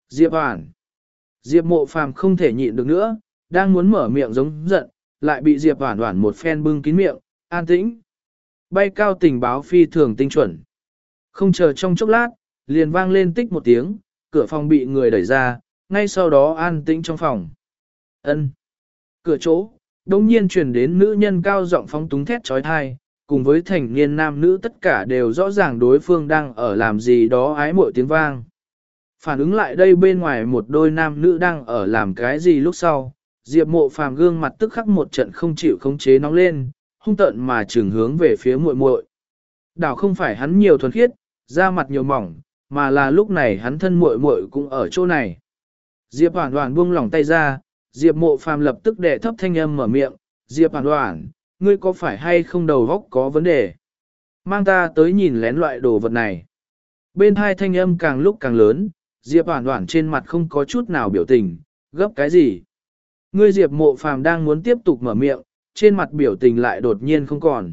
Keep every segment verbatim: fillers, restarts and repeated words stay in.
Diệp Hoản. Diệp Mộ Phàm không thể nhịn được nữa, đang muốn mở miệng giống giận, lại bị Diệp Hoản Hoản một phen bưng kín miệng, an tĩnh. Bay cao tình báo phi thường tinh chuẩn. Không chờ trong chốc lát, liền vang lên tích một tiếng, cửa phòng bị người đẩy ra, ngay sau đó an tĩnh trong phòng. Ân. Cửa chỗ, đống nhiên truyền đến nữ nhân cao giọng phóng túng thét trói thai, cùng với thành niên nam nữ tất cả đều rõ ràng đối phương đang ở làm gì đó ái muội tiếng vang. Phản ứng lại đây bên ngoài một đôi nam nữ đang ở làm cái gì lúc sau, Diệp Mộ Phàm gương mặt tức khắc một trận không chịu khống chế nóng lên, hung tợn mà trừng hướng về phía muội muội. Đảo không phải hắn nhiều thuần khiết, da mặt nhiều mỏng, mà là lúc này hắn thân muội muội cũng ở chỗ này. Diệp Hoản Hoản buông lỏng tay ra, Diệp Mộ Phàm lập tức đệ thấp thanh âm mở miệng, "Diệp Hoản Hoản, ngươi có phải hay không đầu óc có vấn đề? Mang ta tới nhìn lén loại đồ vật này." Bên hai thanh âm càng lúc càng lớn, Diệp Hoản Hoản trên mặt không có chút nào biểu tình, gấp cái gì? Ngươi Diệp Mộ Phàm đang muốn tiếp tục mở miệng, trên mặt biểu tình lại đột nhiên không còn.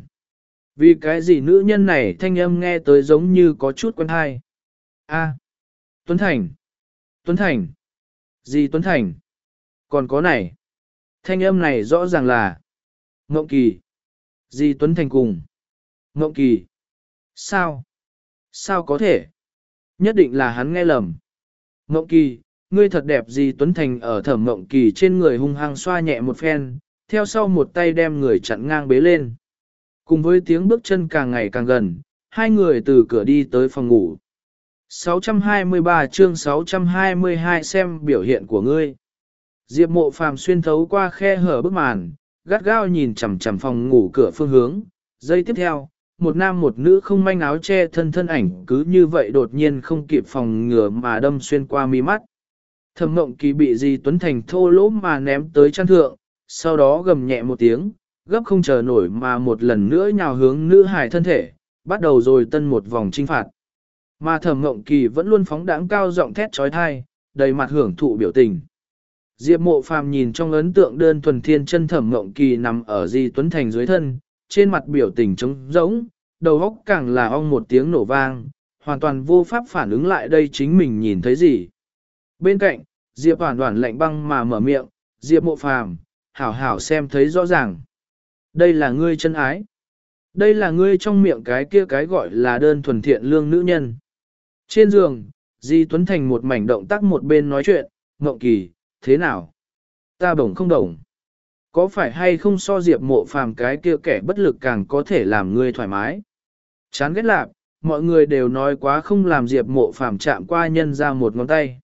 Vì cái gì nữ nhân này thanh âm nghe tới giống như có chút quen hay. A. Tuấn Thành. Tuấn Thành. Gì Tuấn Thành? Còn có này. Thanh âm này rõ ràng là Ngộng Kỳ. Di Tuấn Thành cùng Ngộng Kỳ. Sao? Sao có thể? Nhất định là hắn nghe lầm. Ngộng Kỳ, ngươi thật đẹp. Di Tuấn Thành ở Thẩm Ngộng Kỳ trên người hung hăng xoa nhẹ một phen, theo sau một tay đem người chặn ngang bế lên. Cùng với tiếng bước chân càng ngày càng gần, hai người từ cửa đi tới phòng ngủ. sáu trăm hai mươi ba chương sáu trăm hai mươi hai xem biểu hiện của ngươi. Diệp Mộ Phàm xuyên thấu qua khe hở bức màn, gắt gao nhìn chằm chằm phòng ngủ cửa phương hướng. Giây tiếp theo, một nam một nữ không manh áo che thân thân ảnh cứ như vậy đột nhiên không kịp phòng ngừa mà đâm xuyên qua mi mắt. Thẩm Mộng Kỳ bị Di Tuấn Thành thô lỗ mà ném tới chăn thượng, sau đó gầm nhẹ một tiếng, gấp không chờ nổi mà một lần nữa nhào hướng nữ hài thân thể, bắt đầu rồi tân một vòng trinh phạt. Mà Thẩm Mộng Kỳ vẫn luôn phóng đãng cao giọng thét trói thai, đầy mặt hưởng thụ biểu tình. Diệp Mộ Phàm nhìn trong ấn tượng đơn thuần thiên chân Thẩm Mộng Kỳ nằm ở Di Tuấn Thành dưới thân, trên mặt biểu tình trống rỗng, đầu óc càng là ong một tiếng nổ vang, hoàn toàn vô pháp phản ứng lại đây chính mình nhìn thấy gì. Bên cạnh, Diệp Hoản Hoản lạnh băng mà mở miệng, "Diệp Mộ Phàm, hảo hảo xem thấy rõ ràng. Đây là ngươi chân ái. Đây là ngươi trong miệng cái kia cái gọi là đơn thuần thiện lương nữ nhân." Trên giường, Di Tuấn Thành một mảnh động tác một bên nói chuyện, "Mộng Kỳ, thế nào? Ta bổng không đồng. Có phải hay không so Diệp Mộ Phàm cái kia kẻ bất lực càng có thể làm ngươi thoải mái?" Chán ghét lạp, mọi người đều nói quá không làm Diệp Mộ Phàm chạm qua nhân ra một ngón tay.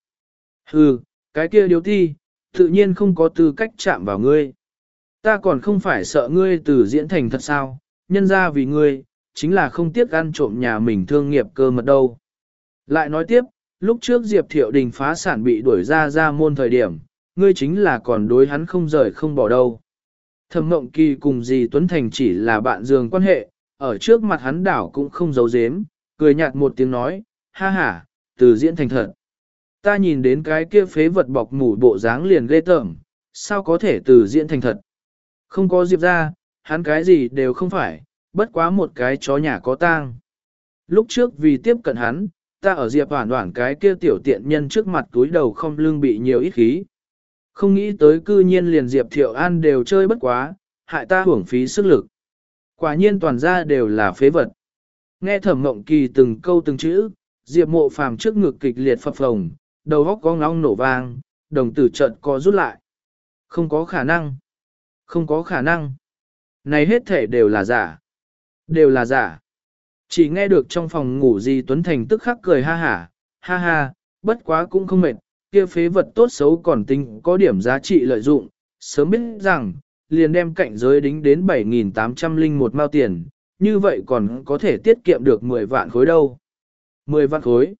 Hừ, cái kia điếu ti, tự nhiên không có tư cách chạm vào ngươi. Ta còn không phải sợ ngươi từ diễn thành thật sao, nhân ra vì ngươi, chính là không tiếc ăn trộm nhà mình thương nghiệp cơ mật đâu. Lại nói tiếp, lúc trước Diệp Thiệu Đình phá sản bị đuổi ra ra môn thời điểm, ngươi chính là còn đối hắn không rời không bỏ đâu. Thẩm Mộng Kỳ cùng dì Tuấn Thành chỉ là bạn giường quan hệ, ở trước mặt hắn đảo cũng không giấu giếm, cười nhạt một tiếng nói, ha ha, từ diễn thành thật. Ta nhìn đến cái kia phế vật bọc mủ bộ dáng liền ghê tởm, sao có thể từ diễn thành thật. Không có Diệp ra, hắn cái gì đều không phải, bất quá một cái chó nhà có tang. Lúc trước vì tiếp cận hắn, ta ở Diệp Hoản Hoản cái kia tiểu tiện nhân trước mặt túi đầu không lưng bị nhiều ít khí. Không nghĩ tới cư nhiên liền Diệp Thiệu An đều chơi bất quá, hại ta hưởng phí sức lực. Quả nhiên toàn ra đều là phế vật. Nghe Thẩm Mộng Kỳ từng câu từng chữ, Diệp Mộ Phàm trước ngực kịch liệt phập phồng, đầu óc có ngóng nổ vang, đồng tử trận co rút lại. Không có khả năng. Không có khả năng. Này hết thể đều là giả. Đều là giả. Chỉ nghe được trong phòng ngủ Di Tuấn Thành tức khắc cười ha hả, ha ha, bất quá cũng không mệt, kia phế vật tốt xấu còn tinh có điểm giá trị lợi dụng, sớm biết rằng, liền đem cạnh giới đính đến bảy nghìn tám trăm lẻ một mao tiền, như vậy còn có thể tiết kiệm được mười vạn khối đâu. mười vạn khối.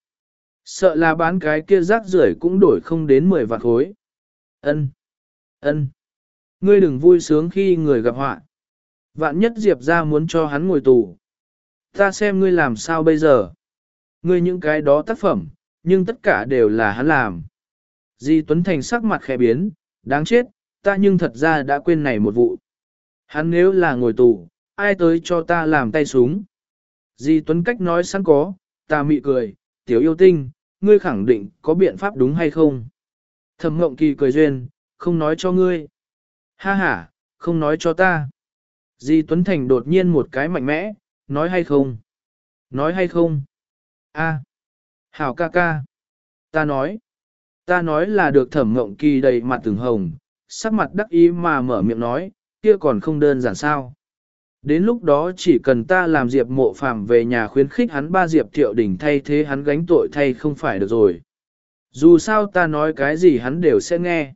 Sợ là bán cái kia rác rưởi cũng đổi không đến mười vạn khối. Ân, ân, ngươi đừng vui sướng khi người gặp họa. Vạn nhất Diệp ra muốn cho hắn ngồi tù. Ta xem ngươi làm sao bây giờ. Ngươi những cái đó tác phẩm, nhưng tất cả đều là hắn làm. Di Tuấn Thành sắc mặt khẽ biến, đáng chết, ta nhưng thật ra đã quên này một vụ. Hắn nếu là ngồi tù, ai tới cho ta làm tay súng. Di Tuấn Cách nói sẵn có, ta mị cười, tiểu yêu tinh, ngươi khẳng định có biện pháp đúng hay không? Thẩm Mộng Kỳ cười duyên, không nói cho ngươi. Ha ha, không nói cho ta. Di Tuấn Thành đột nhiên một cái mạnh mẽ, nói hay không? Nói hay không? A, hảo ca ca. Ta nói. Ta nói là được. Thẩm Mộng Kỳ đầy mặt từng hồng, sắc mặt đắc ý mà mở miệng nói, kia còn không đơn giản sao. Đến lúc đó chỉ cần ta làm Diệp Mộ Phàm về nhà khuyến khích hắn ba Diệp Thiệu Đình thay thế hắn gánh tội thay không phải được rồi. Dù sao ta nói cái gì hắn đều sẽ nghe.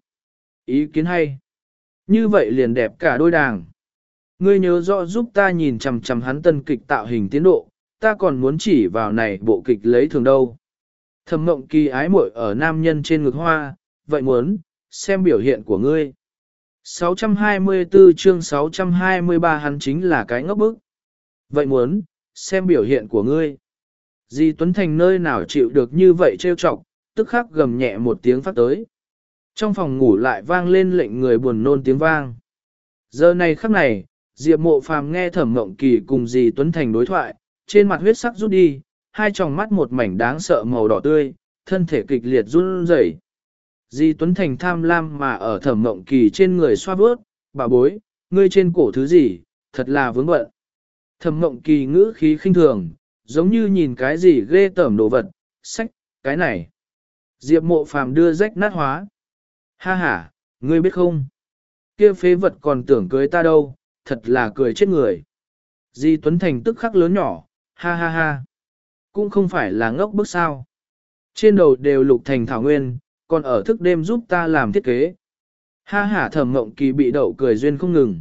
Ý kiến hay. Như vậy liền đẹp cả đôi đàng. Ngươi nhớ rõ giúp ta nhìn chằm chằm hắn tân kịch tạo hình tiến độ, ta còn muốn chỉ vào này bộ kịch lấy thường đâu. Thẩm Mộng Kỳ ái muội ở nam nhân trên ngực hoa, vậy muốn, xem biểu hiện của ngươi. sáu trăm hai mươi tư chương sáu trăm hai mươi ba hắn chính là cái ngốc bức. Vậy muốn, xem biểu hiện của ngươi. Di Tuấn Thành nơi nào chịu được như vậy trêu chọc, tức khắc gầm nhẹ một tiếng phát tới. Trong phòng ngủ lại vang lên lệnh người buồn nôn tiếng vang. Giờ này khắc này, Diệp Mộ Phàm nghe Thẩm Mộng Kỳ cùng Di Tuấn Thành đối thoại, trên mặt huyết sắc rút đi, hai tròng mắt một mảnh đáng sợ màu đỏ tươi, thân thể kịch liệt run rẩy. Di Tuấn Thành tham lam mà ở Thẩm Mộng Kỳ trên người xoa vớt, bà bối, ngươi trên cổ thứ gì, thật là vướng bận. Thẩm Mộng Kỳ ngữ khí khinh thường, giống như nhìn cái gì ghê tởm đồ vật, sách, cái này. Diệp Mộ Phàm đưa rách nát hóa. Ha ha, ngươi biết không? Kia phế vật còn tưởng cưới ta đâu, thật là cười chết người. Di Tuấn Thành tức khắc lớn nhỏ, ha ha ha. Cũng không phải là ngốc bức sao. Trên đầu đều lục thành thảo nguyên, còn ở thức đêm giúp ta làm thiết kế. Ha ha. Thẩm Mộng Kỳ bị đậu cười duyên không ngừng.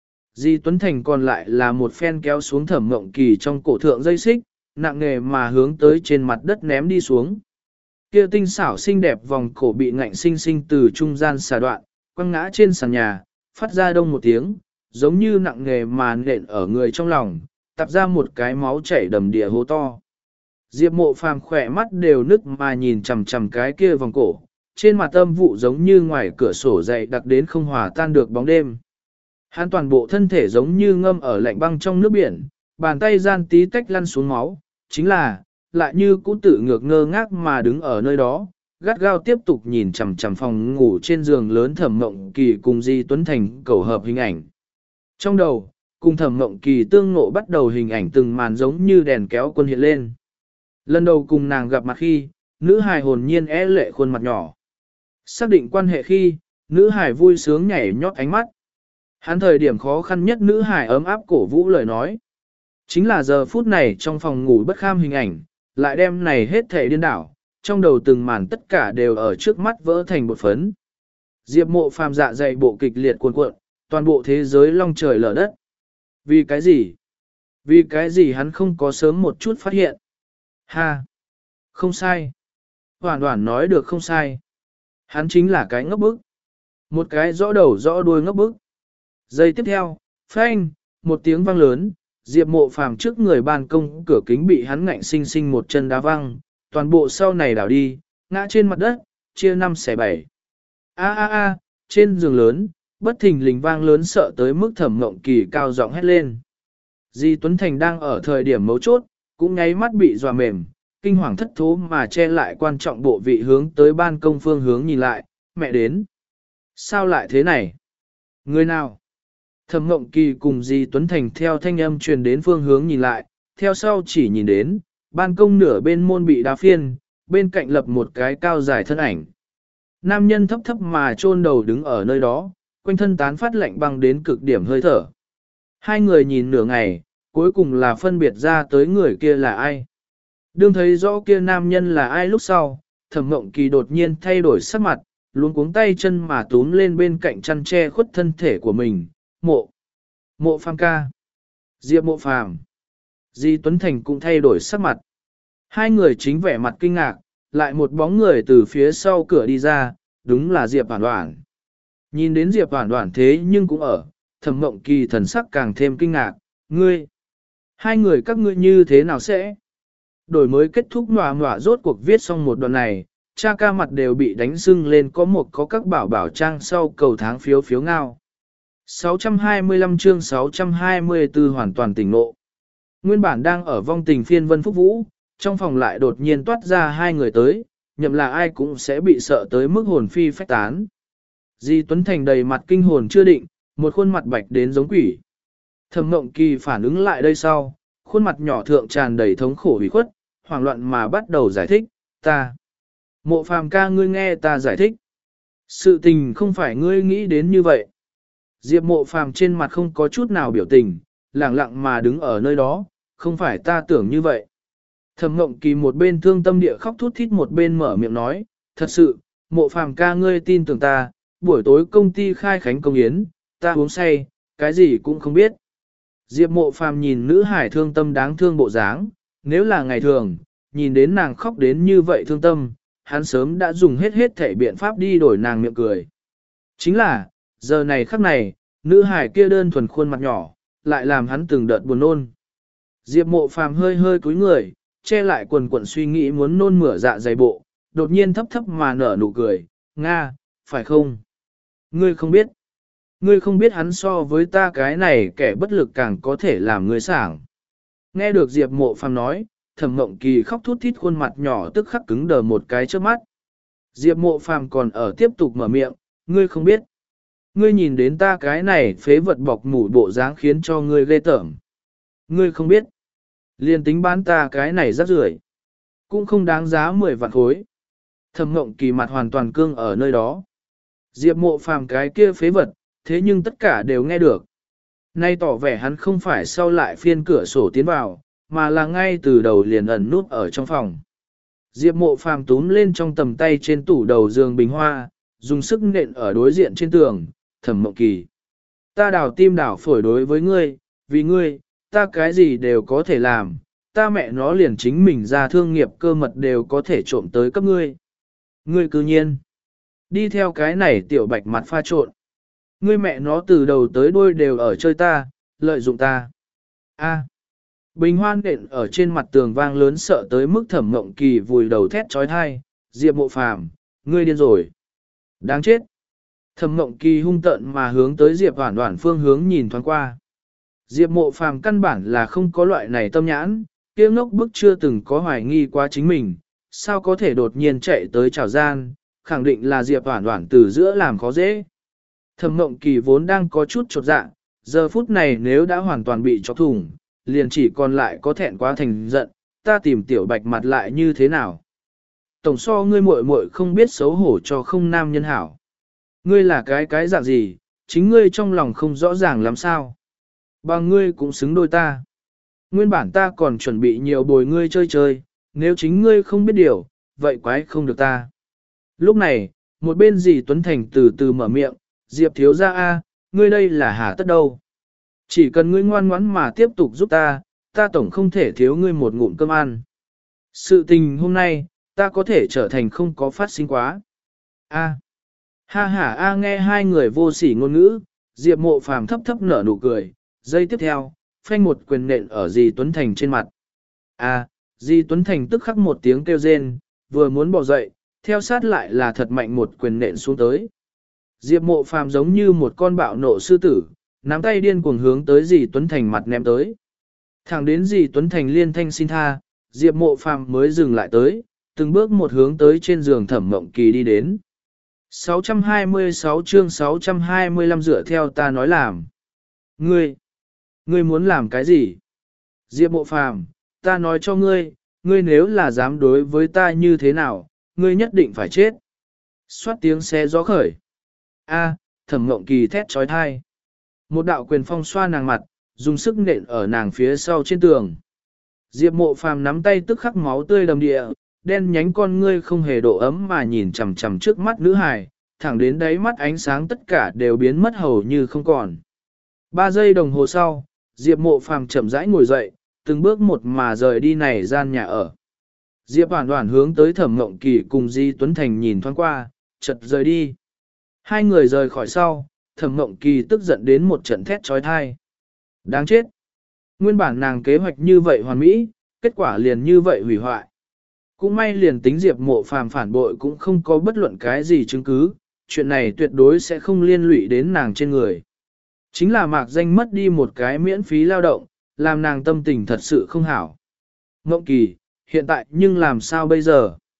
Di Tuấn Thành còn lại là một phen kéo xuống Thẩm Mộng Kỳ trong cổ thượng dây xích, nặng nề mà hướng tới trên mặt đất ném đi xuống. Kia tinh xảo xinh đẹp vòng cổ bị ngạnh sinh sinh từ trung gian xà đoạn, quăng ngã trên sàn nhà, phát ra đông một tiếng, giống như nặng nề mà nện ở người trong lòng, tạp ra một cái máu chảy đầm đìa hố to. Diệp Mộ Phàm khỏe mắt đều nức mà nhìn chằm chằm cái kia vòng cổ, trên mặt âm vụ giống như ngoài cửa sổ dày đặc đến không hòa tan được bóng đêm. Hắn toàn bộ thân thể giống như ngâm ở lạnh băng trong nước biển, bàn tay gian tí tách lăn xuống máu, chính là, lại như cũ tự ngược ngơ ngác mà đứng ở nơi đó, gắt gao tiếp tục nhìn chằm chằm phòng ngủ trên giường lớn Thẩm Mộng Kỳ cùng Di Tuấn Thành cầu hợp hình ảnh. Trong đầu, cùng Thẩm Mộng Kỳ tương ngộ bắt đầu hình ảnh từng màn giống như đèn kéo quân hiện lên. Lần đầu cùng nàng gặp mặt khi, nữ hài hồn nhiên é lệ khuôn mặt nhỏ. Xác định quan hệ khi, nữ hài vui sướng nhảy nhót ánh mắt. Hắn thời điểm khó khăn nhất nữ hài ấm áp cổ vũ lời nói. Chính là giờ phút này trong phòng ngủ bất kham hình ảnh, lại đem này hết thể điên đảo, trong đầu từng màn tất cả đều ở trước mắt vỡ thành bột phấn. Diệp Mộ Phàm dạ dày bộ kịch liệt cuồn cuộn, toàn bộ thế giới long trời lở đất. Vì cái gì? Vì cái gì hắn không có sớm một chút phát hiện? Ha! Không sai. Hoàn toàn nói được không sai. Hắn chính là cái ngốc bức. Một cái rõ đầu rõ đuôi ngốc bức. Giây tiếp theo, phanh, một tiếng vang lớn, Diệp Mộ Phàm trước người ban công cửa kính bị hắn ngạnh sinh sinh một chân đá văng, toàn bộ sau này đảo đi, ngã trên mặt đất, chia năm xẻ bảy. A a a, trên giường lớn, bất thình lình vang lớn sợ tới mức Thẩm Mộng Kỳ cao giọng hét lên. Di Tuấn Thành đang ở thời điểm mấu chốt, cũng nháy mắt bị dọa mềm, kinh hoàng thất thố mà che lại quan trọng bộ vị hướng tới ban công phương hướng nhìn lại, mẹ đến. Sao lại thế này? Người nào? Thẩm Mộng Kỳ cùng Di Tuấn Thành theo thanh âm truyền đến phương hướng nhìn lại, theo sau chỉ nhìn đến, ban công nửa bên môn bị đá phiên, bên cạnh lập một cái cao dài thân ảnh. Nam nhân thấp thấp mà chôn đầu đứng ở nơi đó, quanh thân tán phát lạnh băng đến cực điểm hơi thở. Hai người nhìn nửa ngày, cuối cùng là phân biệt ra tới người kia là ai. Đương thấy rõ kia nam nhân là ai lúc sau, Thẩm Mộng Kỳ đột nhiên thay đổi sắc mặt, luống cuống tay chân mà túm lên bên cạnh chăn che khuất thân thể của mình. Mộ. Mộ Phàm ca. Diệp Mộ Phàm. Di Tuấn Thành cũng thay đổi sắc mặt. Hai người chính vẻ mặt kinh ngạc, lại một bóng người từ phía sau cửa đi ra, đúng là Diệp Hoản Hoản. Nhìn đến Diệp Hoản Hoản thế nhưng cũng ở, Thẩm Mộng Kỳ thần sắc càng thêm kinh ngạc, ngươi. Hai người các ngươi như thế nào sẽ? Đổi mới kết thúc nòa nòa rốt cuộc viết xong một đoạn này, cha ca mặt đều bị đánh sưng lên có một có các bảo bảo trang sau cầu tháng phiếu phiếu ngao. sáu trăm hai mươi lăm chương sáu trăm hai mươi tư hoàn toàn tỉnh ngộ. Nguyên bản đang ở vong tình phiên Vân Phúc Vũ, trong phòng lại đột nhiên toát ra hai người tới, nhậm là ai cũng sẽ bị sợ tới mức hồn phi phách tán. Di Tuấn Thành đầy mặt kinh hồn chưa định, một khuôn mặt bạch đến giống quỷ. Thẩm Mộng Kỳ phản ứng lại đây sau, khuôn mặt nhỏ thượng tràn đầy thống khổ ủy khuất, hoảng loạn mà bắt đầu giải thích, ta. Mộ Phàm ca, ngươi nghe ta giải thích. Sự tình không phải ngươi nghĩ đến như vậy. Diệp Mộ Phàm trên mặt không có chút nào biểu tình, lặng lặng mà đứng ở nơi đó, không phải ta tưởng như vậy. Thẩm Mộng Kỳ một bên thương tâm địa khóc thút thít một bên mở miệng nói, thật sự, Mộ Phàm ca ngươi tin tưởng ta, buổi tối công ty khai khánh công yến, ta uống say, cái gì cũng không biết. Diệp Mộ Phàm nhìn nữ hải thương tâm đáng thương bộ dáng, nếu là ngày thường, nhìn đến nàng khóc đến như vậy thương tâm, hắn sớm đã dùng hết hết thể biện pháp đi đổi nàng miệng cười. Chính là, giờ này khắc này, nữ hải kia đơn thuần khuôn mặt nhỏ, lại làm hắn từng đợt buồn nôn. Diệp Mộ Phàm hơi hơi cúi người, che lại quần quần suy nghĩ muốn nôn mửa dạ dày bộ, đột nhiên thấp thấp mà nở nụ cười, Nga, phải không? Ngươi không biết. Ngươi không biết hắn so với ta cái này kẻ bất lực càng có thể làm ngươi sảng. Nghe được Diệp Mộ Phàm nói, Thẩm Mộng Kỳ khóc thút thít khuôn mặt nhỏ tức khắc cứng đờ một cái trước mắt. Diệp Mộ Phàm còn ở tiếp tục mở miệng, ngươi không biết. Ngươi nhìn đến ta cái này phế vật bọc mủ bộ dáng khiến cho ngươi ghê tởm. Ngươi không biết. Liên tính bán ta cái này rác rưởi, cũng không đáng giá mười vạn khối. Thẩm Mộng Kỳ mặt hoàn toàn cương ở nơi đó. Diệp Mộ Phàm cái kia phế vật, thế nhưng tất cả đều nghe được. Nay tỏ vẻ hắn không phải sau lại phiên cửa sổ tiến vào, mà là ngay từ đầu liền ẩn nút ở trong phòng. Diệp Mộ Phàm túm lên trong tầm tay trên tủ đầu giường bình hoa, dùng sức nện ở đối diện trên tường, Thẩm Mộng Kỳ. Ta đào tim đào phổi đối với ngươi, vì ngươi, ta cái gì đều có thể làm, ta mẹ nó liền chính mình ra thương nghiệp cơ mật đều có thể trộm tới cấp ngươi. Ngươi cư nhiên, đi theo cái này tiểu bạch mặt pha trộn. Ngươi mẹ nó từ đầu tới đuôi đều ở chơi ta, lợi dụng ta. A. Bình hoan đện ở trên mặt tường vang lớn sợ tới mức Thẩm Mộng Kỳ vùi đầu thét trói thai, Diệp Mộ Phàm, ngươi điên rồi. Đáng chết. Thẩm Mộng Kỳ hung tợn mà hướng tới Diệp Hoản Hoản phương hướng nhìn thoáng qua. Diệp Mộ Phàm căn bản là không có loại này tâm nhãn, kia ngốc bức chưa từng có hoài nghi qua chính mình, sao có thể đột nhiên chạy tới trào gian, khẳng định là Diệp Hoản Hoản từ giữa làm khó dễ. Thẩm Mộng Kỳ vốn đang có chút chột dạ, giờ phút này nếu đã hoàn toàn bị chọc thủng, liền chỉ còn lại có thẹn quá thành giận, ta tìm tiểu bạch mặt lại như thế nào. Tổng so ngươi muội muội không biết xấu hổ cho không nam nhân hảo. Ngươi là cái cái dạng gì, chính ngươi trong lòng không rõ ràng làm sao. Bằng ngươi cũng xứng đôi ta. Nguyên bản ta còn chuẩn bị nhiều bồi ngươi chơi chơi, nếu chính ngươi không biết điều, vậy quái không được ta. Lúc này, một bên dì Tuấn Thành từ từ mở miệng, Diệp thiếu gia a, ngươi đây là hả tất đâu. Chỉ cần ngươi ngoan ngoãn mà tiếp tục giúp ta, ta tổng không thể thiếu ngươi một ngụm cơm ăn. Sự tình hôm nay, ta có thể trở thành không có phát sinh quá. A. Ha ha a nghe hai người vô sỉ ngôn ngữ, Diệp Mộ Phàm thấp thấp nở nụ cười, giây tiếp theo, phanh một quyền nện ở dì Tuấn Thành trên mặt. A, dì Tuấn Thành tức khắc một tiếng kêu rên, vừa muốn bỏ dậy, theo sát lại là thật mạnh một quyền nện xuống tới. Diệp Mộ Phàm giống như một con bạo nộ sư tử, nắm tay điên cuồng hướng tới dì Tuấn Thành mặt ném tới. Thẳng đến dì Tuấn Thành liên thanh xin tha, Diệp Mộ Phàm mới dừng lại tới, từng bước một hướng tới trên giường Thẩm Mộng Kỳ đi đến. sáu trăm hai mươi sáu chương sáu trăm hai mươi lăm dựa theo ta nói làm. Ngươi, ngươi muốn làm cái gì? Diệp Mộ Phàm, ta nói cho ngươi, ngươi nếu là dám đối với ta như thế nào, ngươi nhất định phải chết. Xoát tiếng xe gió khởi. A, Thẩm Mộng Kỳ thét trói thai. Một đạo quyền phong xoa nàng mặt, dùng sức nện ở nàng phía sau trên tường. Diệp Mộ Phàm nắm tay tức khắc máu tươi đầm địa, đen nhánh con ngươi không hề độ ấm mà nhìn chằm chằm trước mắt nữ hài, thẳng đến đáy mắt ánh sáng tất cả đều biến mất hầu như không còn. Ba giây đồng hồ sau, Diệp Mộ Phàm chậm rãi ngồi dậy, từng bước một mà rời đi này gian nhà ở. Diệp Hoản Hoản hướng tới Thẩm Mộng Kỳ cùng Di Tuấn Thành nhìn thoáng qua, chợt rời đi. Hai người rời khỏi sau, Thẩm Mộng Kỳ tức giận đến một trận thét trói thai. Đáng chết! Nguyên bản nàng kế hoạch như vậy hoàn mỹ, kết quả liền như vậy hủy hoại. Cũng may liền tính Diệp Mộ Phàm phản bội cũng không có bất luận cái gì chứng cứ, chuyện này tuyệt đối sẽ không liên lụy đến nàng trên người. Chính là mạc danh mất đi một cái miễn phí lao động, làm nàng tâm tình thật sự không hảo. Mộng Kỳ, hiện tại nhưng làm sao bây giờ?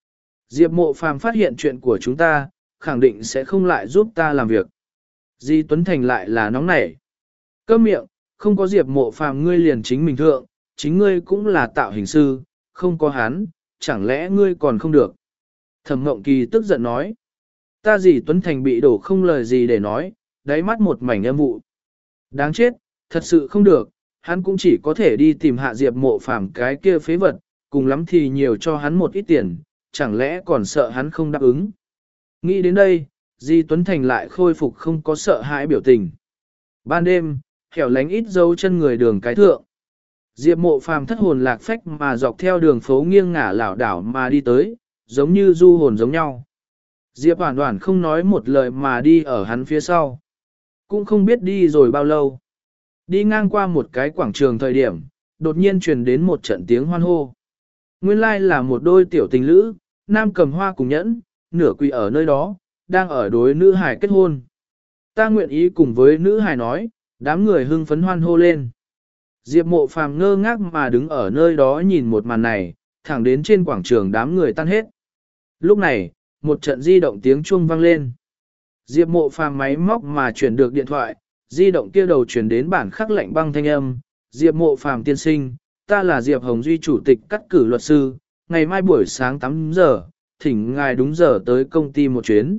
Diệp Mộ Phàm phát hiện chuyện của chúng ta, khẳng định sẽ không lại giúp ta làm việc. Di Tuấn Thành lại là nóng nảy. Câm miệng, không có Diệp Mộ Phàm ngươi liền chính mình thượng, chính ngươi cũng là tạo hình sư, không có hắn, chẳng lẽ ngươi còn không được. Thẩm Ngộng Kỳ tức giận nói. Ta Di Tuấn Thành bị đổ không lời gì để nói, đáy mắt một mảnh âm vụ. Đáng chết, thật sự không được, hắn cũng chỉ có thể đi tìm hạ Diệp Mộ Phàm cái kia phế vật, cùng lắm thì nhiều cho hắn một ít tiền, chẳng lẽ còn sợ hắn không đáp ứng. Nghĩ đến đây, Di Tuấn Thành lại khôi phục không có sợ hãi biểu tình. Ban đêm, hẻo lánh ít dấu chân người đường cái thượng. Diệp Mộ Phàm thất hồn lạc phách mà dọc theo đường phố nghiêng ngả lảo đảo mà đi tới, giống như du hồn giống nhau. Diệp Hoản Hoản không nói một lời mà đi ở hắn phía sau. Cũng không biết đi rồi bao lâu. Đi ngang qua một cái quảng trường thời điểm, đột nhiên truyền đến một trận tiếng hoan hô. Nguyên lai là một đôi tiểu tình lữ, nam cầm hoa cùng nhẫn, nửa quỳ ở nơi đó, đang ở đối nữ hài kết hôn. Ta nguyện ý cùng với nữ hài nói, đám người hưng phấn hoan hô lên. Diệp Mộ Phàm ngơ ngác mà đứng ở nơi đó nhìn một màn này, thẳng đến trên quảng trường đám người tan hết. Lúc này, một trận di động tiếng chuông vang lên. Diệp Mộ Phàm máy móc mà chuyển được điện thoại, di động kia đầu chuyển đến bản khắc lệnh băng thanh âm. Diệp Mộ Phàm tiên sinh, ta là Diệp Hồng Duy chủ tịch cắt cử luật sư, ngày mai buổi sáng tám giờ, thỉnh ngài đúng giờ tới công ty một chuyến.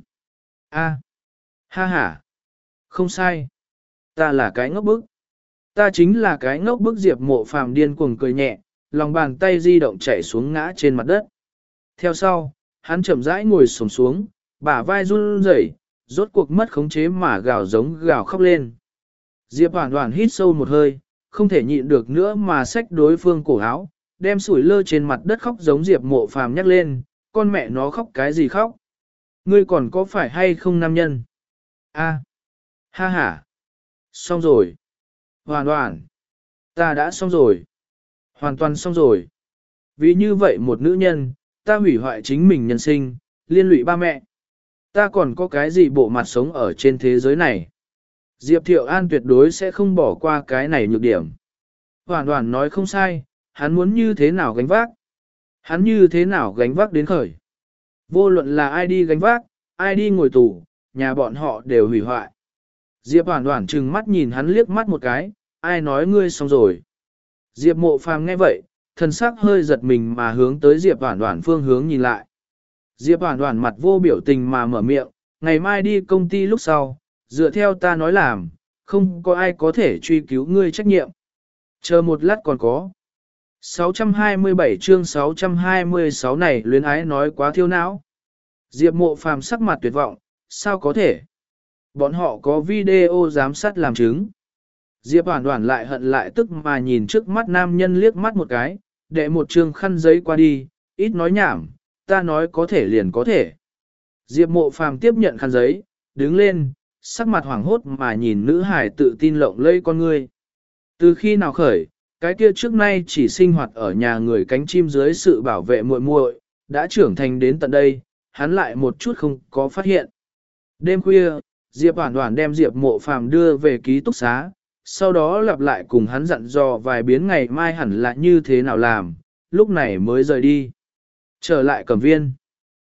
A, ha ha, không sai, ta là cái ngốc bức. Ta chính là cái ngốc bức. Diệp Mộ Phàm điên cuồng cười nhẹ, lòng bàn tay di động chảy xuống ngã trên mặt đất. Theo sau, hắn chậm rãi ngồi xổm xuống, bả vai run rẩy, rốt cuộc mất khống chế mà gào giống gào khóc lên. Diệp Hoản Hoản hít sâu một hơi, không thể nhịn được nữa mà xách đối phương cổ áo, đem sủi lơ trên mặt đất khóc giống Diệp Mộ Phàm nhắc lên, con mẹ nó khóc cái gì khóc? Ngươi còn có phải hay không nam nhân? A, ha ha, xong rồi. Hoàn toàn, ta đã xong rồi. Hoàn toàn xong rồi. Vì như vậy một nữ nhân, ta hủy hoại chính mình nhân sinh, liên lụy ba mẹ. Ta còn có cái gì bộ mặt sống ở trên thế giới này? Diệp Thiệu An tuyệt đối sẽ không bỏ qua cái này nhược điểm. Hoàn toàn nói không sai, hắn muốn như thế nào gánh vác? Hắn như thế nào gánh vác đến khởi? Vô luận là ai đi gánh vác, ai đi ngồi tù, nhà bọn họ đều hủy hoại. Diệp Hoản Hoản trừng mắt nhìn hắn liếc mắt một cái, ai nói ngươi xong rồi. Diệp Mộ Phàm nghe vậy, thần sắc hơi giật mình mà hướng tới Diệp Hoản Hoản phương hướng nhìn lại. Diệp Hoản Hoản mặt vô biểu tình mà mở miệng, ngày mai đi công ty lúc sau, dựa theo ta nói làm, không có ai có thể truy cứu ngươi trách nhiệm. Chờ một lát còn có. sáu trăm hai mươi bảy chương sáu trăm hai mươi sáu này luyến ái nói quá thiêu não. Diệp Mộ Phàm sắc mặt tuyệt vọng, sao có thể? Bọn họ có video giám sát làm chứng. Diệp Hoản Hoản lại hận lại tức mà nhìn trước mắt nam nhân liếc mắt một cái, đệ một chương khăn giấy qua đi, ít nói nhảm, ta nói có thể liền có thể. Diệp Mộ Phàm tiếp nhận khăn giấy, đứng lên, sắc mặt hoảng hốt mà nhìn nữ hải tự tin lộng lẫy con ngươi. Từ khi nào khởi, cái kia trước nay chỉ sinh hoạt ở nhà người cánh chim dưới sự bảo vệ muội muội, đã trưởng thành đến tận đây, hắn lại một chút không có phát hiện. Đêm khuya, Diệp Hoản Hoản đem Diệp Mộ Phàm đưa về ký túc xá, sau đó lặp lại cùng hắn dặn dò vài biến ngày mai hẳn là như thế nào làm, lúc này mới rời đi. Trở lại Cẩm Viên.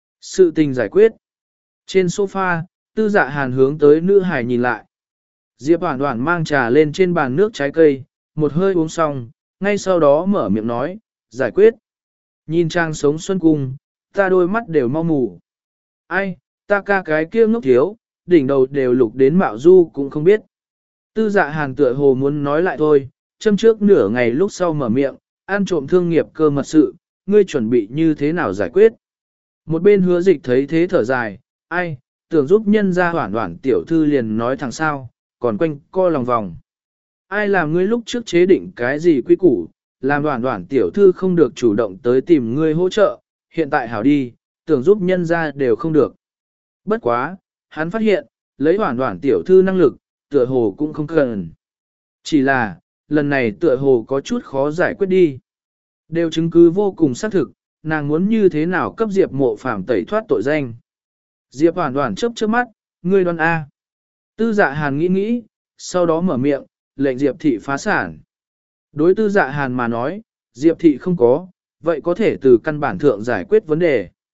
Sự tình giải quyết. Trên sofa, Tư Dạ Hàn hướng tới nữ hải nhìn lại. Diệp Hoản Hoản mang trà lên trên bàn nước trái cây, một hơi uống xong, ngay sau đó mở miệng nói, giải quyết. Nhìn trang sống xuân cung, ta đôi mắt đều mau mù. Ai, ta ca cái kia ngốc thiếu, đỉnh đầu đều lục đến mạo du cũng không biết. Tư Dạ Hàn tựa hồ muốn nói lại thôi, châm trước nửa ngày lúc sau mở miệng, ăn trộm thương nghiệp cơ mật sự, ngươi chuẩn bị như thế nào giải quyết. Một bên Hứa Dịch thấy thế thở dài, ai, tưởng giúp nhân gia Hoản Hoản tiểu thư liền nói thẳng sao, còn quanh co lòng vòng. Ai làm ngươi lúc trước chế định cái gì quy củ, làm Hoản Hoản tiểu thư không được chủ động tới tìm ngươi hỗ trợ, hiện tại hảo đi, tưởng giúp nhân gia đều không được. Bất quá, hắn phát hiện, lấy Hoản Hoản tiểu thư năng lực, tựa hồ cũng không cần. Chỉ là, lần này tựa hồ có chút khó giải quyết đi. Đều chứng cứ vô cùng xác thực, nàng muốn như thế nào cấp Diệp Mộ Phàm tẩy thoát tội danh. Diệp Hoản Hoản chớp chớp mắt, ngươi đoán A. Tư Dạ Hàn nghĩ nghĩ, sau đó mở miệng, lệnh Diệp thị phá sản. Đối Tư Dạ Hàn mà nói, Diệp thị không có, vậy có thể từ căn bản thượng giải quyết vấn đề.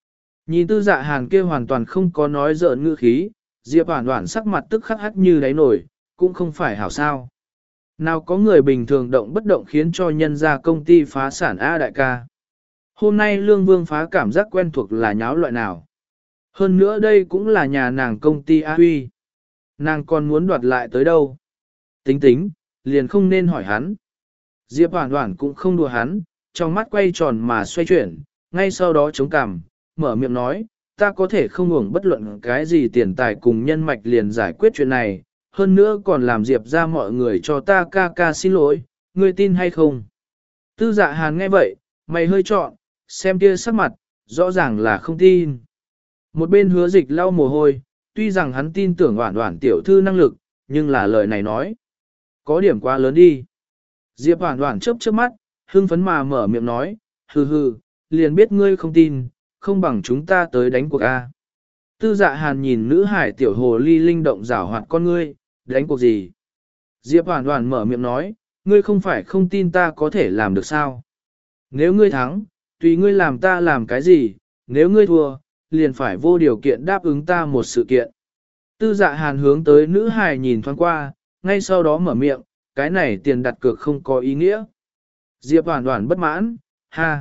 Nhìn tư dạ hàn kia hoàn toàn không có nói giỡn ngữ khí, Diệp Hoản Hoản sắc mặt tức khắc hắc như đáy nổi, cũng không phải hảo sao. Nào có người bình thường động bất động khiến cho nhân gia công ty phá sản A đại ca. Hôm nay Lương Vương phá cảm giác quen thuộc là nháo loại nào. Hơn nữa đây cũng là nhà nàng công ty A Huy. Nàng còn muốn đoạt lại tới đâu. Tính tính, liền không nên hỏi hắn. Diệp Hoản Hoản cũng không đùa hắn, trong mắt quay tròn mà xoay chuyển, ngay sau đó chống cằm, mở miệng nói, ta có thể không uổng bất luận cái gì tiền tài cùng nhân mạch liền giải quyết chuyện này, hơn nữa còn làm Diệp ra mọi người cho ta ca ca xin lỗi, ngươi tin hay không? Tư Dạ Hàn nghe vậy, mày hơi trọn, xem kia sắc mặt, rõ ràng là không tin. Một bên Hứa Dịch lau mồ hôi, tuy rằng hắn tin tưởng Hoản Hoản tiểu thư năng lực, nhưng là lời này nói, có điểm quá lớn đi. Diệp Hoản Hoản chớp chớp mắt, hưng phấn mà mở miệng nói, hừ hừ, liền biết ngươi không tin, không bằng chúng ta tới đánh cuộc A. Tư Dạ Hàn nhìn nữ hải tiểu hồ ly linh động rảo hoạt con ngươi, đánh cuộc gì? Diệp Hoản Hoản mở miệng nói, ngươi không phải không tin ta có thể làm được sao? Nếu ngươi thắng, tùy ngươi làm ta làm cái gì, nếu ngươi thua, liền phải vô điều kiện đáp ứng ta một sự kiện. Tư Dạ Hàn hướng tới nữ hài nhìn thoáng qua, ngay sau đó mở miệng, cái này tiền đặt cược không có ý nghĩa. Diệp Hoản Hoản bất mãn, ha.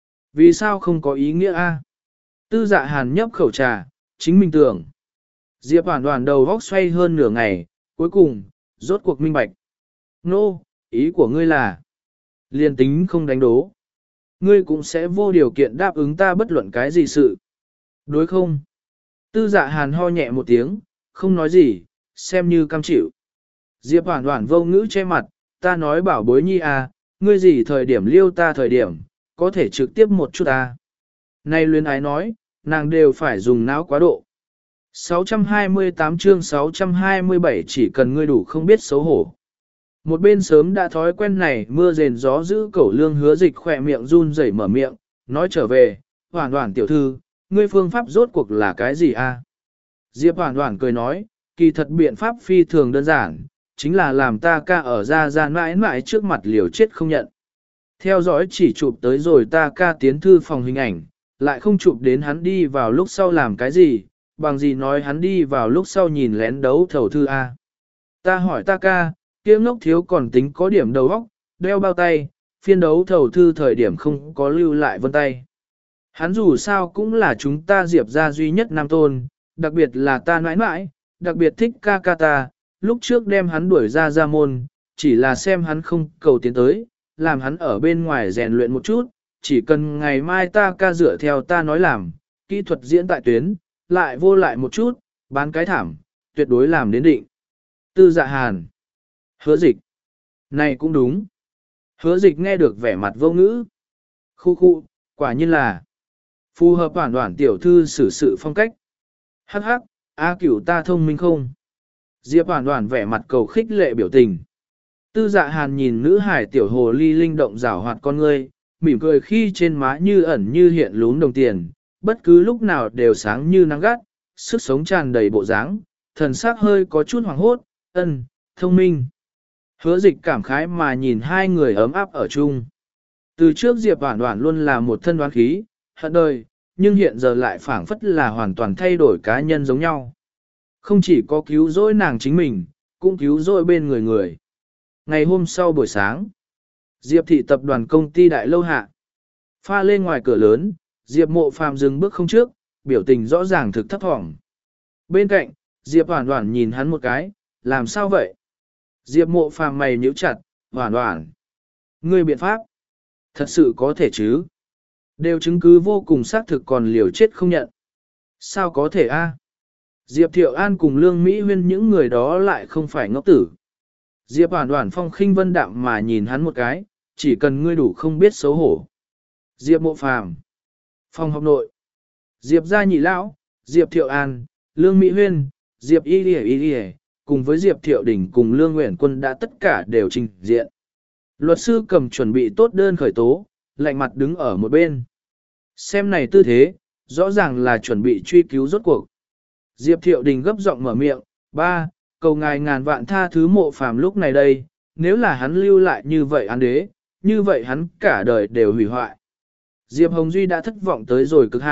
Vì sao không có ý nghĩa a? Tư Dạ Hàn nhấp khẩu trà, chính mình tưởng. Diệp Hoản Hoản đầu góc xoay hơn nửa ngày, cuối cùng, rốt cuộc minh bạch. Nô, no, ý của ngươi là, liền tính không đánh đố. Ngươi cũng sẽ vô điều kiện đáp ứng ta bất luận cái gì sự. Đối không? Tư Dạ Hàn ho nhẹ một tiếng, không nói gì, xem như cam chịu. Diệp Hoản Hoản vô ngữ che mặt, ta nói bảo bối nhi à, ngươi gì thời điểm liêu ta thời điểm, có thể trực tiếp một chút à. Này luyến ái nói, nàng đều phải dùng não quá độ. sáu trăm hai mươi tám chương sáu trăm hai mươi bảy chỉ cần ngươi đủ không biết xấu hổ. Một bên sớm đã thói quen này mưa rền gió giữ cẩu lương Hứa Dịch khỏe miệng run rẩy mở miệng, nói trở về, Hoản Hoản tiểu thư, ngươi phương pháp rốt cuộc là cái gì a? Diệp Hoản Hoản cười nói, kỳ thật biện pháp phi thường đơn giản, chính là làm ta ca ở ra ra mãi mãi trước mặt liều chết không nhận. Theo dõi chỉ chụp tới rồi ta ca tiến thư phòng hình ảnh, lại không chụp đến hắn đi vào lúc sau làm cái gì, bằng gì nói hắn đi vào lúc sau nhìn lén đấu thầu thư a. Ta hỏi ta ca, kia ngốc thiếu còn tính có điểm đầu óc, đeo bao tay, phiên đấu thầu thư thời điểm không có lưu lại vân tay. Hắn dù sao cũng là chúng ta Diệp ra duy nhất nam tôn, đặc biệt là ta nãi nãi, đặc biệt thích ca ca ta, lúc trước đem hắn đuổi ra ra môn, chỉ là xem hắn không cầu tiến tới, làm hắn ở bên ngoài rèn luyện một chút, chỉ cần ngày mai ta ca dựa theo ta nói làm, kỹ thuật diễn tại tuyến, lại vô lại một chút, bán cái thảm, tuyệt đối làm đến định. Tư Dạ Hàn. Hứa Dịch. Này cũng đúng. Hứa Dịch nghe được vẻ mặt vô ngữ. Khu khu, quả nhiên là phù hợp Hoản Hoản tiểu thư xử sự phong cách. Hắc hắc, A Cửu ta thông minh không? Diệp Hoản Hoản vẻ mặt cầu khích lệ biểu tình. Tư Dạ Hàn nhìn nữ hải tiểu hồ ly linh động rảo hoạt con ngươi, mỉm cười khi trên má như ẩn như hiện lún đồng tiền, bất cứ lúc nào đều sáng như nắng gắt, sức sống tràn đầy bộ dáng, thần sắc hơi có chút hoảng hốt, ân, thông minh. Hứa Dịch cảm khái mà nhìn hai người ấm áp ở chung. Từ trước Diệp Hoản Hoản luôn là một thân đoán khí, hận đời, nhưng hiện giờ lại phảng phất là hoàn toàn thay đổi cá nhân giống nhau. Không chỉ có cứu rỗi nàng chính mình, cũng cứu rỗi bên người người. Ngày hôm sau buổi sáng, Diệp thị tập đoàn công ty đại lâu hạ. Pha lên ngoài cửa lớn, Diệp Mộ Phàm dừng bước không trước, biểu tình rõ ràng thực thấp thỏm. Bên cạnh, Diệp Hoản Hoản nhìn hắn một cái, làm sao vậy? Diệp Mộ Phàm mày nhíu chặt, Hoản Hoản. Ngươi biện pháp, thật sự có thể chứ? Đều chứng cứ vô cùng xác thực còn liều chết không nhận. Sao có thể a? Diệp Thiệu An cùng Lương Mỹ Huyên những người đó lại không phải ngốc tử. Diệp Hoản Hoản phong khinh vân đạm mà nhìn hắn một cái, chỉ cần ngươi đủ không biết xấu hổ. Diệp Mộ Phàm. Phòng học nội. Diệp gia nhị lão, Diệp Thiệu An, Lương Mỹ Huyên, Diệp Y Lì Y Lì, cùng với Diệp Thiệu Đình cùng Lương Nguyễn Quân đã tất cả đều trình diện. Luật sư cầm chuẩn bị tốt đơn khởi tố, lạnh mặt đứng ở một bên. Xem này tư thế, rõ ràng là chuẩn bị truy cứu rốt cuộc. Diệp Thiệu Đình gấp giọng mở miệng, ba, cầu ngài ngàn vạn tha thứ Mộ Phàm lúc này đây, nếu là hắn lưu lại như vậy án đế, như vậy hắn cả đời đều hủy hoại. Diệp Hồng Duy đã thất vọng tới rồi cực hạn,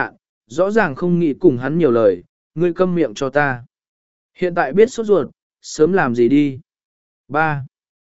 rõ ràng không nghĩ cùng hắn nhiều lời, ngươi câm miệng cho ta. Hiện tại biết sốt ruột, sớm làm gì đi. Ba.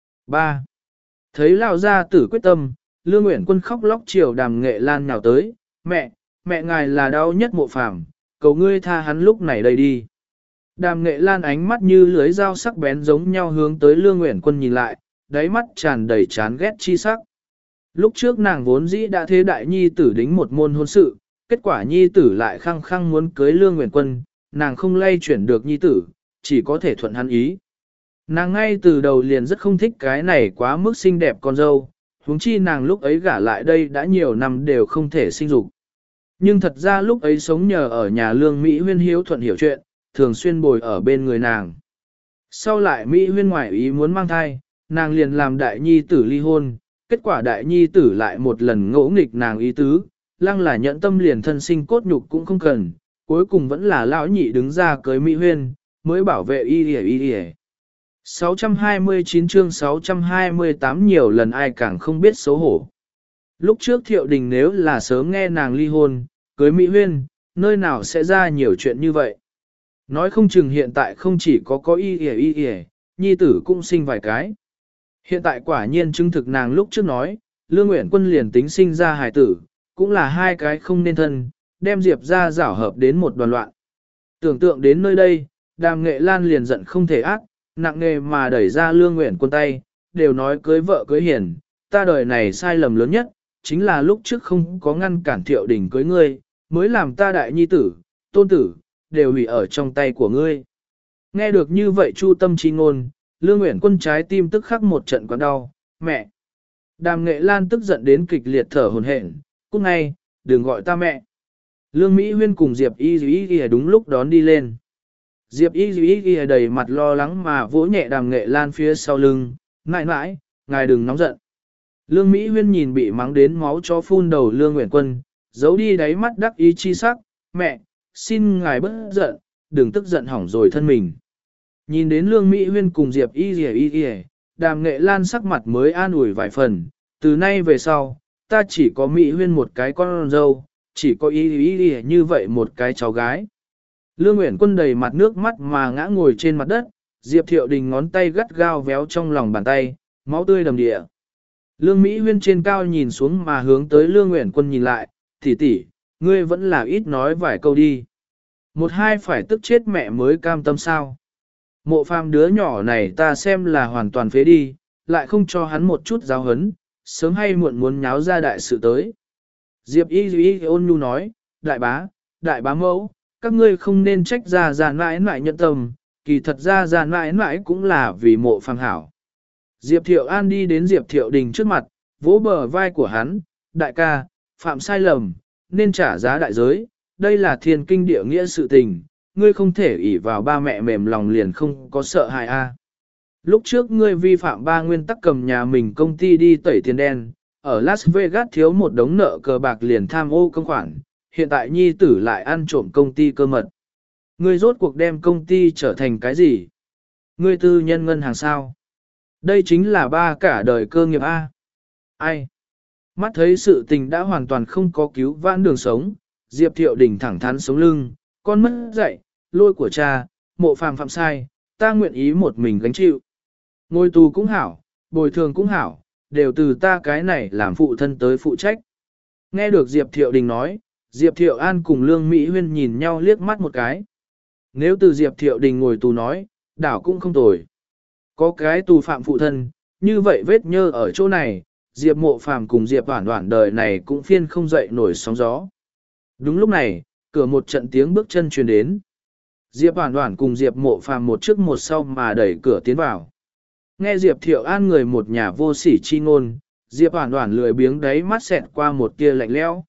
Ba. Thấy lão gia tử quyết tâm, Lương Uyển Quân khóc lóc chiều Đàm Nghệ Lan nhào tới, mẹ, mẹ ngài là đau nhất Mộ Phàm, cầu ngươi tha hắn lúc này đây đi. Đàm Nghệ Lan ánh mắt như lưới dao sắc bén giống nhau hướng tới Lương Uyển Quân nhìn lại, đáy mắt tràn đầy chán ghét chi sắc. Lúc trước nàng vốn dĩ đã thế đại nhi tử đính một môn hôn sự, kết quả nhi tử lại khăng khăng muốn cưới Lương Uyển Quân, nàng không lay chuyển được nhi tử, chỉ có thể thuận hắn ý. Nàng ngay từ đầu liền rất không thích cái này quá mức xinh đẹp con dâu, huống chi nàng lúc ấy gả lại đây đã nhiều năm đều không thể sinh dục. Nhưng thật ra lúc ấy sống nhờ ở nhà Lương Mỹ Huyên hiếu thuận hiểu chuyện, thường xuyên bồi ở bên người nàng. Sau lại Mỹ Huyên ngoại ý muốn mang thai, nàng liền làm đại nhi tử ly hôn, kết quả đại nhi tử lại một lần ngỗ nghịch nàng ý tứ, lăng là nhẫn tâm liền thân sinh cốt nhục cũng không cần, cuối cùng vẫn là lão nhị đứng ra cưới Mỹ Huyên, mới bảo vệ y y y y. sáu trăm hai mươi chín chương sáu trăm hai mươi tám nhiều lần ai càng không biết xấu hổ. Lúc trước Thiệu Đình nếu là sớm nghe nàng ly hôn, cưới Mỹ Huyên, nơi nào sẽ ra nhiều chuyện như vậy. Nói không chừng hiện tại không chỉ có có y y y y, nhi tử cũng sinh vài cái. Hiện tại quả nhiên chứng thực nàng lúc trước nói, Lương Uyển Quân liền tính sinh ra hài tử, cũng là hai cái không nên thân, đem Diệp ra giảo hợp đến một đoàn loạn. Tưởng tượng đến nơi đây, Đàm Nghệ Lan liền giận không thể ác, nặng nề mà đẩy ra Lương Uyển Quân tay, đều nói cưới vợ cưới hiền, ta đời này sai lầm lớn nhất, chính là lúc trước không có ngăn cản Thiệu Đình cưới ngươi, mới làm ta đại nhi tử, tôn tử, đều hủy ở trong tay của ngươi. Nghe được như vậy chu tâm chi ngôn, Lương Uyển Quân trái tim tức khắc một trận quặn đau, mẹ. Đàm Nghệ Lan tức giận đến kịch liệt thở hổn hển, cút ngay, đừng gọi ta mẹ. Lương Mỹ Huyên cùng Diệp Y Y Y đúng lúc đón đi lên. Diệp Y Y Y đầy mặt lo lắng mà vỗ nhẹ Đàm Nghệ Lan phía sau lưng, mãi mãi, ngài đừng nóng giận. Lương Mỹ Huyên nhìn bị mắng đến máu chó phun đầu Lương Uyển Quân, giấu đi đáy mắt đắc ý chi sắc, mẹ, xin ngài bớt giận, đừng tức giận hỏng rồi thân mình. Nhìn đến Lương Mỹ Huyên cùng Diệp Y Y Y Y, Đàm Nghệ Lan sắc mặt mới an ủi vài phần, từ nay về sau, ta chỉ có Mỹ Huyên một cái con dâu, chỉ có Y Y Y như vậy một cái cháu gái. Lương Uyển Quân đầy mặt nước mắt mà ngã ngồi trên mặt đất, Diệp Thiệu Đình ngón tay gắt gao véo trong lòng bàn tay, máu tươi đầm địa. Lương Mỹ Huyên trên cao nhìn xuống mà hướng tới Lương Uyển Quân nhìn lại, tỷ tỷ, ngươi vẫn là ít nói vài câu đi. Một hai phải tức chết mẹ mới cam tâm sao. Mộ Phàm đứa nhỏ này ta xem là hoàn toàn phế đi, lại không cho hắn một chút giáo hấn, sớm hay muộn muốn nháo ra đại sự tới. Diệp Y Y ôn nhu nói, đại bá, đại bá mẫu, các ngươi không nên trách ra ra mãi mãi nhận tâm, kỳ thật ra ra mãi mãi cũng là vì Mộ Phàm hảo. Diệp Thiệu An đi đến Diệp Thiệu Đình trước mặt, vỗ bờ vai của hắn, đại ca, phạm sai lầm, nên trả giá đại giới, đây là thiên kinh địa nghĩa sự tình, ngươi không thể ỷ vào ba mẹ mềm lòng liền không có sợ hại a. Lúc trước ngươi vi phạm ba nguyên tắc cầm nhà mình công ty đi tẩy tiền đen, ở Las Vegas thiếu một đống nợ cờ bạc liền tham ô công khoản, hiện tại nhi tử lại ăn trộm công ty cơ mật. Ngươi rốt cuộc đem công ty trở thành cái gì? Ngươi tư nhân ngân hàng sao? Đây chính là ba cả đời cơ nghiệp A. Ai? Mắt thấy sự tình đã hoàn toàn không có cứu vãn đường sống, Diệp Thiệu Đình thẳng thắn sống lưng, con mất dạy, lôi của cha, Mộ Phàm phạm sai, ta nguyện ý một mình gánh chịu. Ngôi tù cũng hảo, bồi thường cũng hảo, đều từ ta cái này làm phụ thân tới phụ trách. Nghe được Diệp Thiệu Đình nói, Diệp Thiệu An cùng Lương Mỹ Huyên nhìn nhau liếc mắt một cái. Nếu từ Diệp Thiệu Đình ngồi tù nói, đảo cũng không tồi. Có cái tù phạm phụ thân, như vậy vết nhơ ở chỗ này, Diệp Mộ Phàm cùng Diệp Hoản Hoản đời này cũng phiên không dậy nổi sóng gió. Đúng lúc này, cửa một trận tiếng bước chân truyền đến. Diệp Hoản Hoản cùng Diệp Mộ Phàm một trước một sau mà đẩy cửa tiến vào. Nghe Diệp Thiệu An người một nhà vô sỉ chi ngôn, Diệp Hoản Hoản lười biếng đấy mắt xẹt qua một tia lạnh lẽo.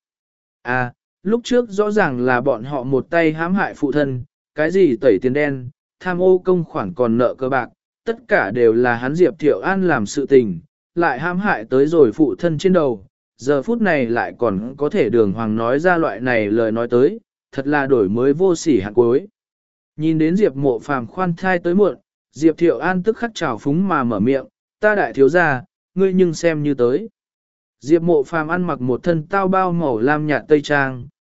À, lúc trước rõ ràng là bọn họ một tay hãm hại phụ thân, cái gì tẩy tiền đen, tham ô công khoản còn nợ cơ bạc, tất cả đều là hắn Diệp Thiệu An làm sự tình, lại hãm hại tới rồi phụ thân trên đầu, giờ phút này lại còn có thể đường hoàng nói ra loại này lời nói tới, thật là đổi mới vô sỉ hạt cuối. Nhìn đến Diệp Mộ Phàm khoan thai tới muộn, Diệp Thiệu An tức khắc trào phúng mà mở miệng, ta đại thiếu gia, ngươi nhưng xem như tới. Diệp Mộ Phàm ăn mặc một thân tao bao màu lam nhạt tây trang,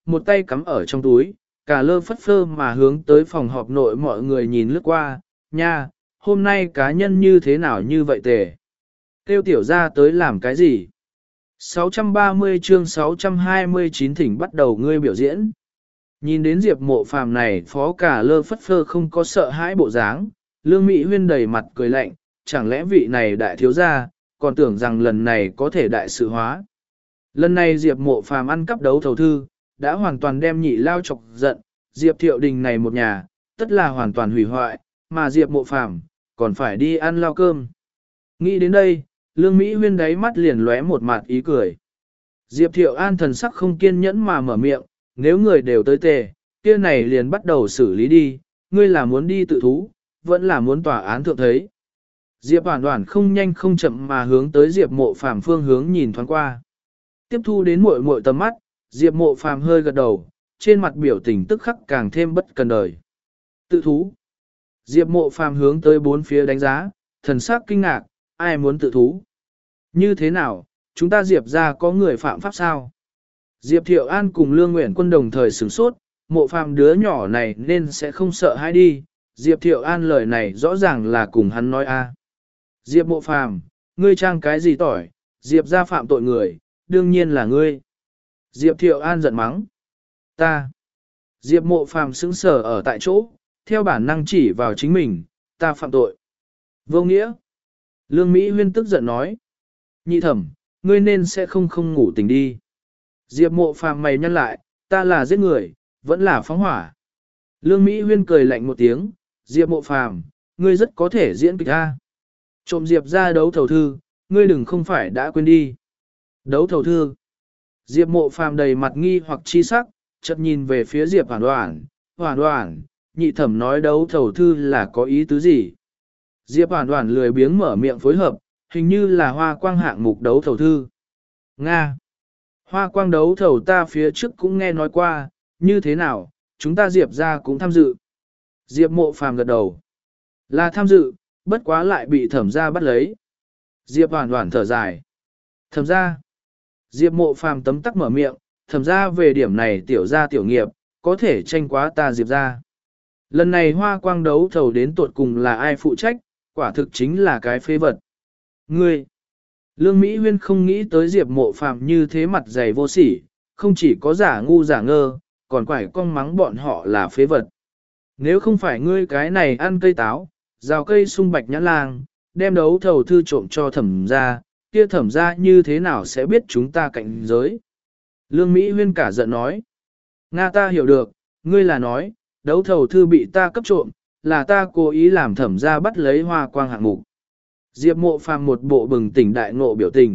một tay cắm ở trong túi, cả lơ phất phơ mà hướng tới phòng họp nội mọi người nhìn lướt qua, nha, hôm nay cá nhân như thế nào như vậy tề. Kêu tiểu ra tới làm cái gì? sáu trăm ba mươi chương sáu trăm hai mươi chín thỉnh bắt đầu ngươi biểu diễn. Nhìn đến Diệp Mộ Phàm này phó cả lơ phất phơ không có sợ hãi bộ dáng, Lương Mỹ Huyên đầy mặt cười lạnh, chẳng lẽ vị này đại thiếu gia, còn tưởng rằng lần này có thể đại sự hóa. Lần này Diệp Mộ Phàm ăn cắp đấu thầu thư, đã hoàn toàn đem nhị lao chọc giận, Diệp Thiệu Đình này một nhà, tất là hoàn toàn hủy hoại, mà Diệp Mộ Phàm còn phải đi ăn lao cơm. Nghĩ đến đây, Lương Mỹ Huyên đáy mắt liền lóe một mặt ý cười. Diệp Thiệu An thần sắc không kiên nhẫn mà mở miệng, nếu người đều tới tề, kia này liền bắt đầu xử lý đi, ngươi là muốn đi tự thú, vẫn là muốn tòa án thượng thấy. Diệp Hoàn Hoàn không nhanh không chậm mà hướng tới Diệp Mộ Phàm phương hướng nhìn thoáng qua. Tiếp thu đến muội muội tầm mắt, Diệp Mộ Phàm hơi gật đầu, trên mặt biểu tình tức khắc càng thêm bất cần đời. Tự thú. Diệp Mộ Phàm hướng tới bốn phía đánh giá, thần sắc kinh ngạc, ai muốn tự thú? Như thế nào, chúng ta Diệp ra có người phạm pháp sao? Diệp Thiệu An cùng Lương Nguyện Quân đồng thời sửng sốt, Mộ Phàm đứa nhỏ này nên sẽ không sợ hãi đi. Diệp Thiệu An lời này rõ ràng là cùng hắn nói a. Diệp Mộ Phàm, ngươi trang cái gì tỏi, Diệp ra phạm tội người, đương nhiên là ngươi. Diệp Thiệu An giận mắng. Ta. Diệp Mộ Phàm sững sờ ở tại chỗ, theo bản năng chỉ vào chính mình, ta phạm tội. Vô nghĩa. Lương Mỹ Huyên tức giận nói. Nhị thẩm, ngươi nên sẽ không không ngủ tỉnh đi. Diệp Mộ Phàm mày nhăn lại, ta là giết người, vẫn là phóng hỏa. Lương Mỹ Huyên cười lạnh một tiếng, Diệp Mộ Phàm, ngươi rất có thể diễn kịch a. Trộm Diệp ra đấu thầu thư, ngươi đừng không phải đã quên đi. Đấu thầu thư. Diệp Mộ Phàm đầy mặt nghi hoặc chi sắc, chợt nhìn về phía Diệp Hoàn Hoàn, Hoàn Hoàn, nhị thẩm nói đấu thầu thư là có ý tứ gì? Diệp Hoàn Hoàn lười biếng mở miệng phối hợp, hình như là hoa quang hạng mục đấu thầu thư. Nga. Hoa quang đấu thầu ta phía trước cũng nghe nói qua, như thế nào, chúng ta Diệp ra cũng tham dự. Diệp Mộ Phàm gật đầu. Là tham dự, bất quá lại bị thẩm ra bắt lấy. Diệp Hoàn Hoàn thở dài. Thẩm ra. Diệp Mộ Phàm tấm tắc mở miệng, thẩm ra về điểm này tiểu ra tiểu nghiệp, có thể tranh quá ta Diệp ra. Lần này hoa quang đấu thầu đến tuột cùng là ai phụ trách, quả thực chính là cái phế vật. Ngươi. Lương Mỹ Huyên không nghĩ tới Diệp Mộ Phàm như thế mặt dày vô sỉ, không chỉ có giả ngu giả ngơ, còn quải cong mắng bọn họ là phế vật. Nếu không phải ngươi cái này ăn cây táo, rào cây sung bạch nhãn lang, đem đấu thầu thư trộm cho thẩm ra, kia thẩm ra như thế nào sẽ biết chúng ta cạnh giới. Lương Mỹ Huyên cả giận nói. Nga ta hiểu được, ngươi là nói, đấu thầu thư bị ta cấp trộm, là ta cố ý làm thẩm ra bắt lấy hoa quang hạng mục. Diệp Mộ Phàm một bộ bừng tỉnh đại ngộ biểu tình.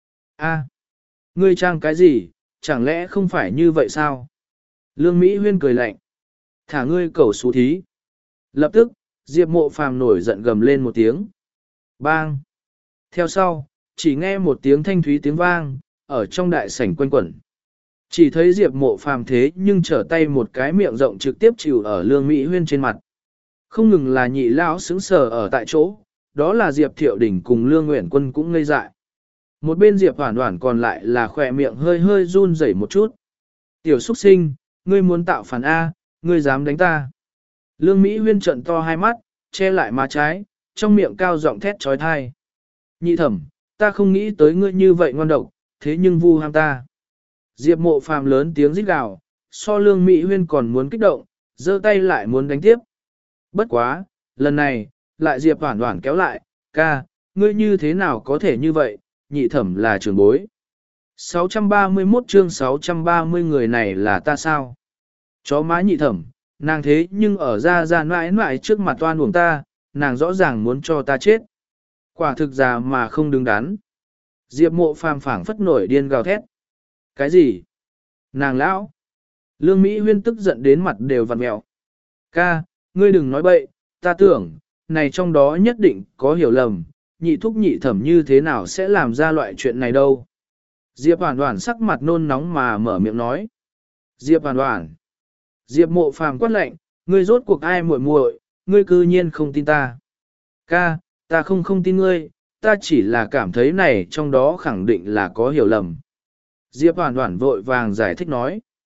A, ngươi trang cái gì, chẳng lẽ không phải như vậy sao? Lương Mỹ Huyên cười lạnh. Thả ngươi cẩu xú thí. Lập tức, Diệp Mộ Phàm nổi giận gầm lên một tiếng. Bang! Theo sau, chỉ nghe một tiếng thanh thúy tiếng vang, ở trong đại sảnh quanh quẩn. Chỉ thấy Diệp Mộ Phàm thế nhưng trở tay một cái miệng rộng trực tiếp chịu ở Lương Mỹ Huyên trên mặt. Không ngừng là nhị lão sững sờ ở tại chỗ, đó là Diệp Thiệu Đình cùng Lương Nguyện Quân cũng ngây dại. Một bên Diệp Hoàn Hoàn còn lại là khỏe miệng hơi hơi run rẩy một chút. Tiểu xuất sinh, ngươi muốn tạo phản A, ngươi dám đánh ta. Lương Mỹ Huyên trợn to hai mắt, che lại má trái, trong miệng cao giọng thét trói thai. Nhị thẩm, ta không nghĩ tới ngươi như vậy ngoan độc, thế nhưng vu ham ta. Diệp Mộ Phàm lớn tiếng rít gào, so Lương Mỹ Huyên còn muốn kích động, giơ tay lại muốn đánh tiếp. Bất quá, lần này, lại Diệp Hoàn Hoàn kéo lại, ca, ngươi như thế nào có thể như vậy, nhị thẩm là trưởng bối. sáu trăm ba mươi mốt chương sáu trăm ba mươi người này là ta sao? Chó má nhị thẩm, nàng thế nhưng ở ra ra mãi mãi trước mặt toan uổng ta, nàng rõ ràng muốn cho ta chết. Quả thực già mà không đứng đắn. Diệp Mộ Phàm phảng phất nổi điên gào thét. Cái gì? Nàng lão? Lương Mỹ Huyên tức giận đến mặt đều vặn mẹo. Ca, ngươi đừng nói bậy, ta tưởng, này trong đó nhất định có hiểu lầm, nhị thúc nhị thẩm như thế nào sẽ làm ra loại chuyện này đâu. Diệp Hoàn Hoàn sắc mặt nôn nóng mà mở miệng nói. Diệp Hoàn Hoàn. Diệp Mộ Phàm quát lệnh, ngươi rốt cuộc ai muội muội, ngươi cư nhiên không tin ta. Ca, ta không không tin ngươi, ta chỉ là cảm thấy này trong đó khẳng định là có hiểu lầm. Diệp Hoàn Hoàn vội vàng giải thích nói.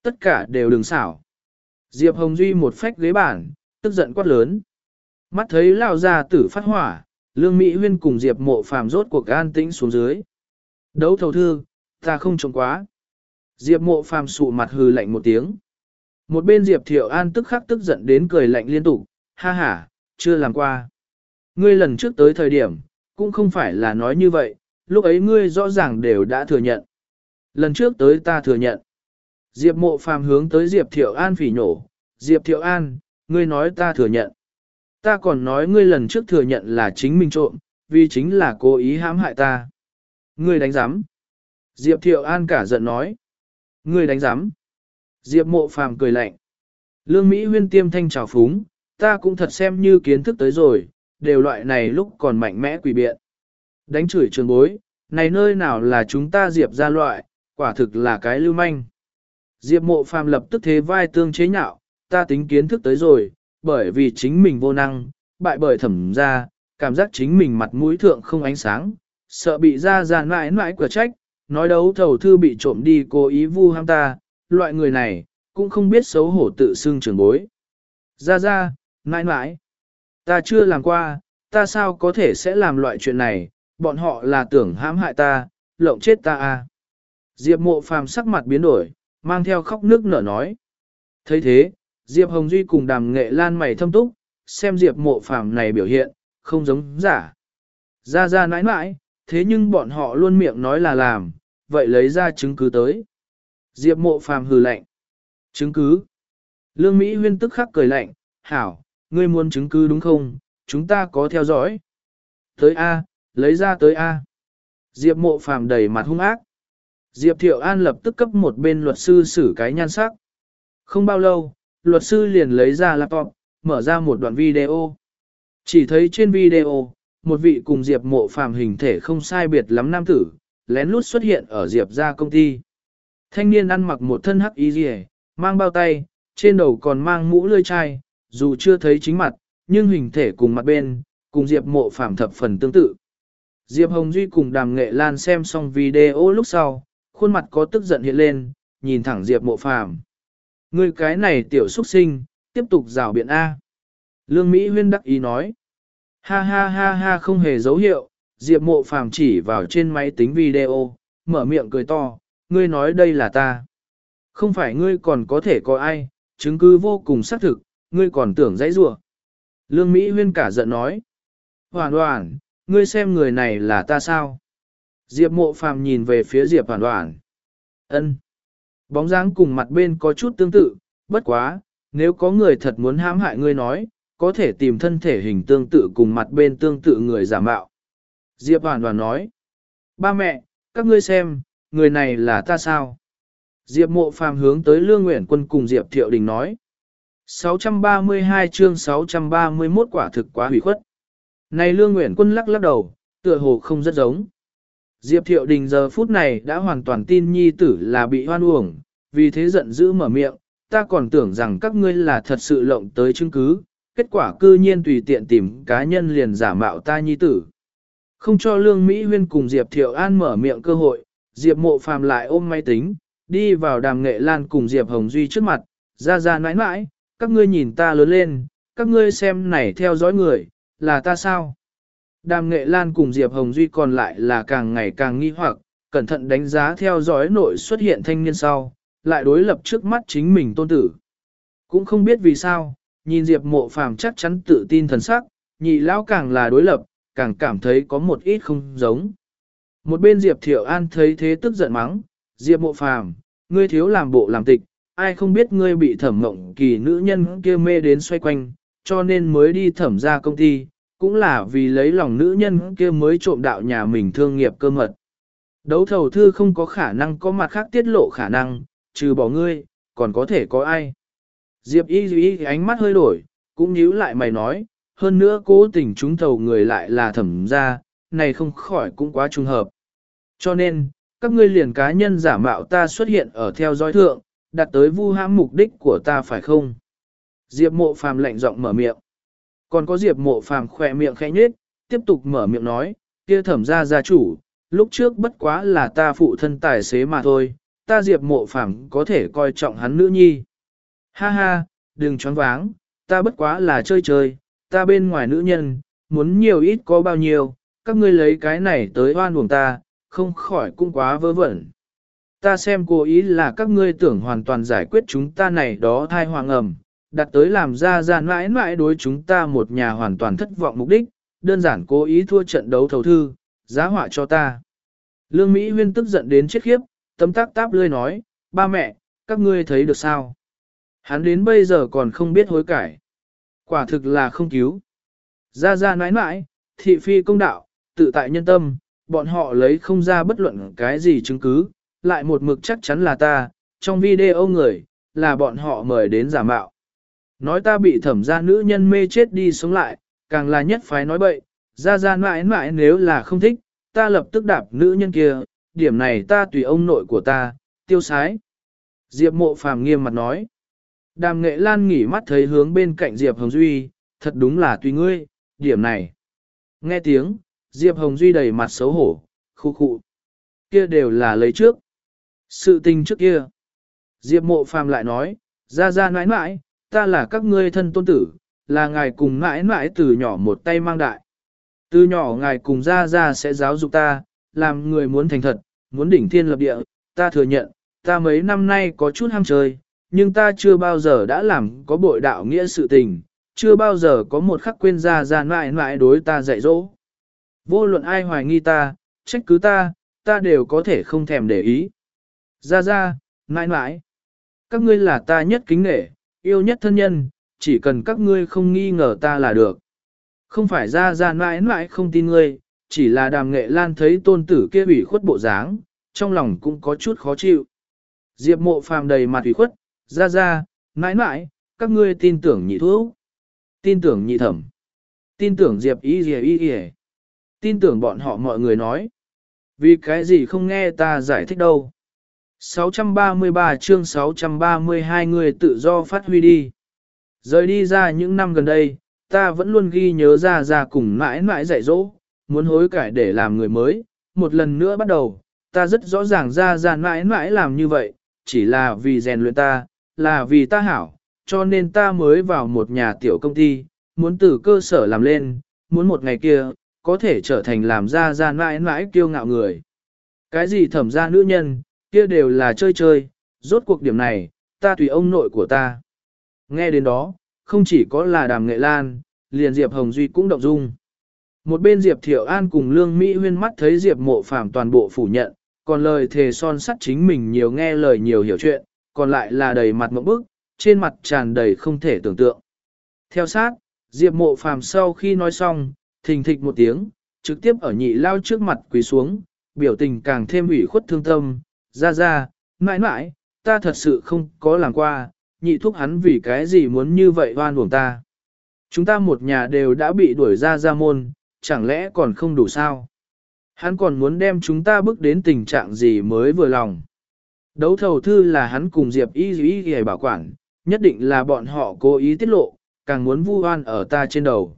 tất cả đều đừng xảo. Diệp Hồng Duy một phách ghế bản, tức giận quát lớn. Mắt thấy lao ra tử phát hỏa, Lương Mỹ Huyên cùng Diệp Mộ Phàm rốt cuộc an tĩnh xuống dưới. Đấu thầu thư, ta không trông quá. Diệp Mộ Phàm sụ mặt hừ lạnh một tiếng. Một bên Diệp Thiệu An tức khắc tức giận đến cười lạnh liên tục, ha ha, chưa làm qua. Ngươi lần trước tới thời điểm, cũng không phải là nói như vậy, lúc ấy ngươi rõ ràng đều đã thừa nhận. Lần trước tới ta thừa nhận. Diệp Mộ Phàm hướng tới Diệp Thiệu An phỉ nhổ, Diệp Thiệu An, ngươi nói ta thừa nhận. Ta còn nói ngươi lần trước thừa nhận là chính mình trộm, vì chính là cố ý hãm hại ta. Ngươi đánh giám. Diệp Thiệu An cả giận nói. Ngươi đánh giám. Diệp Mộ Phàm cười lạnh. Lương Mỹ Huyên tiêm thanh trào phúng, ta cũng thật xem như kiến thức tới rồi, đều loại này lúc còn mạnh mẽ quỷ biện. Đánh chửi trường bối, này nơi nào là chúng ta Diệp ra loại, quả thực là cái lưu manh. Diệp Mộ Phàm lập tức thế vai tương chế nhạo, ta tính kiến thức tới rồi, bởi vì chính mình vô năng, bại bởi thẩm ra, cảm giác chính mình mặt mũi thượng không ánh sáng, sợ bị ra ra mãi mãi quả trách, nói đấu thầu thư bị trộm đi cố ý vu ham ta, loại người này, cũng không biết xấu hổ tự xưng trường bối. Ra ra, mãi mãi, ta chưa làm qua, ta sao có thể sẽ làm loại chuyện này, bọn họ là tưởng hãm hại ta, lộng chết ta à. Diệp Mộ Phàm sắc mặt biến đổi, mang theo khóc nước nở nói. thấy thế, Diệp Hồng Duy cùng Đàm Nghệ Lan mày thâm túc, xem Diệp Mộ Phàm này biểu hiện, không giống giả. Ra ra nãi nãi, thế nhưng bọn họ luôn miệng nói là làm, vậy lấy ra chứng cứ tới. Diệp Mộ Phàm hừ lạnh. Chứng cứ? Lương Mỹ Huyên tức khắc cười lạnh, hảo, ngươi muốn chứng cứ đúng không, chúng ta có theo dõi. Tới A, lấy ra tới A. Diệp Mộ Phàm đầy mặt hung ác. Diệp Thiệu An lập tức cấp một bên luật sư xử cái nhan sắc. Không bao lâu, luật sư liền lấy ra laptop, mở ra một đoạn video. Chỉ thấy trên video, một vị cùng Diệp Mộ Phàm hình thể không sai biệt lắm nam tử, lén lút xuất hiện ở Diệp ra công ty. Thanh niên ăn mặc một thân hắc y rìa, mang bao tay, trên đầu còn mang mũ lưỡi chai, dù chưa thấy chính mặt, nhưng hình thể cùng mặt bên, cùng Diệp Mộ Phàm thập phần tương tự. Diệp Hồng Duy cùng Đàm Nghệ Lan xem xong video lúc sau, khuôn mặt có tức giận hiện lên, nhìn thẳng Diệp Mộ Phàm. Ngươi cái này tiểu xuất sinh, tiếp tục rào biện A. Lương Mỹ Huyên đắc ý nói. Ha ha ha ha không hề dấu hiệu, Diệp Mộ Phàm chỉ vào trên máy tính video, mở miệng cười to, ngươi nói đây là ta. Không phải ngươi còn có thể có ai, chứng cứ vô cùng xác thực, ngươi còn tưởng dãy rủa. Lương Mỹ Huyên cả giận nói. Hoàn Hoàn, ngươi xem người này là ta sao? Diệp Mộ Phàm nhìn về phía Diệp Hoàn Hoàn. Ân. Bóng dáng cùng mặt bên có chút tương tự, bất quá, nếu có người thật muốn hãm hại ngươi nói, có thể tìm thân thể hình tương tự cùng mặt bên tương tự người giả mạo. Diệp Hoàn Hoàn nói. Ba mẹ, các ngươi xem, người này là ta sao? Diệp Mộ Phàm hướng tới Lương Nguyễn Quân cùng Diệp Thiệu Đình nói. sáu trăm ba mươi hai chương sáu trăm ba mươi mốt quả thực quá hủy khuất. Này Lương Nguyễn Quân lắc lắc đầu, tựa hồ không rất giống. Diệp Thiệu Đình giờ phút này đã hoàn toàn tin nhi tử là bị hoan uổng, vì thế giận dữ mở miệng, ta còn tưởng rằng các ngươi là thật sự lộng tới chứng cứ, kết quả cư nhiên tùy tiện tìm cá nhân liền giả mạo ta nhi tử. Không cho Lương Mỹ Huyên cùng Diệp Thiệu An mở miệng cơ hội, Diệp Mộ Phàm lại ôm máy tính, đi vào Đàm Nghệ Lan cùng Diệp Hồng Duy trước mặt, ra ra nãi nãi, các ngươi nhìn ta lớn lên, các ngươi xem này theo dõi người, là ta sao? Đàm Nghệ Lan cùng Diệp Hồng Duy còn lại là càng ngày càng nghi hoặc, cẩn thận đánh giá theo dõi nội xuất hiện thanh niên sau, lại đối lập trước mắt chính mình tôn tử. Cũng không biết vì sao, nhìn Diệp Mộ Phàm chắc chắn tự tin thần sắc, nhị lão càng là đối lập, càng cảm thấy có một ít không giống. Một bên Diệp Thiệu An thấy thế tức giận mắng, Diệp Mộ Phàm, ngươi thiếu làm bộ làm tịch, ai không biết ngươi bị Thẩm Mộng Kỳ nữ nhân kia mê đến xoay quanh, cho nên mới đi thẩm ra công ty, cũng là vì lấy lòng nữ nhân kia mới trộm đạo nhà mình thương nghiệp cơ mật. Đấu thầu thư không có khả năng có mặt khác tiết lộ khả năng, trừ bỏ ngươi, còn có thể có ai. Diệp Y Y ánh mắt hơi đổi, cũng nhíu lại mày nói, hơn nữa cố tình trúng thầu người lại là thẩm ra, này không khỏi cũng quá trùng hợp. Cho nên, các ngươi liền cá nhân giả mạo ta xuất hiện ở theo dõi thượng, đạt tới vu hãm mục đích của ta phải không? Diệp Mộ Phàm lạnh giọng mở miệng. Còn có Diệp Mộ Phàm khỏe miệng khẽ nhếch, tiếp tục mở miệng nói, kia thẩm gia gia chủ, lúc trước bất quá là ta phụ thân tài xế mà thôi, ta Diệp Mộ Phàm có thể coi trọng hắn nữ nhi. Ha ha, đừng choáng váng, ta bất quá là chơi chơi, ta bên ngoài nữ nhân, muốn nhiều ít có bao nhiêu, các ngươi lấy cái này tới oan uổng ta, không khỏi cũng quá vớ vẩn. Ta xem cố ý là các ngươi tưởng hoàn toàn giải quyết chúng ta này đó thai hoàng ẩm, đặt tới làm ra ra mãi mãi đối chúng ta một nhà hoàn toàn thất vọng mục đích, đơn giản cố ý thua trận đấu thầu thư, giá họa cho ta. Lương Mỹ Huyên tức giận đến chết khiếp, tấm tắc táp lươi nói, ba mẹ, các ngươi thấy được sao? Hắn đến bây giờ còn không biết hối cải. Quả thực là không cứu. Ra ra nãi nãi, thị phi công đạo, tự tại nhân tâm, bọn họ lấy không ra bất luận cái gì chứng cứ, lại một mực chắc chắn là ta, trong video người, là bọn họ mời đến giả mạo. Nói ta bị thẩm gia nữ nhân mê chết đi sống lại, càng là nhất phái nói bậy, ra ra nãi nãi nếu là không thích, ta lập tức đạp nữ nhân kia, điểm này ta tùy ông nội của ta, tiêu sái. Diệp Mộ Phàm nghiêm mặt nói. Đàm Nghệ Lan nghỉ mắt thấy hướng bên cạnh Diệp Hồng Duy, thật đúng là tùy ngươi, điểm này. Nghe tiếng, Diệp Hồng Duy đầy mặt xấu hổ, khu khụ. Kia đều là lấy trước. Sự tình trước kia. Diệp Mộ Phàm lại nói, ra ra nãi nãi, ta là các ngươi thân tôn tử, là ngài cùng nãi nãi từ nhỏ một tay mang đại. Từ nhỏ ngài cùng ra ra sẽ giáo dục ta, làm người muốn thành thật, muốn đỉnh thiên lập địa, ta thừa nhận, ta mấy năm nay có chút ham chơi, nhưng ta chưa bao giờ đã làm có bội đạo nghĩa sự tình, chưa bao giờ có một khắc quên ra ra mãi mãi đối ta dạy dỗ. Vô luận ai hoài nghi ta, trách cứ ta, ta đều có thể không thèm để ý. Ra ra, mãi mãi, các ngươi là ta nhất kính nể, yêu nhất thân nhân, chỉ cần các ngươi không nghi ngờ ta là được. Không phải ra ra mãi mãi không tin ngươi, chỉ là Đàm Nghệ Lan thấy tôn tử kia ủy khuất bộ dáng, trong lòng cũng có chút khó chịu. Diệp Mộ Phàm đầy mặt ủy khuất, ra ra, mãi mãi, các ngươi tin tưởng nhị thuốc, tin tưởng nhị thẩm, tin tưởng Diệp y y y y, tin tưởng bọn họ mọi người nói. Vì cái gì không nghe ta giải thích đâu. sáu trăm ba mươi ba chương sáu trăm ba mươi hai người tự do phát huy đi. Rời đi ra những năm gần đây, ta vẫn luôn ghi nhớ ra ra cùng mãi mãi dạy dỗ, muốn hối cải để làm người mới. Một lần nữa bắt đầu, ta rất rõ ràng ra ra mãi mãi làm như vậy, chỉ là vì rèn luyện ta, là vì ta hảo, cho nên ta mới vào một nhà tiểu công ty, muốn từ cơ sở làm lên, muốn một ngày kia, có thể trở thành làm ra ra mãi mãi kiêu ngạo người. Cái gì thẩm ra nữ nhân, kia đều là chơi chơi, rốt cuộc điểm này, ta tùy ông nội của ta. Nghe đến đó, không chỉ có là Đàm Nghệ Lan, liền Diệp Hồng Duy cũng động dung. Một bên Diệp Thiệu An cùng Lương Mỹ Huyên mắt thấy Diệp Mộ Phàm toàn bộ phủ nhận, còn lời thề son sắt chính mình nhiều nghe lời nhiều hiểu chuyện, còn lại là đầy mặt ngộp bức, trên mặt tràn đầy không thể tưởng tượng. Theo sát, Diệp Mộ Phàm sau khi nói xong, thình thịch một tiếng, trực tiếp ở nhị lao trước mặt quỳ xuống, biểu tình càng thêm ủy khuất thương tâm, ra ra, mãi mãi, ta thật sự không có làm qua, nhị thúc hắn vì cái gì muốn như vậy oan uổng ta. Chúng ta một nhà đều đã bị đuổi ra ra môn, chẳng lẽ còn không đủ sao? Hắn còn muốn đem chúng ta bước đến tình trạng gì mới vừa lòng. Đấu thầu thư là hắn cùng Diệp Y Y Y bảo quản, nhất định là bọn họ cố ý tiết lộ, càng muốn vu oan ở ta trên đầu.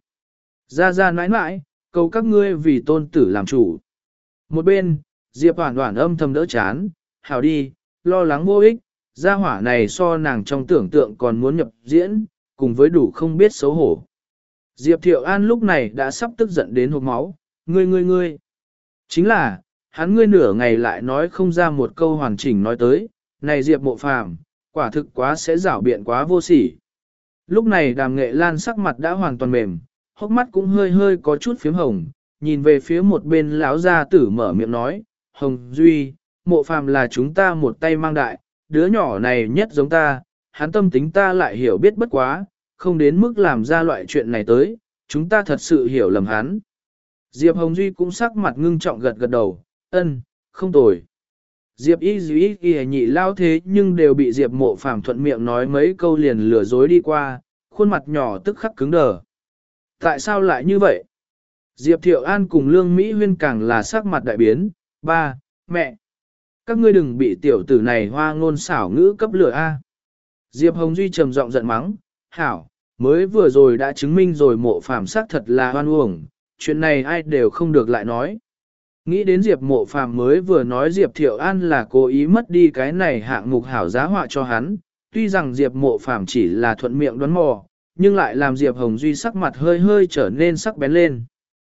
Ra ra nãi nãi, cầu các ngươi vì tôn tử làm chủ. Một bên, Diệp Hoản Hoản âm thầm đỡ chán, hảo đi, lo lắng vô ích, gia hỏa này so nàng trong tưởng tượng còn muốn nhập diễn, cùng với đủ không biết xấu hổ. Diệp Thiệu An lúc này đã sắp tức giận đến hộc máu, ngươi ngươi ngươi. Chính là, hắn ngươi nửa ngày lại nói không ra một câu hoàn chỉnh nói tới, này Diệp Mộ Phàm, quả thực quá sẽ giảo biện quá vô sỉ. Lúc này Đàm Nghệ Lan sắc mặt đã hoàn toàn mềm, hốc mắt cũng hơi hơi có chút phím hồng, nhìn về phía một bên lão gia tử mở miệng nói, Hồng Duy, Mộ Phàm là chúng ta một tay mang đại, đứa nhỏ này nhất giống ta, hắn tâm tính ta lại hiểu biết bất quá, không đến mức làm ra loại chuyện này tới, chúng ta thật sự hiểu lầm hắn. Diệp Hồng Duy cũng sắc mặt ngưng trọng gật gật đầu, ân, không tồi. Diệp Y Duy Y nhị lao thế nhưng đều bị Diệp Mộ Phàm thuận miệng nói mấy câu liền lừa dối đi qua, khuôn mặt nhỏ tức khắc cứng đờ. Tại sao lại như vậy? Diệp Thiệu An cùng Lương Mỹ Huyên càng là sắc mặt đại biến, ba, mẹ. Các ngươi đừng bị tiểu tử này hoa ngôn xảo ngữ cấp lửa A. Diệp Hồng Duy trầm giọng giận mắng, hảo, mới vừa rồi đã chứng minh rồi Mộ Phàm xác thật là hoan uổng, chuyện này ai đều không được lại nói. Nghĩ đến Diệp Mộ Phàm mới vừa nói Diệp Thiệu An là cố ý mất đi cái này hạng mục hảo giá họa cho hắn, tuy rằng Diệp Mộ Phàm chỉ là thuận miệng đoán mò, nhưng lại làm Diệp Hồng Duy sắc mặt hơi hơi trở nên sắc bén lên.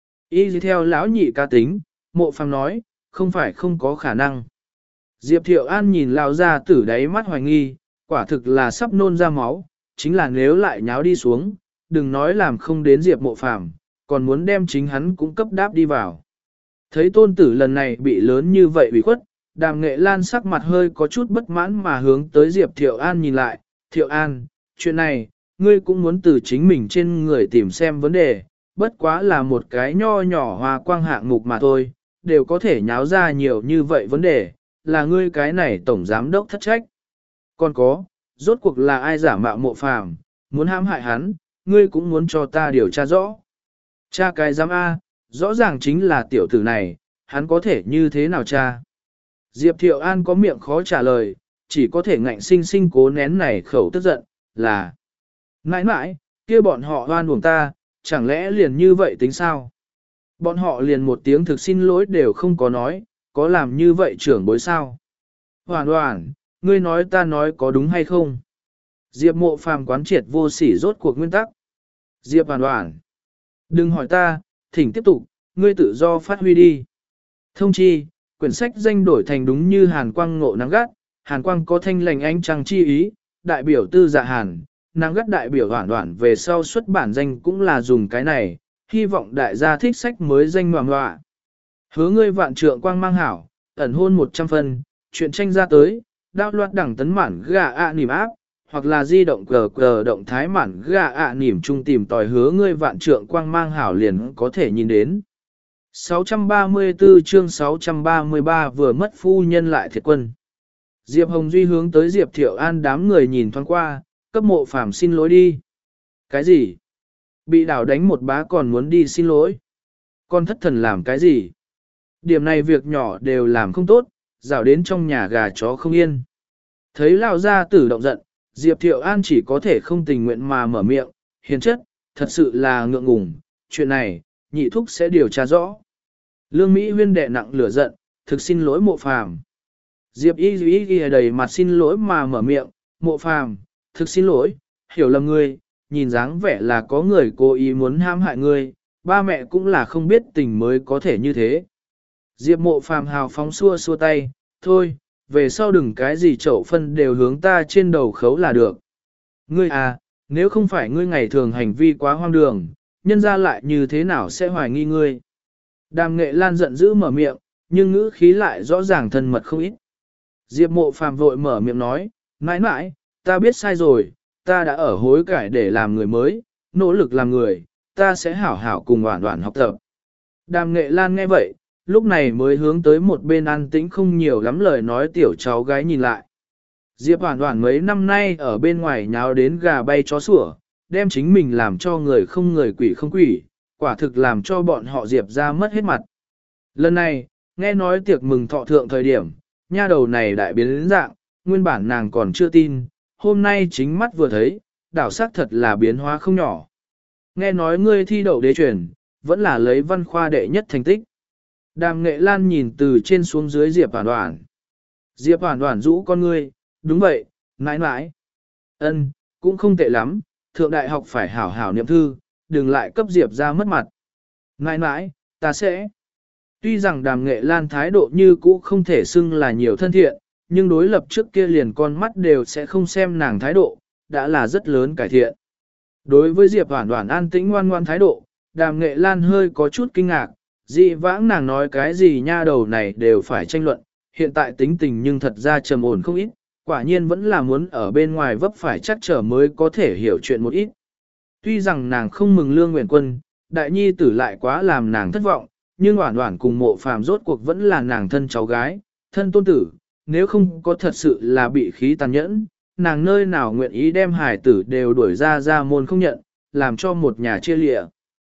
Y theo lão nhị ca tính, Mộ Phàm nói, không phải không có khả năng. Diệp Thiệu An nhìn lão ra tử đáy mắt hoài nghi, quả thực là sắp nôn ra máu, chính là nếu lại nháo đi xuống, đừng nói làm không đến Diệp Mộ Phàm, còn muốn đem chính hắn cũng cấp đáp đi vào. Thấy tôn tử lần này bị lớn như vậy ủy khuất, Đàm Nghệ Lan sắc mặt hơi có chút bất mãn mà hướng tới Diệp Thiệu An nhìn lại, Thiệu An, chuyện này, ngươi cũng muốn từ chính mình trên người tìm xem vấn đề, bất quá là một cái nho nhỏ hòa quang hạng mục mà thôi, đều có thể nháo ra nhiều như vậy vấn đề, là ngươi cái này tổng giám đốc thất trách. Còn có, rốt cuộc là ai giả mạo Mộ Phàm, muốn hãm hại hắn, ngươi cũng muốn cho ta điều tra rõ. Cha cái giám A, rõ ràng chính là tiểu tử này, hắn có thể như thế nào cha? Diệp Thiệu An có miệng khó trả lời, chỉ có thể ngạnh sinh sinh cố nén này khẩu tức giận, là mãi mãi, kia bọn họ hoan uổng ta, chẳng lẽ liền như vậy tính sao? Bọn họ liền một tiếng thực xin lỗi đều không có nói, có làm như vậy trưởng bối sao? Hoàn hoàn, ngươi nói ta nói có đúng hay không? Diệp Mộ Phàm quán triệt vô sỉ rốt cuộc nguyên tắc. Diệp hoàn hoàn, đừng hỏi ta, thỉnh tiếp tục, ngươi tự do phát huy đi. Thông chi, quyển sách danh đổi thành đúng như Hàn Quang ngộ nắng gắt, Hàn Quang có thanh lành ánh trăng chi ý, đại biểu tư dạ Hàn, nắng gắt đại biểu hoảng đoạn về sau xuất bản danh cũng là dùng cái này, hy vọng đại gia thích sách mới danh ngoạm ngoạ. Hứa ngươi vạn trượng quang mang hảo, ẩn hôn một trăm phần, chuyện tranh ra tới, đao loạt đẳng tấn mản gà ạ nỉm áp, hoặc là di động cờ cờ động thái mản gà ạ nỉm trung tìm tòi hứa ngươi vạn trượng quang mang hảo liền có thể nhìn đến. sáu trăm ba mươi tư chương sáu trăm ba mươi ba vừa mất phu nhân lại thiệt quân. Diệp Hồng Duy hướng tới Diệp Thiệu An đám người nhìn thoáng qua, cấp Mộ Phàm xin lỗi đi. Cái gì? Bị đảo đánh một bá còn muốn đi xin lỗi? Con thất thần làm cái gì? Điểm này việc nhỏ đều làm không tốt, rảo đến trong nhà gà chó không yên. Thấy lão gia tử động giận, Diệp Thiệu An chỉ có thể không tình nguyện mà mở miệng, hiền chất, thật sự là ngượng ngùng, chuyện này, nhị thúc sẽ điều tra rõ. Lương Mỹ Huyên đệ nặng lửa giận, thực xin lỗi Mộ Phàm. Diệp Y Y Y đầy mặt xin lỗi mà mở miệng, Mộ Phàm, thực xin lỗi, hiểu lầm ngươi, nhìn dáng vẻ là có người cố ý muốn hãm hại ngươi, ba mẹ cũng là không biết tình mới có thể như thế. Diệp Mộ Phàm hào phóng xua xua tay, thôi, về sau đừng cái gì chậu phân đều hướng ta trên đầu khấu là được. Ngươi à, nếu không phải ngươi ngày thường hành vi quá hoang đường, nhân ra lại như thế nào sẽ hoài nghi ngươi. Đàm Nghệ Lan giận dữ mở miệng, nhưng ngữ khí lại rõ ràng thân mật không ít. Diệp Mộ Phàm vội mở miệng nói, mãi mãi, ta biết sai rồi, ta đã ở hối cải để làm người mới, nỗ lực làm người, ta sẽ hảo hảo cùng Hoản Hoản học tập. Đàm Nghệ Lan nghe vậy, lúc này mới hướng tới một bên an tĩnh không nhiều lắm lời nói tiểu cháu gái nhìn lại. Diệp Hoản Hoản mấy năm nay ở bên ngoài nháo đến gà bay chó sủa, đem chính mình làm cho người không người quỷ không quỷ, quả thực làm cho bọn họ Diệp ra mất hết mặt. Lần này, nghe nói tiệc mừng thọ thượng thời điểm, nha đầu này đại biến đến dạng, nguyên bản nàng còn chưa tin, hôm nay chính mắt vừa thấy, đảo sắc thật là biến hóa không nhỏ. Nghe nói ngươi thi đậu đế truyền, vẫn là lấy văn khoa đệ nhất thành tích. Đàm Nghệ Lan nhìn từ trên xuống dưới Diệp Hoản Hoản. Diệp Hoản Hoản rũ con ngươi, đúng vậy, mãi mãi. Ân, cũng không tệ lắm, thượng đại học phải hảo hảo niệm thư, đừng lại cấp Diệp ra mất mặt. Mãi mãi, ta sẽ. Tuy rằng Đàm Nghệ Lan thái độ như cũ không thể xưng là nhiều thân thiện, nhưng đối lập trước kia liền con mắt đều sẽ không xem nàng thái độ, đã là rất lớn cải thiện. Đối với Diệp Hoản Hoản an tĩnh ngoan ngoan thái độ, Đàm Nghệ Lan hơi có chút kinh ngạc, dị vãng nàng nói cái gì nha đầu này đều phải tranh luận, hiện tại tính tình nhưng thật ra trầm ổn không ít, quả nhiên vẫn là muốn ở bên ngoài vấp phải chắc trở mới có thể hiểu chuyện một ít. Tuy rằng nàng không mừng Lương Nguyễn Quân, đại nhi tử lại quá làm nàng thất vọng, nhưng Hoản Hoản cùng Mộ Phàm rốt cuộc vẫn là nàng thân cháu gái, thân tôn tử, nếu không có thật sự là bị khí tàn nhẫn, nàng nơi nào nguyện ý đem hài tử đều đuổi ra ra môn không nhận, làm cho một nhà chia lịa.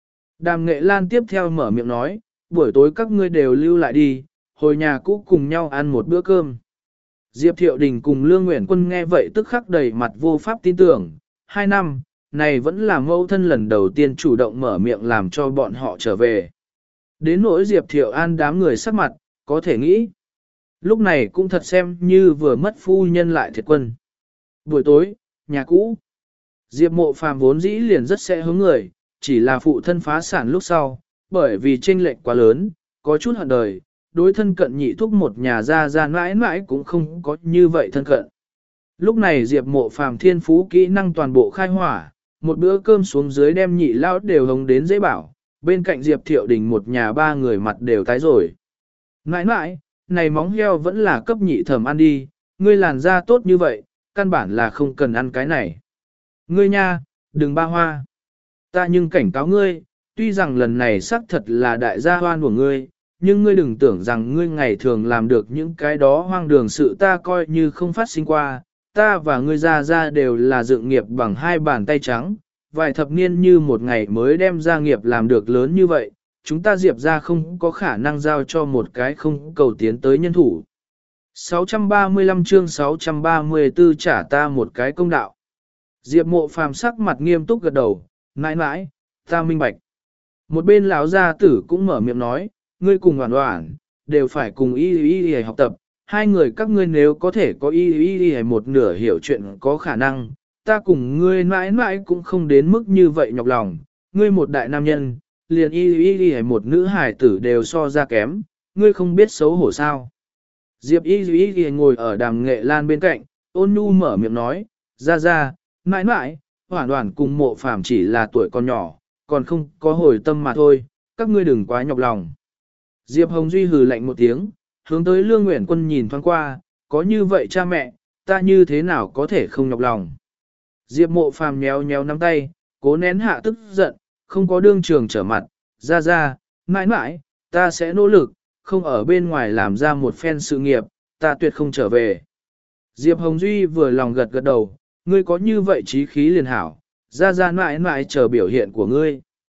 Đàm Nghệ Lan tiếp theo mở miệng nói, buổi tối các ngươi đều lưu lại đi, hồi nhà cũ cùng nhau ăn một bữa cơm. Diệp Thiệu Đình cùng Lương Nguyễn Quân nghe vậy tức khắc đầy mặt vô pháp tin tưởng, hai năm, này vẫn là mẫu thân lần đầu tiên chủ động mở miệng làm cho bọn họ trở về. Đến nỗi Diệp Thiệu An đám người sắc mặt, có thể nghĩ. Lúc này cũng thật xem như vừa mất phu nhân lại thiệt quân. Buổi tối, nhà cũ. Diệp Mộ Phàm vốn dĩ liền rất sẽ hướng người, chỉ là phụ thân phá sản lúc sau, bởi vì chênh lệch quá lớn, có chút hận đời, đối thân cận nhị thúc một nhà ra ra mãi mãi cũng không có như vậy thân cận. Lúc này Diệp Mộ Phàm thiên phú kỹ năng toàn bộ khai hỏa, một bữa cơm xuống dưới đem nhị lão đều hống đến dễ bảo, bên cạnh Diệp Thiệu Đình một nhà ba người mặt đều tái rồi. Mãi mãi, này móng heo vẫn là cấp nhị thẩm ăn đi, ngươi làn da tốt như vậy, căn bản là không cần ăn cái này. Ngươi nha, đừng ba hoa. Ta nhưng cảnh cáo ngươi, tuy rằng lần này xác thật là đại gia hoan của ngươi, nhưng ngươi đừng tưởng rằng ngươi ngày thường làm được những cái đó hoang đường sự ta coi như không phát sinh qua, ta và ngươi ra ra đều là dựng nghiệp bằng hai bàn tay trắng, vài thập niên như một ngày mới đem gia nghiệp làm được lớn như vậy, chúng ta Diệp ra không có khả năng giao cho một cái không cầu tiến tới nhân thủ. sáu trăm ba mươi lăm chương sáu trăm ba mươi tư trả ta một cái công đạo. Diệp Mộ Phàm sắc mặt nghiêm túc gật đầu, nãi nãi, ta minh bạch. Một bên lão gia tử cũng mở miệng nói, ngươi cùng Hoản Hoản, đều phải cùng y y y học tập, hai người các ngươi nếu có thể có y y y một nửa hiểu chuyện có khả năng, ta cùng ngươi mãi mãi cũng không đến mức như vậy nhọc lòng, ngươi một đại nam nhân, liền y y y một nữ hài tử đều so ra kém, ngươi không biết xấu hổ sao. Diệp y y y ngồi ở đàm nghệ lan bên cạnh, ôn nhu mở miệng nói, ra ra, mãi mãi, Hoản Hoản cùng Mộ Phàm chỉ là tuổi còn nhỏ, còn không có hồi tâm mà thôi, các ngươi đừng quá nhọc lòng. Diệp Hồng Duy hừ lạnh một tiếng, hướng tới Lương Nguyễn Quân nhìn thoáng qua, có như vậy cha mẹ, ta như thế nào có thể không nhọc lòng. Diệp Mộ Phàm nhéo nhéo nắm tay, cố nén hạ tức giận, không có đương trường trở mặt, ra ra, mãi mãi, ta sẽ nỗ lực, không ở bên ngoài làm ra một phen sự nghiệp, ta tuyệt không trở về. Diệp Hồng Duy vừa lòng gật gật đầu, ngươi có như vậy trí khí liền hảo, ra ra mãi mãi chờ biểu hiện của ngươi.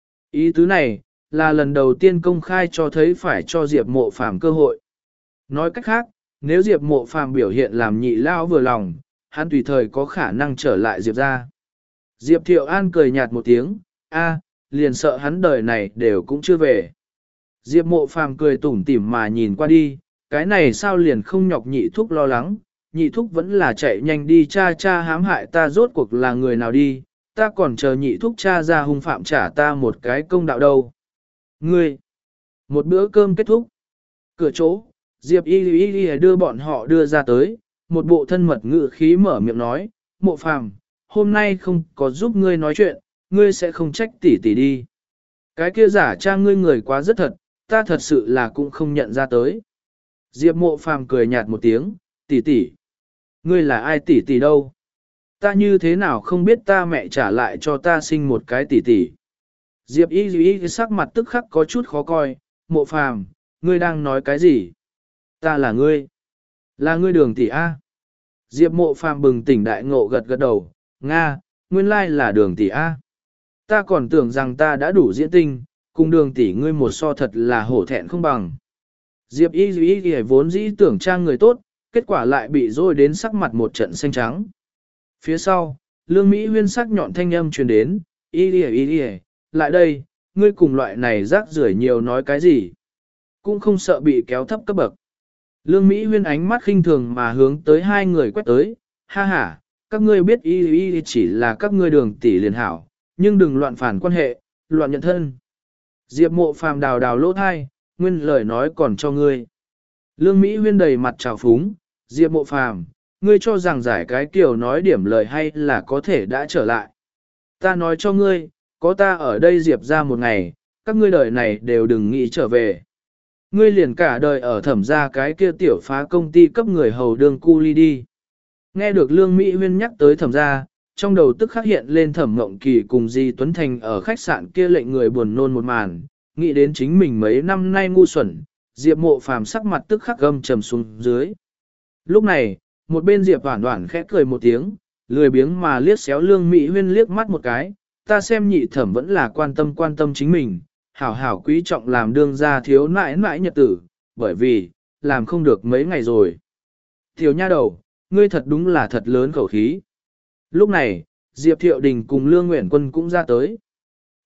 Ý tứ này, là lần đầu tiên công khai cho thấy phải cho Diệp Mộ Phàm cơ hội. Nói cách khác, nếu Diệp Mộ Phàm biểu hiện làm nhị lao vừa lòng, hắn tùy thời có khả năng trở lại Diệp ra. Diệp Thiệu An cười nhạt một tiếng, a, liền sợ hắn đời này đều cũng chưa về. Diệp Mộ Phàm cười tủm tỉm mà nhìn qua đi, cái này sao liền không nhọc nhị thúc lo lắng, nhị thúc vẫn là chạy nhanh đi cha cha hãm hại ta rốt cuộc là người nào đi, ta còn chờ nhị thúc cha ra hung phạm trả ta một cái công đạo đâu. Ngươi, một bữa cơm kết thúc, cửa chỗ, Diệp y y y đưa bọn họ đưa ra tới, một bộ thân mật ngữ khí mở miệng nói, Mộ Phàm, hôm nay không có giúp ngươi nói chuyện, ngươi sẽ không trách tỷ tỷ đi. Cái kia giả trang ngươi người quá rất thật, ta thật sự là cũng không nhận ra tới. Diệp Mộ Phàm cười nhạt một tiếng, tỷ tỷ, ngươi là ai tỷ tỷ đâu? Ta như thế nào không biết ta mẹ trả lại cho ta sinh một cái tỷ tỷ. Diệp y y sắc mặt tức khắc có chút khó coi, Mộ Phàm, ngươi đang nói cái gì? Ta là ngươi. Là ngươi Đường tỷ A. Diệp Mộ Phàm bừng tỉnh đại ngộ gật gật đầu, Nga, nguyên lai là Đường tỷ A. Ta còn tưởng rằng ta đã đủ diễn tinh, cùng Đường tỷ ngươi một so thật là hổ thẹn không bằng. Diệp y y y vốn dĩ tưởng trang người tốt, kết quả lại bị dối đến sắc mặt một trận xanh trắng. Phía sau, Lương Mỹ Huyên sắc nhọn thanh âm truyền đến, y y y y, lại đây, ngươi cùng loại này rác rưởi nhiều nói cái gì. Cũng không sợ bị kéo thấp cấp bậc. Lương Mỹ Huyên ánh mắt khinh thường mà hướng tới hai người quét tới, ha ha, các ngươi biết y y chỉ là các ngươi Đường tỷ liền hảo, nhưng đừng loạn phản quan hệ, loạn nhận thân. Diệp Mộ Phàm đào đào lỗ thai, nguyên lời nói còn cho ngươi. Lương Mỹ Huyên đầy mặt trào phúng, Diệp Mộ Phàm, ngươi cho rằng giải cái kiểu nói điểm lời hay là có thể đã trở lại. Ta nói cho ngươi, có ta ở đây Diệp ra một ngày, các ngươi đời này đều đừng nghĩ trở về. Ngươi liền cả đời ở thẩm ra cái kia tiểu phá công ty cấp người hầu đường cu ly đi. Nghe được Lương Mỹ Huyên nhắc tới thẩm ra, trong đầu tức khắc hiện lên Thẩm Mộng Kỳ cùng Di Tuấn Thành ở khách sạn kia lệnh người buồn nôn một màn, nghĩ đến chính mình mấy năm nay ngu xuẩn, Diệp Mộ Phàm sắc mặt tức khắc gầm trầm xuống dưới. Lúc này, một bên Diệp Hoản Hoản khẽ cười một tiếng, lười biếng mà liếc xéo Lương Mỹ Huyên liếc mắt một cái, ta xem nhị thẩm vẫn là quan tâm quan tâm chính mình, hảo hảo quý trọng làm đương gia thiếu nãi nãi nhật tử, bởi vì, làm không được mấy ngày rồi. Tiểu nha đầu, ngươi thật đúng là thật lớn khẩu khí. Lúc này, Diệp Thiệu Đình cùng Lương Nguyễn Quân cũng ra tới.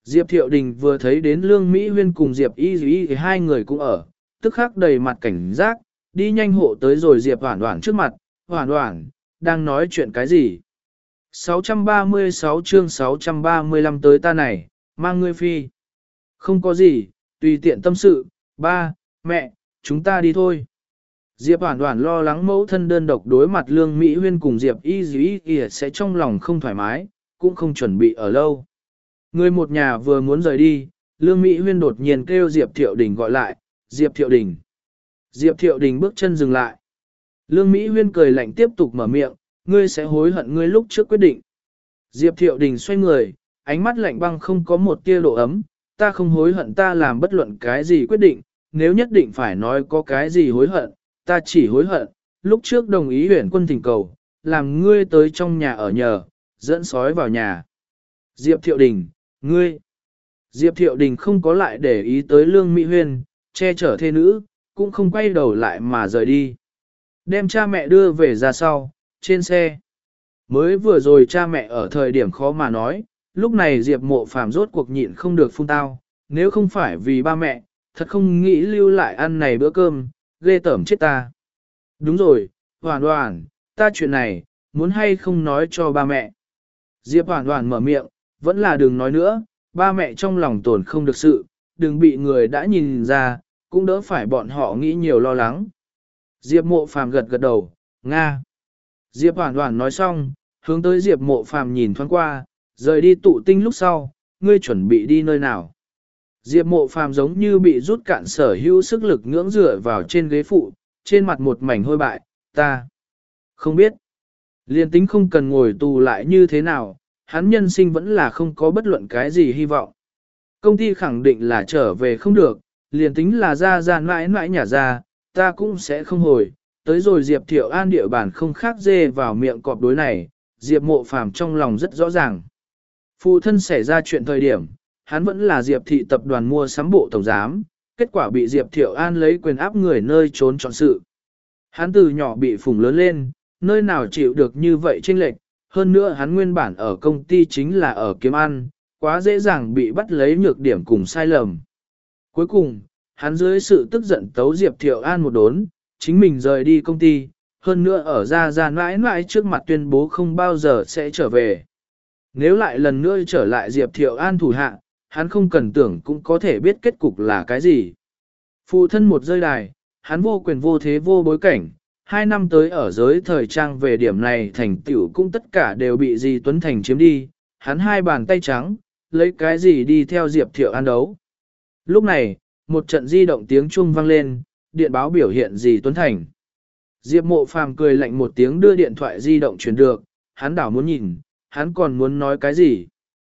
Diệp Thiệu Đình vừa thấy đến Lương Mỹ Huyên cùng Diệp Y Y thì hai người cũng ở, tức khắc đầy mặt cảnh giác, đi nhanh hộ tới rồi Diệp Hoản Hoản trước mặt, Hoản Hoản, đang nói chuyện cái gì? sáu trăm ba mươi sáu chương sáu trăm ba mươi lăm tới ta này, mang ngươi phi. Không có gì, tùy tiện tâm sự, ba, mẹ, chúng ta đi thôi. Diệp Hoản Hoản lo lắng mẫu thân đơn độc đối mặt Lương Mỹ Huyên cùng Diệp Y Y Y sẽ trong lòng không thoải mái, cũng không chuẩn bị ở lâu. Người một nhà vừa muốn rời đi, Lương Mỹ Huyên đột nhiên kêu Diệp Thiệu Đình gọi lại, Diệp Thiệu Đình. Diệp Thiệu Đình bước chân dừng lại. Lương Mỹ Huyên cười lạnh tiếp tục mở miệng, ngươi sẽ hối hận ngươi lúc trước quyết định. Diệp Thiệu Đình xoay người, ánh mắt lạnh băng không có một tia độ ấm, ta không hối hận ta làm bất luận cái gì quyết định, nếu nhất định phải nói có cái gì hối hận, ta chỉ hối hận, lúc trước đồng ý huyển quân thỉnh cầu, làm ngươi tới trong nhà ở nhờ, dẫn sói vào nhà. Diệp Thiệu Đình, ngươi. Diệp Thiệu Đình không có lại để ý tới Lương Mỹ Huyên, che chở thê nữ, cũng không quay đầu lại mà rời đi. Đem cha mẹ đưa về ra sau, trên xe. Mới vừa rồi cha mẹ ở thời điểm khó mà nói, lúc này Diệp Mộ Phàm rốt cuộc nhịn không được phun tao, nếu không phải vì ba mẹ, thật không nghĩ lưu lại ăn này bữa cơm, ghê tởm chết ta. Đúng rồi, Hoản Hoản, ta chuyện này, muốn hay không nói cho ba mẹ. Diệp Hoản Hoản mở miệng, vẫn là đừng nói nữa, ba mẹ trong lòng tổn không được sự, đừng bị người đã nhìn ra, cũng đỡ phải bọn họ nghĩ nhiều lo lắng. Diệp Mộ Phàm gật gật đầu, Nga. Diệp Hoản Hoản nói xong, hướng tới Diệp Mộ Phàm nhìn thoáng qua, rời đi tụ tinh lúc sau, ngươi chuẩn bị đi nơi nào. Diệp Mộ Phàm giống như bị rút cạn sở hữu sức lực ngưỡng dựa vào trên ghế phụ, trên mặt một mảnh hôi bại, ta không biết. Liên tính không cần ngồi tù lại như thế nào, hắn nhân sinh vẫn là không có bất luận cái gì hy vọng. Công ty khẳng định là trở về không được, liền tính là ra ra mãi mãi nhà ra, ta cũng sẽ không hồi. Tới rồi Diệp Thiệu An địa bàn không khác dê vào miệng cọp đối này, Diệp Mộ Phàm trong lòng rất rõ ràng. Phụ thân xảy ra chuyện thời điểm, hắn vẫn là Diệp thị tập đoàn mua sắm bộ tổng giám, kết quả bị Diệp Thiệu An lấy quyền áp người nơi trốn chọn sự. Hắn từ nhỏ bị phủng lớn lên, nơi nào chịu được như vậy chênh lệch, hơn nữa hắn nguyên bản ở công ty chính là ở kiếm ăn, quá dễ dàng bị bắt lấy nhược điểm cùng sai lầm. Cuối cùng, hắn dưới sự tức giận tấu Diệp Thiệu An một đốn, chính mình rời đi công ty, hơn nữa ở ra ra mãi mãi trước mặt tuyên bố không bao giờ sẽ trở về. Nếu lại lần nữa trở lại Diệp Thiệu An thủ hạ, hắn không cần tưởng cũng có thể biết kết cục là cái gì. Phụ thân một rơi đài, hắn vô quyền vô thế vô bối cảnh, hai năm tới ở giới thời trang về điểm này thành tựu cũng tất cả đều bị Di Tuấn Thành chiếm đi, hắn hai bàn tay trắng, lấy cái gì đi theo Diệp Thiệu An đấu. Lúc này, một trận di động tiếng chuông vang lên, điện báo biểu hiện Di Tuấn Thành. Diệp Mộ Phàm cười lạnh một tiếng đưa điện thoại di động chuyển được, hắn đảo muốn nhìn, hắn còn muốn nói cái gì.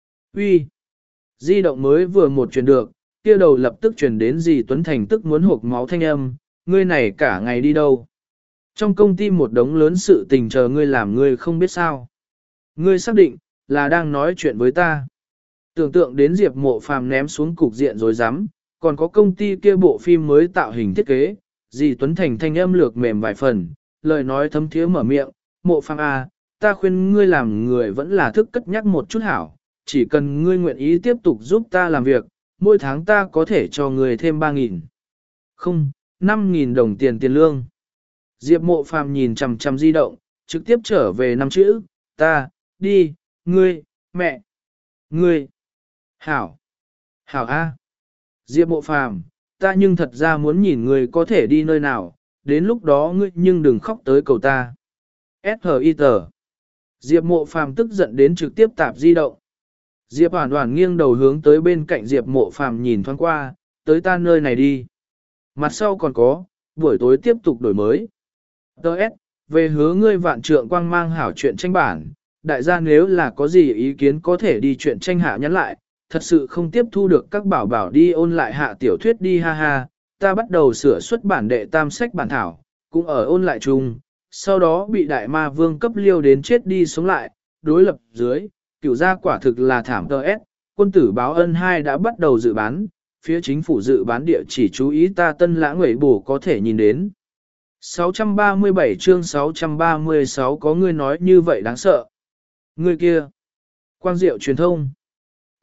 Uy, di động mới vừa một chuyển được, kia đầu lập tức chuyển đến Di Tuấn Thành tức muốn hộc máu thanh âm, ngươi này cả ngày đi đâu. Trong công ty một đống lớn sự tình chờ ngươi làm ngươi không biết sao. Ngươi xác định, là đang nói chuyện với ta. Tưởng tượng đến Diệp Mộ Phàm ném xuống cục diện rồi dám, còn có công ty kia bộ phim mới tạo hình thiết kế, Di Tuấn Thành thanh âm lược mềm vài phần, lời nói thấm thiế mở miệng, Mộ Phàm à, ta khuyên ngươi làm người vẫn là thức cất nhắc một chút hảo, chỉ cần ngươi nguyện ý tiếp tục giúp ta làm việc, mỗi tháng ta có thể cho ngươi thêm ba nghìn. Không, năm nghìn đồng tiền tiền lương. Diệp Mộ Phàm nhìn chằm chằm di động, trực tiếp trở về năm chữ, ta, đi, ngươi, mẹ, ngươi, hảo, hảo a. Diệp Mộ Phàm, ta nhưng thật ra muốn nhìn ngươi có thể đi nơi nào, đến lúc đó ngươi nhưng đừng khóc tới cầu ta. ét hờ i tờ. Diệp Mộ Phàm tức giận đến trực tiếp tạp di động. Diệp Hoản Hoản nghiêng đầu hướng tới bên cạnh Diệp Mộ Phàm nhìn thoáng qua, tới ta nơi này đi. Mặt sau còn có, buổi tối tiếp tục đổi mới. Đợt, về hứa ngươi vạn trượng quang mang hảo chuyện tranh bản, đại gia nếu là có gì ý kiến có thể đi chuyện tranh hạ nhắn lại, thật sự không tiếp thu được các bảo bảo đi ôn lại hạ tiểu thuyết đi ha ha, ta bắt đầu sửa xuất bản đệ tam sách bản thảo, cũng ở ôn lại chung, sau đó bị đại ma vương cấp liêu đến chết đi sống lại, đối lập dưới, cửu gia quả thực là thảm tờ S, quân tử báo ân hai đã bắt đầu dự bán, phía chính phủ dự bán địa chỉ chú ý ta tân lãng ngẩy bổ có thể nhìn đến. sáu trăm ba mươi bảy chương sáu trăm ba mươi sáu có người nói như vậy đáng sợ. Người kia. Quang diệu truyền thông.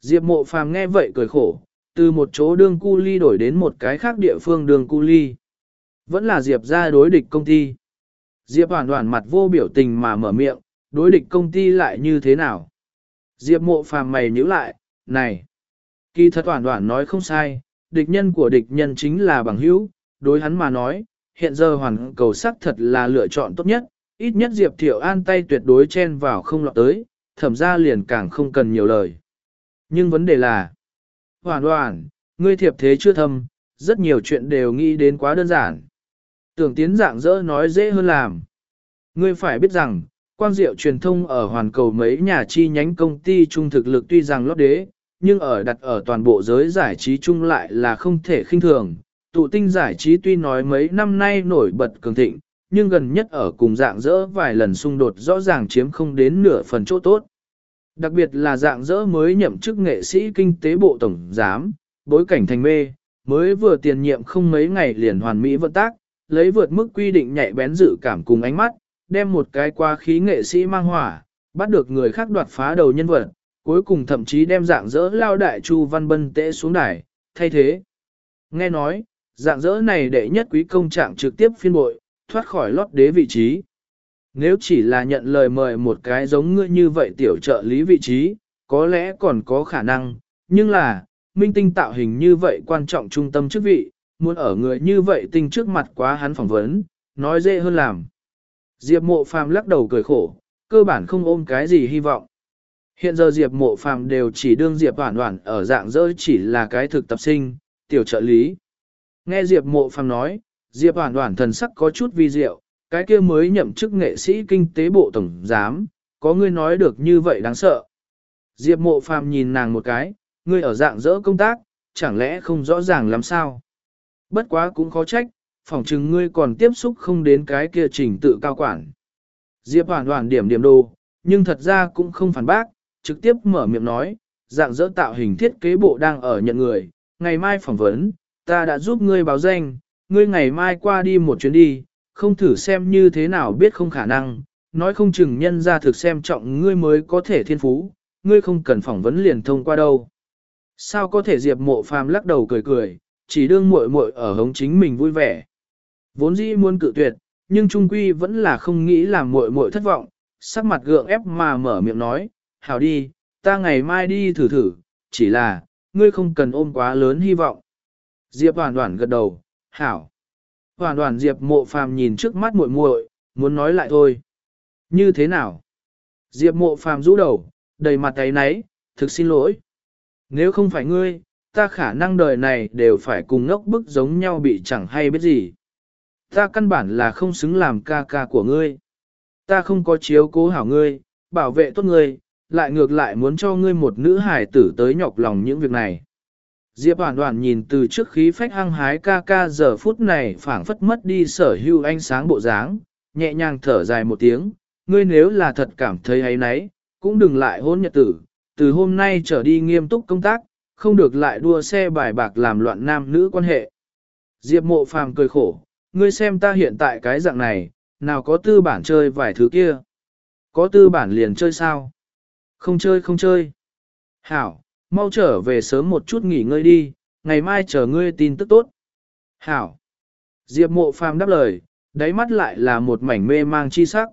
Diệp Mộ Phàm nghe vậy cười khổ, từ một chỗ đương cu ly đổi đến một cái khác địa phương đương cu ly. Vẫn là Diệp ra đối địch công ty. Diệp Hoản Hoản mặt vô biểu tình mà mở miệng, đối địch công ty lại như thế nào? Diệp Mộ Phàm mày nhíu lại, này, kỳ thật Hoản Hoản nói không sai, địch nhân của địch nhân chính là bằng hữu, đối hắn mà nói, hiện giờ hoàn cầu sắc thật là lựa chọn tốt nhất, ít nhất Diệp Thiệu An tay tuyệt đối chen vào không lọt tới, thẩm ra liền càng không cần nhiều lời. Nhưng vấn đề là, Hoản Hoản, ngươi thiệp thế chưa thâm, rất nhiều chuyện đều nghĩ đến quá đơn giản. Tưởng tiến dạng dỡ nói dễ hơn làm. Ngươi phải biết rằng, quang diệu truyền thông ở hoàn cầu mấy nhà chi nhánh công ty trung thực lực tuy rằng lót đế, nhưng ở đặt ở toàn bộ giới giải trí chung lại là không thể khinh thường. Tụ tinh giải trí tuy nói mấy năm nay nổi bật cường thịnh, nhưng gần nhất ở cùng dạng dỡ vài lần xung đột rõ ràng chiếm không đến nửa phần chỗ tốt. Đặc biệt là dạng dỡ mới nhậm chức nghệ sĩ kinh tế bộ tổng giám, bối cảnh thành mê, mới vừa tiền nhiệm không mấy ngày liền hoàn mỹ vận tác, lấy vượt mức quy định nhạy bén dự cảm cùng ánh mắt, đem một cái qua khí nghệ sĩ mang hỏa, bắt được người khác đoạt phá đầu nhân vật, cuối cùng thậm chí đem dạng dỡ lao đại Chu Văn Bân tễ xuống đài, thay thế. Nghe nói, dạng dỡ này đệ nhất quý công trạng trực tiếp phiên bội, thoát khỏi lót đế vị trí. Nếu chỉ là nhận lời mời một cái giống ngươi như vậy tiểu trợ lý vị trí, có lẽ còn có khả năng, nhưng là, minh tinh tạo hình như vậy quan trọng trung tâm chức vị, muốn ở người như vậy tinh trước mặt quá hắn phỏng vấn, nói dễ hơn làm. Diệp Mộ Phàm lắc đầu cười khổ, cơ bản không ôm cái gì hy vọng. Hiện giờ Diệp Mộ Phàm đều chỉ đương Diệp Hoản Hoản ở dạng dỡ chỉ là cái thực tập sinh, tiểu trợ lý. Nghe Diệp Mộ Phàm nói, Diệp Hoản Hoản thần sắc có chút vi diệu, cái kia mới nhậm chức nghệ sĩ kinh tế bộ tổng giám, có ngươi nói được như vậy đáng sợ. Diệp Mộ Phàm nhìn nàng một cái, ngươi ở dạng dỡ công tác, chẳng lẽ không rõ ràng lắm sao? Bất quá cũng khó trách, phỏng chừng ngươi còn tiếp xúc không đến cái kia trình tự cao quản. Diệp Hoản Hoản điểm điểm đồ, nhưng thật ra cũng không phản bác, trực tiếp mở miệng nói, dạng dỡ tạo hình thiết kế bộ đang ở nhận người, ngày mai phỏng vấn, ta đã giúp ngươi báo danh, ngươi ngày mai qua đi một chuyến đi, không thử xem như thế nào biết không khả năng, nói không chừng nhân ra thực xem trọng ngươi mới có thể thiên phú, ngươi không cần phỏng vấn liền thông qua đâu. Sao có thể Diệp Mộ Phàm lắc đầu cười cười, chỉ đương muội muội ở hống chính mình vui vẻ. Vốn dĩ muốn cự tuyệt, nhưng trung quy vẫn là không nghĩ làm muội muội thất vọng, sắc mặt gượng ép mà mở miệng nói, hảo đi, ta ngày mai đi thử thử, chỉ là, ngươi không cần ôm quá lớn hy vọng. Diệp Hoản Hoản gật đầu, hảo. Hoản Hoản Diệp Mộ Phàm nhìn trước mắt muội muội, muốn nói lại thôi. Như thế nào? Diệp Mộ Phàm rũ đầu, đầy mặt áy náy, thực xin lỗi. Nếu không phải ngươi, ta khả năng đời này đều phải cùng ngốc bức giống nhau bị chẳng hay biết gì. Ta căn bản là không xứng làm ca ca của ngươi. Ta không có chiếu cố hảo ngươi, bảo vệ tốt ngươi, lại ngược lại muốn cho ngươi một nữ hải tử tới nhọc lòng những việc này. Diệp Hoản Hoản nhìn từ trước khí phách hăng hái ca ca giờ phút này phảng phất mất đi sở hữu ánh sáng bộ dáng, nhẹ nhàng thở dài một tiếng, ngươi nếu là thật cảm thấy ấy nấy, cũng đừng lại hôn nhật tử, từ hôm nay trở đi nghiêm túc công tác, không được lại đua xe bài bạc làm loạn nam nữ quan hệ. Diệp Mộ Phàm cười khổ, ngươi xem ta hiện tại cái dạng này, nào có tư bản chơi vài thứ kia. Có tư bản liền chơi sao? Không chơi không chơi. Hảo, mau trở về sớm một chút nghỉ ngơi đi, ngày mai chờ ngươi tin tức tốt. Hảo. Diệp Mộ Phàm đáp lời, đáy mắt lại là một mảnh mê mang chi sắc.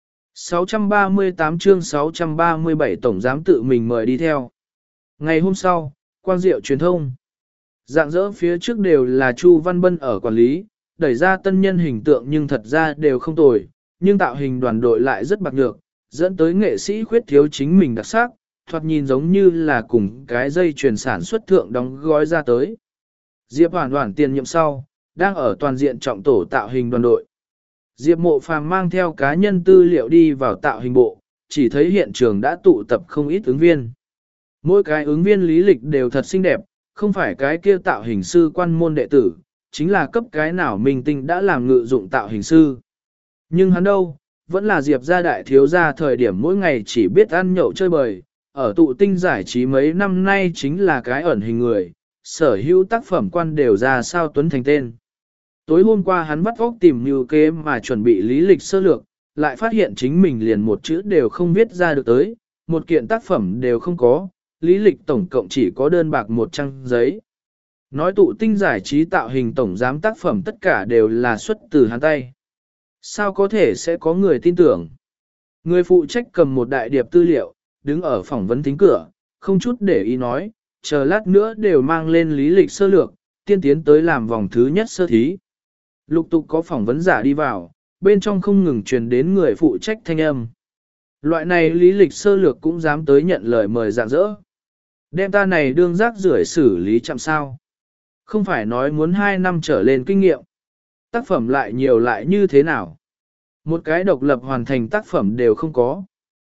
sáu trăm ba mươi tám chương sáu trăm ba mươi bảy tổng giám tự mình mời đi theo. Ngày hôm sau, Quang Diệu truyền thông. Dạng dỡ phía trước đều là Chu Văn Bân ở quản lý, đẩy ra tân nhân hình tượng nhưng thật ra đều không tồi, nhưng tạo hình đoàn đội lại rất bạc nhược, dẫn tới nghệ sĩ khuyết thiếu chính mình đặc sắc, thoạt nhìn giống như là cùng cái dây chuyền sản xuất thượng đóng gói ra tới. Diệp Hoản Hoản tiền nhiệm sau, đang ở toàn diện trọng tổ tạo hình đoàn đội. Diệp Mộ Phàm mang theo cá nhân tư liệu đi vào tạo hình bộ, chỉ thấy hiện trường đã tụ tập không ít ứng viên. Mỗi cái ứng viên lý lịch đều thật xinh đẹp, không phải cái kia tạo hình sư quan môn đệ tử, chính là cấp cái nào minh tinh đã làm ngự dụng tạo hình sư. Nhưng hắn đâu, vẫn là Diệp gia đại thiếu gia thời điểm mỗi ngày chỉ biết ăn nhậu chơi bời, ở tụ tinh giải trí mấy năm nay chính là cái ẩn hình người, sở hữu tác phẩm quan đều ra sao tuấn thành tên. Tối hôm qua hắn bắt óc tìm như kế mà chuẩn bị lý lịch sơ lược, lại phát hiện chính mình liền một chữ đều không viết ra được tới, một kiện tác phẩm đều không có, lý lịch tổng cộng chỉ có đơn bạc một trang giấy. Nói tụ tinh giải trí tạo hình tổng giám tác phẩm tất cả đều là xuất từ hắn tay. Sao có thể sẽ có người tin tưởng? Người phụ trách cầm một đại điệp tư liệu, đứng ở phỏng vấn thính cửa, không chút để ý nói, chờ lát nữa đều mang lên lý lịch sơ lược, tiên tiến tới làm vòng thứ nhất sơ thí. Lục tục có phỏng vấn giả đi vào, bên trong không ngừng truyền đến người phụ trách thanh âm. Loại này lý lịch sơ lược cũng dám tới nhận lời mời dạng dỡ. Đem ta này đương rác rưởi xử lý chậm sao. Không phải nói muốn hai năm trở lên kinh nghiệm. Tác phẩm lại nhiều lại như thế nào. Một cái độc lập hoàn thành tác phẩm đều không có.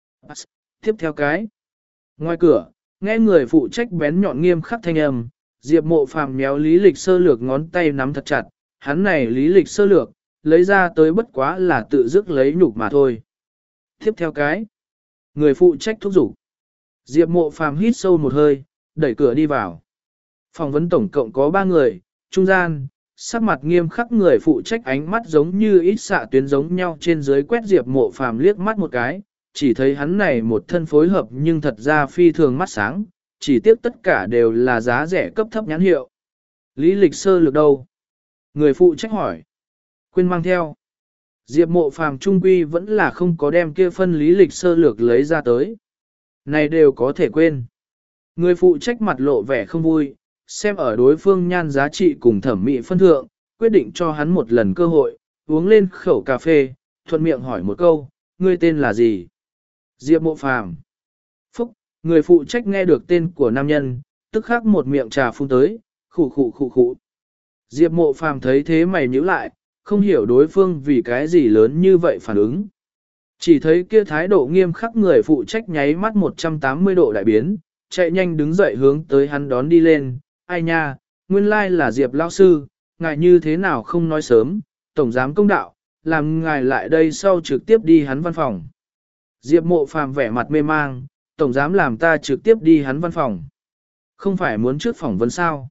Tiếp theo cái. Ngoài cửa, nghe người phụ trách bén nhọn nghiêm khắc thanh âm, Diệp Mộ Phàm méo lý lịch sơ lược ngón tay nắm thật chặt, hắn này lý lịch sơ lược, lấy ra tới bất quá là tự dứt lấy nhục mà thôi. Tiếp theo cái. Người phụ trách thúc giục. Diệp Mộ Phàm hít sâu một hơi, đẩy cửa đi vào. Phỏng vấn tổng cộng có ba người, trung gian, sắc mặt nghiêm khắc người phụ trách ánh mắt giống như ít xạ tuyến giống nhau trên dưới quét Diệp Mộ Phàm liếc mắt một cái, chỉ thấy hắn này một thân phối hợp nhưng thật ra phi thường mắt sáng, chỉ tiếc tất cả đều là giá rẻ cấp thấp nhãn hiệu. Lý lịch sơ lược đâu? Người phụ trách hỏi. Quên mang theo. Diệp Mộ Phàm trung quy vẫn là không có đem kia phân lý lịch sơ lược lấy ra tới. Này đều có thể quên. Người phụ trách mặt lộ vẻ không vui, xem ở đối phương nhan giá trị cùng thẩm mỹ phân thượng, quyết định cho hắn một lần cơ hội, uống lên khẩu cà phê, thuận miệng hỏi một câu, ngươi tên là gì? Diệp Mộ Phàm. Phúc, người phụ trách nghe được tên của nam nhân, tức khắc một miệng trà phun tới, khụ khụ khụ khụ. Diệp Mộ Phàm thấy thế mày nhíu lại, không hiểu đối phương vì cái gì lớn như vậy phản ứng. Chỉ thấy kia thái độ nghiêm khắc người phụ trách nháy mắt một trăm tám mươi độ đại biến, chạy nhanh đứng dậy hướng tới hắn đón đi lên, ai nha, nguyên lai là Diệp lão sư, ngài như thế nào không nói sớm, tổng giám công đạo, làm ngài lại đây sau trực tiếp đi hắn văn phòng. Diệp Mộ Phàm vẻ mặt mê mang, tổng giám làm ta trực tiếp đi hắn văn phòng. Không phải muốn trước phỏng vấn sao?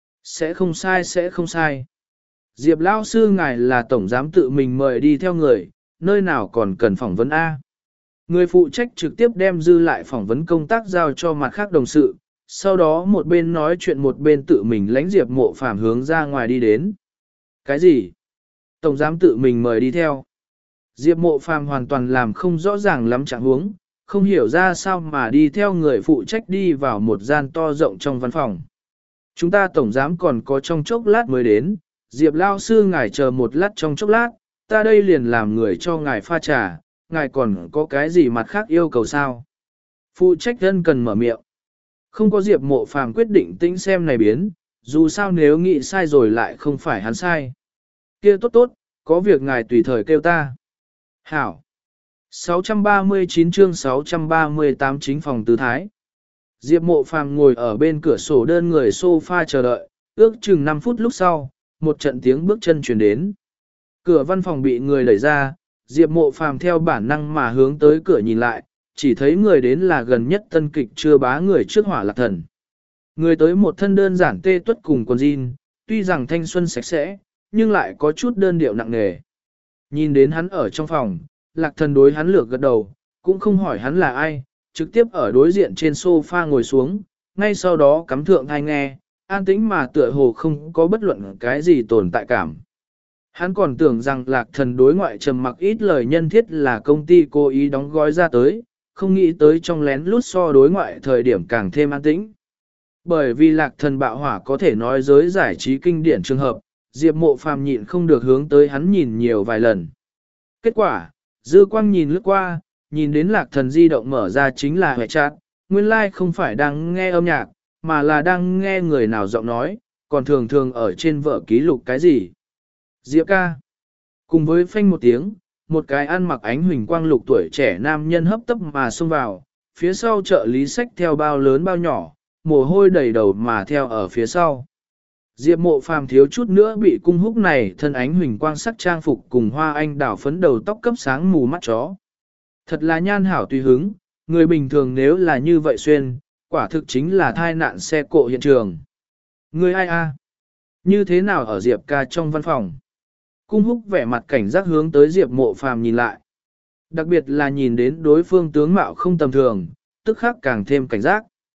Sẽ không sai sẽ không sai. Diệp lão sư ngài là tổng giám tự mình mời đi theo người, nơi nào còn cần phỏng vấn A. Người phụ trách trực tiếp đem dư lại phỏng vấn công tác giao cho mặt khác đồng sự, sau đó một bên nói chuyện một bên tự mình lãnh Diệp Mộ Phàm hướng ra ngoài đi đến. Cái gì? Tổng giám tự mình mời đi theo. Diệp Mộ Phàm hoàn toàn làm không rõ ràng lắm trạng huống, không hiểu ra sao mà đi theo người phụ trách đi vào một gian to rộng trong văn phòng. Chúng ta tổng giám còn có trong chốc lát mới đến, Diệp lao sư ngài chờ một lát trong chốc lát, ta đây liền làm người cho ngài pha trà, ngài còn có cái gì mặt khác yêu cầu sao? Phụ trách dân cần mở miệng. Không có Diệp Mộ Phàm quyết định tĩnh xem này biến, dù sao nếu nghĩ sai rồi lại không phải hắn sai. Kia tốt tốt, có việc ngài tùy thời kêu ta. Hảo. sáu trăm ba mươi chín chương sáu trăm ba mươi tám chính phòng tứ thái. Diệp Mộ Phàm ngồi ở bên cửa sổ đơn người sofa chờ đợi, ước chừng năm phút lúc sau, một trận tiếng bước chân truyền đến. Cửa văn phòng bị người đẩy ra, Diệp Mộ Phàm theo bản năng mà hướng tới cửa nhìn lại, chỉ thấy người đến là gần nhất tân kịch chưa bá người trước Hỏa Lạc Thần. Người tới một thân đơn giản tê tuất cùng quần jean, tuy rằng thanh xuân sạch sẽ, nhưng lại có chút đơn điệu nặng nề. Nhìn đến hắn ở trong phòng, Lạc Thần đối hắn lược gật đầu, cũng không hỏi hắn là ai, trực tiếp ở đối diện trên sofa ngồi xuống, ngay sau đó cắm thượng thai nghe, an tĩnh mà tựa hồ không có bất luận cái gì tồn tại cảm. Hắn còn tưởng rằng Lạc Thần đối ngoại trầm mặc ít lời nhân thiết là công ty cố ý đóng gói ra tới, không nghĩ tới trong lén lút so đối ngoại thời điểm càng thêm an tĩnh. Bởi vì Lạc Thần bạo hỏa có thể nói giới giải trí kinh điển trường hợp, Diệp Mộ Phàm nhịn không được hướng tới hắn nhìn nhiều vài lần. Kết quả, dư quang nhìn lướt qua, nhìn đến Lạc Thần di động mở ra chính là hệ chat, nguyên lai like không phải đang nghe âm nhạc, mà là đang nghe người nào giọng nói, còn thường thường ở trên vở ký lục cái gì. Diệp ca. Cùng với phanh một tiếng, một cái ăn mặc ánh huỳnh quang lục tuổi trẻ nam nhân hấp tấp mà xông vào, phía sau trợ lý sách theo bao lớn bao nhỏ, mồ hôi đầy đầu mà theo ở phía sau. Diệp Mộ Phàm thiếu chút nữa bị cung húc này thân ánh huỳnh quang sắc trang phục cùng hoa anh đào phấn đầu tóc cấp sáng mù mắt chó. Thật là nhan hảo tùy hứng, người bình thường nếu là như vậy xuyên, quả thực chính là thai nạn xe cộ hiện trường. Người ai a? Như thế nào ở Diệp ca trong văn phòng? Cung húc vẻ mặt cảnh giác hướng tới Diệp Mộ Phàm nhìn lại. Đặc biệt là nhìn đến đối phương tướng mạo không tầm thường, tức khắc càng thêm cảnh giác.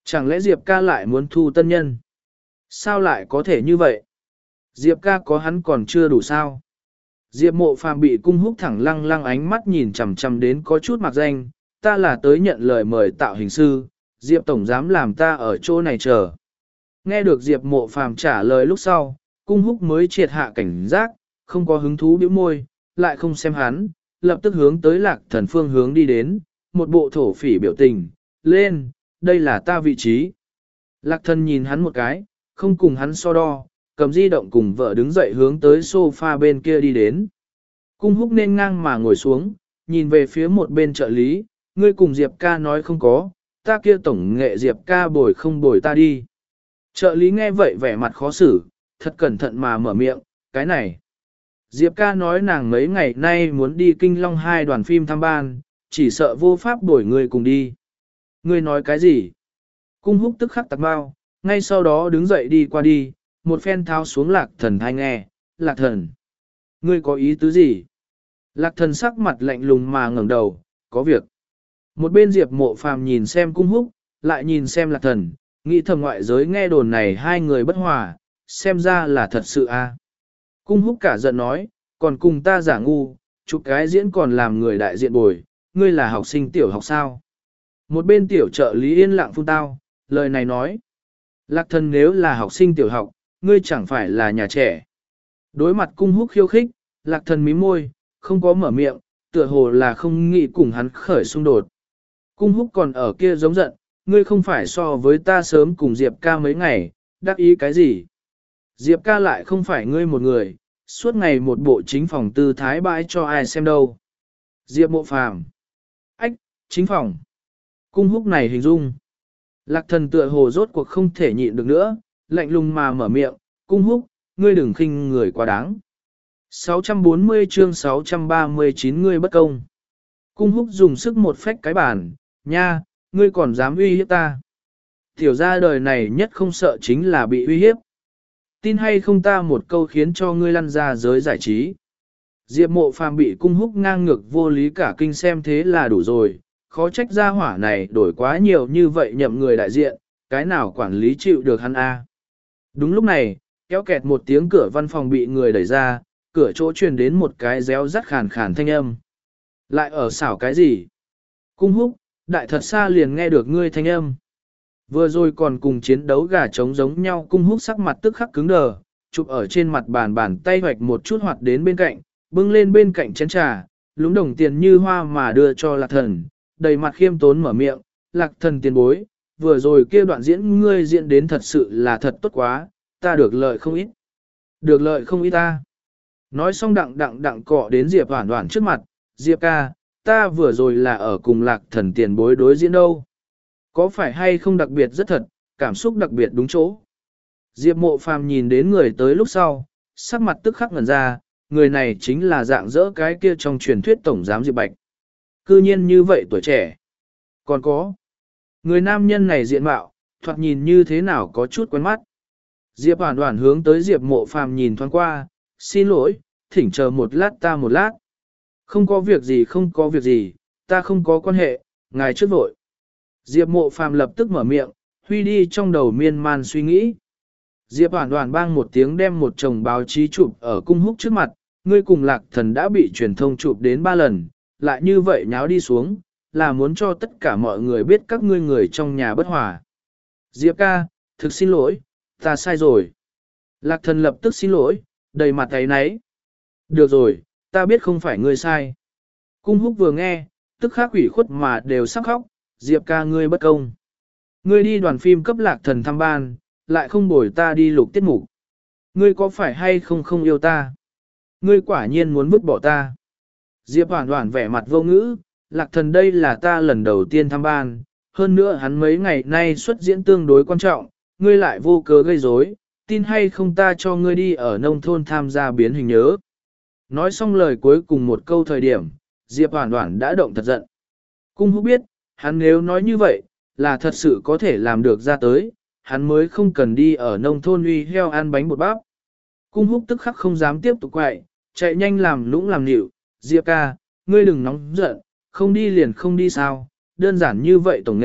Chẳng lẽ Diệp ca lại muốn thu tân nhân? Sao lại có thể như vậy? Diệp ca có hắn còn chưa đủ sao? Diệp mộ phàm bị cung húc thẳng lăng lăng ánh mắt nhìn chằm chằm đến có chút mặc danh, ta là tới nhận lời mời tạo hình sư, Diệp tổng dám làm ta ở chỗ này chờ. Nghe được Diệp mộ phàm trả lời lúc sau, cung húc mới triệt hạ cảnh giác, không có hứng thú bĩu môi, lại không xem hắn, lập tức hướng tới lạc thần phương hướng đi đến, một bộ thổ phỉ biểu tình, lên, đây là ta vị trí. Lạc thần nhìn hắn một cái, không cùng hắn so đo, cầm di động cùng vợ đứng dậy hướng tới sofa bên kia đi đến. Cung húc nên ngang mà ngồi xuống, nhìn về phía một bên trợ lý, ngươi cùng Diệp ca nói không có, ta kia tổng nghệ Diệp ca bồi không bồi ta đi. Trợ lý nghe vậy vẻ mặt khó xử, thật cẩn thận mà mở miệng, cái này. Diệp ca nói nàng mấy ngày nay muốn đi Kinh Long hai đoàn phim thăm ban, chỉ sợ vô pháp bồi người cùng đi. Ngươi nói cái gì? Cung húc tức khắc tạc bao, ngay sau đó đứng dậy đi qua đi, một phen tháo xuống lạc thần thanh nghe, lạc thần. Ngươi có ý tứ gì? Lạc thần sắc mặt lạnh lùng mà ngẩng đầu, có việc. Một bên Diệp mộ phàm nhìn xem cung húc, lại nhìn xem lạc thần, nghĩ thầm ngoại giới nghe đồn này hai người bất hòa, xem ra là thật sự a. À. Cung húc cả giận nói, còn cùng ta giả ngu, chụp cái diễn còn làm người đại diện bồi, ngươi là học sinh tiểu học sao? Một bên tiểu trợ lý yên lặng phun tao, lời này nói. Lạc thần nếu là học sinh tiểu học, ngươi chẳng phải là nhà trẻ. Đối mặt cung húc khiêu khích, lạc thần mím môi, không có mở miệng, tựa hồ là không nghĩ cùng hắn khởi xung đột. Cung húc còn ở kia giống giận, ngươi không phải so với ta sớm cùng Diệp ca mấy ngày, đắc ý cái gì? Diệp ca lại không phải ngươi một người, suốt ngày một bộ chính phòng tư thái bãi cho ai xem đâu. Diệp mộ phàm. Ách, chính phòng. Cung húc này hình dung. Lạc thần tựa hồ rốt cuộc không thể nhịn được nữa, lạnh lùng mà mở miệng, cung húc, ngươi đừng khinh người quá đáng. sáu trăm bốn mươi chương sáu trăm ba mươi chín ngươi bất công. Cung húc dùng sức một phách cái bàn, nha, ngươi còn dám uy hiếp ta. Tiểu ra đời này nhất không sợ chính là bị uy hiếp. Tin hay không ta một câu khiến cho ngươi lăn ra giới giải trí. Diệp mộ phàm bị cung húc ngang ngược vô lý cả kinh xem thế là đủ rồi, khó trách gia hỏa này đổi quá nhiều như vậy nhậm người đại diện, cái nào quản lý chịu được hắn a? Đúng lúc này, kéo kẹt một tiếng cửa văn phòng bị người đẩy ra, cửa chỗ truyền đến một cái réo rắt khàn khàn thanh âm. Lại ở xảo cái gì? Cung húc, đại thật xa liền nghe được ngươi thanh âm. Vừa rồi còn cùng chiến đấu gà trống giống nhau, cung húc sắc mặt tức khắc cứng đờ, chụp ở trên mặt bàn bàn tay hoạch một chút hoạt đến bên cạnh, bưng lên bên cạnh chén trà, lúng đồng tiền như hoa mà đưa cho lạc thần, đầy mặt khiêm tốn mở miệng, lạc thần tiền bối, vừa rồi kia đoạn diễn ngươi diễn đến thật sự là thật tốt quá, ta được lợi không ít. Được lợi không ít ta. Nói xong đặng đặng đặng cọ đến Diệp Hoản Hoản trước mặt, Diệp ca, ta vừa rồi là ở cùng lạc thần tiền bối đối diễn đâu. Có phải hay không đặc biệt rất thật, cảm xúc đặc biệt đúng chỗ. Diệp mộ phàm nhìn đến người tới lúc sau, sắc mặt tức khắc ngẩn ra, người này chính là dạng dỡ cái kia trong truyền thuyết tổng giám Diệp Bạch. Cư nhiên như vậy tuổi trẻ. Còn có, người nam nhân này diện mạo, thoạt nhìn như thế nào có chút quen mắt. Diệp Hoản Hoản hướng tới Diệp mộ phàm nhìn thoáng qua, xin lỗi, thỉnh chờ một lát ta một lát. Không có việc gì không có việc gì, ta không có quan hệ, ngài trước vội. Diệp mộ phàm lập tức mở miệng, huy đi trong đầu miên man suy nghĩ. Diệp Hoản Hoản bang một tiếng đem một chồng báo chí chụp ở cung húc trước mặt, ngươi cùng lạc thần đã bị truyền thông chụp đến ba lần, lại như vậy nháo đi xuống, là muốn cho tất cả mọi người biết các ngươi người trong nhà bất hòa. Diệp ca, thực xin lỗi, ta sai rồi. Lạc thần lập tức xin lỗi, đầy mặt thấy náy. Được rồi, ta biết không phải ngươi sai. Cung húc vừa nghe, tức khắc ủy khuất mà đều sắp khóc, Diệp ca ngươi bất công. Ngươi đi đoàn phim cấp lạc thần thăm ban, lại không bồi ta đi lục tiết mục. Ngươi có phải hay không không yêu ta? Ngươi quả nhiên muốn vứt bỏ ta. Diệp Hoản Hoản vẻ mặt vô ngữ, lạc thần đây là ta lần đầu tiên thăm ban, hơn nữa hắn mấy ngày nay xuất diễn tương đối quan trọng, ngươi lại vô cớ gây rối, tin hay không ta cho ngươi đi ở nông thôn tham gia biến hình nhớ. Nói xong lời cuối cùng một câu thời điểm, Diệp Hoản Hoản đã động thật giận. Cung húc biết, hắn nếu nói như vậy, là thật sự có thể làm được ra tới, hắn mới không cần đi ở nông thôn uy heo ăn bánh bột bắp. Cung húc tức khắc không dám tiếp tục quậy, chạy nhanh làm lũng làm nịu, Diệp ca, ngươi đừng nóng giận, không đi liền không đi sao, đơn giản như vậy tổng nghệ,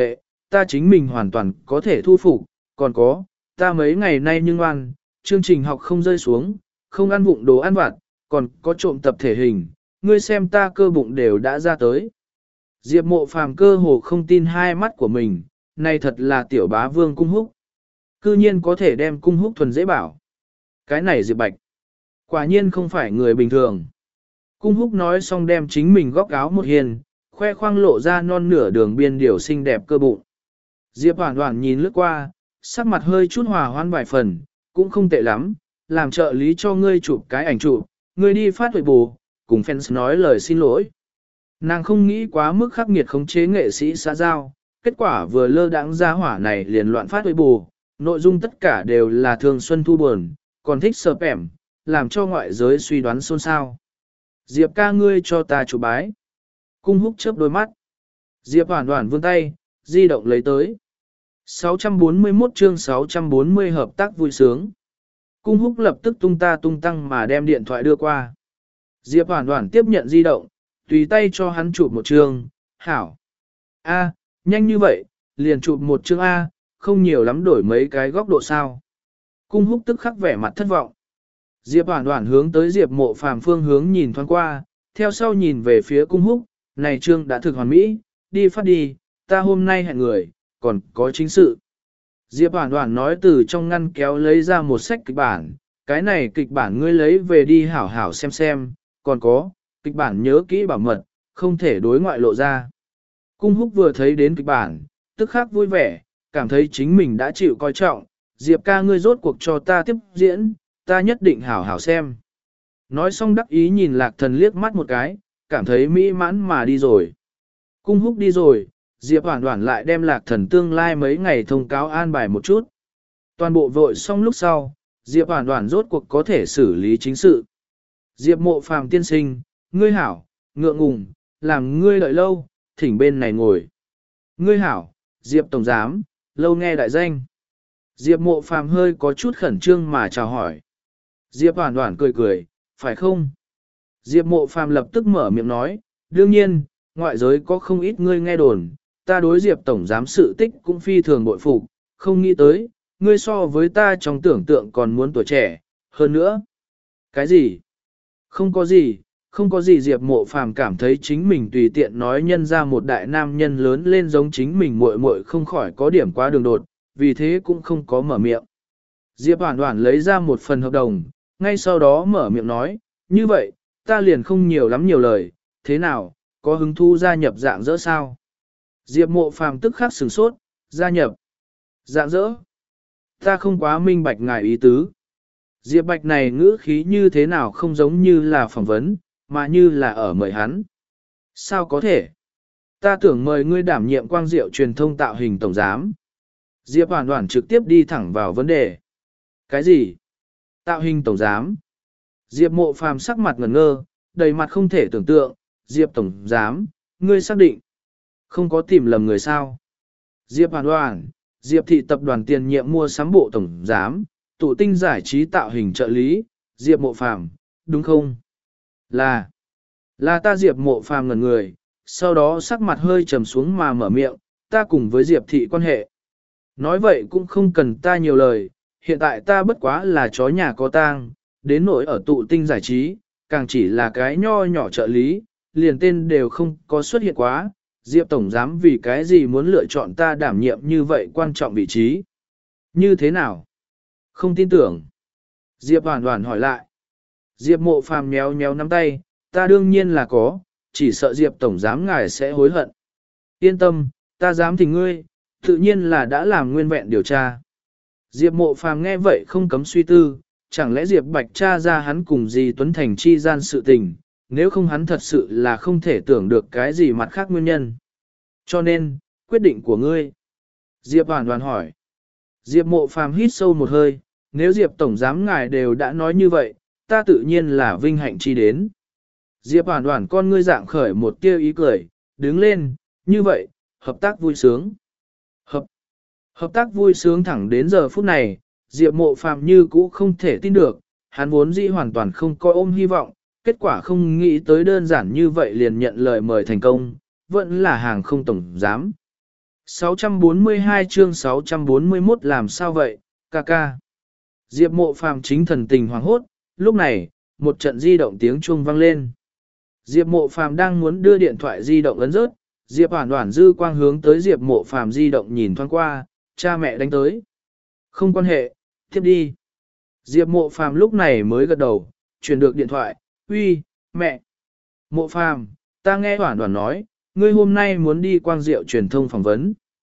ta chính mình hoàn toàn có thể thu phục, còn có, ta mấy ngày nay nhưng ngoan, chương trình học không rơi xuống, không ăn vụng đồ ăn vặt, còn có trộm tập thể hình, ngươi xem ta cơ bụng đều đã ra tới. Diệp Mộ Phàm cơ hồ không tin hai mắt của mình, này thật là tiểu bá vương cung húc. Cư nhiên có thể đem cung húc thuần dễ bảo. Cái này Diệp Bạch, quả nhiên không phải người bình thường. Cung húc nói xong đem chính mình góc áo một hiền, khoe khoang lộ ra non nửa đường biên điều xinh đẹp cơ bụng. Diệp Hoản Hoản nhìn lướt qua, sắc mặt hơi chút hòa hoan vài phần, cũng không tệ lắm, làm trợ lý cho ngươi chụp cái ảnh chụp, ngươi đi phát huệ bù, cùng fans nói lời xin lỗi. Nàng không nghĩ quá mức khắc nghiệt khống chế nghệ sĩ xã giao, kết quả vừa lơ đãng ra hỏa này liền loạn phát huệ bù, nội dung tất cả đều là thường xuân thu buồn, còn thích sờ pẻm, làm cho ngoại giới suy đoán xôn xao. Diệp ca ngươi cho ta chụp bái. Cung húc chớp đôi mắt. Diệp Hoản Hoản vươn tay, di động lấy tới. sáu trăm bốn mươi mốt chương sáu trăm bốn mươi hợp tác vui sướng. Cung húc lập tức tung ta tung tăng mà đem điện thoại đưa qua. Diệp Hoản Hoản tiếp nhận di động, tùy tay cho hắn chụp một chương, hảo. A, nhanh như vậy, liền chụp một chương A, không nhiều lắm đổi mấy cái góc độ sao. Cung húc tức khắc vẻ mặt thất vọng. Diệp Hoản Hoản hướng tới Diệp Mộ Phàm phương hướng nhìn thoáng qua, theo sau nhìn về phía cung húc, này chương đã thực hoàn mỹ, đi phát đi, ta hôm nay hẹn người, còn có chính sự. Diệp Hoản Hoản nói từ trong ngăn kéo lấy ra một sách kịch bản, cái này kịch bản ngươi lấy về đi hảo hảo xem xem, còn có, kịch bản nhớ kỹ bảo mật, không thể đối ngoại lộ ra. Cung húc vừa thấy đến kịch bản, tức khắc vui vẻ, cảm thấy chính mình đã chịu coi trọng, Diệp ca ngươi rốt cuộc cho ta tiếp diễn, ta nhất định hảo hảo xem. Nói xong đắc ý nhìn Lạc Thần liếc mắt một cái, cảm thấy mỹ mãn mà đi rồi. Cung húc đi rồi, Diệp Hoản Hoản lại đem Lạc Thần tương lai mấy ngày thông cáo an bài một chút. Toàn bộ vội xong lúc sau, Diệp Hoản Hoản rốt cuộc có thể xử lý chính sự. Diệp Mộ Phàm tiên sinh, ngươi hảo, ngượng ngùng, làm ngươi đợi lâu, thỉnh bên này ngồi. Ngươi hảo, Diệp Tổng Giám, lâu nghe đại danh. Diệp Mộ Phàm hơi có chút khẩn trương mà chào hỏi. Diệp Hoản Hoản cười cười, phải không? Diệp Mộ Phàm lập tức mở miệng nói, đương nhiên, ngoại giới có không ít ngươi nghe đồn, ta đối Diệp Tổng Giám sự tích cũng phi thường bội phục, không nghĩ tới, ngươi so với ta trong tưởng tượng còn muốn tuổi trẻ, hơn nữa. Cái gì? Không có gì, không có gì. Diệp Mộ Phàm cảm thấy chính mình tùy tiện nói nhân ra một đại nam nhân lớn lên giống chính mình muội muội không khỏi có điểm quá đường đột, vì thế cũng không có mở miệng. Diệp Hoản Hoản lấy ra một phần hợp đồng, ngay sau đó mở miệng nói, như vậy, ta liền không nhiều lắm nhiều lời, thế nào, có hứng thú gia nhập dạng dỡ sao? Diệp Mộ Phàm tức khắc sửng sốt, gia nhập. Dạng dỡ? Ta không quá minh bạch ngài ý tứ. Diệp Bạch này ngữ khí như thế nào không giống như là phỏng vấn, mà như là ở mời hắn. Sao có thể? Ta tưởng mời ngươi đảm nhiệm quang diệu truyền thông tạo hình tổng giám. Diệp Hoản Hoản trực tiếp đi thẳng vào vấn đề. Cái gì? Tạo hình tổng giám? Diệp Mộ Phàm sắc mặt ngẩn ngơ, đầy mặt không thể tưởng tượng. Diệp tổng giám, ngươi xác định. Không có tìm lầm người sao? Diệp Hoản Hoản, Diệp thị tập đoàn tiền nhiệm mua sắm bộ tổng giám, tụ tinh giải trí tạo hình trợ lý, Diệp Mộ Phàm, đúng không? Là, là ta Diệp Mộ Phàm ngẩn người, sau đó sắc mặt hơi trầm xuống mà mở miệng, ta cùng với Diệp thị quan hệ. Nói vậy cũng không cần ta nhiều lời, hiện tại ta bất quá là chó nhà có tang, đến nỗi ở tụ tinh giải trí, càng chỉ là cái nho nhỏ trợ lý, liền tên đều không có xuất hiện quá. Diệp Tổng Giám vì cái gì muốn lựa chọn ta đảm nhiệm như vậy quan trọng vị trí? Như thế nào? Không tin tưởng. Diệp Hoản Hoản hỏi lại. Diệp Mộ Phàm méo méo nắm tay, ta đương nhiên là có, chỉ sợ Diệp Tổng Giám ngài sẽ hối hận. Yên tâm, ta dám thỉnh ngươi, tự nhiên là đã làm nguyên vẹn điều tra. Diệp Mộ Phàm nghe vậy không cấm suy tư, chẳng lẽ Diệp Bạch tra ra hắn cùng Di Tuấn Thành chi gian sự tình, nếu không hắn thật sự là không thể tưởng được cái gì mặt khác nguyên nhân. Cho nên, quyết định của ngươi. Diệp Hoản Hoản hỏi. Diệp Mộ Phàm hít sâu một hơi, nếu Diệp Tổng Giám ngài đều đã nói như vậy, ta tự nhiên là vinh hạnh chi đến. Diệp Hoản Hoản con ngươi dạng khởi một tia ý cười, đứng lên, như vậy, hợp tác vui sướng. Hợp, hợp tác vui sướng thẳng đến giờ phút này, Diệp Mộ Phàm như cũ không thể tin được, hắn vốn dĩ hoàn toàn không coi ôm hy vọng, kết quả không nghĩ tới đơn giản như vậy liền nhận lời mời thành công, vẫn là hàng không tổng giám. sáu trăm bốn mươi hai chương sáu trăm bốn mươi mốt làm sao vậy, ca ca. Diệp Mộ Phàm chính thần tình hoảng hốt, lúc này, một trận di động tiếng chuông vang lên. Diệp Mộ Phàm đang muốn đưa điện thoại di động ấn rớt, Diệp Hoản Hoản dư quang hướng tới Diệp Mộ Phàm di động nhìn thoáng qua, cha mẹ đánh tới. Không quan hệ, tiếp đi. Diệp Mộ Phàm lúc này mới gật đầu, truyền được điện thoại, uy, mẹ. Mộ Phàm, ta nghe Hoản Hoản nói, ngươi hôm nay muốn đi Quang Diệu truyền thông phỏng vấn.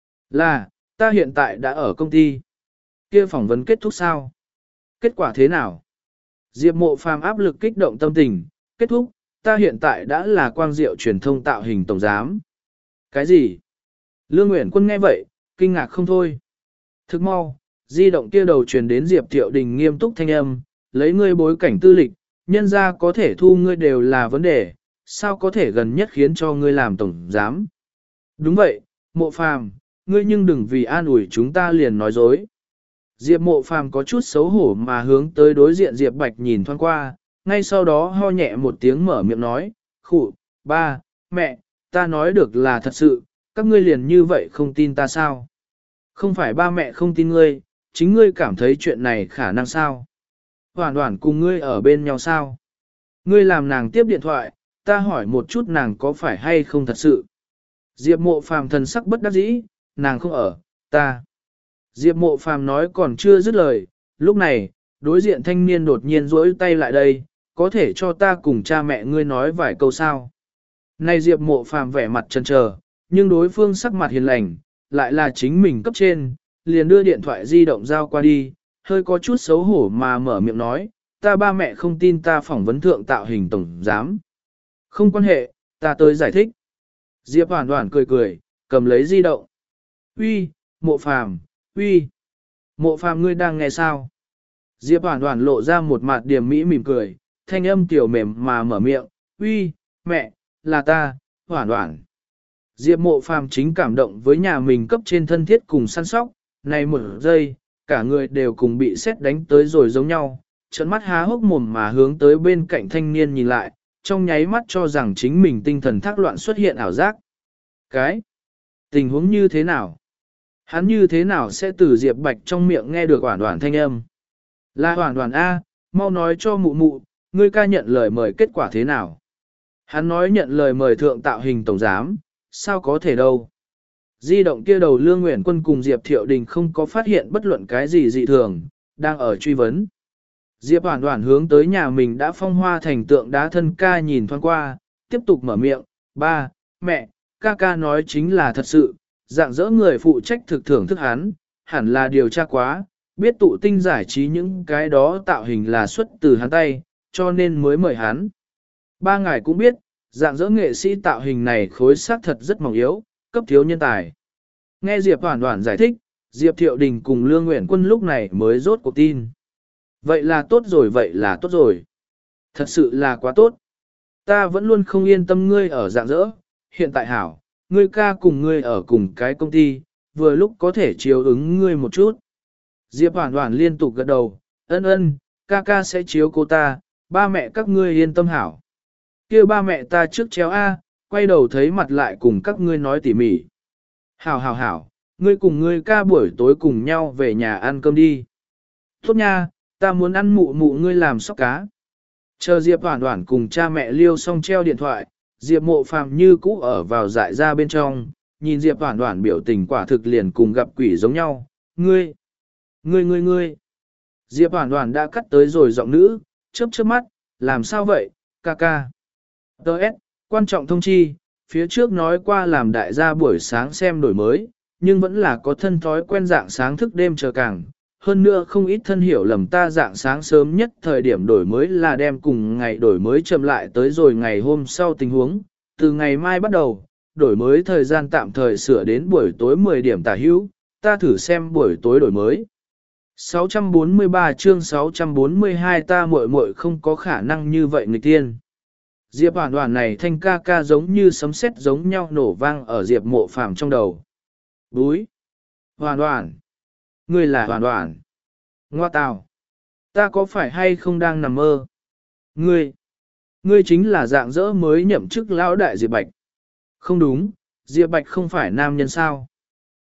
Là, ta hiện tại đã ở công ty. Kia phỏng vấn kết thúc sao? Kết quả thế nào? Diệp Mộ Phàm áp lực kích động tâm tình, kết thúc, ta hiện tại đã là Quang Diệu truyền thông tạo hình tổng giám. Cái gì? Lương Nguyễn Quân nghe vậy, kinh ngạc không thôi. Thức mau, di động kia đầu truyền đến Diệp Thiệu Đình nghiêm túc thanh âm, lấy ngươi bối cảnh tư lịch, nhân ra có thể thu ngươi đều là vấn đề, sao có thể gần nhất khiến cho ngươi làm tổng giám? Đúng vậy, Mộ Phàm, ngươi nhưng đừng vì an ủi chúng ta liền nói dối. Diệp Mộ Phàm có chút xấu hổ mà hướng tới đối diện Diệp Bạch nhìn thoáng qua, ngay sau đó ho nhẹ một tiếng mở miệng nói, khụ, ba, mẹ, ta nói được là thật sự, các ngươi liền như vậy không tin ta sao? Không phải ba mẹ không tin ngươi, chính ngươi cảm thấy chuyện này khả năng sao? Hoản Hoản cùng ngươi ở bên nhau sao? Ngươi làm nàng tiếp điện thoại, ta hỏi một chút nàng có phải hay không thật sự? Diệp Mộ Phàm thần sắc bất đắc dĩ, nàng không ở, ta. Diệp Mộ Phàm nói còn chưa dứt lời, lúc này, đối diện thanh niên đột nhiên duỗi tay lại đây, có thể cho ta cùng cha mẹ ngươi nói vài câu sao. Này Diệp Mộ Phàm vẻ mặt chần chờ, nhưng đối phương sắc mặt hiền lành, lại là chính mình cấp trên, liền đưa điện thoại di động giao qua đi, hơi có chút xấu hổ mà mở miệng nói, ta ba mẹ không tin ta phỏng vấn thượng tạo hình tổng giám. Không quan hệ, ta tới giải thích. Diệp Hoản Hoản cười cười, cầm lấy di động. Uy, Mộ Phàm, uy. Mộ Phàm ngươi đang nghe sao? Diệp Hoản Hoản lộ ra một mặt điềm mỹ mỉm cười, thanh âm tiểu mềm mà mở miệng, uy, mẹ, là ta, Hoản Hoản. Diệp Mộ Phàm chính cảm động với nhà mình cấp trên thân thiết cùng săn sóc, này một giây, cả người đều cùng bị sét đánh tới rồi giống nhau, trợn mắt há hốc mồm mà hướng tới bên cạnh thanh niên nhìn lại, trong nháy mắt cho rằng chính mình tinh thần thác loạn xuất hiện ảo giác. Cái? Tình huống như thế nào? Hắn như thế nào sẽ từ Diệp Bạch trong miệng nghe được Hoản Hoản thanh âm? Là Hoản Hoản A, mau nói cho mụ mụ, ngươi ca nhận lời mời kết quả thế nào? Hắn nói nhận lời mời thượng tạo hình tổng giám, sao có thể đâu? Di động kia đầu Lương Nguyễn Quân cùng Diệp Thiệu Đình không có phát hiện bất luận cái gì dị thường, đang ở truy vấn. Diệp Hoản Hoản hướng tới nhà mình đã phong hoa thành tượng đá thân ca nhìn thoáng qua, tiếp tục mở miệng, ba, mẹ, ca ca nói chính là thật sự, dạng dỡ người phụ trách thực thưởng thức hắn, hẳn là điều tra quá, biết tụ tinh giải trí những cái đó tạo hình là xuất từ hắn tay, cho nên mới mời hắn. Ba ngài cũng biết, dạng dỡ nghệ sĩ tạo hình này khối xác thật rất mỏng yếu, cấp thiếu nhân tài. Nghe Diệp Hoản Hoản giải thích, Diệp Thiệu Đình cùng Lương Nguyễn Quân lúc này mới rốt cuộc tin. Vậy là tốt rồi, vậy là tốt rồi. Thật sự là quá tốt. Ta vẫn luôn không yên tâm ngươi ở dạng dỡ, hiện tại hảo, ngươi ca cùng ngươi ở cùng cái công ty, vừa lúc có thể chiếu ứng ngươi một chút. Diệp Hoản Hoản liên tục gật đầu, ân ân, ca ca sẽ chiếu cô ta, ba mẹ các ngươi yên tâm hảo. Kêu ba mẹ ta trước chéo A, quay đầu thấy mặt lại cùng các ngươi nói tỉ mỉ. Hảo hảo hảo, ngươi cùng ngươi ca buổi tối cùng nhau về nhà ăn cơm đi. Tốt nha, ta muốn ăn mụ mụ ngươi làm sóc cá. Chờ Diệp Hoản Hoản cùng cha mẹ liêu xong treo điện thoại, Diệp Mộ Phàm như cũ ở vào dại ra bên trong, nhìn Diệp Hoản Hoản biểu tình quả thực liền cùng gặp quỷ giống nhau. Ngươi, ngươi ngươi ngươi. Diệp Hoản Hoản đã cắt tới rồi giọng nữ, chớp chớp mắt, làm sao vậy, ca ca. Đợt, quan trọng thông chi, phía trước nói qua làm đại gia buổi sáng xem đổi mới, nhưng vẫn là có thân thói quen dạng sáng thức đêm chờ càng. Hơn nữa không ít thân hiểu lầm ta dạng sáng sớm nhất thời điểm đổi mới là đem cùng ngày đổi mới chậm lại tới rồi ngày hôm sau tình huống. Từ ngày mai bắt đầu, đổi mới thời gian tạm thời sửa đến buổi tối mười điểm tả hữu, ta thử xem buổi tối đổi mới. sáu trăm bốn mươi ba chương sáu trăm bốn mươi hai ta muội muội không có khả năng như vậy nghịch tiên. Diệp Hoản Hoản này thanh ca ca giống như sấm sét giống nhau nổ vang ở Diệp Mộ Phàm trong đầu. Búi! Hoản Hoản! Ngươi là Hoản Hoản! Ngoa tào! Ta có phải hay không đang nằm mơ? Ngươi! Ngươi chính là dạng dỡ mới nhậm chức lão đại Diệp Bạch. Không đúng, Diệp Bạch không phải nam nhân sao?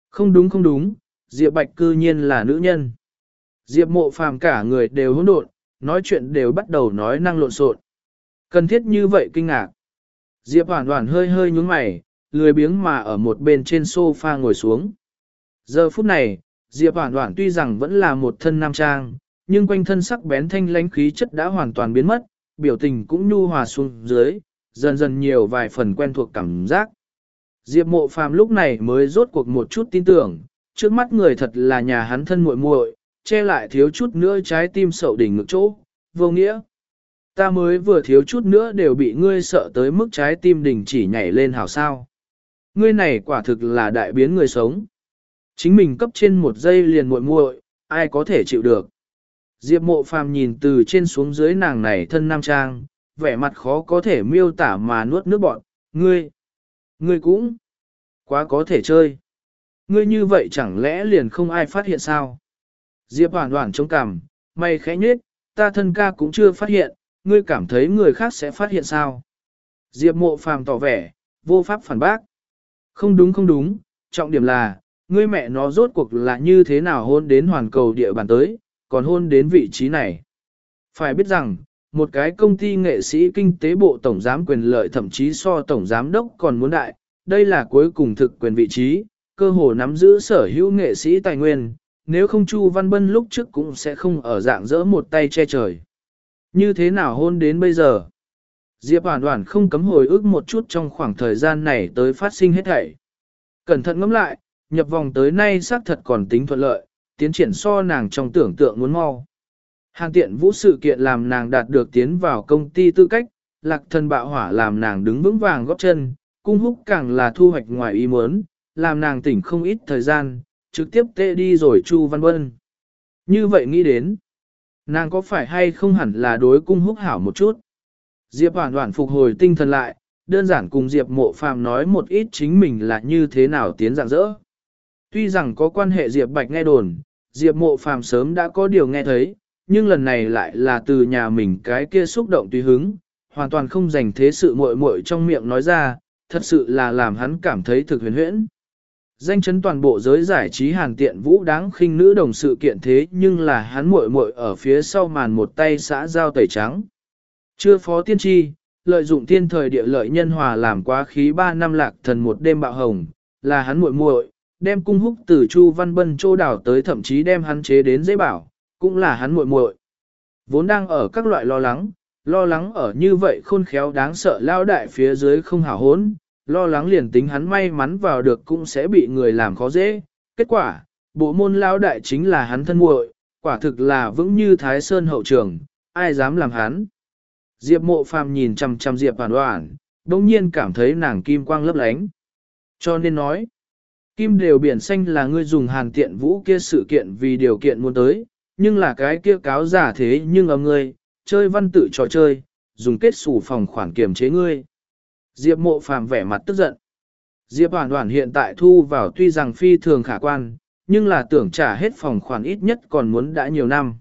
Không đúng không đúng, Diệp Bạch cư nhiên là nữ nhân. Diệp Mộ Phàm cả người đều hỗn độn, nói chuyện đều bắt đầu nói năng lộn xộn. Cần thiết như vậy kinh ngạc. Diệp Hoản Hoản hơi hơi nhướng mày, lười biếng mà ở một bên trên sofa ngồi xuống. Giờ phút này, Diệp Hoản Hoản tuy rằng vẫn là một thân nam trang, nhưng quanh thân sắc bén thanh lãnh khí chất đã hoàn toàn biến mất, biểu tình cũng nhu hòa xuống dưới, dần dần nhiều vài phần quen thuộc cảm giác. Diệp Mộ Phàm lúc này mới rốt cuộc một chút tin tưởng, trước mắt người thật là nhà hắn thân muội muội, che lại thiếu chút nữa trái tim sậu đỉnh ngực chỗ, vô nghĩa. Ta mới vừa thiếu chút nữa đều bị ngươi sợ tới mức trái tim đỉnh chỉ nhảy lên hảo sao. Ngươi này quả thực là đại biến người sống. Chính mình cấp trên một giây liền muội muội, ai có thể chịu được. Diệp Mộ Phàm nhìn từ trên xuống dưới nàng này thân nam trang, vẻ mặt khó có thể miêu tả mà nuốt nước bọt. Ngươi, ngươi cũng quá có thể chơi. Ngươi như vậy chẳng lẽ liền không ai phát hiện sao? Diệp Hoản Hoản chống cằm, mày khẽ nhếch, ta thân ca cũng chưa phát hiện, ngươi cảm thấy người khác sẽ phát hiện sao? Diệp Mộ Phàm tỏ vẻ, vô pháp phản bác. Không đúng không đúng, trọng điểm là, ngươi mẹ nó rốt cuộc là như thế nào hôn đến hoàn cầu địa bàn tới, còn hôn đến vị trí này. Phải biết rằng, một cái công ty nghệ sĩ kinh tế bộ tổng giám quyền lợi thậm chí so tổng giám đốc còn muốn đại, đây là cuối cùng thực quyền vị trí, cơ hồ nắm giữ sở hữu nghệ sĩ tài nguyên, nếu không Chu Văn Bân lúc trước cũng sẽ không ở dạng dỡ một tay che trời. Như thế nào hôn đến bây giờ? Diệp Hoản Hoản không cấm hồi ức một chút trong khoảng thời gian này tới phát sinh hết thảy. Cẩn thận ngẫm lại, nhập vòng tới nay xác thật còn tính thuận lợi, tiến triển so nàng trong tưởng tượng muốn mau. Hàn Tiện Vũ sự kiện làm nàng đạt được tiến vào công ty tư cách, Lạc Thần Bạo Hỏa làm nàng đứng vững vàng góp chân, Cung Húc càng là thu hoạch ngoài ý muốn, làm nàng tỉnh không ít thời gian, trực tiếp tệ đi rồi Chu Văn Bân. Như vậy nghĩ đến, nàng có phải hay không hẳn là đối Cung Húc hảo một chút. Diệp Hoản Hoản phục hồi tinh thần lại, đơn giản cùng Diệp Mộ Phàm nói một ít chính mình là như thế nào tiến dạng dỡ. Tuy rằng có quan hệ Diệp Bạch nghe đồn, Diệp Mộ Phàm sớm đã có điều nghe thấy, nhưng lần này lại là từ nhà mình cái kia xúc động tùy hứng, hoàn toàn không dành thế sự muội muội trong miệng nói ra, thật sự là làm hắn cảm thấy thực huyền huyễn. Danh chấn toàn bộ giới giải trí Hàn Tiện Vũ đáng khinh nữ đồng sự kiện thế nhưng là hắn muội muội ở phía sau màn một tay xã giao tẩy trắng. Chưa phó tiên tri, lợi dụng tiên thời địa lợi nhân hòa làm quá khí ba năm Lạc Thần một đêm bạo hồng, là hắn muội muội, đem Cung Húc từ Chu Văn Bân chỗ đảo tới thậm chí đem hắn chế đến dễ bảo, cũng là hắn muội muội. Vốn đang ở các loại lo lắng, lo lắng ở như vậy khôn khéo đáng sợ lao đại phía dưới không hảo hốn, lo lắng liền tính hắn may mắn vào được cũng sẽ bị người làm khó dễ. Kết quả, bộ môn lao đại chính là hắn thân muội, quả thực là vững như Thái Sơn hậu trường, ai dám làm hắn. Diệp Mộ Phàm nhìn chằm chằm Diệp Hoản Hoản, đột nhiên cảm thấy nàng kim quang lấp lánh. Cho nên nói, kim đều biển xanh là ngươi dùng Hàn Tiện Vũ kia sự kiện vì điều kiện muốn tới, nhưng là cái kia cáo giả thế nhưng ở ngươi, chơi văn tự trò chơi, dùng kết sủ phòng khoản kiểm chế ngươi. Diệp Mộ Phàm vẻ mặt tức giận. Diệp Hoản Hoản hiện tại thu vào tuy rằng phi thường khả quan, nhưng là tưởng trả hết phòng khoản ít nhất còn muốn đã nhiều năm.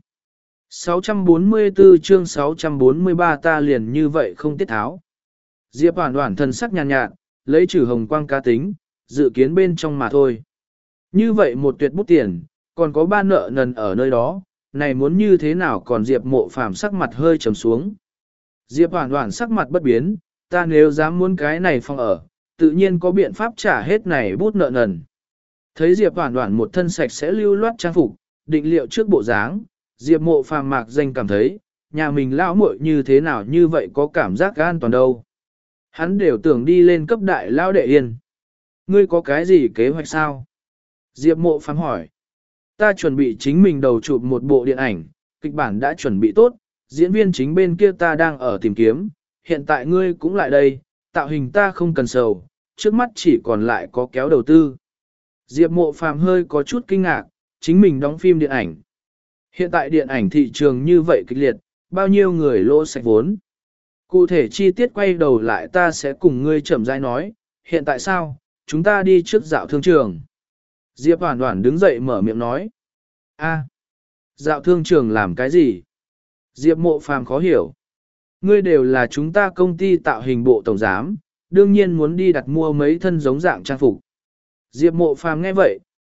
sáu trăm bốn mươi tư chương sáu trăm bốn mươi ba ta liền như vậy không tiết tháo. Diệp Hoản Hoản thân sắc nhàn nhạt, nhạt, lấy trừ hồng quang cá tính, dự kiến bên trong mà thôi. Như vậy một tuyệt bút tiền, còn có ba nợ nần ở nơi đó, này muốn như thế nào còn Diệp Mộ Phàm sắc mặt hơi trầm xuống. Diệp Hoản Hoản sắc mặt bất biến, ta nếu dám muốn cái này phòng ở, tự nhiên có biện pháp trả hết này bút nợ nần. Thấy Diệp Hoản Hoản một thân sạch sẽ lưu loát trang phục, định liệu trước bộ dáng, Diệp Mộ Phàm mạc danh cảm thấy, nhà mình lão muội như thế nào như vậy có cảm giác an toàn đâu. Hắn đều tưởng đi lên cấp đại lão đệ yên. Ngươi có cái gì kế hoạch sao? Diệp Mộ Phàm hỏi. Ta chuẩn bị chính mình đầu chụp một bộ điện ảnh, kịch bản đã chuẩn bị tốt, diễn viên chính bên kia ta đang ở tìm kiếm, hiện tại ngươi cũng lại đây, tạo hình ta không cần sầu, trước mắt chỉ còn lại có kéo đầu tư. Diệp Mộ Phàm hơi có chút kinh ngạc, chính mình đóng phim điện ảnh. Hiện tại điện ảnh thị trường như vậy kịch liệt, bao nhiêu người lỗ sạch vốn. Cụ thể chi tiết quay đầu lại ta sẽ cùng ngươi chậm rãi nói, hiện tại sao, chúng ta đi trước dạo thương trường. Diệp Hoản Hoản đứng dậy mở miệng nói. A, dạo thương trường làm cái gì? Diệp Mộ Phàm khó hiểu. Ngươi đều là chúng ta công ty tạo hình bộ tổng giám, đương nhiên muốn đi đặt mua mấy thân giống dạng trang phục. Diệp Mộ Phàm nghe vậy,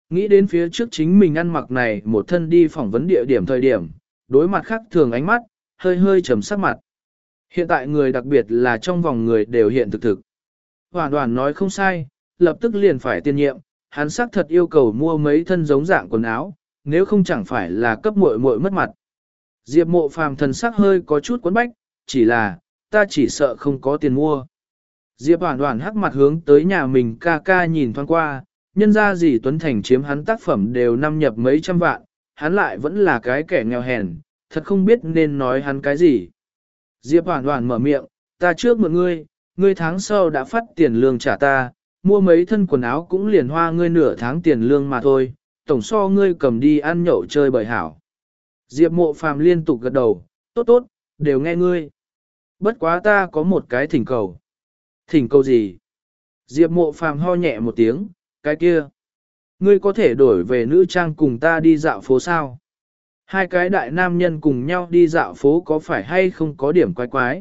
Nghĩ đến phía trước chính mình ăn mặc này một thân đi phỏng vấn địa điểm thời điểm, đối mặt khác thường ánh mắt, hơi hơi trầm sắc mặt. Hiện tại người đặc biệt là trong vòng người đều hiện thực thực. Hoàn toàn nói không sai, lập tức liền phải tiên nhiệm, hắn xác thật yêu cầu mua mấy thân giống dạng quần áo, nếu không chẳng phải là cấp muội muội mất mặt. Diệp Mộ Phàm thần sắc hơi có chút quấn bách, chỉ là, ta chỉ sợ không có tiền mua. Diệp Hoàn Hoàn hắc mặt hướng tới nhà mình ca ca nhìn thoáng qua, nhân ra gì Tuấn Thành chiếm hắn tác phẩm đều năm nhập mấy trăm vạn, hắn lại vẫn là cái kẻ nghèo hèn, thật không biết nên nói hắn cái gì. Diệp Hoàn Hoàn mở miệng, ta trước mượn ngươi, ngươi tháng sau đã phát tiền lương trả ta, mua mấy thân quần áo cũng liền hoa ngươi nửa tháng tiền lương mà thôi, tổng so ngươi cầm đi ăn nhậu chơi bời hảo. Diệp Mộ Phàm liên tục gật đầu, tốt tốt, đều nghe ngươi. Bất quá ta có một cái thỉnh cầu. Thỉnh cầu gì? Diệp Mộ Phàm ho nhẹ một tiếng, cái kia. Ngươi có thể đổi về nữ trang cùng ta đi dạo phố sao? Hai cái đại nam nhân cùng nhau đi dạo phố có phải hay không có điểm quái quái?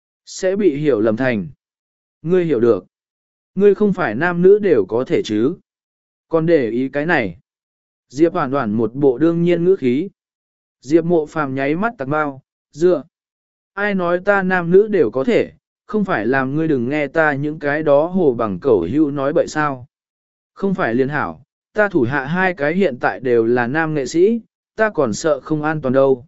Sẽ bị hiểu lầm thành. Ngươi hiểu được. Ngươi không phải nam nữ đều có thể chứ? Còn để ý cái này. Diệp Hoàn Hoàn một bộ đương nhiên ngữ khí. Diệp Mộ Phàm nháy mắt tạc bao, dựa. Ai nói ta nam nữ đều có thể, không phải làm ngươi đừng nghe ta những cái đó hồ bằng cẩu hưu nói bậy sao. Không phải liên hảo, ta thủ hạ hai cái hiện tại đều là nam nghệ sĩ, ta còn sợ không an toàn đâu.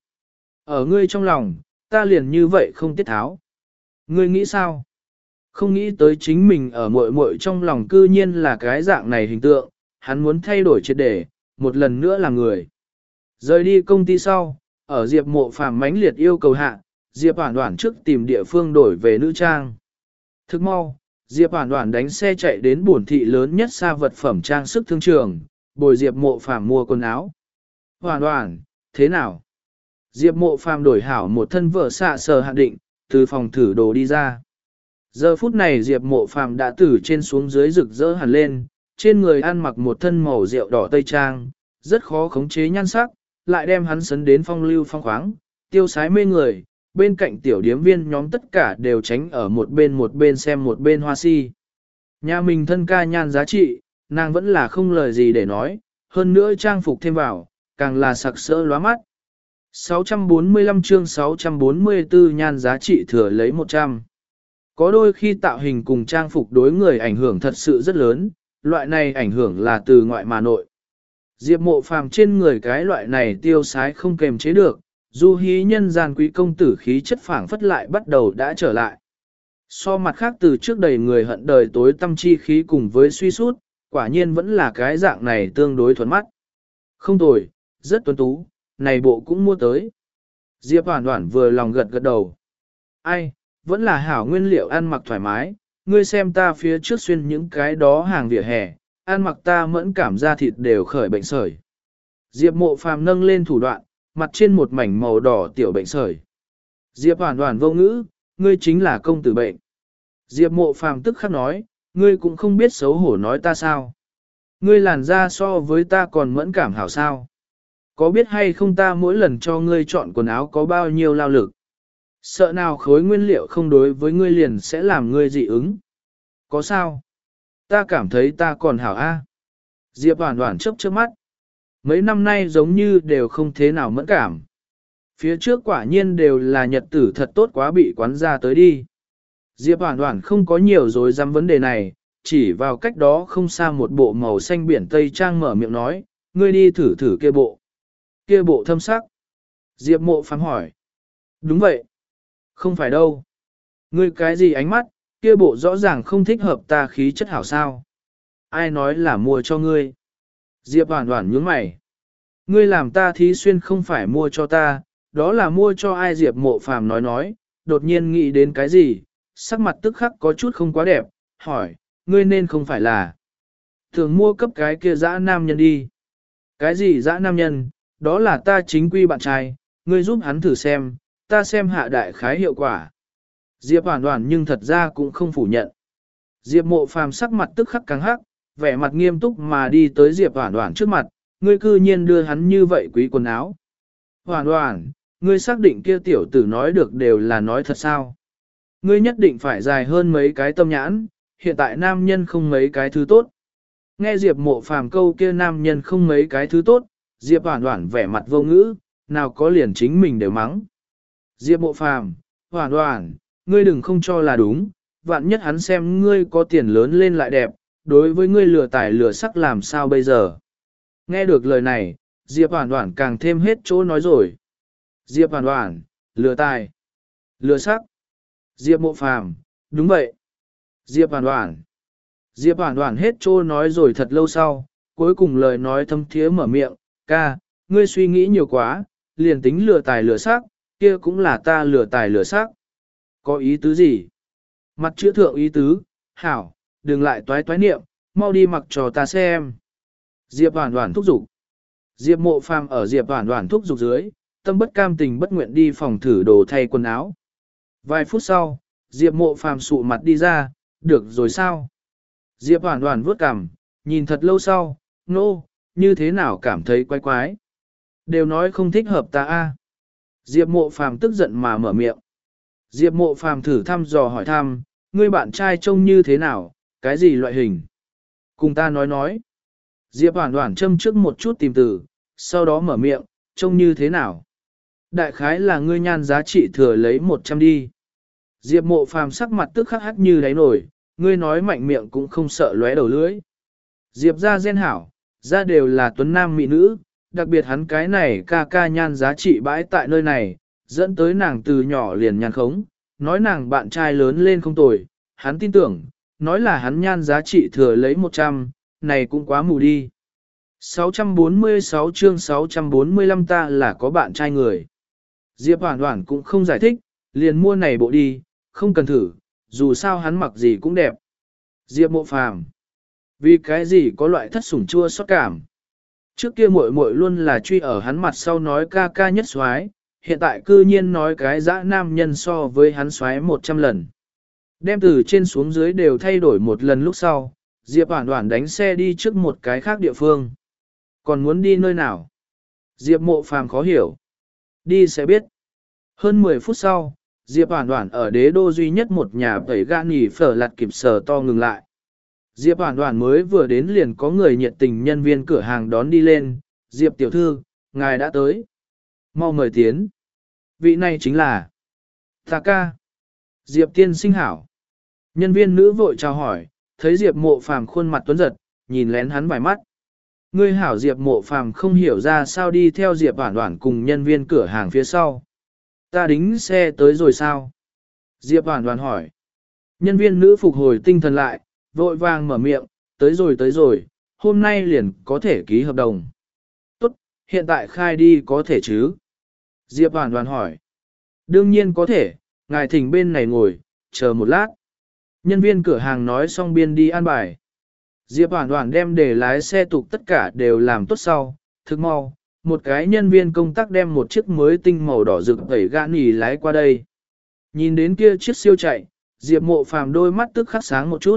Ở ngươi trong lòng, ta liền như vậy không tiết tháo. Ngươi nghĩ sao? Không nghĩ tới chính mình ở muội muội trong lòng cư nhiên là cái dạng này hình tượng, hắn muốn thay đổi triệt để, một lần nữa là người. Rời đi công ty sau, ở Diệp Mộ Phàm mãnh liệt yêu cầu hạ, Diệp Hoàn Hoàn trước tìm địa phương đổi về nữ trang. Thức mau, Diệp Hoàn Hoàn đánh xe chạy đến bổn thị lớn nhất xa vật phẩm trang sức thương trường, bồi Diệp Mộ Phàm mua quần áo. Hoàn Hoàn, thế nào? Diệp Mộ Phàm đổi hảo một thân vợ xạ sờ hạn định, từ phòng thử đồ đi ra. Giờ phút này Diệp Mộ Phàm đã từ trên xuống dưới rực rỡ hẳn lên, trên người ăn mặc một thân màu rượu đỏ tây trang, rất khó khống chế nhan sắc, lại đem hắn sấn đến phong lưu phong khoáng, tiêu sái mê người, bên cạnh tiểu điếm viên nhóm tất cả đều tránh ở một bên một bên xem một bên hoa si. Nhà mình thân ca nhan giá trị, nàng vẫn là không lời gì để nói, hơn nữa trang phục thêm vào, càng là sặc sỡ lóa mắt. sáu trăm bốn mươi lăm chương sáu trăm bốn mươi tư nhan giá trị thừa lấy một trăm. Có đôi khi tạo hình cùng trang phục đối người ảnh hưởng thật sự rất lớn, loại này ảnh hưởng là từ ngoại mà nội. Diệp Mộ Phàm trên người cái loại này tiêu sái không kềm chế được, du hí nhân gian quý công tử khí chất phảng phất lại bắt đầu đã trở lại. So mặt khác từ trước đầy người hận đời tối tâm chi khí cùng với suy sút, quả nhiên vẫn là cái dạng này tương đối thuần mắt. Không tồi, rất tuấn tú, này bộ cũng mua tới. Diệp Hoàn Hoàn vừa lòng gật gật đầu. Ai, vẫn là hảo nguyên liệu ăn mặc thoải mái, ngươi xem ta phía trước xuyên những cái đó hàng vỉa hè, ăn mặc ta mẫn cảm da thịt đều khởi bệnh sởi. Diệp Mộ Phàm nâng lên thủ đoạn, mặt trên một mảnh màu đỏ tiểu bệnh sởi. Diệp Hoàn Hoàn vô ngữ, ngươi chính là công tử bệnh. Diệp Mộ Phàm tức khắc nói, ngươi cũng không biết xấu hổ nói ta sao. Ngươi làn da so với ta còn mẫn cảm hảo sao. Có biết hay không ta mỗi lần cho ngươi chọn quần áo có bao nhiêu lao lực. Sợ nào khối nguyên liệu không đối với ngươi liền sẽ làm ngươi dị ứng. Có sao? Ta cảm thấy ta còn hảo a. Diệp Hoàn Hoàn chớp chớp mắt. Mấy năm nay giống như đều không thế nào mẫn cảm. Phía trước quả nhiên đều là nhật tử thật tốt quá bị quán ra tới đi. Diệp Hoàn Hoàn không có nhiều dối dám vấn đề này, chỉ vào cách đó không xa một bộ màu xanh biển Tây Trang mở miệng nói, ngươi đi thử thử kia bộ. Kia bộ thâm sắc. Diệp Mộ Phàm hỏi. Đúng vậy. Không phải đâu. Ngươi cái gì ánh mắt, kia bộ rõ ràng không thích hợp ta khí chất hảo sao. Ai nói là mua cho ngươi. Diệp Hoàn Hoàn nhướng mày. Ngươi làm ta thí xuyên không phải mua cho ta, đó là mua cho ai. Diệp Mộ Phàm nói nói, đột nhiên nghĩ đến cái gì, sắc mặt tức khắc có chút không quá đẹp, hỏi, ngươi nên không phải là thường mua cấp cái kia dã nam nhân đi. Cái gì dã nam nhân, đó là ta chính quy bạn trai, ngươi giúp hắn thử xem, ta xem hạ đại khái hiệu quả. Diệp Hoàn Hoàn nhưng thật ra cũng không phủ nhận. Diệp Mộ Phàm sắc mặt tức khắc căng hắc, vẻ mặt nghiêm túc mà đi tới Diệp Hoàn Hoàn trước mặt, ngươi cư nhiên đưa hắn như vậy quý quần áo. Hoàn Hoàn, ngươi xác định kia tiểu tử nói được đều là nói thật sao? Ngươi nhất định phải dài hơn mấy cái tâm nhãn, hiện tại nam nhân không mấy cái thứ tốt. Nghe Diệp Mộ Phàm câu kia nam nhân không mấy cái thứ tốt, Diệp Hoản Hoản vẻ mặt vô ngữ, nào có liền chính mình đều mắng. Diệp Mộ Phàm, Hoản Hoản, ngươi đừng không cho là đúng, vạn nhất hắn xem ngươi có tiền lớn lên lại đẹp, đối với ngươi lừa tài lừa sắc làm sao bây giờ. Nghe được lời này, Diệp Hoản Hoản càng thêm hết chỗ nói rồi. Diệp Hoản Hoản, lừa tài, lừa sắc. Diệp Mộ Phàm, đúng vậy. Diệp Hoản Hoản. Diệp Hoản Hoản hết trô nói rồi thật lâu sau, cuối cùng lời nói thâm thiế mở miệng, ca, ngươi suy nghĩ nhiều quá, liền tính lừa tài lừa sắc, kia cũng là ta lừa tài lừa sắc. Có ý tứ gì? Mặt chữ thượng ý tứ, hảo, đừng lại toái toái niệm, mau đi mặc cho ta xem. Diệp Hoản Hoản thúc giục. Diệp Mộ Phàm ở Diệp Hoản Hoản thúc giục dưới, tâm bất cam tình bất nguyện đi phòng thử đồ thay quần áo. Vài phút sau, Diệp Mộ Phàm sụ mặt đi ra, được rồi sao? Diệp Hoản Hoản vuốt cằm, nhìn thật lâu sau, nô, no, như thế nào cảm thấy quái quái. Đều nói không thích hợp ta a. Diệp Mộ Phàm tức giận mà mở miệng. Diệp Mộ Phàm thử thăm dò hỏi thăm, ngươi bạn trai trông như thế nào, cái gì loại hình? Cùng ta nói nói. Diệp Hoản Hoản châm trước một chút tìm từ, sau đó mở miệng, trông như thế nào? Đại khái là ngươi nhan giá trị thừa lấy một trăm đi. Diệp Mộ Phàm sắc mặt tức khắc hắc như đáy nổi, ngươi nói mạnh miệng cũng không sợ lóe đầu lưỡi. Diệp ra gen hảo, ra đều là tuấn nam mỹ nữ, đặc biệt hắn cái này ca ca nhan giá trị bãi tại nơi này, dẫn tới nàng từ nhỏ liền nhan khống, nói nàng bạn trai lớn lên không tồi, hắn tin tưởng, nói là hắn nhan giá trị thừa lấy một trăm, này cũng quá mù đi. sáu trăm bốn mươi sáu chương sáu trăm bốn mươi lăm ta là có bạn trai người. Diệp Hoản Hoản cũng không giải thích, liền mua này bộ đi, không cần thử, dù sao hắn mặc gì cũng đẹp. Diệp Mộ Phàm, vì cái gì có loại thất sủng chua xót cảm. Trước kia muội muội luôn là truy ở hắn mặt sau nói ca ca nhất xoái, hiện tại cư nhiên nói cái dã nam nhân so với hắn xoái một trăm lần. Đem từ trên xuống dưới đều thay đổi một lần lúc sau, Diệp Hoản Hoản đánh xe đi trước một cái khác địa phương. Còn muốn đi nơi nào? Diệp Mộ Phàm khó hiểu. Đi sẽ biết. Hơn mười phút sau, Diệp Hoản Hoản ở đế đô duy nhất một nhà tẩy gã nghỉ phở lạt kịp sở to ngừng lại. Diệp Hoản Hoản mới vừa đến liền có người nhiệt tình nhân viên cửa hàng đón đi lên. Diệp tiểu thư, ngài đã tới. Mau mời tiến. Vị này chính là ta ca. Diệp tiên sinh hảo. Nhân viên nữ vội chào hỏi, thấy Diệp Mộ Phàm khuôn mặt tuấn giật, nhìn lén hắn vài mắt. Ngươi hảo. Diệp Mộ Phàm không hiểu ra sao đi theo Diệp Hoản Hoản cùng nhân viên cửa hàng phía sau. Ta đính xe tới rồi sao? Diệp Hoản Hoản hỏi. Nhân viên nữ phục hồi tinh thần lại, vội vàng mở miệng, tới rồi tới rồi, hôm nay liền có thể ký hợp đồng. Tốt, hiện tại khai đi có thể chứ? Diệp Hoản Hoản hỏi. Đương nhiên có thể, ngài thỉnh bên này ngồi, chờ một lát. Nhân viên cửa hàng nói xong biên đi an bài. Diệp Hoản Hoản đem để lái xe tục tất cả đều làm tốt sau, thực mau, một cái nhân viên công tác đem một chiếc mới tinh màu đỏ rực tẩy gã nỉ lái qua đây. Nhìn đến kia chiếc siêu chạy, Diệp Mộ Phàm đôi mắt tức khắc sáng một chút.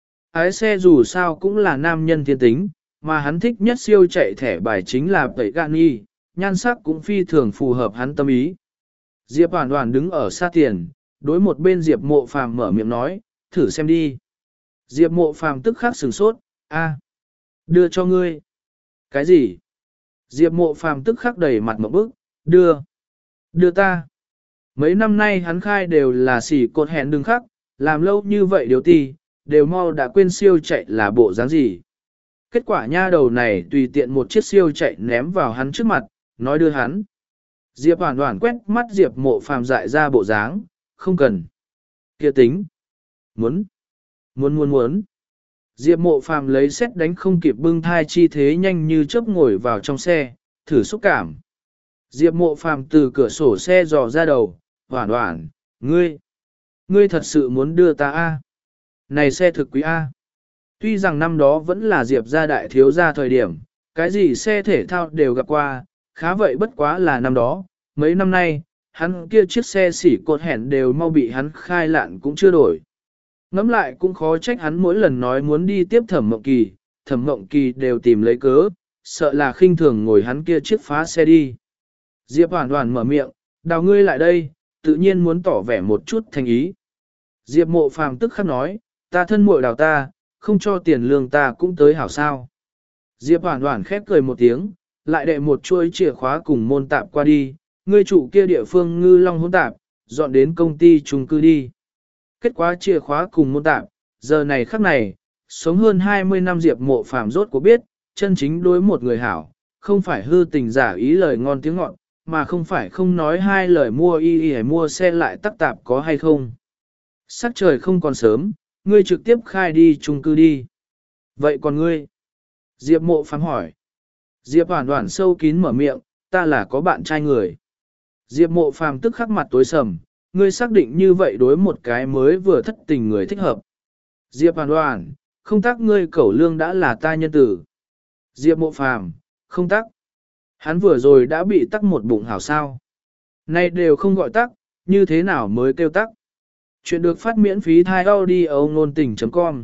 Ái xe dù sao cũng là nam nhân thiên tính, mà hắn thích nhất siêu chạy thẻ bài chính là tẩy gã nỉ, nhan sắc cũng phi thường phù hợp hắn tâm ý. Diệp Hoản Hoản đứng ở xa tiền, đối một bên Diệp Mộ Phàm mở miệng nói, thử xem đi. Diệp Mộ Phàm tức khắc sửng sốt, a, đưa cho ngươi. Cái gì? Diệp Mộ Phàm tức khắc đầy mặt một bức, đưa, đưa ta. Mấy năm nay hắn khai đều là xỉ cột hẹn đừng khắc, làm lâu như vậy điều ti, đều mau đã quên siêu chạy là bộ dáng gì. Kết quả nha đầu này tùy tiện một chiếc siêu chạy ném vào hắn trước mặt, nói đưa hắn. Diệp Hoản Hoản quét mắt Diệp Mộ Phàm dại ra bộ dáng, không cần. Kia tính. Muốn. Muốn muốn muốn. Diệp Mộ Phàm lấy xét đánh không kịp bưng thai chi thế nhanh như chớp ngồi vào trong xe, thử xúc cảm. Diệp Mộ Phàm từ cửa sổ xe dò ra đầu, Hoản Hoản, ngươi, ngươi thật sự muốn đưa ta a? Này xe thực quý a. Tuy rằng năm đó vẫn là Diệp gia đại thiếu gia thời điểm, cái gì xe thể thao đều gặp qua, khá vậy bất quá là năm đó, mấy năm nay, hắn kia chiếc xe xỉ cột hẻn đều mau bị hắn khai lạn cũng chưa đổi. Ngắm lại cũng khó trách hắn mỗi lần nói muốn đi tiếp Thẩm Mộng Kỳ, Thẩm Mộng Kỳ đều tìm lấy cớ, sợ là khinh thường ngồi hắn kia chiếc phá xe đi. Diệp Hoản Hoản mở miệng, đào ngươi lại đây, tự nhiên muốn tỏ vẻ một chút thành ý. Diệp Mộ Phàm tức khắc nói, ta thân muội đào ta, không cho tiền lương ta cũng tới hảo sao. Diệp Hoản Hoản khép cười một tiếng, lại đệ một chuỗi chìa khóa cùng môn tạp qua đi, ngươi chủ kia địa phương ngư long hỗn tạp, dọn đến công ty chung cư đi. Kết quả chìa khóa cùng môn tạp, giờ này khắc này, sống hơn hai mươi năm Diệp Mộ Phàm rốt cuộc biết, chân chính đối một người hảo, không phải hư tình giả ý lời ngon tiếng ngọt, mà không phải không nói hai lời mua y y hay mua xe lại tắc tạp có hay không. Sắc trời không còn sớm, ngươi trực tiếp khai đi chung cư đi. Vậy còn ngươi? Diệp Mộ Phàm hỏi. Diệp Hoản Hoản sâu kín mở miệng, ta là có bạn trai người. Diệp Mộ Phàm tức khắc mặt tối sầm, ngươi xác định như vậy đối một cái mới vừa thất tình người thích hợp. Diệp Hoản Hoản, không tác ngươi cẩu lương đã là ta nhân tử. Diệp Mộ Phàm, không tắc. Hắn vừa rồi đã bị tắc một bụng hảo sao. Nay đều không gọi tắc, như thế nào mới kêu tắc. Chuyện được phát miễn phí thai audio ngôn tình.com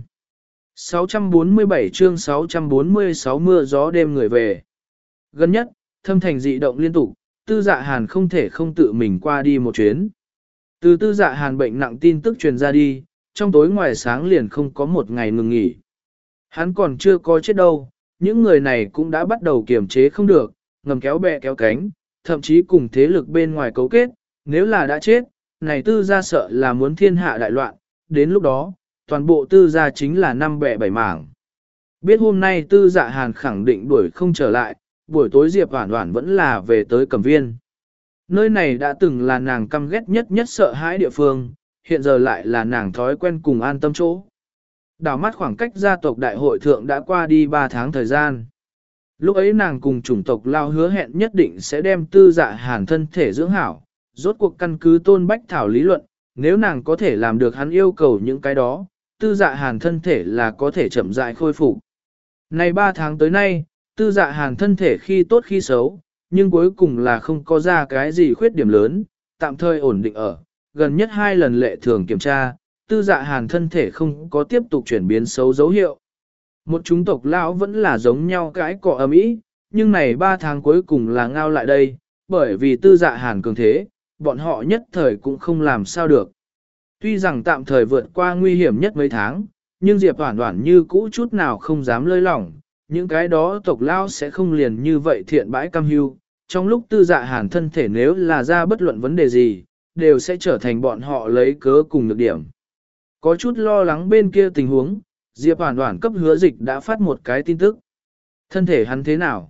sáu trăm bốn mươi bảy chương sáu trăm bốn mươi sáu mưa gió đêm người về. Gần nhất, thâm thành dị động liên tục, tư dạ hàn không thể không tự mình qua đi một chuyến. Từ tư dạ hàn bệnh nặng tin tức truyền ra đi, trong tối ngoài sáng liền không có một ngày ngừng nghỉ. Hắn còn chưa có chết đâu, những người này cũng đã bắt đầu kiềm chế không được, ngầm kéo bè kéo cánh, thậm chí cùng thế lực bên ngoài cấu kết, nếu là đã chết, này tư gia sợ là muốn thiên hạ đại loạn, đến lúc đó, toàn bộ tư gia chính là năm bè bảy mảng. Biết hôm nay tư dạ hàn khẳng định đuổi không trở lại, buổi tối Diệp Hoản Hoản vẫn là về tới Cẩm Viên. Nơi này đã từng là nàng căm ghét nhất nhất sợ hãi địa phương, hiện giờ lại là nàng thói quen cùng an tâm chỗ. Đảo mắt khoảng cách gia tộc đại hội thượng đã qua đi ba tháng thời gian. Lúc ấy nàng cùng chủng tộc lao hứa hẹn nhất định sẽ đem tư dạ hàn thân thể dưỡng hảo, rốt cuộc căn cứ tôn bách thảo lý luận, nếu nàng có thể làm được hắn yêu cầu những cái đó, tư dạ hàn thân thể là có thể chậm rãi khôi phục. Này ba tháng tới nay, tư dạ hàn thân thể khi tốt khi xấu, nhưng cuối cùng là không có ra cái gì khuyết điểm lớn, tạm thời ổn định ở, gần nhất hai lần lệ thường kiểm tra, tư dạ hàn thân thể không có tiếp tục chuyển biến xấu dấu hiệu. Một chúng tộc lão vẫn là giống nhau cái cọ ầm ĩ, nhưng này ba tháng cuối cùng là ngao lại đây, bởi vì tư dạ hàn cường thế, bọn họ nhất thời cũng không làm sao được. Tuy rằng tạm thời vượt qua nguy hiểm nhất mấy tháng, nhưng Diệp Hoản Hoản như cũ chút nào không dám lơi lỏng, những cái đó tộc lão sẽ không liền như vậy thiện bãi cam hưu. Trong lúc tư dạ hàn thân thể nếu là ra bất luận vấn đề gì, đều sẽ trở thành bọn họ lấy cớ cùng nhược điểm. Có chút lo lắng bên kia tình huống, Diệp Hoản Hoản cấp hứa dịch đã phát một cái tin tức. Thân thể hắn thế nào?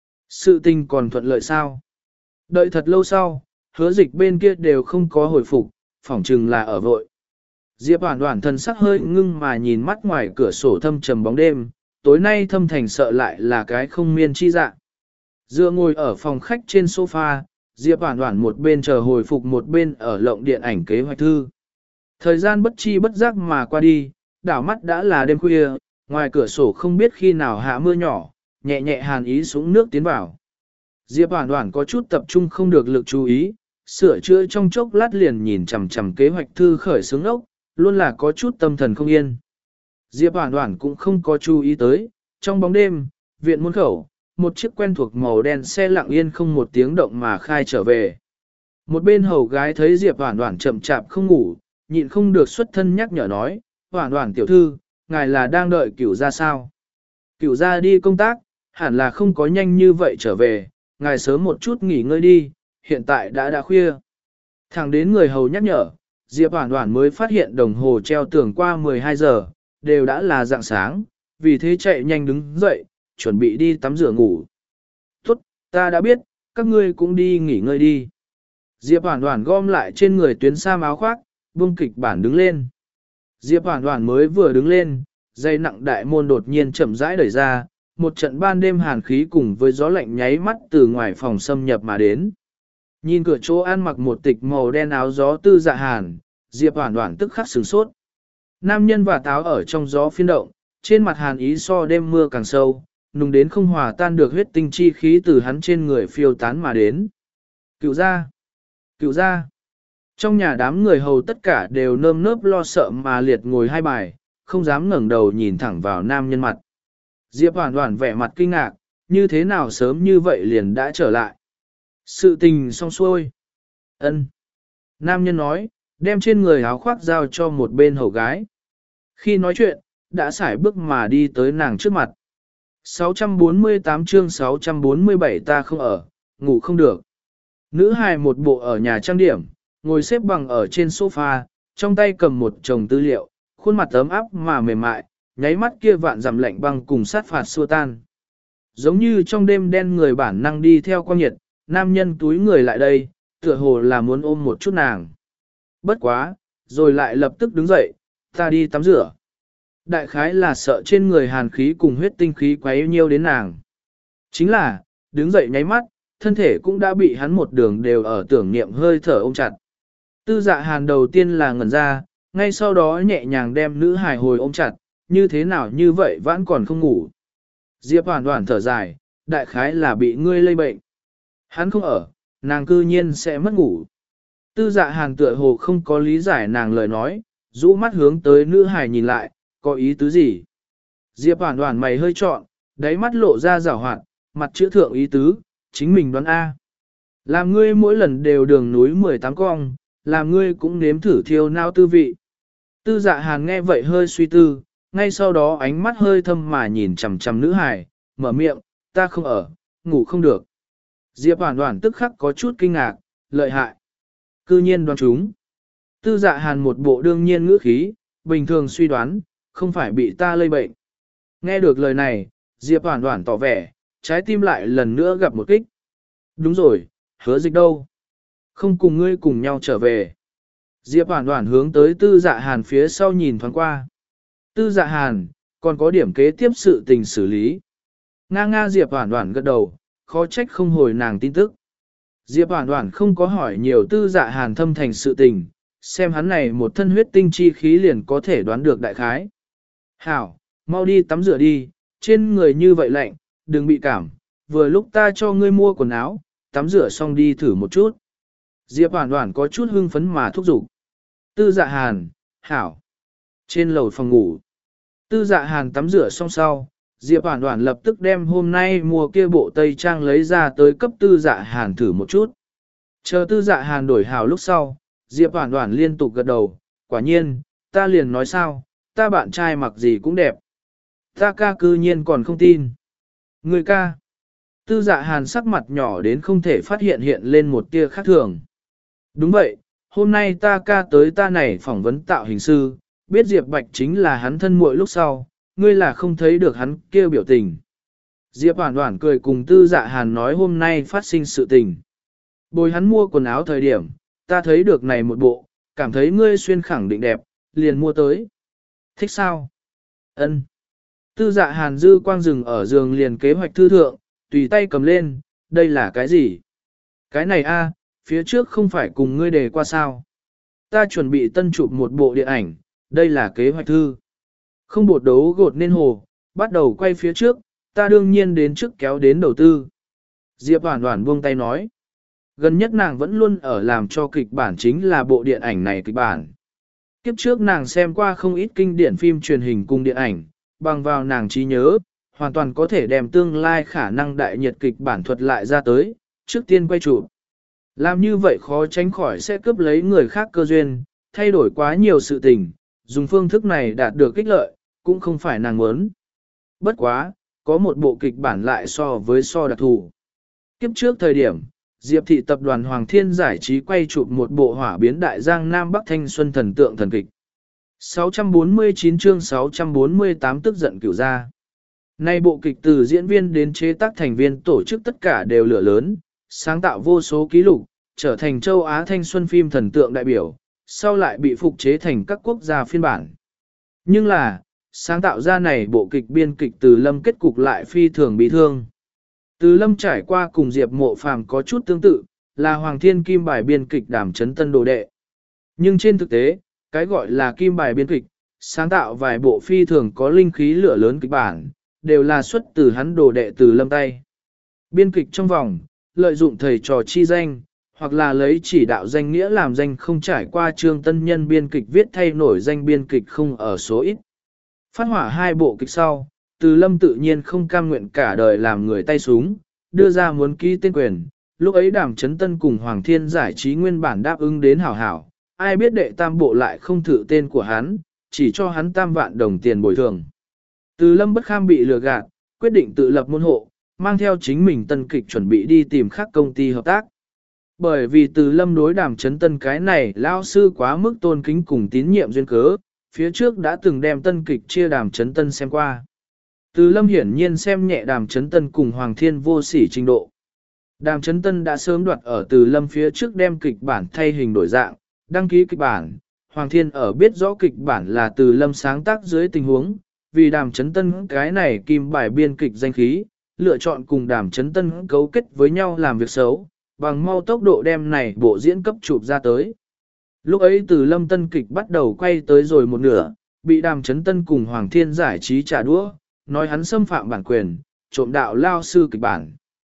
Sự tình còn thuận lợi sao? Đợi thật lâu sau, hứa dịch bên kia đều không có hồi phục, phỏng chừng là ở vội. Diệp Hoản Hoản thân sắc hơi ngưng mà nhìn mắt ngoài cửa sổ thâm trầm bóng đêm, tối nay thâm thành sợ lại là cái không miên chi dạ. Dựa ngồi ở phòng khách trên sofa, Diệp Hoản Hoản một bên chờ hồi phục một bên ở lộng điện ảnh kế hoạch thư. Thời gian bất chi bất giác mà qua đi, đảo mắt đã là đêm khuya, ngoài cửa sổ không biết khi nào hạ mưa nhỏ, nhẹ nhẹ hàn ý xuống nước tiến vào. Diệp Hoản Hoản có chút tập trung không được lực chú ý, sửa chữa trong chốc lát liền nhìn chằm chằm kế hoạch thư khởi xướng ốc, luôn là có chút tâm thần không yên. Diệp Hoản Hoản cũng không có chú ý tới, trong bóng đêm, viện môn khẩu, một chiếc quen thuộc màu đen xe lặng yên không một tiếng động mà khai trở về. Một bên hầu gái thấy Diệp Hoản Hoản chậm chạp không ngủ, nhịn không được xuất thân nhắc nhở nói, Hoản Hoản tiểu thư, ngài là đang đợi cửu gia sao? Cửu gia đi công tác, hẳn là không có nhanh như vậy trở về, ngài sớm một chút nghỉ ngơi đi, hiện tại đã đã khuya. Thẳng đến người hầu nhắc nhở, Diệp Hoản Hoản mới phát hiện đồng hồ treo tường qua mười hai giờ, đều đã là rạng sáng, vì thế chạy nhanh đứng dậy, chuẩn bị đi tắm rửa ngủ. Tốt, ta đã biết, các ngươi cũng đi nghỉ ngơi đi. Diệp Hoản Hoản gom lại trên người tuyến sam áo khoác, buông kịch bản đứng lên. Diệp Hoản Hoản mới vừa đứng lên, dây nặng đại môn đột nhiên chậm rãi đẩy ra, một trận ban đêm hàn khí cùng với gió lạnh nháy mắt từ ngoài phòng xâm nhập mà đến. Nhìn cửa chỗ ăn mặc một tịch màu đen áo gió tư dạ hàn, Diệp Hoản Hoản tức khắc sửng sốt. Nam nhân và táo ở trong gió phiên động, trên mặt hàn ý so đêm mưa càng sâu, nùng đến không hòa tan được huyết tinh chi khí từ hắn trên người phiêu tán mà đến. Cựu gia, cựu gia. Trong nhà đám người hầu tất cả đều nơm nớp lo sợ mà liệt ngồi hai bài, không dám ngẩng đầu nhìn thẳng vào nam nhân mặt. Diệp Hoản Hoản vẻ mặt kinh ngạc, như thế nào sớm như vậy liền đã trở lại. Sự tình xong xuôi. Ân. Nam nhân nói, đem trên người áo khoác giao cho một bên hầu gái. Khi nói chuyện, đã xài bước mà đi tới nàng trước mặt. sáu trăm bốn mươi tám chương sáu trăm bốn mươi bảy ta không ở, ngủ không được. Nữ hài một bộ ở nhà trang điểm, ngồi xếp bằng ở trên sofa, trong tay cầm một chồng tư liệu, khuôn mặt ấm áp mà mềm mại, nháy mắt kia vạn dặm lạnh băng cùng sát phạt xua tan. Giống như trong đêm đen người bản năng đi theo quang nhiệt, nam nhân túi người lại đây, tựa hồ là muốn ôm một chút nàng. Bất quá, rồi lại lập tức đứng dậy, ta đi tắm rửa. Đại khái là sợ trên người hàn khí cùng huyết tinh khí quá yêu nhiêu đến nàng. Chính là, đứng dậy nháy mắt, thân thể cũng đã bị hắn một đường đều ở tưởng niệm hơi thở ôm chặt. Tư dạ hàn đầu tiên là ngẩn ra, ngay sau đó nhẹ nhàng đem nữ hài hồi ôm chặt, như thế nào như vậy vẫn còn không ngủ. Diệp hoàn hoàn thở dài, đại khái là bị ngươi lây bệnh. Hắn không ở, nàng cư nhiên sẽ mất ngủ. Tư dạ hàn tựa hồ không có lý giải nàng lời nói, rũ mắt hướng tới nữ hài nhìn lại, có ý tứ gì? Diệp hoàn hoàn mày hơi trọn, đáy mắt lộ ra rào hoạt, mặt chữ thượng ý tứ, chính mình đoán A. Làm ngươi mỗi lần đều đường núi mười tám cong, làm ngươi cũng nếm thử thiêu nao tư vị. Tư dạ hàn nghe vậy hơi suy tư, ngay sau đó ánh mắt hơi thâm mà nhìn chằm chằm nữ hài, mở miệng, ta không ở, ngủ không được. Diệp hoàn hoàn tức khắc có chút kinh ngạc, lợi hại. Cư nhiên đoán chúng. Tư dạ hàn một bộ đương nhiên ngữ khí, bình thường suy đoán, không phải bị ta lây bệnh. Nghe được lời này, Diệp hoàn hoàn tỏ vẻ, trái tim lại lần nữa gặp một kích. Đúng rồi, hứa dịch đâu? Không cùng ngươi cùng nhau trở về. Diệp hoàn hoàn hướng tới tư dạ hàn phía sau nhìn thoáng qua. Tư dạ hàn, còn có điểm kế tiếp sự tình xử lý. Nga nga Diệp hoàn hoàn gật đầu, khó trách không hồi nàng tin tức. Diệp hoàn hoàn không có hỏi nhiều tư dạ hàn thâm thành sự tình, xem hắn này một thân huyết tinh chi khí liền có thể đoán được đại khái. Hảo, mau đi tắm rửa đi, trên người như vậy lạnh, đừng bị cảm, vừa lúc ta cho ngươi mua quần áo, tắm rửa xong đi thử một chút. Diệp hoàn hoàn có chút hưng phấn mà thúc giục. Tư dạ hàn, hảo. Trên lầu phòng ngủ. Tư dạ hàn tắm rửa xong sau, Diệp hoàn hoàn lập tức đem hôm nay mua kia bộ tây trang lấy ra tới cấp tư dạ hàn thử một chút. Chờ tư dạ hàn đổi hảo lúc sau, Diệp hoàn hoàn liên tục gật đầu, quả nhiên, ta liền nói sao, ta bạn trai mặc gì cũng đẹp. Ta ca cư nhiên còn không tin. Người ca. Tư dạ hàn sắc mặt nhỏ đến không thể phát hiện hiện lên một tia khác thường. Đúng vậy, hôm nay ta ca tới ta này phỏng vấn tạo hình sư, biết Diệp Bạch chính là hắn thân muội lúc sau, ngươi là không thấy được hắn kêu biểu tình. Diệp Hoàn Hoàn cười cùng tư dạ hàn nói hôm nay phát sinh sự tình. Bồi hắn mua quần áo thời điểm, ta thấy được này một bộ, cảm thấy ngươi xuyên khẳng định đẹp, liền mua tới. Thích sao? Ân. Tư dạ hàn dư quang rừng ở giường liền kế hoạch thư thượng, tùy tay cầm lên, đây là cái gì? Cái này a, phía trước không phải cùng ngươi đề qua sao? Ta chuẩn bị tân chụp một bộ điện ảnh, đây là kế hoạch thư. Không bột đấu gột nên hồ, bắt đầu quay phía trước, ta đương nhiên đến trước kéo đến đầu tư. Diệp Hoàn Hoàn buông tay nói. Gần nhất nàng vẫn luôn ở làm cho kịch bản chính là bộ điện ảnh này kịch bản. Kiếp trước nàng xem qua không ít kinh điển phim truyền hình cùng điện ảnh, bằng vào nàng trí nhớ, hoàn toàn có thể đem tương lai khả năng đại nhiệt kịch bản thuật lại ra tới, trước tiên quay chụp. Làm như vậy khó tránh khỏi sẽ cướp lấy người khác cơ duyên, thay đổi quá nhiều sự tình, dùng phương thức này đạt được kích lợi, cũng không phải nàng muốn. Bất quá, có một bộ kịch bản lại so với so đặc thù. Kiếp trước thời điểm, Diệp thị tập đoàn Hoàng Thiên giải trí quay chụp một bộ hỏa biến đại giang Nam Bắc thanh xuân thần tượng thần kịch. sáu trăm bốn mươi chín chương sáu trăm bốn mươi tám tức giận cửu gia. Nay bộ kịch từ diễn viên đến chế tác thành viên tổ chức tất cả đều lửa lớn, sáng tạo vô số ký lục, trở thành châu Á thanh xuân phim thần tượng đại biểu, sau lại bị phục chế thành các quốc gia phiên bản. Nhưng là, sáng tạo ra này bộ kịch biên kịch Từ Lâm kết cục lại phi thường bị thương. Từ Lâm trải qua cùng Diệp Mộ Phàm có chút tương tự, là Hoàng Thiên Kim bài biên kịch đảm chấn tân đồ đệ. Nhưng trên thực tế, cái gọi là Kim bài biên kịch, sáng tạo vài bộ phi thường có linh khí lửa lớn kịch bản, đều là xuất từ hắn đồ đệ Từ Lâm tay. Biên kịch trong vòng, lợi dụng thầy trò chi danh, hoặc là lấy chỉ đạo danh nghĩa làm danh không trải qua trương tân nhân biên kịch viết thay nổi danh biên kịch không ở số ít. Phát hỏa hai bộ kịch sau, Từ Lâm tự nhiên không cam nguyện cả đời làm người tay súng, đưa ra muốn ký tên quyền, lúc ấy Đàm Chấn Tân cùng Hoàng Thiên giải trí nguyên bản đáp ứng đến hảo hảo, ai biết đệ tam bộ lại không thử tên của hắn, chỉ cho hắn tam vạn đồng tiền bồi thường. Từ Lâm bất kham bị lừa gạt, quyết định tự lập môn hộ, mang theo chính mình tân kịch chuẩn bị đi tìm khác công ty hợp tác. Bởi vì Từ Lâm đối Đàm Chấn Tân cái này lao sư quá mức tôn kính cùng tín nhiệm duyên cớ, phía trước đã từng đem tân kịch chia Đàm Chấn Tân xem qua. Từ Lâm hiển nhiên xem nhẹ Đàm Chấn Tân cùng Hoàng Thiên vô sỉ trình độ. Đàm Chấn Tân đã sớm đoạt ở Từ Lâm phía trước đem kịch bản thay hình đổi dạng, đăng ký kịch bản. Hoàng Thiên ở biết rõ kịch bản là Từ Lâm sáng tác dưới tình huống, vì Đàm Chấn Tân cái này kim bài biên kịch danh khí, lựa chọn cùng Đàm Chấn Tân cấu kết với nhau làm việc xấu, bằng mau tốc độ đem này bộ diễn cấp chụp ra tới. Lúc ấy Từ Lâm tân kịch bắt đầu quay tới rồi một nửa, bị Đàm Chấn Tân cùng Hoàng Thiên giải trí trả đũa, nói hắn xâm phạm bản quyền, trộm đạo lao sư kịch bản.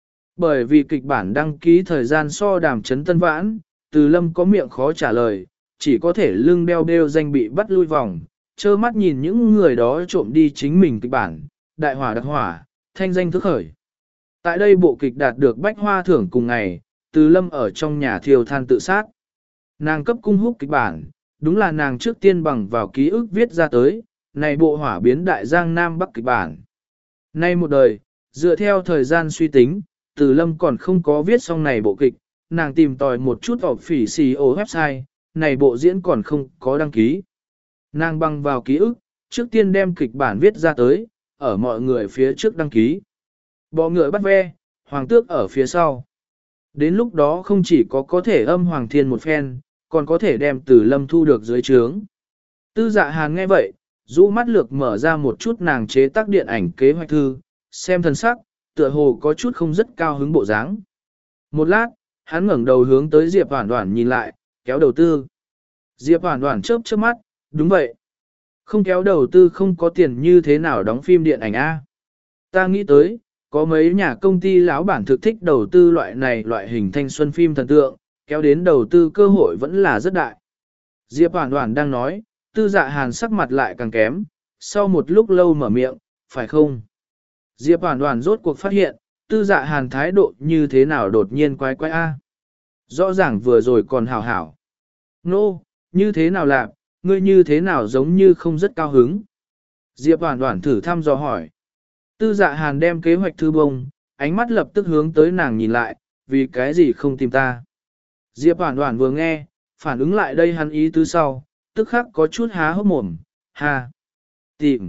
Bởi vì kịch bản đăng ký thời gian so Đàm Chấn Tân vãn, Từ Lâm có miệng khó trả lời, chỉ có thể lưng đeo đeo danh bị bắt lui vòng, trơ mắt nhìn những người đó trộm đi chính mình kịch bản, đại hỏa đặc hỏa, thanh danh thức khởi. Tại đây bộ kịch đạt được bách hoa thưởng cùng ngày, Từ Lâm ở trong nhà thiêu than tự sát. Nàng cấp cung húc kịch bản, đúng là nàng trước tiên bằng vào ký ức viết ra tới, này bộ hỏa biến đại giang Nam Bắc kịch bản. Nay một đời, dựa theo thời gian suy tính, Từ Lâm còn không có viết xong này bộ kịch, nàng tìm tòi một chút ở phỉ xì ô website, này bộ diễn còn không có đăng ký. Nàng bằng vào ký ức, trước tiên đem kịch bản viết ra tới, ở mọi người phía trước đăng ký. Bọ ngựa bắt ve, hoàng tước ở phía sau. Đến lúc đó không chỉ có có thể âm Hoàng Thiên một phen, còn có thể đem Từ Lâm thu được dưới trướng. Tư Dạ Hàn nghe vậy, rũ mắt lược mở ra một chút nàng chế tác điện ảnh kế hoạch thư, xem thần sắc, tựa hồ có chút không rất cao hứng bộ dáng. Một lát, hắn ngẩng đầu hướng tới Diệp Hoản Hoản nhìn lại, kéo đầu tư. Diệp Hoản Hoản chớp chớp mắt, đúng vậy. Không kéo đầu tư không có tiền như thế nào đóng phim điện ảnh A. Ta nghĩ tới, có mấy nhà công ty lão bản thực thích đầu tư loại này loại hình thanh xuân phim thần tượng, kéo đến đầu tư cơ hội vẫn là rất đại. Diệp Hoản Hoản đang nói, Tư Dạ Hàn sắc mặt lại càng kém, sau một lúc lâu mở miệng, phải không? Diệp Hoản Hoản rốt cuộc phát hiện, Tư Dạ Hàn thái độ như thế nào đột nhiên quái quái A. Rõ ràng vừa rồi còn hảo hảo. Nô, no, như thế nào làm, ngươi như thế nào giống như không rất cao hứng. Diệp Hoản Hoản thử thăm dò hỏi. Tư Dạ Hàn đem kế hoạch thư bông, ánh mắt lập tức hướng tới nàng nhìn lại, vì cái gì không tìm ta. Diệp Hoản Hoản vừa nghe, phản ứng lại đây hắn ý tứ sau, tức khắc có chút há hốc mồm, ha. Tìm.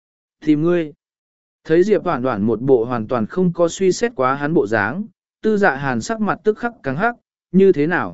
Tìm ngươi. Thấy Diệp Hoản Hoản một bộ hoàn toàn không có suy xét quá hắn bộ dáng, Tư Dạ Hàn sắc mặt tức khắc căng hắc, như thế nào?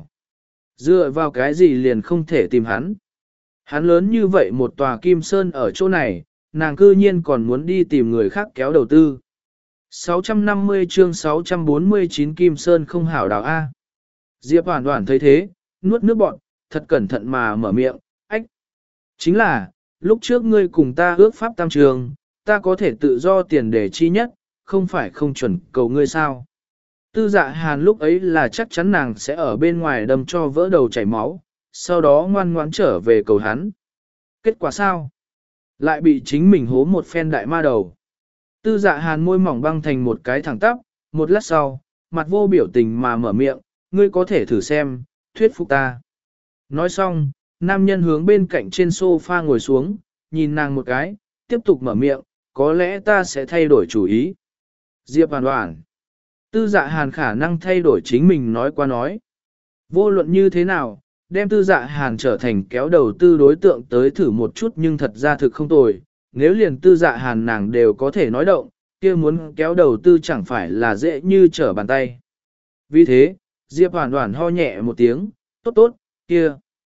Dựa vào cái gì liền không thể tìm hắn? Hắn lớn như vậy một tòa kim sơn ở chỗ này, nàng cư nhiên còn muốn đi tìm người khác kéo đầu tư. sáu trăm năm mươi chương sáu trăm bốn mươi chín Kim Sơn không hảo đào A. Diệp Hoản Hoản thấy thế, nuốt nước bọt, thật cẩn thận mà mở miệng, ách. Chính là, lúc trước ngươi cùng ta ước pháp tam trường, ta có thể tự do tiền để chi nhất, không phải không chuẩn cầu ngươi sao. Tư Dạ Hàn lúc ấy là chắc chắn nàng sẽ ở bên ngoài đâm cho vỡ đầu chảy máu, sau đó ngoan ngoãn trở về cầu hắn. Kết quả sao? Lại bị chính mình hố một phen đại ma đầu. Tư Dạ Hàn môi mỏng băng thành một cái thẳng tắp, một lát sau, mặt vô biểu tình mà mở miệng, ngươi có thể thử xem, thuyết phục ta. Nói xong, nam nhân hướng bên cạnh trên sofa ngồi xuống, nhìn nàng một cái, tiếp tục mở miệng, có lẽ ta sẽ thay đổi chủ ý. Diệp Hoản Hoản. Tư Dạ Hàn khả năng thay đổi chính mình nói qua nói. Vô luận như thế nào, đem Tư Dạ Hàn trở thành kéo đầu tư đối tượng tới thử một chút nhưng thật ra thực không tồi. Nếu liền Tư Dạ Hàn nàng đều có thể nói động, kia muốn kéo đầu tư chẳng phải là dễ như trở bàn tay. Vì thế, Diệp Hoản Hoản ho nhẹ một tiếng, tốt tốt, kia.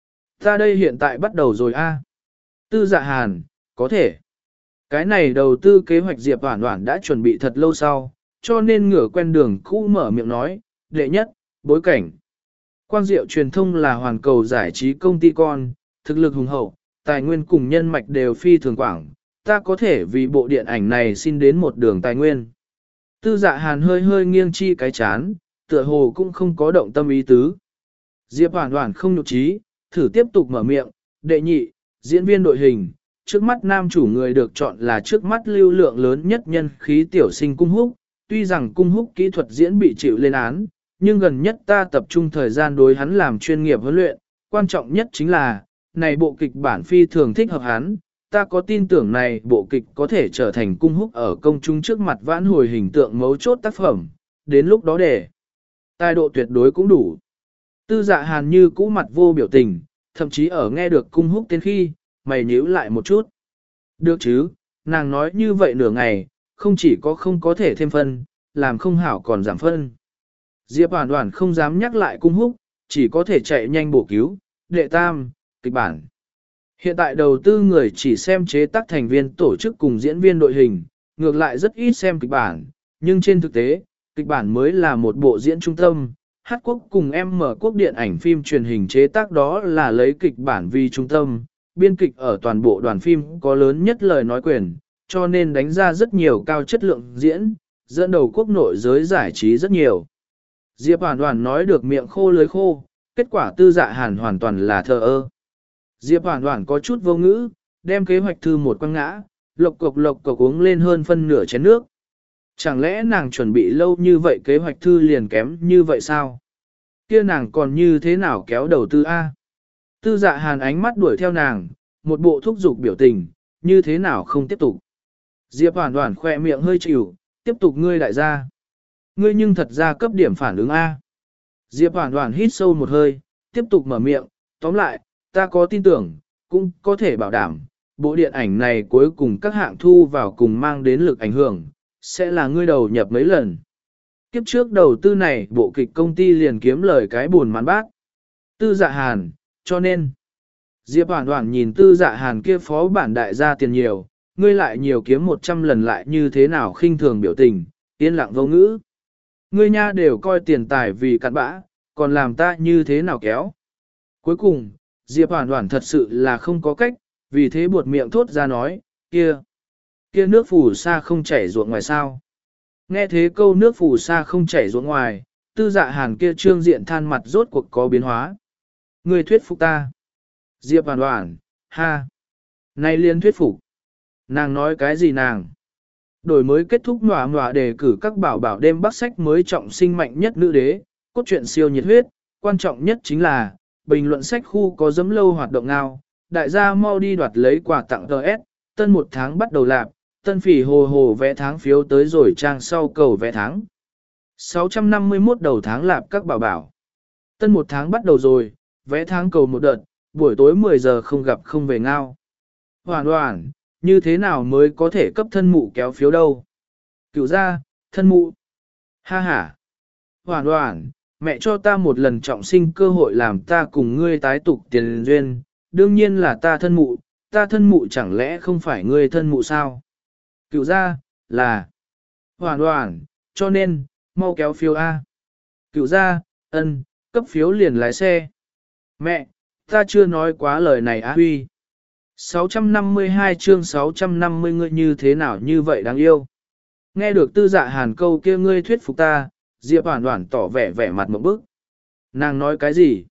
Ta đây hiện tại bắt đầu rồi a. Tư Dạ Hàn, có thể. Cái này đầu tư kế hoạch Diệp Hoản Hoản đã chuẩn bị thật lâu sau, cho nên ngửa quen đường cũ mở miệng nói, đệ nhất, bối cảnh. Quang Diệu truyền thông là hoàn cầu giải trí công ty con, thực lực hùng hậu, tài nguyên cùng nhân mạch đều phi thường quảng, ta có thể vì bộ điện ảnh này xin đến một đường tài nguyên. Tư Dạ Hàn hơi hơi nghiêng chi cái chán, tựa hồ cũng không có động tâm ý tứ. Diệp Hoản Hoản không nhục trí, thử tiếp tục mở miệng, đệ nhị, diễn viên đội hình, trước mắt nam chủ người được chọn là trước mắt lưu lượng lớn nhất nhân khí tiểu sinh Cung Húc, tuy rằng Cung Húc kỹ thuật diễn bị chịu lên án, nhưng gần nhất ta tập trung thời gian đối hắn làm chuyên nghiệp huấn luyện, quan trọng nhất chính là, này bộ kịch bản phi thường thích hợp hắn, ta có tin tưởng này bộ kịch có thể trở thành cung húc ở công chúng trước mặt vãn hồi hình tượng mấu chốt tác phẩm, đến lúc đó để tài độ tuyệt đối cũng đủ. Tư Dạ Hàn như cũ mặt vô biểu tình, thậm chí ở nghe được cung húc tên khi, mày nhíu lại một chút. Được chứ, nàng nói như vậy nửa ngày, không chỉ có không có thể thêm phân, làm không hảo còn giảm phân. Diệp Hoàn Hoàn không dám nhắc lại cung húc, chỉ có thể chạy nhanh bổ cứu, đệ tam, kịch bản. Hiện tại đầu tư người chỉ xem chế tác thành viên tổ chức cùng diễn viên đội hình, ngược lại rất ít xem kịch bản, nhưng trên thực tế, kịch bản mới là một bộ diễn trung tâm. Hát quốc cùng em mở quốc điện ảnh phim truyền hình chế tác đó là lấy kịch bản vì trung tâm, biên kịch ở toàn bộ đoàn phim có lớn nhất lời nói quyền, cho nên đánh ra rất nhiều cao chất lượng diễn, dẫn đầu quốc nội giới giải trí rất nhiều. Diệp Hoàn Hoàn nói được miệng khô lưới khô, kết quả Tư Dạ Hàn hoàn toàn là thờ ơ. Diệp Hoàn Hoàn có chút vô ngữ, đem kế hoạch thư một quăng ngã, lộc cộc lộc cộc uống lên hơn phân nửa chén nước. Chẳng lẽ nàng chuẩn bị lâu như vậy kế hoạch thư liền kém như vậy sao? Kia nàng còn như thế nào kéo đầu tư A? Tư Dạ Hàn ánh mắt đuổi theo nàng, một bộ thúc giục biểu tình, như thế nào không tiếp tục. Diệp Hoàn Hoàn khỏe miệng hơi chịu, tiếp tục ngươi đại gia. Ngươi nhưng thật ra cấp điểm phản ứng A. Diệp Hoàn Hoàn hít sâu một hơi, tiếp tục mở miệng, tóm lại, ta có tin tưởng, cũng có thể bảo đảm, bộ điện ảnh này cuối cùng các hạng thu vào cùng mang đến lực ảnh hưởng, sẽ là ngươi đầu nhập mấy lần. Kiếp trước đầu tư này bộ kịch công ty liền kiếm lời cái buồn mãn bác. Tư Dạ Hàn, cho nên, Diệp Hoàn Hoàn nhìn Tư Dạ Hàn kia phó bản đại gia tiền nhiều, ngươi lại nhiều kiếm một trăm lần lại như thế nào khinh thường biểu tình, yên lặng vô ngữ. Ngươi nha đều coi tiền tài vì cặn bã, còn làm ta như thế nào kéo. Cuối cùng, Diệp Hoàn Hoàn thật sự là không có cách, vì thế buột miệng thốt ra nói, kia, kia nước phù sa không chảy ruộng ngoài sao. Nghe thế câu nước phù sa không chảy ruộng ngoài, Tư Dạ Hàn kia trương diện than mặt rốt cuộc có biến hóa. Ngươi thuyết phục ta. Diệp Hoàn Hoàn, ha. Này liên thuyết phục. Nàng nói cái gì nàng? Đổi mới kết thúc nỏa nỏa đề cử các bảo bảo đêm bắc sách mới trọng sinh mạnh nhất nữ đế, cốt truyện siêu nhiệt huyết, quan trọng nhất chính là, bình luận sách khu có dấm lâu hoạt động ngao, đại gia mau đi đoạt lấy quà tặng tê ét, tân một tháng bắt đầu lạp, tân phỉ hồ hồ vẽ tháng phiếu tới rồi trang sau cầu vẽ tháng. sáu trăm năm mươi mốt đầu tháng lạp các bảo bảo. Tân một tháng bắt đầu rồi, vẽ tháng cầu một đợt, buổi tối mười giờ không gặp không về ngao. Hoàn hoàn, như thế nào mới có thể cấp thân mụ kéo phiếu đâu? Cựu ra, thân mụ. Ha ha. Hoàn hoàn, mẹ cho ta một lần trọng sinh cơ hội làm ta cùng ngươi tái tục tiền duyên, đương nhiên là ta thân mụ, ta thân mụ chẳng lẽ không phải ngươi thân mụ sao? Cựu ra, là. Hoàn hoàn, cho nên, mau kéo phiếu A. Cựu ra, ân, cấp phiếu liền lái xe. Mẹ, ta chưa nói quá lời này á huy. sáu trăm năm mươi hai chương sáu trăm năm mươi ngươi như thế nào như vậy đáng yêu. Nghe được Tư Dạ Hàn câu kia ngươi thuyết phục ta, Diệp Hoàn Hoàn tỏ vẻ vẻ mặt một bức. Nàng nói cái gì?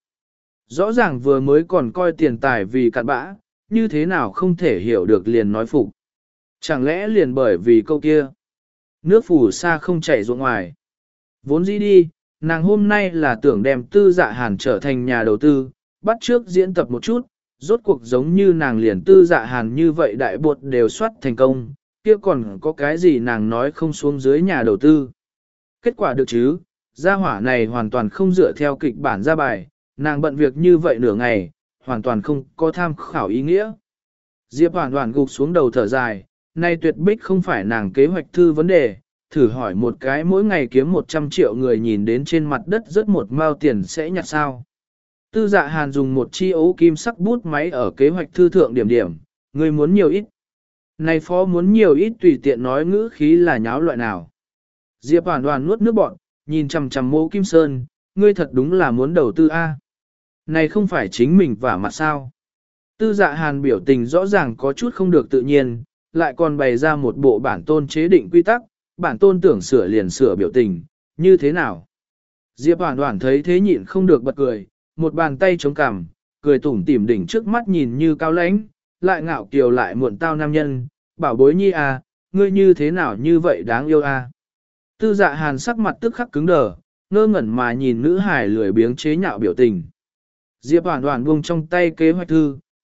Rõ ràng vừa mới còn coi tiền tài vì cặn bã, như thế nào không thể hiểu được liền nói phục. Chẳng lẽ liền bởi vì câu kia? Nước phù sa không chảy ruộng ngoài. Vốn dĩ đi, nàng hôm nay là tưởng đem Tư Dạ Hàn trở thành nhà đầu tư, bắt trước diễn tập một chút, rốt cuộc giống như nàng liền Tư Dạ Hàn như vậy đại bột đều soát thành công, kia còn có cái gì nàng nói không xuống dưới nhà đầu tư. Kết quả được chứ, gia hỏa này hoàn toàn không dựa theo kịch bản ra bài, nàng bận việc như vậy nửa ngày, hoàn toàn không có tham khảo ý nghĩa. Diệp Hoàn Hoàn gục xuống đầu thở dài, nay tuyệt bích không phải nàng kế hoạch thư vấn đề, thử hỏi một cái mỗi ngày kiếm một trăm triệu người nhìn đến trên mặt đất rất một mao tiền sẽ nhặt sao. Tư Dạ Hàn dùng một chi ấu kim sắc bút máy ở kế hoạch thư thượng điểm điểm, người muốn nhiều ít. Này phó muốn nhiều ít tùy tiện nói ngữ khí là nháo loại nào. Diệp Hoàn Hoàn nuốt nước bọn, nhìn chằm chằm Mộ Kim Sơn, ngươi thật đúng là muốn đầu tư A. Này không phải chính mình vả mặt sao. Tư Dạ Hàn biểu tình rõ ràng có chút không được tự nhiên, lại còn bày ra một bộ bản tôn chế định quy tắc, bản tôn tưởng sửa liền sửa biểu tình, như thế nào. Diệp Hoàn Hoàn thấy thế nhịn không được bật cười, một bàn tay chống cằm, cười tủm tỉm đỉnh trước mắt nhìn như cao lãnh, lại ngạo kiều lại muộn tao nam nhân, bảo bối nhi à, ngươi như thế nào như vậy đáng yêu à. Tư Dạ Hàn sắc mặt tức khắc cứng đờ, ngơ ngẩn mà nhìn nữ hài lười biếng chế nhạo biểu tình. Diệp Hoàn Hoàn buông trong tay kế hoạch thư,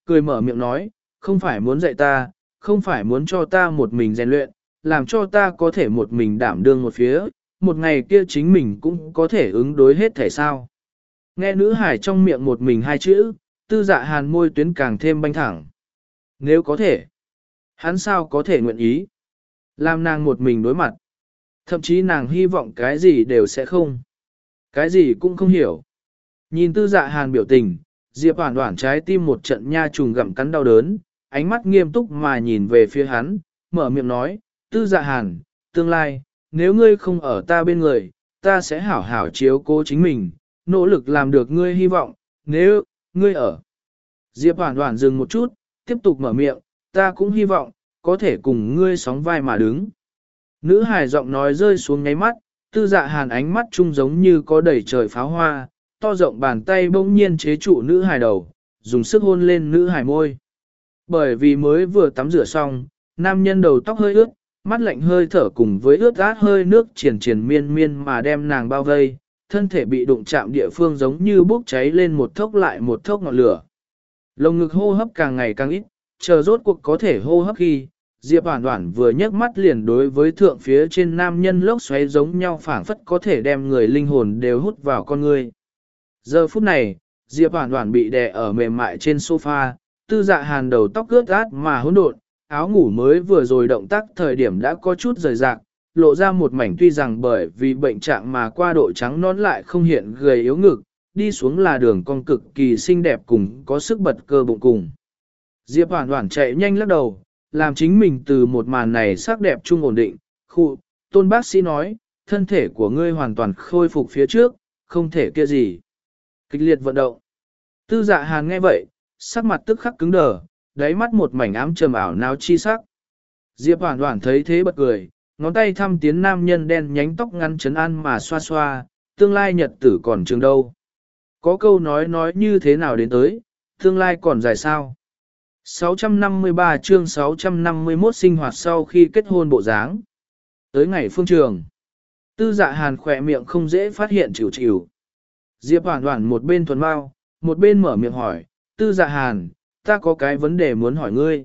cười mở miệng nói, không phải muốn dạy ta, không phải muốn cho ta một mình rèn luyện, làm cho ta có thể một mình đảm đương một phía, một ngày kia chính mình cũng có thể ứng đối hết thể sao. Nghe nữ hải trong miệng một mình hai chữ, tư dạ hàn môi tuyến càng thêm banh thẳng. Nếu có thể, hắn sao có thể nguyện ý. Làm nàng một mình đối mặt. Thậm chí nàng hy vọng cái gì đều sẽ không. Cái gì cũng không hiểu. Nhìn tư dạ hàn biểu tình, Diệp Hoản Hoản trái tim một trận nha trùng gặm cắn đau đớn, ánh mắt nghiêm túc mà nhìn về phía hắn, mở miệng nói, tư dạ hàn, tương lai, nếu ngươi không ở ta bên người, ta sẽ hảo hảo chiếu cố chính mình, nỗ lực làm được ngươi hy vọng, nếu, ngươi ở. Diệp Hoản Hoản dừng một chút, tiếp tục mở miệng, ta cũng hy vọng, có thể cùng ngươi sóng vai mà đứng. Nữ hài giọng nói rơi xuống nháy mắt, tư dạ hàn ánh mắt trung giống như có đầy trời pháo hoa, to rộng bàn tay bỗng nhiên chế trụ nữ hài đầu, dùng sức hôn lên nữ hài môi. Bởi vì mới vừa tắm rửa xong, nam nhân đầu tóc hơi ướt, mắt lạnh hơi thở cùng với ướt át hơi nước triền triền miên miên mà đem nàng bao vây, thân thể bị đụng chạm địa phương giống như bốc cháy lên một thốc lại một thốc ngọn lửa. Lồng ngực hô hấp càng ngày càng ít, chờ rốt cuộc có thể hô hấp khi, Diệp Hoản Hoản vừa nhấc mắt liền đối với thượng phía trên nam nhân lốc xoáy giống nhau phảng phất có thể đem người linh hồn đều hút vào con người. Giờ phút này, Diệp Hoản Hoản bị đè ở mềm mại trên sofa, tư dạ hàn đầu tóc ướt át mà hỗn độn, áo ngủ mới vừa rồi động tác thời điểm đã có chút rời rạc, lộ ra một mảnh tuy rằng bởi vì bệnh trạng mà qua độ trắng nón lại không hiện gầy yếu ngực, đi xuống là đường cong cực kỳ xinh đẹp cùng có sức bật cơ bụng cùng. Diệp Hoản Hoản chạy nhanh lắc đầu, làm chính mình từ một màn này sắc đẹp trung ổn định, khu, tôn bác sĩ nói, thân thể của ngươi hoàn toàn khôi phục phía trước, không thể kia gì. Kịch liệt vận động. Tư dạ hàn nghe vậy, sắc mặt tức khắc cứng đờ, đáy mắt một mảnh ám trầm ảo náo chi sắc. Diệp Hoản Hoản thấy thế bật cười, ngón tay thăm tiến nam nhân đen nhánh tóc ngắn trấn an mà xoa xoa, tương lai nhật tử còn trường đâu. Có câu nói nói như thế nào đến tới, tương lai còn dài sao. sáu trăm năm mươi ba chương sáu trăm năm mươi mốt sinh hoạt sau khi kết hôn bộ dáng. Tới ngày phương trường, tư dạ hàn khỏe miệng không dễ phát hiện chịu chịu. Diệp Hoản Hoản một bên thuần bao, một bên mở miệng hỏi, tư dạ hàn, ta có cái vấn đề muốn hỏi ngươi.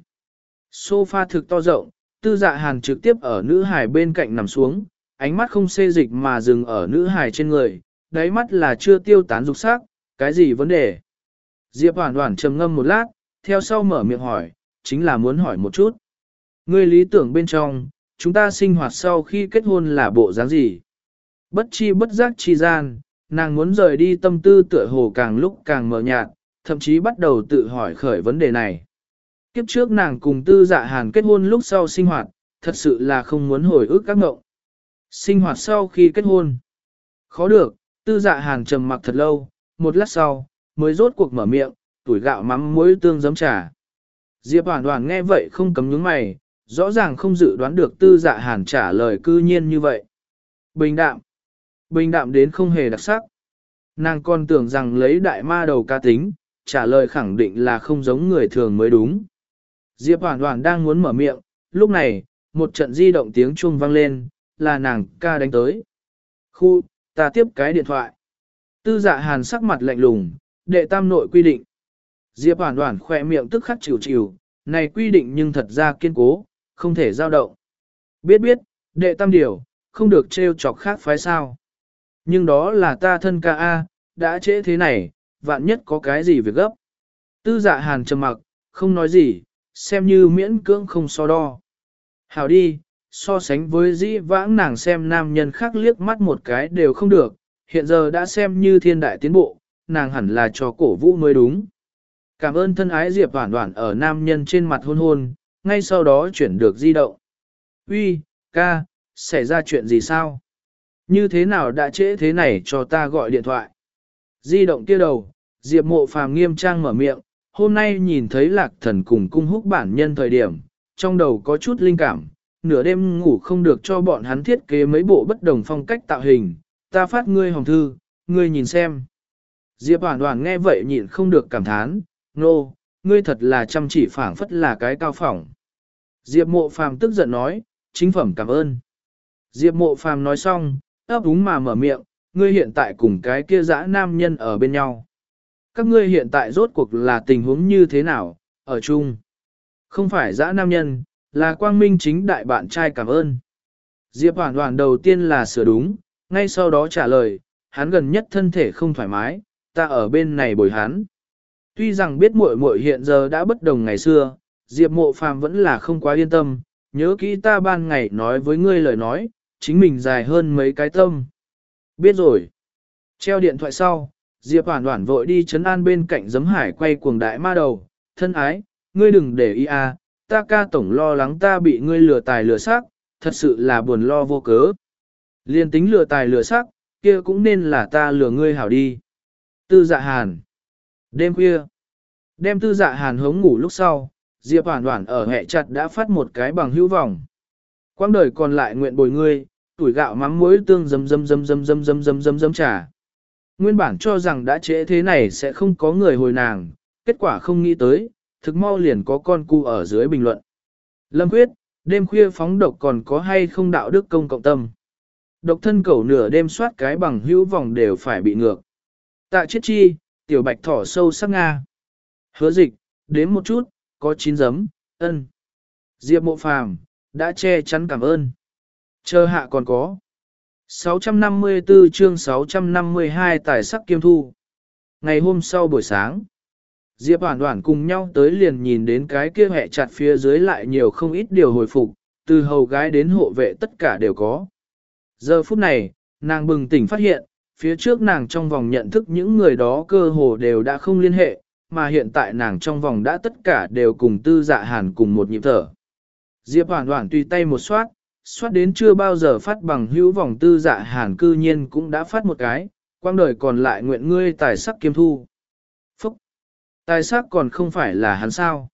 Sofa thực to rộng, tư dạ hàn trực tiếp ở nữ hài bên cạnh nằm xuống, ánh mắt không xê dịch mà dừng ở nữ hài trên người, đáy mắt là chưa tiêu tán dục sắc, cái gì vấn đề? Diệp Hoản Hoản trầm ngâm một lát, theo sau mở miệng hỏi, chính là muốn hỏi một chút. Ngươi lý tưởng bên trong, chúng ta sinh hoạt sau khi kết hôn là bộ dáng gì? Bất chi bất giác chi gian, nàng muốn rời đi tâm tư tựa hồ càng lúc càng mờ nhạt, thậm chí bắt đầu tự hỏi khởi vấn đề này. Kiếp trước nàng cùng tư dạ hàn kết hôn lúc sau sinh hoạt, thật sự là không muốn hồi ức các ngộng. Sinh hoạt sau khi kết hôn. Khó được, tư dạ hàn trầm mặc thật lâu, một lát sau, mới rốt cuộc mở miệng, tuổi gạo mắm muối tương giấm trà. Diệp Hoản Hoản nghe vậy không cấm nhướng mày, rõ ràng không dự đoán được tư dạ hàn trả lời cư nhiên như vậy. Bình đạm. Bình đạm đến không hề đặc sắc. Nàng còn tưởng rằng lấy đại ma đầu ca tính, trả lời khẳng định là không giống người thường mới đúng. Diệp Hoản Hoản đang muốn mở miệng, lúc này, một trận di động tiếng chuông vang lên, là nàng ca đánh tới. Khu, ta tiếp cái điện thoại. Tư dạ hàn sắc mặt lạnh lùng, đệ tam nội quy định. Diệp Hoản Hoản khỏe miệng tức khắc chịu chịu, này quy định nhưng thật ra kiên cố, không thể dao động. Biết biết, đệ tam điều, không được trêu chọc khác phái sao. Nhưng đó là ta thân ca A, đã trễ thế này, vạn nhất có cái gì việc gấp. Tư dạ hàn trầm mặc, không nói gì, xem như miễn cưỡng không so đo. Hảo đi, so sánh với dĩ vãng nàng xem nam nhân khác liếc mắt một cái đều không được, hiện giờ đã xem như thiên đại tiến bộ, nàng hẳn là cho cổ vũ mới đúng. Cảm ơn thân ái Diệp Hoản Hoản ở nam nhân trên mặt hôn hôn, ngay sau đó chuyển được di động. Uy, ca, xảy ra chuyện gì sao? Như thế nào đã trễ thế này cho ta gọi điện thoại? Di động kia đầu, Diệp Mộ Phàm nghiêm trang mở miệng, hôm nay nhìn thấy Lạc Thần cùng cung húc bản nhân thời điểm, trong đầu có chút linh cảm, nửa đêm ngủ không được cho bọn hắn thiết kế mấy bộ bất đồng phong cách tạo hình, ta phát ngươi hồng thư, ngươi nhìn xem. Diệp Hoản Hoản nghe vậy nhịn không được cảm thán, nô, no, ngươi thật là chăm chỉ phảng phất là cái cao phỏng. Diệp Mộ Phàm tức giận nói, chính phẩm cảm ơn. Diệp Mộ Phàm nói xong, ấp úng mà mở miệng, ngươi hiện tại cùng cái kia dã nam nhân ở bên nhau. Các ngươi hiện tại rốt cuộc là tình huống như thế nào, ở chung. Không phải dã nam nhân, là quang minh chính đại bạn trai cảm ơn. Diệp Hoản Hoản đầu tiên là sửa đúng, ngay sau đó trả lời, hắn gần nhất thân thể không thoải mái, ta ở bên này bồi hắn. Tuy rằng biết muội muội hiện giờ đã bất đồng ngày xưa, Diệp Mộ Phàm vẫn là không quá yên tâm, nhớ kỹ ta ban ngày nói với ngươi lời nói, chính mình dài hơn mấy cái tâm. Biết rồi. Treo điện thoại sau, Diệp Hoản Hoản vội đi trấn an bên cạnh Giấm Hải quay cuồng đại ma đầu, thân ái, ngươi đừng để ý à, ta ca tổng lo lắng ta bị ngươi lừa tài lừa xác, thật sự là buồn lo vô cớ. Liên tính lừa tài lừa xác, kia cũng nên là ta lừa ngươi hảo đi. Tư Dạ Hàn. Đêm khuya, đem Tư Dạ Hàn hống ngủ lúc sau, Diệp Hoản Hoản ở hẹ chặt đã phát một cái bằng hữu vọng. Quãng đời còn lại nguyện bồi ngươi, tuổi gạo mắm muối tương dấm dấm dấm dấm dấm dấm dấm dấm dấm trà. Nguyên bản cho rằng đã trễ thế này sẽ không có người hồi nàng, kết quả không nghĩ tới, thực mau liền có con cu ở dưới bình luận. Lâm Quyết, đêm khuya phóng độc còn có hay không đạo đức công cộng tâm. Độc thân cẩu nửa đêm soát cái bằng hữu vòng đều phải bị ngược. Tạ Chiết Chi, tiểu bạch thỏ sâu sắc Nga. Hứa Dịch, đếm một chút, có chín giấm, ân. Diệp Mộ Phàm đã che chắn cảm ơn. Chờ hạ còn có. sáu trăm năm mươi tư chương sáu trăm năm mươi hai tài sắc kiêm thu. Ngày hôm sau buổi sáng, Diệp Hoản Hoản cùng nhau tới liền nhìn đến cái kia hẹ chặt phía dưới lại nhiều không ít điều hồi phục, từ hầu gái đến hộ vệ tất cả đều có. Giờ phút này, nàng bừng tỉnh phát hiện, phía trước nàng trong vòng nhận thức những người đó cơ hồ đều đã không liên hệ, mà hiện tại nàng trong vòng đã tất cả đều cùng Tư Dạ Hàn cùng một nhịp thở. Diệp Hoản Hoản tùy tay một soát, soát đến chưa bao giờ phát bằng hữu vòng Tư Dạ Hàn cư nhiên cũng đã phát một cái, quang đời còn lại nguyện ngươi tài sắc kiêm thu. Phúc! Tài sắc còn không phải là hắn sao?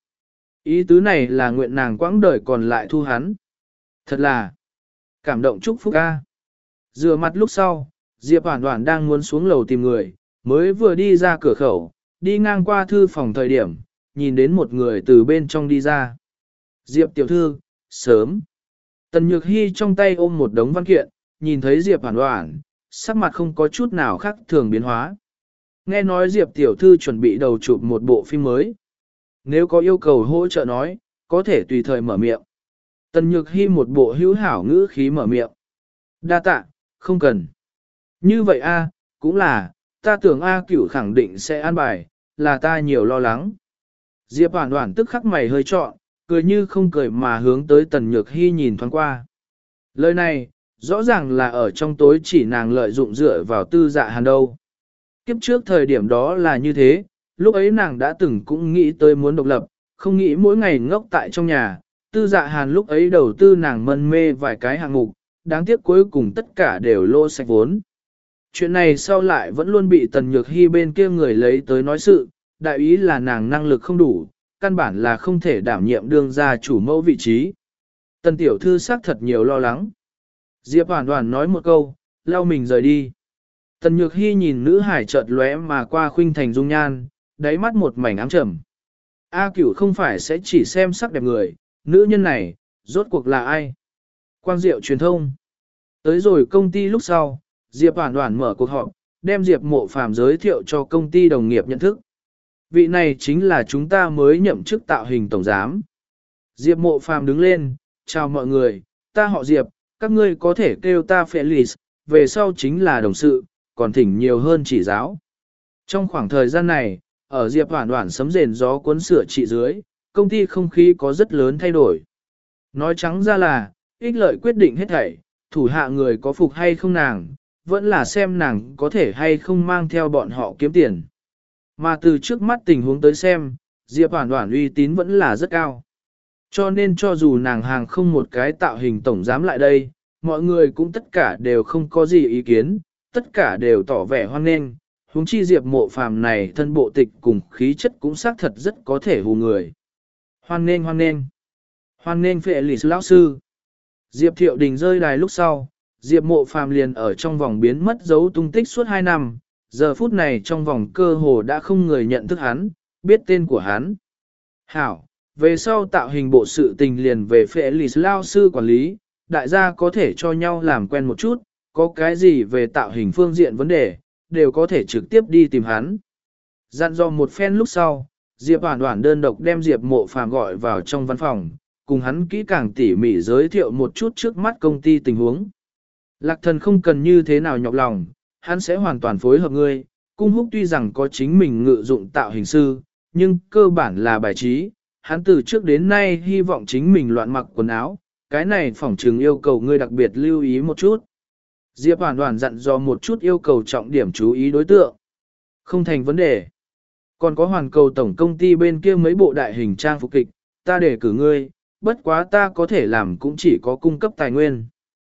Ý tứ này là nguyện nàng quãng đời còn lại thu hắn. Thật là cảm động chúc phúc ca. Rửa mặt lúc sau, Diệp Hoản Hoản đang muốn xuống lầu tìm người, mới vừa đi ra cửa khẩu, đi ngang qua thư phòng thời điểm, nhìn đến một người từ bên trong đi ra. Diệp tiểu thư, sớm. Tần Nhược Hy trong tay ôm một đống văn kiện, nhìn thấy Diệp Hoản Hoản, sắc mặt không có chút nào khác thường biến hóa. Nghe nói Diệp tiểu thư chuẩn bị đầu chụp một bộ phim mới. Nếu có yêu cầu hỗ trợ nói, có thể tùy thời mở miệng. Tần Nhược Hy một bộ hữu hảo ngữ khí mở miệng. Đa tạ, không cần. Như vậy a, cũng là, ta tưởng A Cửu khẳng định sẽ an bài, là ta nhiều lo lắng. Diệp Hoản Hoản tức khắc mày hơi trọn, cười như không cười mà hướng tới Tần Nhược Hy nhìn thoáng qua. Lời này, rõ ràng là ở trong tối chỉ nàng lợi dụng dựa vào Tư Dạ Hàn đâu. Kiếp trước thời điểm đó là như thế, lúc ấy nàng đã từng cũng nghĩ tới muốn độc lập, không nghĩ mỗi ngày ngốc tại trong nhà. Tư Dạ Hàn lúc ấy đầu tư nàng mân mê vài cái hạng mục, đáng tiếc cuối cùng tất cả đều lô sạch vốn. Chuyện này sau lại vẫn luôn bị Tần Nhược Hy bên kia người lấy tới nói sự, đại ý là nàng năng lực không đủ, căn bản là không thể đảm nhiệm đương gia chủ mẫu vị trí. Tần tiểu thư xác thật nhiều lo lắng. Diệp Hoản Hoản nói một câu, lau mình rời đi. Tần Nhược Hy nhìn nữ hải chợt lóe mà qua khuynh thành dung nhan, đáy mắt một mảnh ám trầm. A Cửu không phải sẽ chỉ xem sắc đẹp người, nữ nhân này, rốt cuộc là ai? Quang Diệu truyền thông. Tới rồi công ty lúc sau, Diệp Hoản Hoản mở cuộc họp, đem Diệp Mộ Phàm giới thiệu cho công ty đồng nghiệp nhận thức. Vị này chính là chúng ta mới nhậm chức tạo hình tổng giám. Diệp Mộ Phàm đứng lên, chào mọi người, ta họ Diệp, các ngươi có thể kêu ta Felix, về sau chính là đồng sự, còn thỉnh nhiều hơn chỉ giáo. Trong khoảng thời gian này, ở Diệp Hoản Hoản sấm rền gió cuốn sửa trị dưới, công ty không khí có rất lớn thay đổi. Nói trắng ra là, ích lợi quyết định hết thảy, thủ hạ người có phục hay không nàng, vẫn là xem nàng có thể hay không mang theo bọn họ kiếm tiền. Mà từ trước mắt tình huống tới xem, Diệp Hoản Hoản uy tín vẫn là rất cao. Cho nên cho dù nàng hàng không một cái tạo hình tổng giám lại đây, mọi người cũng tất cả đều không có gì ý kiến, tất cả đều tỏ vẻ hoan nghênh. Huống chi Diệp Mộ Phàm này thân bộ tịch cùng khí chất cũng xác thật rất có thể hù người. Hoan nghênh hoan nghênh. Hoan nghênh Felix lão sư. Diệp Thiệu Đình rơi đài lúc sau, Diệp Mộ Phàm liền ở trong vòng biến mất dấu tung tích suốt hai năm, giờ phút này trong vòng cơ hồ đã không người nhận thức hắn, biết tên của hắn. Hảo, về sau tạo hình bộ sự tình liền về Felix lão sư quản lý, đại gia có thể cho nhau làm quen một chút, có cái gì về tạo hình phương diện vấn đề, đều có thể trực tiếp đi tìm hắn. Dặn dò một phen lúc sau, Diệp Hoản Hoản đơn độc đem Diệp Mộ Phàm gọi vào trong văn phòng, cùng hắn kỹ càng tỉ mỉ giới thiệu một chút trước mắt công ty tình huống. Lạc Thần không cần như thế nào nhọc lòng, hắn sẽ hoàn toàn phối hợp ngươi. Cung Húc tuy rằng có chính mình ngự dụng tạo hình sư, nhưng cơ bản là bài trí, hắn từ trước đến nay hy vọng chính mình loạn mặc quần áo, cái này phỏng chừng yêu cầu ngươi đặc biệt lưu ý một chút. Diệp Hoản Hoản dặn dò một chút yêu cầu trọng điểm chú ý đối tượng. Không thành vấn đề. Còn có hoàn cầu tổng công ty bên kia mấy bộ đại hình trang phục kịch, ta để cử ngươi, bất quá ta có thể làm cũng chỉ có cung cấp tài nguyên.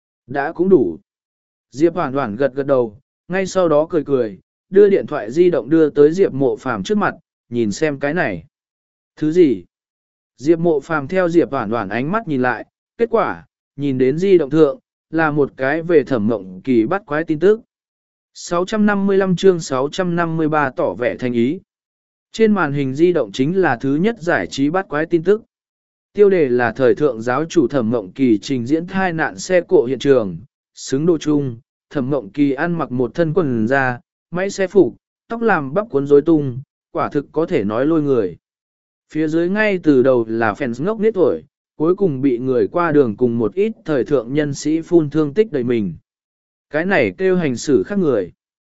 Đã cũng đủ. Diệp Hoản Hoản gật gật đầu, ngay sau đó cười cười, đưa điện thoại di động đưa tới Diệp Mộ Phàm trước mặt, nhìn xem cái này. Thứ gì? Diệp Mộ Phàm theo Diệp Hoản Hoản ánh mắt nhìn lại, kết quả, nhìn đến di động thượng, là một cái về Thẩm Mộng Kỳ bắt quái tin tức. sáu trăm năm mươi lăm chương sáu trăm năm mươi ba tỏ vẻ thành ý. Trên màn hình di động chính là thứ nhất giải trí bắt quái tin tức. Tiêu đề là thời thượng giáo chủ Thẩm Mộng Kỳ trình diễn thai nạn xe cộ hiện trường, xứng đôi chung, Thẩm Mộng Kỳ ăn mặc một thân quần da, máy xe phục, tóc làm bắp cuốn rối tung, quả thực có thể nói lôi người. Phía dưới ngay từ đầu là fans ngốc nít tuổi, cuối cùng bị người qua đường cùng một ít thời thượng nhân sĩ phun thương tích đầy mình. Cái này kêu hành xử khác người.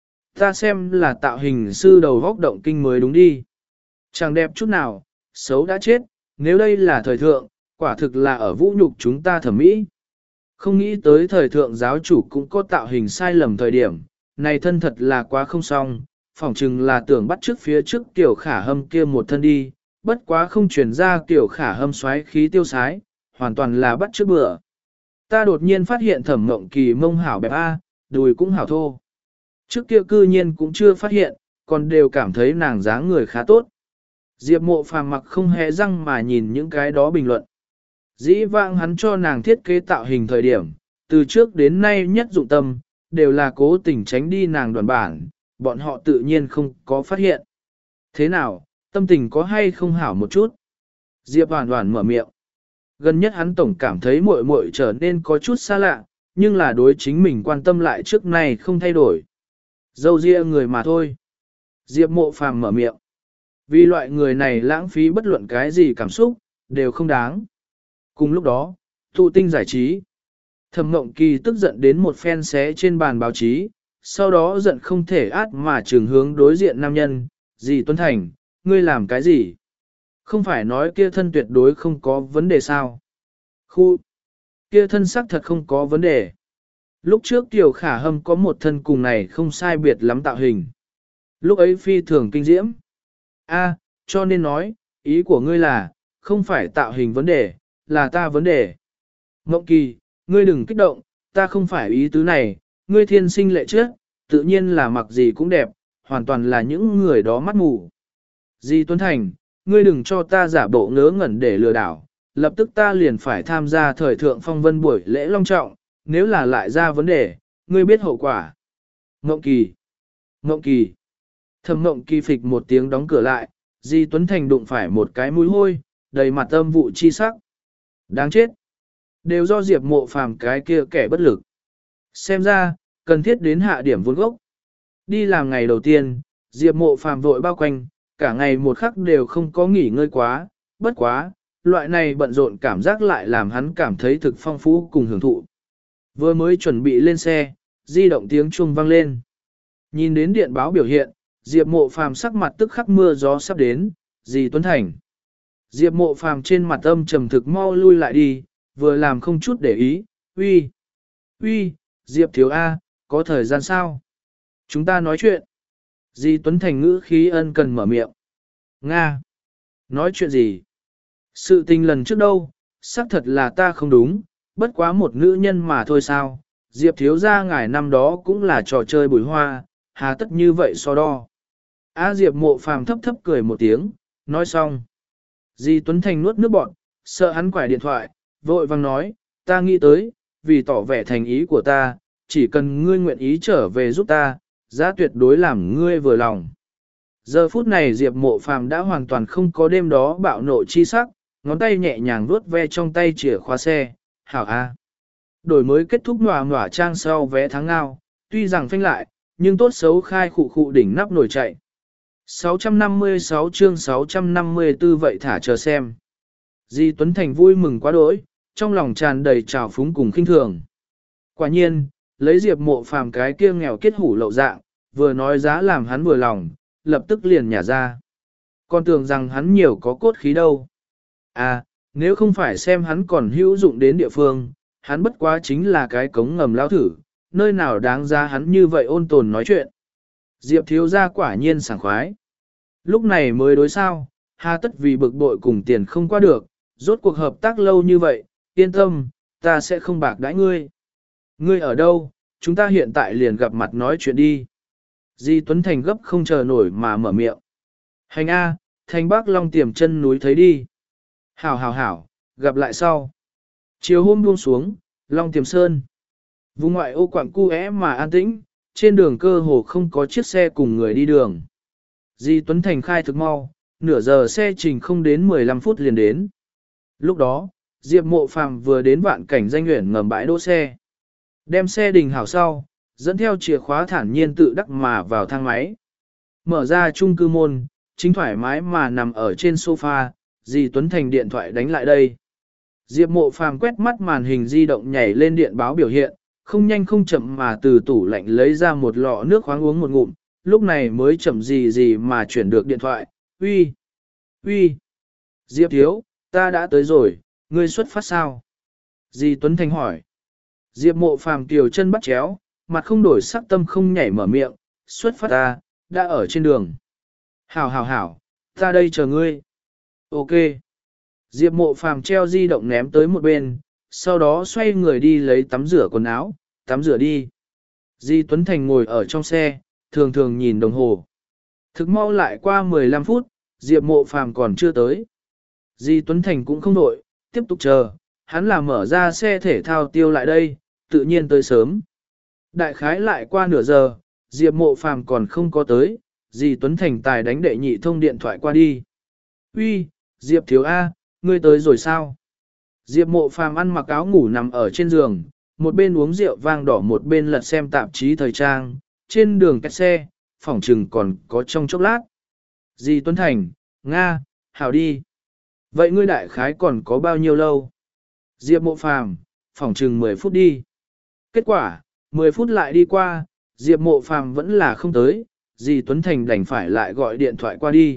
Ta xem là tạo hình sư đầu góc động kinh mới đúng đi. Chẳng đẹp chút nào, xấu đã chết, nếu đây là thời thượng, quả thực là ở vũ nhục chúng ta thẩm mỹ. Không nghĩ tới thời thượng giáo chủ cũng có tạo hình sai lầm thời điểm, này thân thật là quá không xong, phỏng chừng là tưởng bắt trước phía trước tiểu khả hâm kia một thân đi, bất quá không chuyển ra tiểu khả hâm xoáy khí tiêu sái, hoàn toàn là bắt trước bữa. Ta đột nhiên phát hiện Thẩm Mộng Kỳ mông hảo bẹp A, đùi cũng hảo thô. Trước kia cư nhiên cũng chưa phát hiện, còn đều cảm thấy nàng dáng người khá tốt. Diệp Mộ Phàm mặc không hề răng mà nhìn những cái đó bình luận. Dĩ vãng hắn cho nàng thiết kế tạo hình thời điểm, từ trước đến nay nhất dụng tâm, đều là cố tình tránh đi nàng đoàn bản, bọn họ tự nhiên không có phát hiện. Thế nào, tâm tình có hay không hảo một chút? Diệp Hoản Hoản mở miệng. Gần nhất hắn tổng cảm thấy muội muội trở nên có chút xa lạ, nhưng là đối chính mình quan tâm lại trước nay không thay đổi. Dâu ria người mà thôi. Diệp Mộ Phàm mở miệng. Vì loại người này lãng phí bất luận cái gì cảm xúc, đều không đáng. Cùng lúc đó, thụ tinh giải trí. Thẩm Mộng Kỳ tức giận đến một phen xé trên bàn báo chí, sau đó giận không thể át mà trường hướng đối diện nam nhân. Dì Tuấn Thành, ngươi làm cái gì? Không phải nói kia thân tuyệt đối không có vấn đề sao? Khu! Kia thân sắc thật không có vấn đề. Lúc trước Tiểu Khả Hâm có một thân cùng này không sai biệt lắm tạo hình. Lúc ấy phi thường kinh diễm. A, cho nên nói, ý của ngươi là, không phải tạo hình vấn đề, là ta vấn đề. Mộng Kỳ, ngươi đừng kích động, ta không phải ý tứ này, ngươi thiên sinh lệ trước, tự nhiên là mặc gì cũng đẹp, hoàn toàn là những người đó mắt mù. Di Tuấn Thành, ngươi đừng cho ta giả bộ ngớ ngẩn để lừa đảo, lập tức ta liền phải tham gia thời thượng phong vân buổi lễ long trọng, nếu là lại ra vấn đề, ngươi biết hậu quả. Mộng Kỳ, Mộng Kỳ. Thẩm Mộng Kỳ phịch một tiếng đóng cửa lại, Di Tuấn Thành đụng phải một cái mũi hôi, đầy mặt âm vụ chi sắc. Đáng chết. Đều do Diệp Mộ Phàm cái kia kẻ bất lực. Xem ra, cần thiết đến hạ điểm vốn gốc. Đi làm ngày đầu tiên, Diệp Mộ Phàm vội bao quanh, cả ngày một khắc đều không có nghỉ ngơi quá, bất quá, loại này bận rộn cảm giác lại làm hắn cảm thấy thực phong phú cùng hưởng thụ. Vừa mới chuẩn bị lên xe, di động tiếng chuông vang lên. Nhìn đến điện báo biểu hiện, Diệp Mộ Phàm sắc mặt tức khắc mưa gió sắp đến, Di Tuấn Thành. Diệp Mộ Phàm trên mặt âm trầm thực mau lui lại đi, vừa làm không chút để ý, uy, uy, Diệp thiếu A, có thời gian sao? Chúng ta nói chuyện. Di Tuấn Thành ngữ khí ân cần mở miệng. Nga. Nói chuyện gì? Sự tình lần trước đâu, xác thật là ta không đúng, bất quá một nữ nhân mà thôi sao? Diệp thiếu gia ngài năm đó cũng là trò chơi bùi hoa, hà tất như vậy so đo. A Diệp Mộ Phàm thấp thấp cười một tiếng, nói xong. Di Tuấn Thành nuốt nước bọt, sợ hắn quải điện thoại, vội vang nói, ta nghĩ tới, vì tỏ vẻ thành ý của ta, chỉ cần ngươi nguyện ý trở về giúp ta, giá tuyệt đối làm ngươi vừa lòng. Giờ phút này Diệp Mộ Phàm đã hoàn toàn không có đêm đó bạo nộ chi sắc, ngón tay nhẹ nhàng vuốt ve trong tay chìa khóa xe, hảo a. Đổi mới kết thúc ngòa ngòa trang sau vé tháng ngao, tuy rằng phanh lại, nhưng tốt xấu khai khụ khụ đỉnh nắp nổi chạy. sáu trăm năm mươi sáu chương sáu trăm năm mươi tư vậy thả chờ xem. Di Tuấn Thành vui mừng quá đỗi, trong lòng tràn đầy trào phúng cùng khinh thường. Quả nhiên, lấy Diệp Mộ Phàm cái kia nghèo kết hủ lậu dạng, vừa nói giá làm hắn vừa lòng, lập tức liền nhả ra. Còn tưởng rằng hắn nhiều có cốt khí đâu. À, nếu không phải xem hắn còn hữu dụng đến địa phương, hắn bất quá chính là cái cống ngầm lao thử, nơi nào đáng ra hắn như vậy ôn tồn nói chuyện. Diệp thiếu gia quả nhiên sảng khoái. Lúc này mới đối sao, hà tất vì bực bội cùng tiền không qua được, rốt cuộc hợp tác lâu như vậy, yên tâm, ta sẽ không bạc đãi ngươi. Ngươi ở đâu, chúng ta hiện tại liền gặp mặt nói chuyện đi. Di Tuấn Thành gấp không chờ nổi mà mở miệng. Hành A, Thành Bắc Long tiềm chân núi thấy đi. Hảo hảo hảo, gặp lại sau. Chiều hôm buông xuống, Long tiềm sơn. Vùng ngoại ô quảng cu é mà an tĩnh, trên đường cơ hồ không có chiếc xe cùng người đi đường. Di Tuấn Thành khai thực mau, nửa giờ xe trình không đến mười lăm phút liền đến. Lúc đó, Diệp Mộ Phàm vừa đến vạn cảnh danh nguyện ngầm bãi đỗ xe. Đem xe đình hảo sau, dẫn theo chìa khóa thản nhiên tự đắc mà vào thang máy. Mở ra chung cư môn, chính thoải mái mà nằm ở trên sofa, Di Tuấn Thành điện thoại đánh lại đây. Diệp Mộ Phàm quét mắt màn hình di động nhảy lên điện báo biểu hiện, không nhanh không chậm mà từ tủ lạnh lấy ra một lọ nước khoáng uống một ngụm, lúc này mới chậm gì gì mà chuyển được điện thoại. Uy, uy, Diệp thiếu, ta đã tới rồi, ngươi xuất phát sao? Di Tuấn Thành hỏi. Diệp Mộ Phàm kiều chân bắt chéo, mặt không đổi sắc tâm không nhảy mở miệng, xuất phát ta, đã ở trên đường. Hảo hảo hảo, ta đây chờ ngươi. Ok. Diệp Mộ Phàm treo di động ném tới một bên, sau đó xoay người đi lấy tắm rửa quần áo, tắm rửa đi. Di Tuấn Thành ngồi ở trong xe, thường thường nhìn đồng hồ. Thực mau lại qua mười lăm phút, Diệp Mộ Phàm còn chưa tới. Di Tuấn Thành cũng không đổi, tiếp tục chờ, hắn là mở ra xe thể thao tiêu lại đây, tự nhiên tới sớm. Đại khái lại qua nửa giờ, Diệp Mộ Phàm còn không có tới, Di Tuấn Thành tài đánh đệ nhị thông điện thoại qua đi. Uy, Diệp thiếu A, ngươi tới rồi sao? Diệp Mộ Phàm ăn mặc áo ngủ nằm ở trên giường, một bên uống rượu vang đỏ một bên lật xem tạp chí thời trang, trên đường kẹt xe, phỏng trừng còn có trong chốc lát. Di Tuấn Thành, Nga, hảo đi. Vậy ngươi đại khái còn có bao nhiêu lâu? Diệp Mộ Phàm, phỏng trừng mười phút đi. Kết quả, mười phút lại đi qua, Diệp Mộ Phàm vẫn là không tới, Di Tuấn Thành đành phải lại gọi điện thoại qua đi.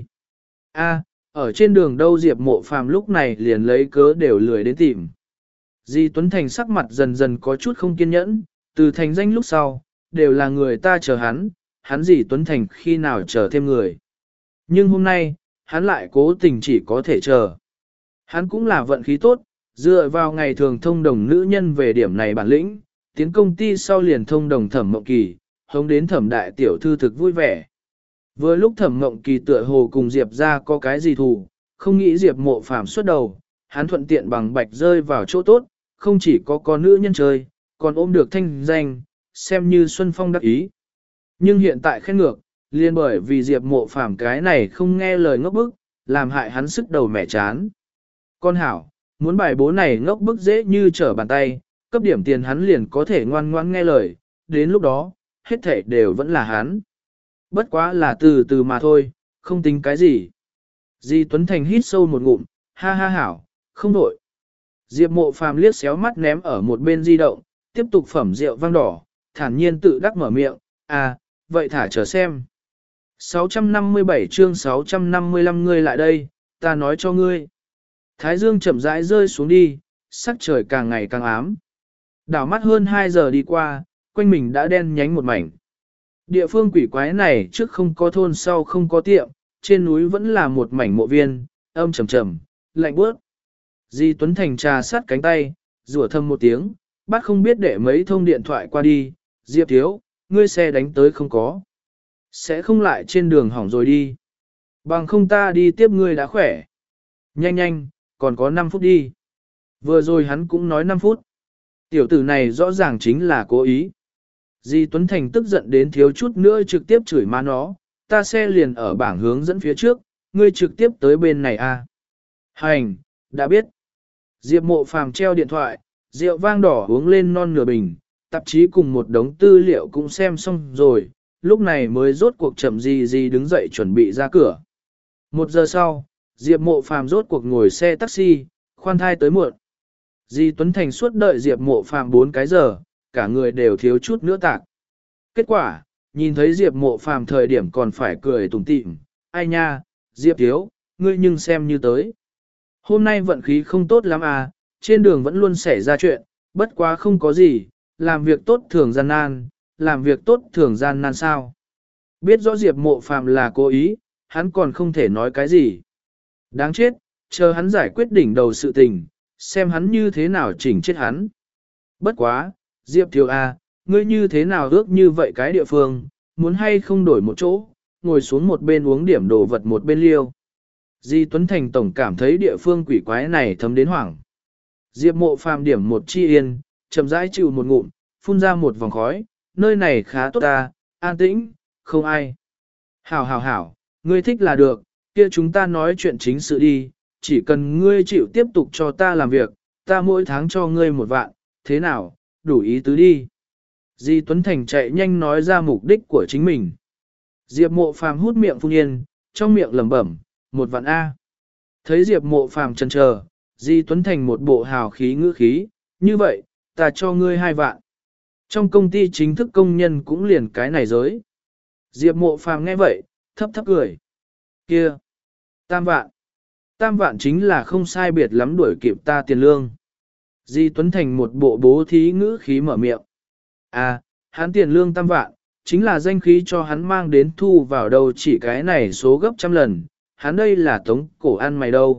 A, ở trên đường đâu Diệp Mộ Phàm lúc này liền lấy cớ đều lười đến tìm. Di Tuấn Thành sắc mặt dần dần có chút không kiên nhẫn, từ thành danh lúc sau, đều là người ta chờ hắn, hắn Di Tuấn Thành khi nào chờ thêm người. Nhưng hôm nay, hắn lại cố tình chỉ có thể chờ. Hắn cũng là vận khí tốt, dựa vào ngày thường thông đồng nữ nhân về điểm này bản lĩnh, tiến công ty sau liền thông đồng Thẩm Mộng Kỳ, hống đến Thẩm đại tiểu thư thực vui vẻ. Vừa lúc Thẩm Mộng Kỳ tựa hồ cùng Diệp ra có cái gì thù, không nghĩ Diệp Mộ Phàm xuất đầu, hắn thuận tiện bằng bạch rơi vào chỗ tốt, không chỉ có con nữ nhân chơi, còn ôm được thanh danh, xem như Xuân Phong đắc ý. Nhưng hiện tại khen ngược, liên bởi vì Diệp Mộ Phàm cái này không nghe lời ngốc bức, làm hại hắn sức đầu mẻ chán. Con hảo, muốn bài bố này ngốc bức dễ như trở bàn tay, cấp điểm tiền hắn liền có thể ngoan ngoãn nghe lời, đến lúc đó, hết thảy đều vẫn là hắn. Bất quá là từ từ mà thôi, không tính cái gì. Di Tuấn Thành hít sâu một ngụm, ha ha hảo, không đổi. Diệp Mộ Phàm liếc xéo mắt ném ở một bên di động, tiếp tục phẩm rượu vang đỏ, thản nhiên tự đắc mở miệng, à, vậy thả chờ xem. sáu trăm năm mươi bảy chương sáu trăm năm mươi lăm ngươi lại đây, ta nói cho ngươi. Thái dương chậm rãi rơi xuống đi, sắc trời càng ngày càng ám. Đảo mắt hơn hai giờ đi qua, quanh mình đã đen nhánh một mảnh. Địa phương quỷ quái này trước không có thôn sau không có tiệm, trên núi vẫn là một mảnh mộ viên, âm trầm trầm, lạnh bước. Di Tuấn Thành trà sát cánh tay, rủa thầm một tiếng, bắt không biết để mấy thông điện thoại qua đi, Diệp thiếu, ngươi xe đánh tới không có. Sẽ không lại trên đường hỏng rồi đi. Bằng không ta đi tiếp ngươi đã khỏe. Nhanh nhanh, còn có năm phút đi. Vừa rồi hắn cũng nói năm phút. Tiểu tử này rõ ràng chính là cố ý. Di Tuấn Thành tức giận đến thiếu chút nữa trực tiếp chửi má nó, ta xe liền ở bảng hướng dẫn phía trước, ngươi trực tiếp tới bên này à. Hành, đã biết. Diệp Mộ Phàm treo điện thoại, rượu vang đỏ uống lên non nửa bình, tạp chí cùng một đống tư liệu cũng xem xong rồi, lúc này mới rốt cuộc chậm gì gì đứng dậy chuẩn bị ra cửa. Một giờ sau, Diệp Mộ Phàm rốt cuộc ngồi xe taxi, khoan thai tới muộn. Di Tuấn Thành suốt đợi Diệp Mộ Phàm bốn cái giờ, cả người đều thiếu chút nữa tạc. Kết quả, nhìn thấy Diệp Mộ Phàm thời điểm còn phải cười tủm tỉm, ai nha, Diệp thiếu, ngươi nhưng xem như tới. Hôm nay vận khí không tốt lắm à, trên đường vẫn luôn xảy ra chuyện, bất quá không có gì, làm việc tốt thường gian nan, làm việc tốt thường gian nan sao. Biết rõ Diệp Mộ Phàm là cố ý, hắn còn không thể nói cái gì. Đáng chết, chờ hắn giải quyết đỉnh đầu sự tình, xem hắn như thế nào chỉnh chết hắn. Bất quá, Diệp thiếu à, ngươi như thế nào ước như vậy cái địa phương, muốn hay không đổi một chỗ, ngồi xuống một bên uống điểm đồ vật một bên liêu. Di Tuấn Thành tổng cảm thấy địa phương quỷ quái này thấm đến hoảng. Diệp Mộ Phàm điểm một chi yên, chậm rãi chịu một ngụm, phun ra một vòng khói, nơi này khá tốt ta, an tĩnh, không ai. Hảo hảo hảo, ngươi thích là được, kia chúng ta nói chuyện chính sự đi, chỉ cần ngươi chịu tiếp tục cho ta làm việc, ta mỗi tháng cho ngươi một vạn, thế nào, đủ ý tứ đi. Di Tuấn Thành chạy nhanh nói ra mục đích của chính mình. Diệp Mộ Phàm hút miệng phun yên, trong miệng lẩm bẩm, một vạn A. Thấy Diệp Mộ Phàm chần chờ, Di Tuấn Thành một bộ hào khí ngữ khí, như vậy, ta cho ngươi hai vạn. Trong công ty chính thức công nhân cũng liền cái này giới. Diệp Mộ Phàm nghe vậy, thấp thấp cười. Kia, tam vạn. Tam vạn chính là không sai biệt lắm đuổi kịp ta tiền lương. Di Tuấn Thành một bộ bố thí ngữ khí mở miệng. À, hắn tiền lương tam vạn, chính là danh khí cho hắn mang đến thu vào đâu chỉ cái này số gấp trăm lần, hắn đây là tống cổ ăn mày đâu.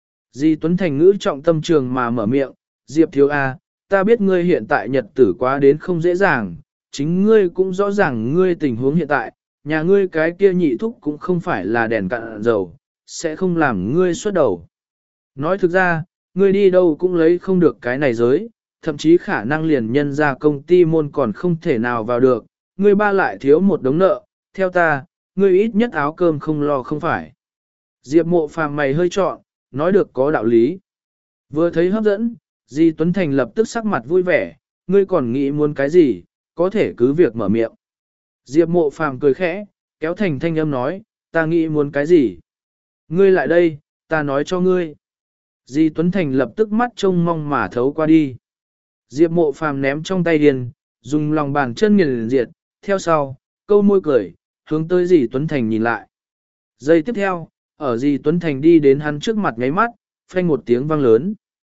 Di Tuấn Thành ngữ trọng tâm trường mà mở miệng, Diệp thiếu A, ta biết ngươi hiện tại nhật tử quá đến không dễ dàng, chính ngươi cũng rõ ràng ngươi tình huống hiện tại, nhà ngươi cái kia nhị thúc cũng không phải là đèn cạn dầu, sẽ không làm ngươi xuất đầu. Nói thực ra, ngươi đi đâu cũng lấy không được cái này giới, thậm chí khả năng liền nhân ra công ty môn còn không thể nào vào được, ngươi ba lại thiếu một đống nợ, theo ta, ngươi ít nhất áo cơm không lo không phải. Diệp Mộ Phàm mày hơi trọn, nói được có đạo lý. Vừa thấy hấp dẫn, Di Tuấn Thành lập tức sắc mặt vui vẻ, ngươi còn nghĩ muốn cái gì, có thể cứ việc mở miệng. Diệp Mộ Phàm cười khẽ, kéo thành thanh âm nói, ta nghĩ muốn cái gì. Ngươi lại đây, ta nói cho ngươi. Di Tuấn Thành lập tức mắt trông mong mà thấu qua đi. Diệp Mộ Phàm ném trong tay điền, dùng lòng bàn chân nghiền diệt, theo sau, câu môi cười, hướng tới Di Tuấn Thành nhìn lại. Giây tiếp theo, ở Di Tuấn Thành đi đến hắn trước mặt ngáy mắt, phanh một tiếng vang lớn.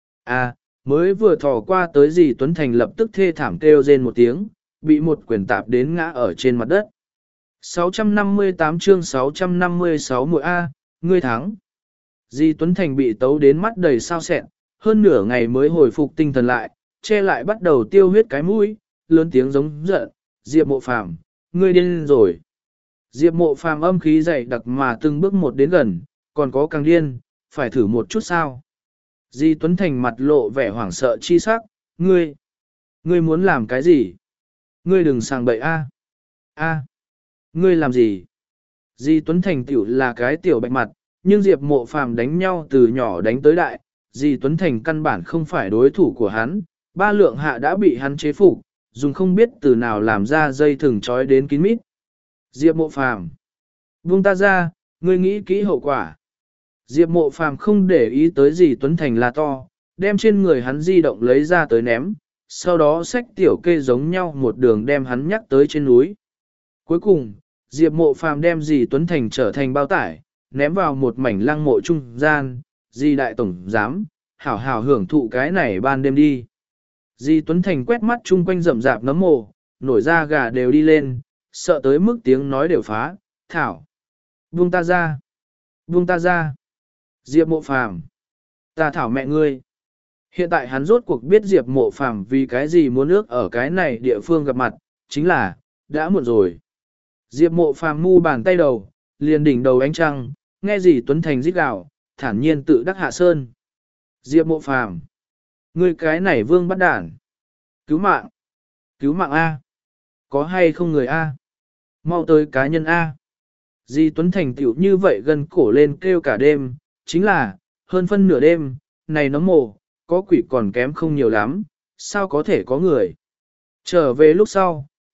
À, mới vừa thò qua tới Di Tuấn Thành lập tức thê thảm kêu rên một tiếng, bị một quyền tạp đến ngã ở trên mặt đất. sáu trăm năm mươi tám chương sáu trăm năm mươi sáu muội A, ngươi thắng. Di Tuấn Thành bị tấu đến mắt đầy sao sẹn, hơn nửa ngày mới hồi phục tinh thần lại, che lại bắt đầu tiêu huyết cái mũi, lớn tiếng giống giận, Diệp Mộ Phàm, ngươi điên rồi. Diệp Mộ Phàm âm khí dày đặc mà từng bước một đến gần, còn có càng điên, phải thử một chút sao. Di Tuấn Thành mặt lộ vẻ hoảng sợ chi sắc, ngươi, ngươi muốn làm cái gì? Ngươi đừng sàng bậy a, a, ngươi làm gì? Di Tuấn Thành tiểu là cái tiểu bạch mặt, nhưng Diệp Mộ Phàm đánh nhau từ nhỏ đánh tới đại, Di Tuấn Thành căn bản không phải đối thủ của hắn, ba lượng hạ đã bị hắn chế phục, dùng không biết từ nào làm ra dây thừng trói đến kín mít. Diệp Mộ Phàm, buông ta ra, ngươi nghĩ kỹ hậu quả. Diệp Mộ Phàm không để ý tới Di Tuấn Thành là to, đem trên người hắn di động lấy ra tới ném, sau đó xách tiểu kê giống nhau một đường đem hắn nhắc tới trên núi. Cuối cùng, Diệp Mộ Phàm đem Di Tuấn Thành trở thành bao tải, ném vào một mảnh lăng mộ trung gian, Di đại tổng giám, hảo hảo hưởng thụ cái này ban đêm đi. Di Tuấn Thành quét mắt chung quanh rậm rạp nấm mộ, nổi da gà đều đi lên, sợ tới mức tiếng nói đều phá, thảo. Buông ta ra. Buông ta ra. Diệp Mộ Phàm, ta thảo mẹ ngươi. Hiện tại hắn rốt cuộc biết Diệp Mộ Phàm vì cái gì muốn ước ở cái này địa phương gặp mặt, chính là, đã muộn rồi. Diệp Mộ Phàm mu bàn tay đầu, liền đỉnh đầu ánh trăng, nghe gì Tuấn Thành rít gào, thản nhiên tự đắc hạ sơn. Diệp Mộ Phàm, ngươi cái này vương bắt đản. Cứu mạng. Cứu mạng A. Có hay không người A? Mau tới cá nhân A. Di Tuấn Thành tiểu như vậy gần cổ lên kêu cả đêm, chính là, hơn phân nửa đêm, này nó mồ, có quỷ còn kém không nhiều lắm, sao có thể có người. Trở về lúc sau,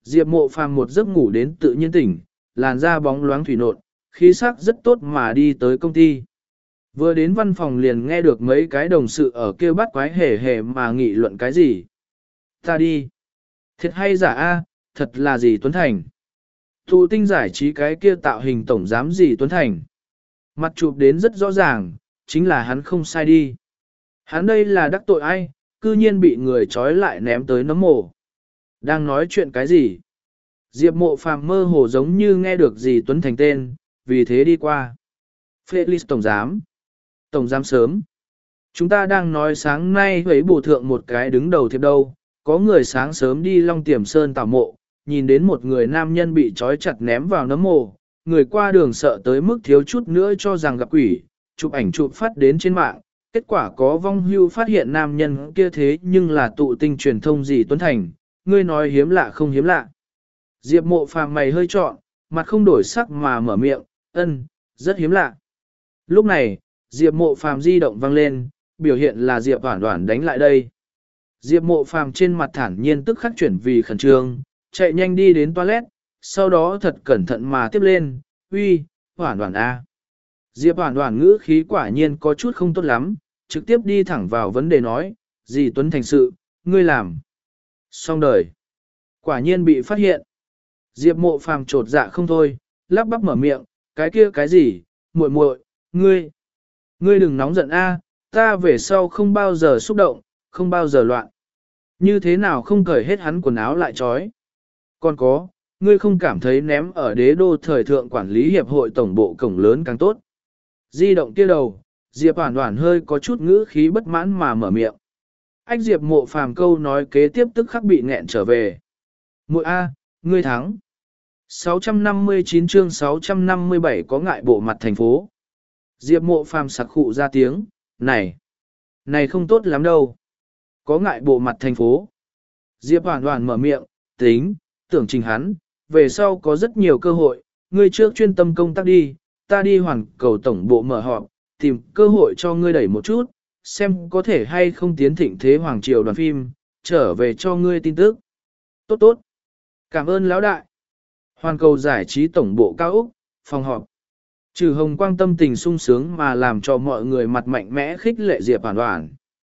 Diệp Mộ Phàm một giấc ngủ đến tự nhiên tỉnh, làn da bóng loáng thủy nộn, khí sắc rất tốt mà đi tới công ty. Vừa đến văn phòng liền nghe được mấy cái đồng sự ở kia bắt quái hề hề mà nghị luận cái gì. Ta đi. Thiệt hay giả a, thật là gì Tuấn Thành. Thụ tinh giải trí cái kia tạo hình tổng giám gì Tuấn Thành. Mặt chụp đến rất rõ ràng, chính là hắn không sai đi. Hắn đây là đắc tội ai, cư nhiên bị người trói lại ném tới nấm mồ. Đang nói chuyện cái gì? Diệp Mộ Phàm mơ hồ giống như nghe được gì Tuấn Thành tên, vì thế đi qua. Felix tổng giám. Tổng giám sớm. Chúng ta đang nói sáng nay ấy bổ thượng một cái đứng đầu thiệp đâu, có người sáng sớm đi Long Tiềm Sơn tảo mộ, nhìn đến một người nam nhân bị trói chặt ném vào nấm mồ, người qua đường sợ tới mức thiếu chút nữa cho rằng gặp quỷ, chụp ảnh chụp phát đến trên mạng, kết quả có vong hưu phát hiện nam nhân kia thế nhưng là tụ tinh truyền thông gì Tuấn Thành, ngươi nói hiếm lạ không hiếm lạ. Diệp Mộ Phàm mày hơi trọn, mặt không đổi sắc mà mở miệng, ân, rất hiếm lạ. Lúc này, Diệp Mộ Phàm di động vang lên, biểu hiện là Diệp Hoản Hoản đánh lại đây. Diệp Mộ Phàm trên mặt thản nhiên tức khắc chuyển vì khẩn trương, chạy nhanh đi đến toilet, sau đó thật cẩn thận mà tiếp lên, uy, Hoản Hoản a. Diệp Hoản Hoản ngữ khí quả nhiên có chút không tốt lắm, trực tiếp đi thẳng vào vấn đề nói, gì Tuấn Thành sự, ngươi làm. Xong đời. Quả nhiên bị phát hiện. Diệp Mộ Phàm trột dạ không thôi, lắp bắp mở miệng, cái kia cái gì, muội muội, ngươi. Ngươi đừng nóng giận a, ta về sau không bao giờ xúc động, không bao giờ loạn. Như thế nào không cởi hết hắn quần áo lại trói. Còn có, ngươi không cảm thấy ném ở đế đô thời thượng quản lý hiệp hội tổng bộ cổng lớn càng tốt. Di động kia đầu, Diệp Hoản Hoản hơi có chút ngữ khí bất mãn mà mở miệng. Anh Diệp Mộ Phàm câu nói kế tiếp tức khắc bị nghẹn trở về. Muội a, ngươi thắng. sáu trăm năm mươi chín chương sáu trăm năm mươi bảy có ngại bộ mặt thành phố. Diệp Mộ Phàm sặc khụ ra tiếng, này, này không tốt lắm đâu. Có ngại bộ mặt thành phố. Diệp Hoản Hoản mở miệng, tính, tưởng trình hắn, về sau có rất nhiều cơ hội, ngươi trước chuyên tâm công tác đi, ta đi hoàn cầu tổng bộ mở họp, tìm cơ hội cho ngươi đẩy một chút, xem có thể hay không tiến thịnh thế hoàng triều đoàn phim, trở về cho ngươi tin tức. Tốt tốt. Cảm ơn lão đại. Hoàn cầu giải trí tổng bộ cao Úc, phòng họp. Trừ Hồng Quang tâm tình sung sướng mà làm cho mọi người mặt mạnh mẽ khích lệ Diệp Hoản Hoản.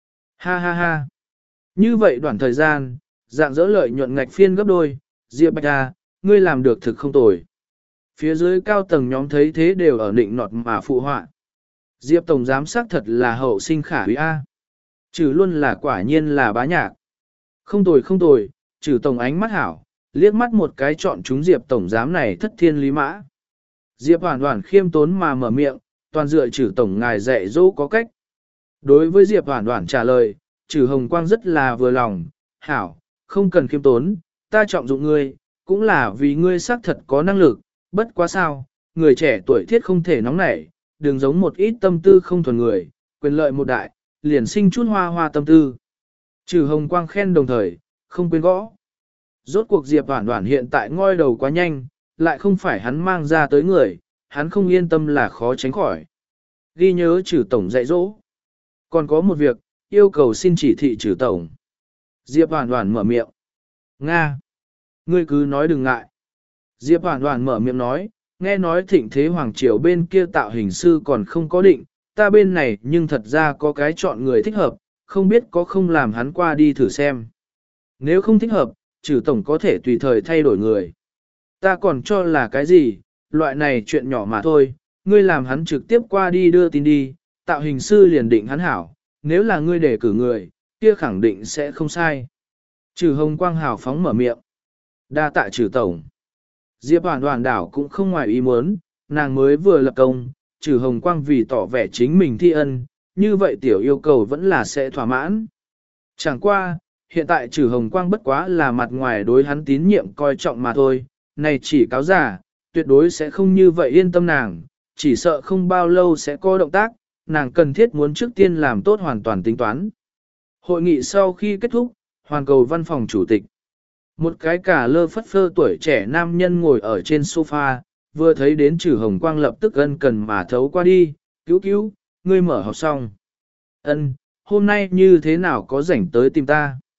Ha ha ha. Như vậy đoạn thời gian, dạng dỡ lợi nhuận ngạch phiên gấp đôi, Diệp Bạch à, ngươi làm được thực không tồi. Phía dưới cao tầng nhóm thấy thế đều ở nịnh nọt mà phụ họa. Diệp Tổng giám sát thật là hậu sinh khả quý A. Trừ luôn là quả nhiên là bá nhạc. Không tồi không tồi, trừ Tổng ánh mắt hảo, liếc mắt một cái chọn chúng Diệp Tổng giám này thất thiên lý mã. Diệp Hoản Hoản khiêm tốn mà mở miệng, toàn dựa trừ Tổng ngài dạy dỗ có cách. Đối với Diệp Hoản Hoản trả lời, trừ Hồng Quang rất là vừa lòng, hảo, không cần khiêm tốn, ta trọng dụng ngươi, cũng là vì ngươi xác thật có năng lực, bất quá sao, người trẻ tuổi thiết không thể nóng nảy, đừng giống một ít tâm tư không thuần người, quyền lợi một đại, liền sinh chút hoa hoa tâm tư. Trừ Hồng Quang khen đồng thời, không quên gõ. Rốt cuộc Diệp Hoản Hoản hiện tại ngoi đầu quá nhanh, lại không phải hắn mang ra tới người, hắn không yên tâm là khó tránh khỏi. Ghi nhớ trừ Tổng dạy dỗ. Còn có một việc, yêu cầu xin chỉ thị trừ Tổng. Diệp Hoản Hoản mở miệng. Nga! Ngươi cứ nói đừng ngại. Diệp Hoản Hoản mở miệng nói, nghe nói thịnh thế hoàng triều bên kia tạo hình sư còn không có định, ta bên này nhưng thật ra có cái chọn người thích hợp, không biết có không làm hắn qua đi thử xem. Nếu không thích hợp, trừ Tổng có thể tùy thời thay đổi người. Ta còn cho là cái gì, loại này chuyện nhỏ mà thôi, ngươi làm hắn trực tiếp qua đi đưa tin đi, tạo hình sư liền định hắn hảo, nếu là ngươi để cử người, kia khẳng định sẽ không sai. Trừ Hồng Quang hào phóng mở miệng. Đa tạ trừ Tổng. Diệp Hoản Hoản đảo cũng không ngoài ý muốn, nàng mới vừa lập công, trừ Hồng Quang vì tỏ vẻ chính mình thi ân, như vậy tiểu yêu cầu vẫn là sẽ thỏa mãn. Chẳng qua, hiện tại trừ Hồng Quang bất quá là mặt ngoài đối hắn tín nhiệm coi trọng mà thôi, này chỉ cáo giả, tuyệt đối sẽ không như vậy yên tâm nàng, chỉ sợ không bao lâu sẽ có động tác, nàng cần thiết muốn trước tiên làm tốt hoàn toàn tính toán. Hội nghị sau khi kết thúc, hoàn cầu văn phòng chủ tịch. Một cái cả lơ phất phơ tuổi trẻ nam nhân ngồi ở trên sofa, vừa thấy đến trừ Hồng Quang lập tức ân cần mà thấu qua đi, cứu cứu, ngươi mở học xong. Ân, hôm nay như thế nào có rảnh tới tìm ta?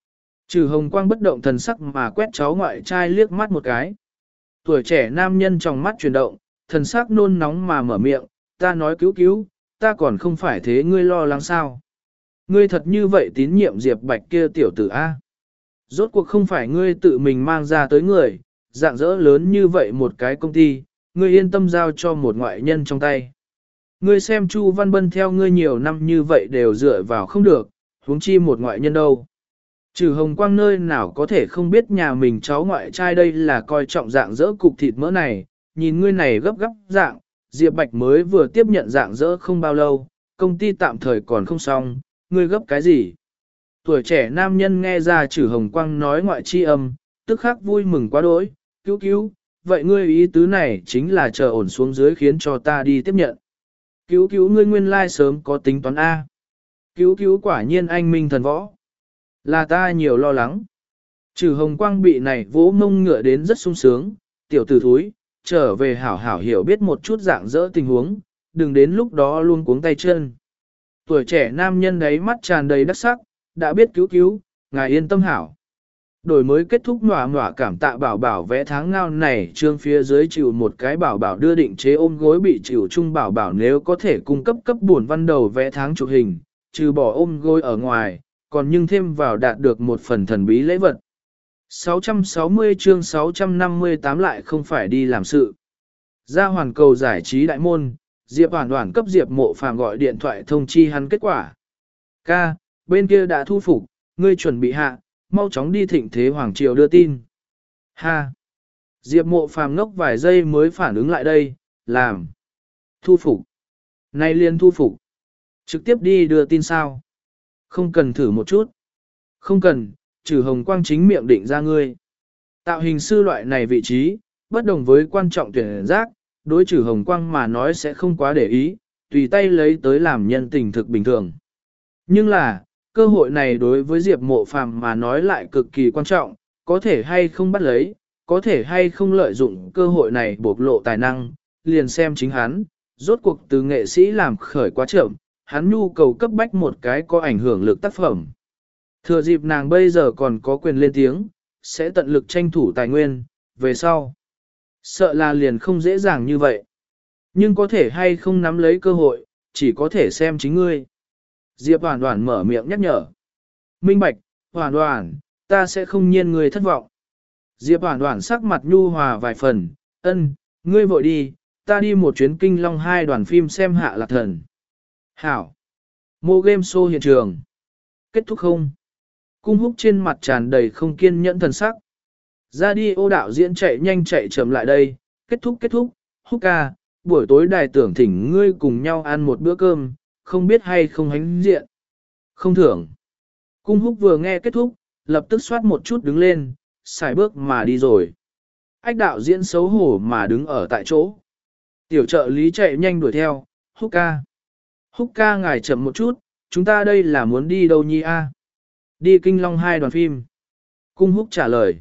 Trừ Hồng Quang bất động thần sắc mà quét cháu ngoại trai liếc mắt một cái. Tuổi trẻ nam nhân trong mắt chuyển động, thần sắc nôn nóng mà mở miệng, ta nói cứu cứu, ta còn không phải thế ngươi lo lắng sao. Ngươi thật như vậy tín nhiệm Diệp Bạch kia tiểu tử A. Rốt cuộc không phải ngươi tự mình mang ra tới người, dạng dỡ lớn như vậy một cái công ty, ngươi yên tâm giao cho một ngoại nhân trong tay. Ngươi xem Chu Văn Bân theo ngươi nhiều năm như vậy đều dựa vào không được, huống chi một ngoại nhân đâu. Trừ Hồng Quang nơi nào có thể không biết nhà mình cháu ngoại trai đây là coi trọng dạng dỡ cục thịt mỡ này, nhìn ngươi này gấp gấp dạng, Diệp Bạch mới vừa tiếp nhận dạng dỡ không bao lâu, công ty tạm thời còn không xong, ngươi gấp cái gì? Tuổi trẻ nam nhân nghe ra Trừ Hồng Quang nói ngoại chi âm, tức khắc vui mừng quá đỗi, cứu cứu, vậy ngươi ý tứ này chính là chờ ổn xuống dưới khiến cho ta đi tiếp nhận. Cứu cứu ngươi nguyên lai sớm có tính toán A. Cứu cứu quả nhiên anh minh thần võ. Là ta nhiều lo lắng. Trừ Hồng Quang bị này vỗ mông ngựa đến rất sung sướng, tiểu tử thúi, trở về hảo hảo hiểu biết một chút dạng dỡ tình huống, đừng đến lúc đó luôn cuống tay chân. Tuổi trẻ nam nhân đấy mắt tràn đầy đắc sắc, đã biết cứu cứu, ngài yên tâm hảo. Đổi mới kết thúc nỏa nỏa cảm tạ bảo bảo vẽ tháng ngao này trương phía dưới chịu một cái bảo bảo đưa định chế ôm gối bị chịu chung bảo bảo nếu có thể cung cấp cấp buồn văn đầu vẽ tháng chụp hình, trừ bỏ ôm gối ở ngoài, còn nhưng thêm vào đạt được một phần thần bí lễ vật. sáu trăm sáu mươi chương sáu trăm năm mươi tám lại không phải đi làm sự. Ra hoàn cầu giải trí đại môn, Diệp Hoàn Hoàn cấp Diệp Mộ Phàm gọi điện thoại thông chi hắn kết quả. Ca, bên kia đã thu phục, ngươi chuẩn bị hạ, mau chóng đi Thịnh Thế Hoàng Triều đưa tin. Ha! Diệp Mộ Phàm ngốc vài giây mới phản ứng lại đây, làm. Thu phục. Nay liền thu phục. Trực tiếp đi đưa tin sao? Không cần thử một chút. Không cần, Trừ Hồng Quang chính miệng định ra ngươi. Tạo hình sư loại này vị trí, bất đồng với quan trọng tuyển giác, đối Trừ Hồng Quang mà nói sẽ không quá để ý, tùy tay lấy tới làm nhân tình thực bình thường. Nhưng là, cơ hội này đối với Diệp Mộ Phàm mà nói lại cực kỳ quan trọng, có thể hay không bắt lấy, có thể hay không lợi dụng cơ hội này bộc lộ tài năng, liền xem chính hắn, rốt cuộc từ nghệ sĩ làm khởi quá chậm, hắn nhu cầu cấp bách một cái có ảnh hưởng lực tác phẩm. Thừa dịp nàng bây giờ còn có quyền lên tiếng, sẽ tận lực tranh thủ tài nguyên, về sau. Sợ là liền không dễ dàng như vậy. Nhưng có thể hay không nắm lấy cơ hội, chỉ có thể xem chính ngươi. Diệp Hoàn Hoàn mở miệng nhắc nhở. Minh Bạch, Hoàn Hoàn, ta sẽ không nhiên ngươi thất vọng. Diệp Hoàn Hoàn sắc mặt nhu hòa vài phần, ân, ngươi vội đi, ta đi một chuyến kinh long hai đoàn phim xem Hạ Lạc Thần. Hảo. Mô game show hiện trường. Kết thúc không? Cung Húc trên mặt tràn đầy không kiên nhẫn thần sắc. Ra đi ô đạo diễn chạy nhanh chạy chậm lại đây. Kết thúc kết thúc. Húc ca, buổi tối đài tưởng thỉnh ngươi cùng nhau ăn một bữa cơm, không biết hay không hánh diện. Không thưởng. Cung Húc vừa nghe kết thúc, lập tức xoát một chút đứng lên, xài bước mà đi rồi. Ách đạo diễn xấu hổ mà đứng ở tại chỗ. Tiểu trợ lý chạy nhanh đuổi theo. Húc ca. Húc ca ngài chậm một chút, chúng ta đây là muốn đi đâu nhi a? Đi Kinh Long hai đoàn phim. Cung Húc trả lời.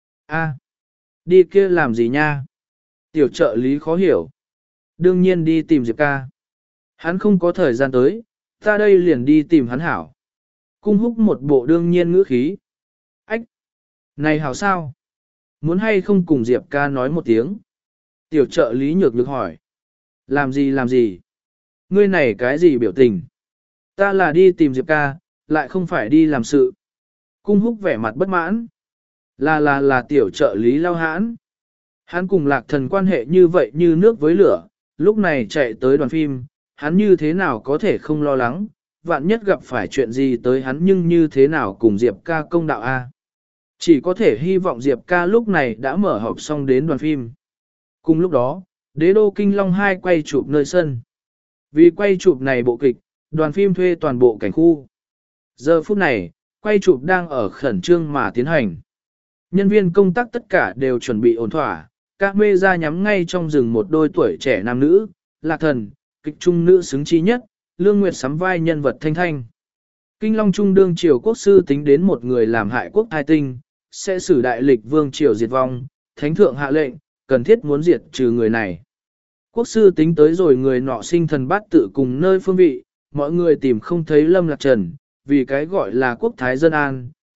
A, đi kia làm gì nha? Tiểu trợ lý khó hiểu. Đương nhiên đi tìm Diệp ca. Hắn không có thời gian tới, ta đây liền đi tìm hắn hảo. Cung Húc một bộ đương nhiên ngữ khí. Ách! Này hảo sao? Muốn hay không cùng Diệp ca nói một tiếng? Tiểu trợ lý nhược nhược hỏi. Làm gì làm gì? Ngươi này cái gì biểu tình? Ta là đi tìm Diệp ca, lại không phải đi làm sự. Cung Húc vẻ mặt bất mãn. Là là là tiểu trợ lý lao hãn. Hắn cùng Lạc Thần quan hệ như vậy như nước với lửa, lúc này chạy tới đoàn phim, hắn như thế nào có thể không lo lắng, vạn nhất gặp phải chuyện gì tới hắn nhưng như thế nào cùng Diệp ca công đạo a? Chỉ có thể hy vọng Diệp ca lúc này đã mở họp xong đến đoàn phim. Cùng lúc đó, Đế đô Kinh Long hai quay chụp nơi sân. Vì quay chụp này bộ kịch, đoàn phim thuê toàn bộ cảnh khu. Giờ phút này, quay chụp đang ở khẩn trương mà tiến hành. Nhân viên công tác tất cả đều chuẩn bị ổn thỏa, các mê ra nhắm ngay trong rừng một đôi tuổi trẻ nam nữ, Lạc Thần, kịch trung nữ xứng chi nhất, Lương Nguyệt sắm vai nhân vật Thanh Thanh. Kinh Long Trung đương triều quốc sư tính đến một người làm hại quốc thai tinh, sẽ xử đại lịch vương triều diệt vong, thánh thượng hạ lệnh, cần thiết muốn diệt trừ người này. Quốc sư tính tới rồi người nọ sinh thần bát tự cùng nơi phương vị, mọi người tìm không thấy Lâm Lạc Trần, vì cái gọi là quốc thái dân an,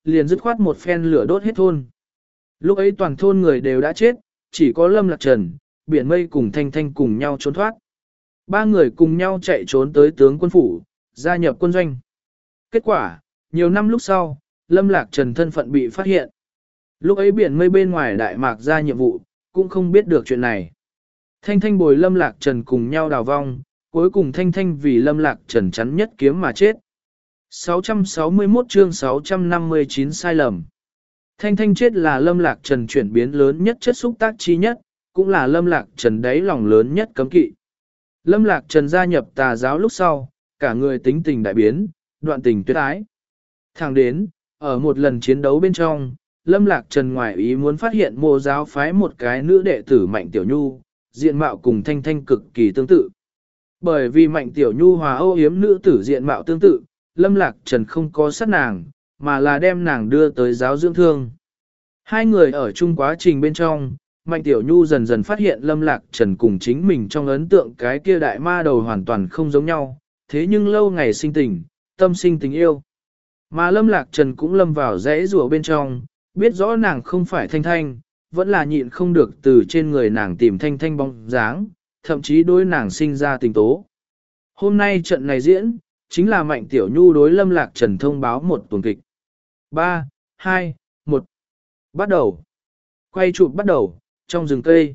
liền dứt khoát một phen lửa đốt hết thôn. Lúc ấy toàn thôn người đều đã chết, chỉ có Lâm Lạc Trần, Biển Mây cùng Thanh Thanh cùng nhau trốn thoát. Ba người cùng nhau chạy trốn tới tướng quân phủ, gia nhập quân doanh. Kết quả, nhiều năm lúc sau, Lâm Lạc Trần thân phận bị phát hiện. Lúc ấy Biển Mây bên ngoài Đại Mạc ra nhiệm vụ, cũng không biết được chuyện này. Thanh Thanh bồi Lâm Lạc Trần cùng nhau đào vong, cuối cùng Thanh Thanh vì Lâm Lạc Trần chắn nhất kiếm mà chết. sáu trăm sáu mươi mốt chương sáu trăm năm mươi chín sai lầm. Thanh Thanh chết là Lâm Lạc Trần chuyển biến lớn nhất chất xúc tác chi nhất, cũng là Lâm Lạc Trần đáy lòng lớn nhất cấm kỵ. Lâm Lạc Trần gia nhập tà giáo lúc sau, cả người tính tình đại biến, đoạn tình tuyệt ái. Thẳng đến, ở một lần chiến đấu bên trong, Lâm Lạc Trần ngoài ý muốn phát hiện mô giáo phái một cái nữ đệ tử Mạnh Tiểu Nhu, diện mạo cùng Thanh Thanh cực kỳ tương tự. Bởi vì Mạnh Tiểu Nhu hòa âu yếm nữ tử diện mạo tương tự, Lâm Lạc Trần không có sát nàng, mà là đem nàng đưa tới giáo dưỡng thương. Hai người ở chung quá trình bên trong, Mạnh Tiểu Nhu dần dần phát hiện Lâm Lạc Trần cùng chính mình trong ấn tượng cái kia đại ma đầu hoàn toàn không giống nhau, thế nhưng lâu ngày sinh tình, tâm sinh tình yêu. Mà Lâm Lạc Trần cũng lâm vào rẽ rùa bên trong, biết rõ nàng không phải Thanh Thanh, vẫn là nhịn không được từ trên người nàng tìm Thanh Thanh bóng dáng, thậm chí đối nàng sinh ra tình tố. Hôm nay trận này diễn, chính là Mạnh Tiểu Nhu đối Lâm Lạc Trần thông báo một tuần kịch. ba, hai, một. Bắt đầu. Quay chụp bắt đầu, trong rừng cây.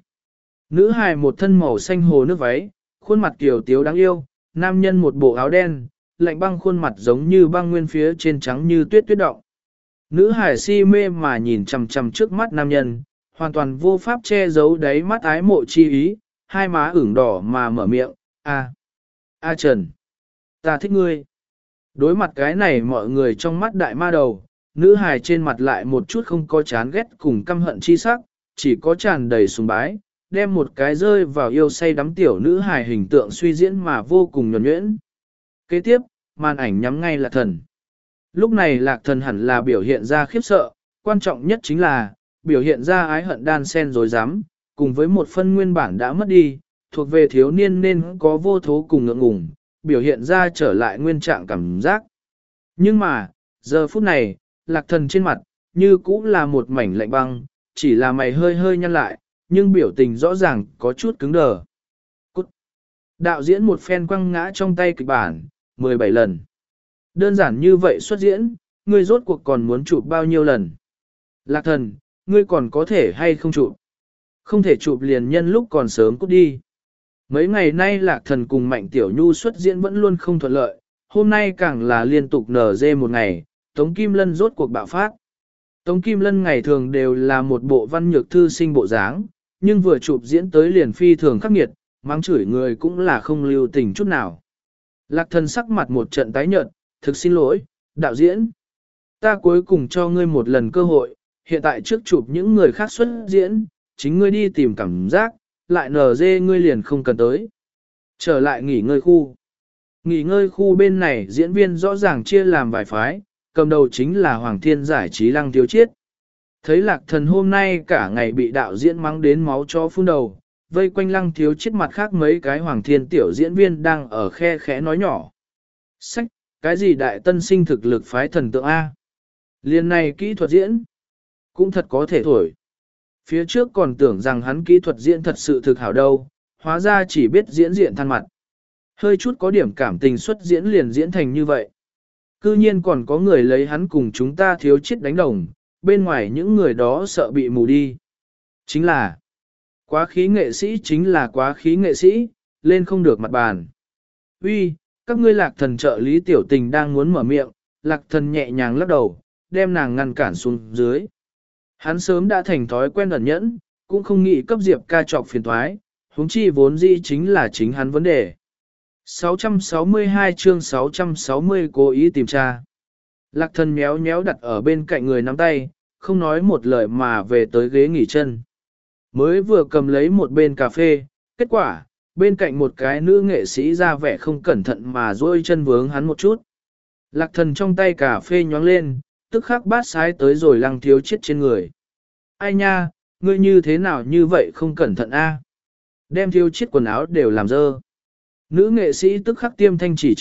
Nữ hài một thân màu xanh hồ nước váy, khuôn mặt kiều tiếu đáng yêu, nam nhân một bộ áo đen, lạnh băng khuôn mặt giống như băng nguyên phía trên trắng như tuyết tuyết động. Nữ hải si mê mà nhìn chằm chằm trước mắt nam nhân, hoàn toàn vô pháp che giấu đáy mắt ái mộ chi ý, hai má ửng đỏ mà mở miệng, a, a Trần, ta thích ngươi. Đối mặt cái này mọi người trong mắt đại ma đầu, nữ hài trên mặt lại một chút không có chán ghét cùng căm hận chi sắc, chỉ có tràn đầy sùng bái, đem một cái rơi vào yêu say đắm tiểu nữ hài hình tượng suy diễn mà vô cùng nhuần nhuyễn. Kế tiếp, màn ảnh nhắm ngay Lạc Thần. Lúc này Lạc Thần hẳn là biểu hiện ra khiếp sợ, quan trọng nhất chính là, biểu hiện ra ái hận đan sen rồi dám, cùng với một phân nguyên bản đã mất đi, thuộc về thiếu niên nên có vô thố cùng ngượng ngùng, biểu hiện ra trở lại nguyên trạng cảm giác. Nhưng mà, giờ phút này, Lạc Thần trên mặt, như cũ là một mảnh lạnh băng, chỉ là mày hơi hơi nhăn lại, nhưng biểu tình rõ ràng có chút cứng đờ. Cút. Đạo diễn một phen quăng ngã trong tay kịch bản, mười bảy lần. Đơn giản như vậy xuất diễn, ngươi rốt cuộc còn muốn chụp bao nhiêu lần? Lạc Thần, ngươi còn có thể hay không chụp? Không thể chụp liền nhân lúc còn sớm cút đi. Mấy ngày nay Lạc Thần cùng Mạnh Tiểu Nhu xuất diễn vẫn luôn không thuận lợi, hôm nay càng là liên tục nở dê một ngày, Tống Kim Lân rốt cuộc bạo phát. Tống Kim Lân ngày thường đều là một bộ văn nhược thư sinh bộ dáng, nhưng vừa chụp diễn tới liền phi thường khắc nghiệt, mắng chửi người cũng là không lưu tình chút nào. Lạc Thần sắc mặt một trận tái nhợt, thực xin lỗi, đạo diễn. Ta cuối cùng cho ngươi một lần cơ hội, hiện tại trước chụp những người khác xuất diễn, chính ngươi đi tìm cảm giác, lại nở dê ngươi liền không cần tới. Trở lại nghỉ ngơi khu. Nghỉ ngơi khu bên này diễn viên rõ ràng chia làm vài phái, cầm đầu chính là Hoàng Thiên giải trí Lăng Thiếu Chiết. Thấy Lạc Thần hôm nay cả ngày bị đạo diễn mắng đến máu chó phun đầu, vây quanh Lăng Thiếu Chiết mặt khác mấy cái Hoàng Thiên tiểu diễn viên đang ở khe khẽ nói nhỏ. Sách, cái gì đại tân sinh thực lực phái thần tượng A? Liên này kỹ thuật diễn, cũng thật có thể thổi. Phía trước còn tưởng rằng hắn kỹ thuật diễn thật sự thực hảo đâu, hóa ra chỉ biết diễn diện than mặt. Hơi chút có điểm cảm tình xuất diễn liền diễn thành như vậy. Cư nhiên còn có người lấy hắn cùng chúng ta Thiếu Chiết đánh đồng, bên ngoài những người đó sợ bị mù đi. Chính là, quá khí nghệ sĩ chính là quá khí nghệ sĩ, lên không được mặt bàn. Uy, các ngươi Lạc Thần trợ lý tiểu tình đang muốn mở miệng, Lạc Thần nhẹ nhàng lắc đầu, đem nàng ngăn cản xuống dưới. Hắn sớm đã thành thói quen ẩn nhẫn, cũng không nghĩ cấp Diệp ca trọc phiền thoái, huống chi vốn dĩ chính là chính hắn vấn đề. sáu trăm sáu mươi hai chương sáu trăm sáu mươi cố ý tìm tra. Lạc Thần méo méo đặt ở bên cạnh người nắm tay, không nói một lời mà về tới ghế nghỉ chân. Mới vừa cầm lấy một bên cà phê, kết quả, bên cạnh một cái nữ nghệ sĩ ra vẻ không cẩn thận mà duỗi chân vướng hắn một chút. Lạc Thần trong tay cà phê nhoáng lên, tức khắc bát sái tới rồi Lăng Thiếu Chiết trên người. Ai nha, ngươi như thế nào như vậy không cẩn thận a? Đem Thiếu Chiết quần áo đều làm dơ. Nữ nghệ sĩ tức khắc tiêm thanh chỉ trích,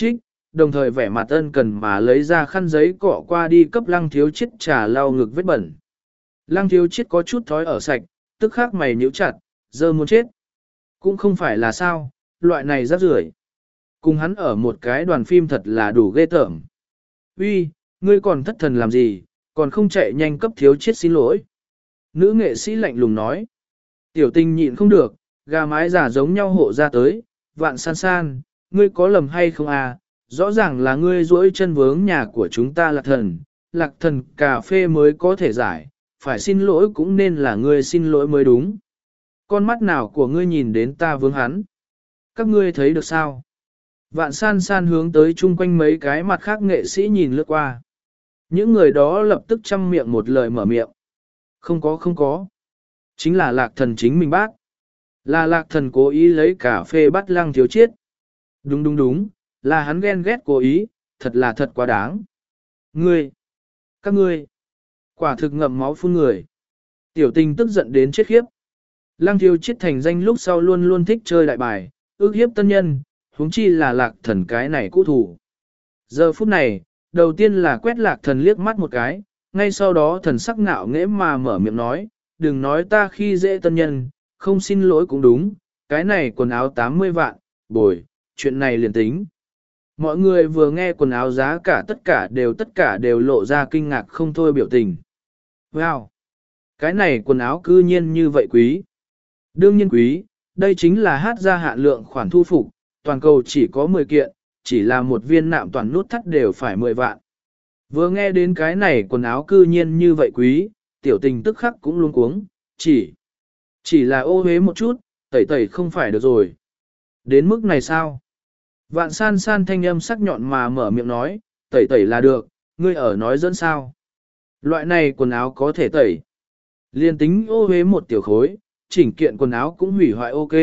đồng thời vẻ mặt ân cần mà lấy ra khăn giấy cọ qua đi cấp lăng thiếu chết trà lau ngực vết bẩn. Lăng thiếu chết có chút thói ở sạch, tức khắc mày nhíu chặt, giờ muốn chết. Cũng không phải là sao, loại này rác rưởi. Cùng hắn ở một cái đoàn phim thật là đủ ghê tởm. Uy, ngươi còn thất thần làm gì, còn không chạy nhanh cấp thiếu chết xin lỗi. Nữ nghệ sĩ lạnh lùng nói. Tiểu tình nhịn không được, gà mái giả giống nhau hộ ra tới, vạn san san, ngươi có lầm hay không à, rõ ràng là ngươi duỗi chân vướng nhà của chúng ta lạc thần, lạc thần cà phê mới có thể giải, phải xin lỗi cũng nên là ngươi xin lỗi mới đúng. Con mắt nào của ngươi nhìn đến ta vướng hắn? Các ngươi thấy được sao? Vạn san san hướng tới chung quanh mấy cái mặt khác nghệ sĩ nhìn lướt qua. Những người đó lập tức chăm miệng một lời mở miệng. Không có không có. Chính là lạc thần chính mình bác. Là lạc thần cố ý lấy cà phê bắt lăng thiếu chiết. Đúng đúng đúng, là hắn ghen ghét cố ý, thật là thật quá đáng. Ngươi, các ngươi, quả thực ngậm máu phun người. Tiểu tình tức giận đến chết khiếp. Lăng thiếu chiết thành danh lúc sau luôn luôn thích chơi đại bài, ước hiếp tân nhân, huống chi là lạc thần cái này cũ thủ. Giờ phút này, đầu tiên là quét lạc thần liếc mắt một cái, ngay sau đó thần sắc ngạo nghễ mà mở miệng nói, đừng nói ta khi dễ tân nhân, không xin lỗi cũng đúng, cái này quần áo tám mươi vạn, bồi, chuyện này liền tính. Mọi người vừa nghe quần áo giá cả tất cả đều tất cả đều lộ ra kinh ngạc không thôi biểu tình. Wow! Cái này quần áo cư nhiên như vậy quý. Đương nhiên quý, đây chính là hát ra hạn lượng khoản thu phục, toàn cầu chỉ có mười kiện, chỉ là một viên nạm toàn nút thắt đều phải mười vạn. Vừa nghe đến cái này quần áo cư nhiên như vậy quý, tiểu tình tức khắc cũng luống cuống, chỉ, chỉ là ô hế một chút, tẩy tẩy không phải được rồi. Đến mức này sao? Vạn san san thanh âm sắc nhọn mà mở miệng nói, tẩy tẩy là được, ngươi ở nói dẫn sao? Loại này quần áo có thể tẩy. Liên tính ô hế một tiểu khối, chỉnh kiện quần áo cũng hủy hoại ok.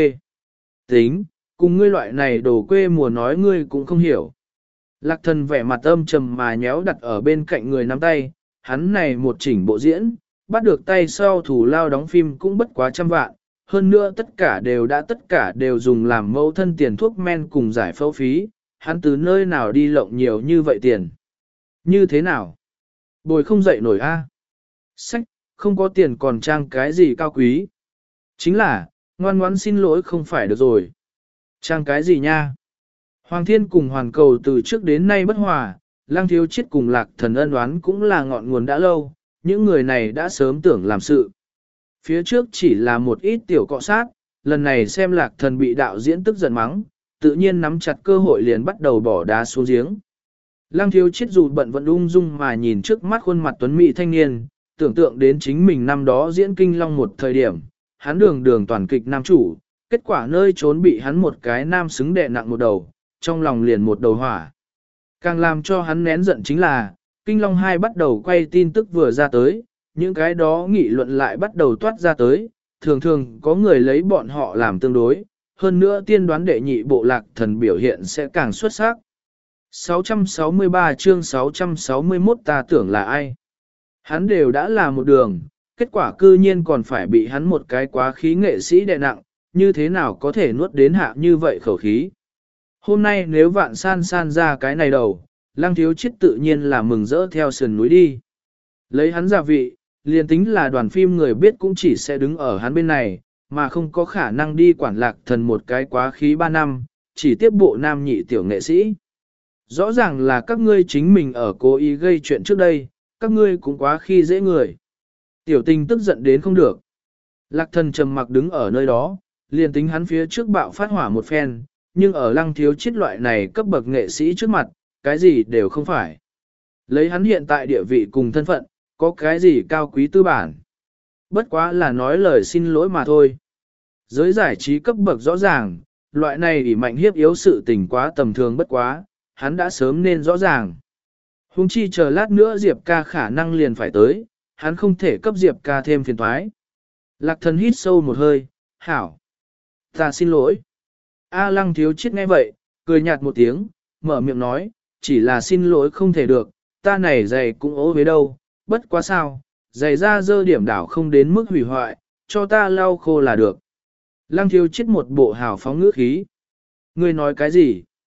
Tính, cùng ngươi loại này đồ quê mùa nói ngươi cũng không hiểu. Lạc thần vẻ mặt âm trầm mà nhéo đặt ở bên cạnh người nắm tay, hắn này một chỉnh bộ diễn, bắt được tay sau thủ lao đóng phim cũng bất quá trăm vạn, hơn nữa tất cả đều đã tất cả đều dùng làm mẫu thân tiền thuốc men cùng giải phẫu phí, hắn từ nơi nào đi lộng nhiều như vậy tiền. Như thế nào? Bồi không dậy nổi a. Sách, không có tiền còn trang cái gì cao quý. Chính là, ngoan ngoãn xin lỗi không phải được rồi. Trang cái gì nha? Hoàng thiên cùng hoàn cầu từ trước đến nay bất hòa, lang thiếu chết cùng lạc thần ân oán cũng là ngọn nguồn đã lâu, những người này đã sớm tưởng làm sự. Phía trước chỉ là một ít tiểu cọ sát, lần này xem lạc thần bị đạo diễn tức giận mắng, tự nhiên nắm chặt cơ hội liền bắt đầu bỏ đá xuống giếng. Lăng thiếu chết dù bận vẫn ung dung mà nhìn trước mắt khuôn mặt tuấn mỹ thanh niên, tưởng tượng đến chính mình năm đó diễn kinh long một thời điểm, hắn đường đường toàn kịch nam chủ, kết quả nơi trốn bị hắn một cái nam xứng đè nặng một đầu, trong lòng liền một đầu hỏa. Càng làm cho hắn nén giận chính là, kinh long hai bắt đầu quay tin tức vừa ra tới, những cái đó nghị luận lại bắt đầu toát ra tới, thường thường có người lấy bọn họ làm tương đối, hơn nữa tiên đoán đệ nhị bộ lạc thần biểu hiện sẽ càng xuất sắc. sáu trăm sáu mươi ba chương sáu trăm sáu mươi mốt ta tưởng là ai? Hắn đều đã là một đường, kết quả cư nhiên còn phải bị hắn một cái quá khí nghệ sĩ đè nặng, như thế nào có thể nuốt đến hạ như vậy khẩu khí. Hôm nay nếu vạn san san ra cái này đầu, lăng thiếu chết tự nhiên là mừng rỡ theo sườn núi đi. Lấy hắn gia vị, liền tính là đoàn phim người biết cũng chỉ sẽ đứng ở hắn bên này, mà không có khả năng đi quản lạc thần một cái quá khí ba năm, chỉ tiếp bộ nam nhị tiểu nghệ sĩ. Rõ ràng là các ngươi chính mình ở cố ý gây chuyện trước đây, các ngươi cũng quá khi dễ người. Tiểu tình tức giận đến không được. Lạc thần trầm mặc đứng ở nơi đó, liền tính hắn phía trước bạo phát hỏa một phen, nhưng ở lăng thiếu chết loại này cấp bậc nghệ sĩ trước mặt, cái gì đều không phải. Lấy hắn hiện tại địa vị cùng thân phận, có cái gì cao quý tư bản. Bất quá là nói lời xin lỗi mà thôi. Giới giải trí cấp bậc rõ ràng, loại này ủy mạnh hiếp yếu sự tình quá tầm thường bất quá, hắn đã sớm nên rõ ràng. Hùng chi chờ lát nữa Diệp ca khả năng liền phải tới, hắn không thể cấp Diệp ca thêm phiền thoái. Lạc thần hít sâu một hơi, hảo. Ta xin lỗi. A lăng thiếu chết nghe vậy, cười nhạt một tiếng, mở miệng nói, chỉ là xin lỗi không thể được, ta này giày cũng ố với đâu, bất quá sao, giày ra dơ điểm đảo không đến mức hủy hoại, cho ta lau khô là được. Lăng thiếu chết một bộ hào phóng ngữ khí. Ngươi nói cái gì?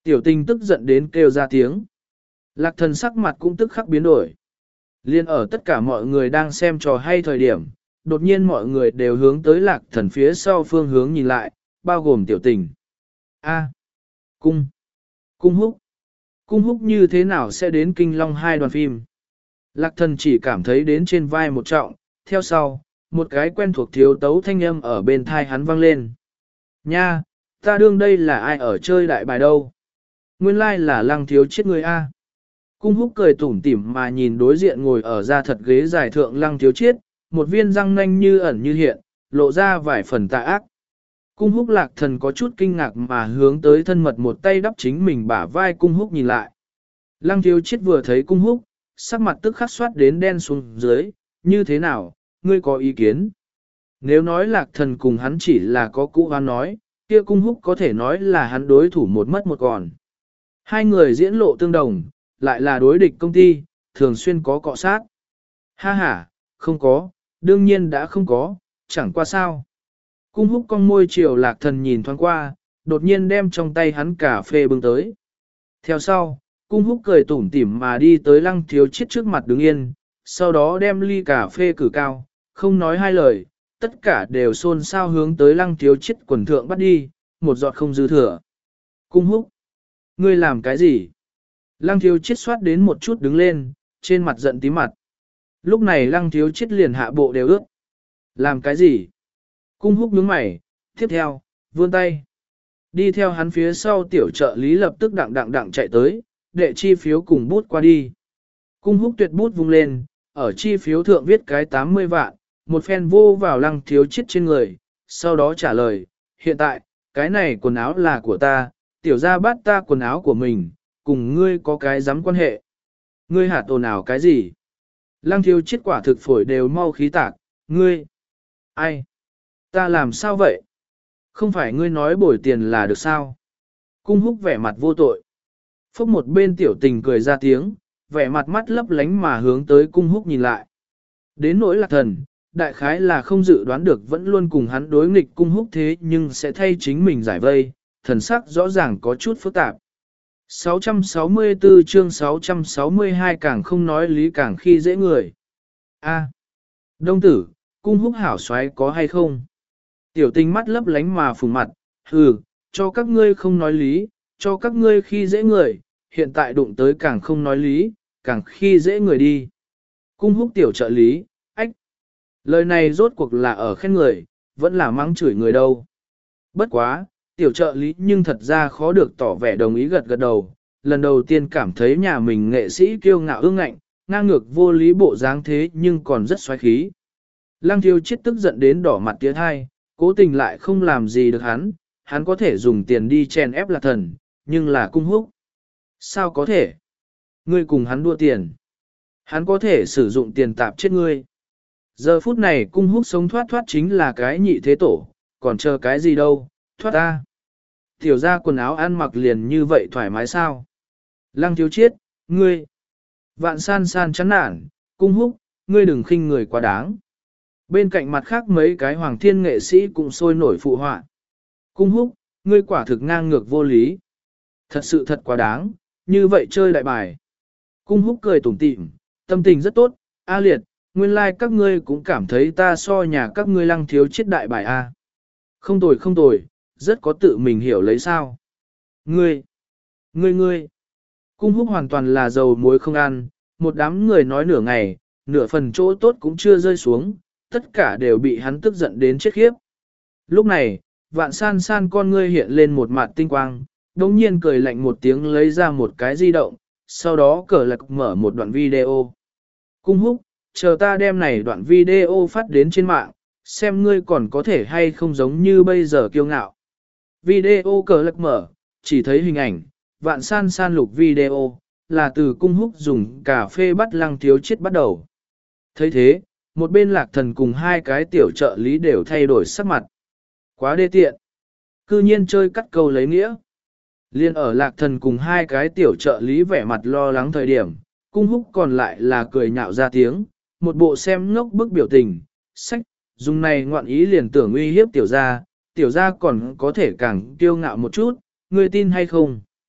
Tiểu tình tức giận đến kêu ra tiếng. Lạc thần sắc mặt cũng tức khắc biến đổi. Liên ở tất cả mọi người đang xem trò hay thời điểm, đột nhiên mọi người đều hướng tới lạc thần phía sau phương hướng nhìn lại, bao gồm tiểu tình. A. Cung. Cung húc. Cung húc như thế nào sẽ đến Kinh Long hai đoàn phim? Lạc thần chỉ cảm thấy đến trên vai một trọng, theo sau, một cái quen thuộc thiếu tấu thanh âm ở bên thai hắn vang lên. Nha, ta đương đây là ai ở chơi đại bài đâu? Nguyên lai là Lăng Thiếu Chiết người A. Cung húc cười tủm tỉm mà nhìn đối diện ngồi ở ra thật ghế dài thượng Lăng Thiếu Chiết, một viên răng nanh như ẩn như hiện, lộ ra vài phần tà ác. Cung húc lạc thần có chút kinh ngạc mà hướng tới thân mật một tay đắp chính mình bả vai cung húc nhìn lại. Lăng Thiếu Chiết vừa thấy cung húc, sắc mặt tức khắc xoát đến đen xuống dưới, như thế nào, ngươi có ý kiến? Nếu nói lạc thần cùng hắn chỉ là có cũ hoan nói, kia cung húc có thể nói là hắn đối thủ một mất một còn. Hai người diễn lộ tương đồng, lại là đối địch công ty, thường xuyên có cọ sát. Ha ha, không có, đương nhiên đã không có, chẳng qua sao. Cung húc con môi chiều lạc thần nhìn thoáng qua, đột nhiên đem trong tay hắn cà phê bưng tới. Theo sau, cung húc cười tủm tỉm mà đi tới Lăng Thiếu Chiết trước mặt đứng yên, sau đó đem ly cà phê cử cao, không nói hai lời, tất cả đều xôn xao hướng tới Lăng Thiếu Chiết quần thượng bắt đi, một giọt không dư thừa. Cung húc, ngươi làm cái gì? Lăng Thiếu Chiết xoát đến một chút đứng lên, trên mặt giận tím mặt. Lúc này Lăng Thiếu Chiết liền hạ bộ đều ướt. Làm cái gì? Cung húc nhướng mày, tiếp theo, vươn tay. Đi theo hắn phía sau tiểu trợ lý lập tức đặng đặng đặng chạy tới, đệ chi phiếu cùng bút qua đi. Cung húc tuyệt bút vung lên, ở chi phiếu thượng viết cái tám mươi vạn, một phen vô vào Lăng Thiếu Chiết trên người, sau đó trả lời, hiện tại, cái này quần áo là của ta, tiểu gia bắt ta quần áo của mình, cùng ngươi có cái dám quan hệ. Ngươi hạt ồn ào cái gì? Lăng Thiếu Chiết quả thực phổi đều mau khí tạc, ngươi. Ai? Ta làm sao vậy? Không phải ngươi nói bồi tiền là được sao? Cung húc vẻ mặt vô tội. Phúc một bên tiểu tình cười ra tiếng, vẻ mặt mắt lấp lánh mà hướng tới cung húc nhìn lại. Đến nỗi lạc thần, đại khái là không dự đoán được vẫn luôn cùng hắn đối nghịch cung húc thế nhưng sẽ thay chính mình giải vây, thần sắc rõ ràng có chút phức tạp. sáu trăm sáu mươi tư chương sáu trăm sáu mươi hai càng không nói lý càng khi dễ người. A. Đông tử, cung húc hảo xoáy có hay không? Tiểu tình mắt lấp lánh mà phùng mặt, hừ, cho các ngươi không nói lý, cho các ngươi khi dễ người, hiện tại đụng tới càng không nói lý, càng khi dễ người đi. Cung húc tiểu trợ lý, ách. Lời này rốt cuộc là ở khen người, vẫn là mắng chửi người đâu. Bất quá, tiểu trợ lý nhưng thật ra khó được tỏ vẻ đồng ý gật gật đầu, lần đầu tiên cảm thấy nhà mình nghệ sĩ kiêu ngạo ương ngạnh, ngang ngược vô lý bộ dáng thế nhưng còn rất xoáy khí. Lăng Thiếu Chiết tức giận đến đỏ mặt tía thai, cố tình lại không làm gì được hắn, hắn có thể dùng tiền đi chèn ép lạc thần, nhưng là cung húc. Sao có thể? Ngươi cùng hắn đua tiền. Hắn có thể sử dụng tiền tạp chết ngươi. Giờ phút này cung húc sống thoát thoát chính là cái nhị thế tổ, còn chờ cái gì đâu, thoát ta. Tiểu ra quần áo ăn mặc liền như vậy thoải mái sao? Lăng Thiếu Chiết, ngươi. Vạn san san chán nản, cung húc, ngươi đừng khinh người quá đáng. Bên cạnh mặt khác mấy cái hoàng thiên nghệ sĩ cũng sôi nổi phụ họa. Cung húc, ngươi quả thực ngang ngược vô lý. Thật sự thật quá đáng, như vậy chơi đại bài. Cung húc cười tủm tỉm, tâm tình rất tốt, A liệt, nguyên lai like các ngươi cũng cảm thấy ta so nhà các ngươi Lăng Thiếu Chiết đại bài A. Không tồi không tồi, rất có tự mình hiểu lấy sao. Ngươi, ngươi ngươi. Cung húc hoàn toàn là dầu muối không ăn, một đám người nói nửa ngày, nửa phần chỗ tốt cũng chưa rơi xuống, tất cả đều bị hắn tức giận đến chết khiếp. Lúc này, vạn san san con ngươi hiện lên một mặt tinh quang, đồng nhiên cười lạnh một tiếng lấy ra một cái di động, sau đó cờ lạc mở một đoạn video. Cung húc, chờ ta đem này đoạn video phát đến trên mạng, xem ngươi còn có thể hay không giống như bây giờ kiêu ngạo. Video cờ lạc mở, chỉ thấy hình ảnh, vạn san san lục video, là từ cung húc dùng cà phê bắt Lăng Thiếu Chiết bắt đầu. thấy thế, một bên lạc thần cùng hai cái tiểu trợ lý đều thay đổi sắc mặt. Quá đê tiện. Cư nhiên chơi cắt câu lấy nghĩa. Liên ở lạc thần cùng hai cái tiểu trợ lý vẻ mặt lo lắng thời điểm, cung húc còn lại là cười nhạo ra tiếng, một bộ xem ngốc bức biểu tình, sách, dùng này ngoạn ý liền tưởng uy hiếp tiểu gia, tiểu gia còn có thể càng kiêu ngạo một chút, ngươi tin hay không?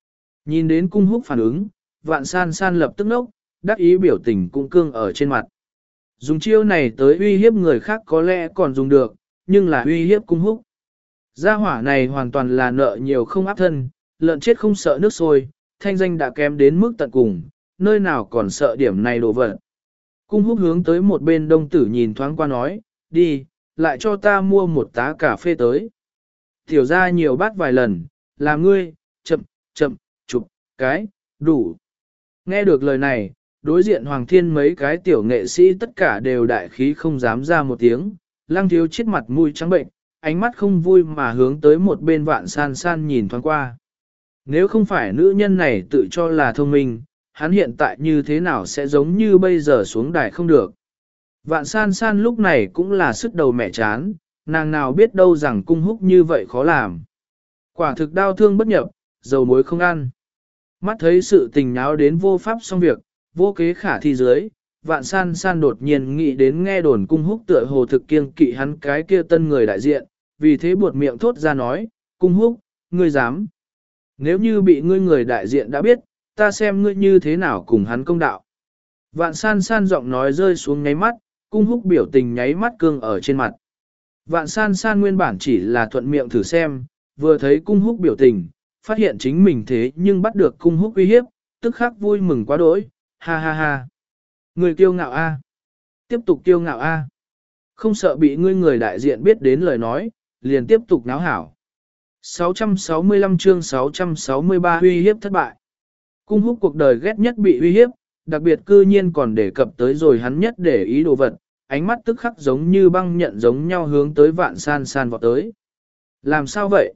Nhìn đến cung húc phản ứng, vạn san san lập tức nốc, đắc ý biểu tình cũng cương ở trên mặt. Dùng chiêu này tới uy hiếp người khác có lẽ còn dùng được, nhưng là uy hiếp cung húc. Gia hỏa này hoàn toàn là nợ nhiều không áp thân, lợn chết không sợ nước sôi, thanh danh đã kém đến mức tận cùng, nơi nào còn sợ điểm này đồ vật. Cung húc hướng tới một bên đông tử nhìn thoáng qua nói, đi, lại cho ta mua một tá cà phê tới. Tiểu ra nhiều bát vài lần, là ngươi, chậm, chậm, chụp, cái, đủ. Nghe được lời này, đối diện Hoàng Thiên mấy cái tiểu nghệ sĩ tất cả đều đại khí không dám ra một tiếng, Lăng Thiếu chết mặt mũi trắng bệnh, ánh mắt không vui mà hướng tới một bên vạn san san nhìn thoáng qua. Nếu không phải nữ nhân này tự cho là thông minh, hắn hiện tại như thế nào sẽ giống như bây giờ xuống đài không được. Vạn san san lúc này cũng là sức đầu mẹ chán, nàng nào biết đâu rằng cung húc như vậy khó làm. Quả thực đau thương bất nhập, dầu muối không ăn. Mắt thấy sự tình nháo đến vô pháp xong việc, vô kế khả thi dưới, vạn san san đột nhiên nghĩ đến nghe đồn cung húc tựa hồ thực kiêng kỵ hắn cái kia tân người đại diện, vì thế buột miệng thốt ra nói, cung húc, ngươi dám. Nếu như bị ngươi người đại diện đã biết, ta xem ngươi như thế nào cùng hắn công đạo. Vạn san san giọng nói rơi xuống nháy mắt, cung húc biểu tình nháy mắt cương ở trên mặt. Vạn san san nguyên bản chỉ là thuận miệng thử xem, vừa thấy cung húc biểu tình, phát hiện chính mình thế nhưng bắt được cung húc uy hiếp, tức khắc vui mừng quá đỗi, ha ha ha. Người kiêu ngạo a, tiếp tục kiêu ngạo a, không sợ bị ngươi người đại diện biết đến lời nói, liền tiếp tục náo hảo. sáu trăm sáu mươi lăm chương sáu trăm sáu mươi ba uy hiếp thất bại. Cung húc cuộc đời ghét nhất bị uy hiếp, đặc biệt cư nhiên còn đề cập tới rồi hắn nhất để ý đồ vật, ánh mắt tức khắc giống như băng nhận giống nhau hướng tới vạn san san vọt tới. Làm sao vậy?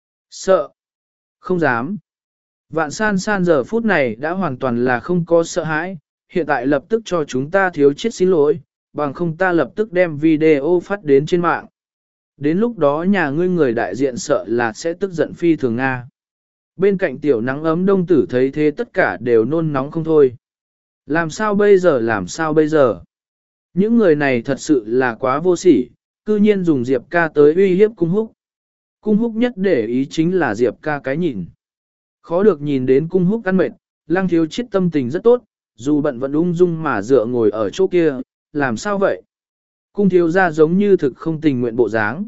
Sợ? Không dám. Vạn san san giờ phút này đã hoàn toàn là không có sợ hãi, hiện tại lập tức cho chúng ta thiếu chết xin lỗi, bằng không ta lập tức đem video phát đến trên mạng. Đến lúc đó nhà ngươi người đại diện sợ là sẽ tức giận phi thường Nga. Bên cạnh tiểu nắng ấm đông tử thấy thế tất cả đều nôn nóng không thôi. Làm sao bây giờ làm sao bây giờ? Những người này thật sự là quá vô sỉ, cư nhiên dùng Diệp ca tới uy hiếp cung húc. Cung húc nhất để ý chính là Diệp ca cái nhìn. Khó được nhìn đến cung húc ăn mệt, Lăng Thiếu Chiết tâm tình rất tốt, dù bận vẫn ung dung mà dựa ngồi ở chỗ kia, làm sao vậy? Cung thiếu ra giống như thực không tình nguyện bộ dáng.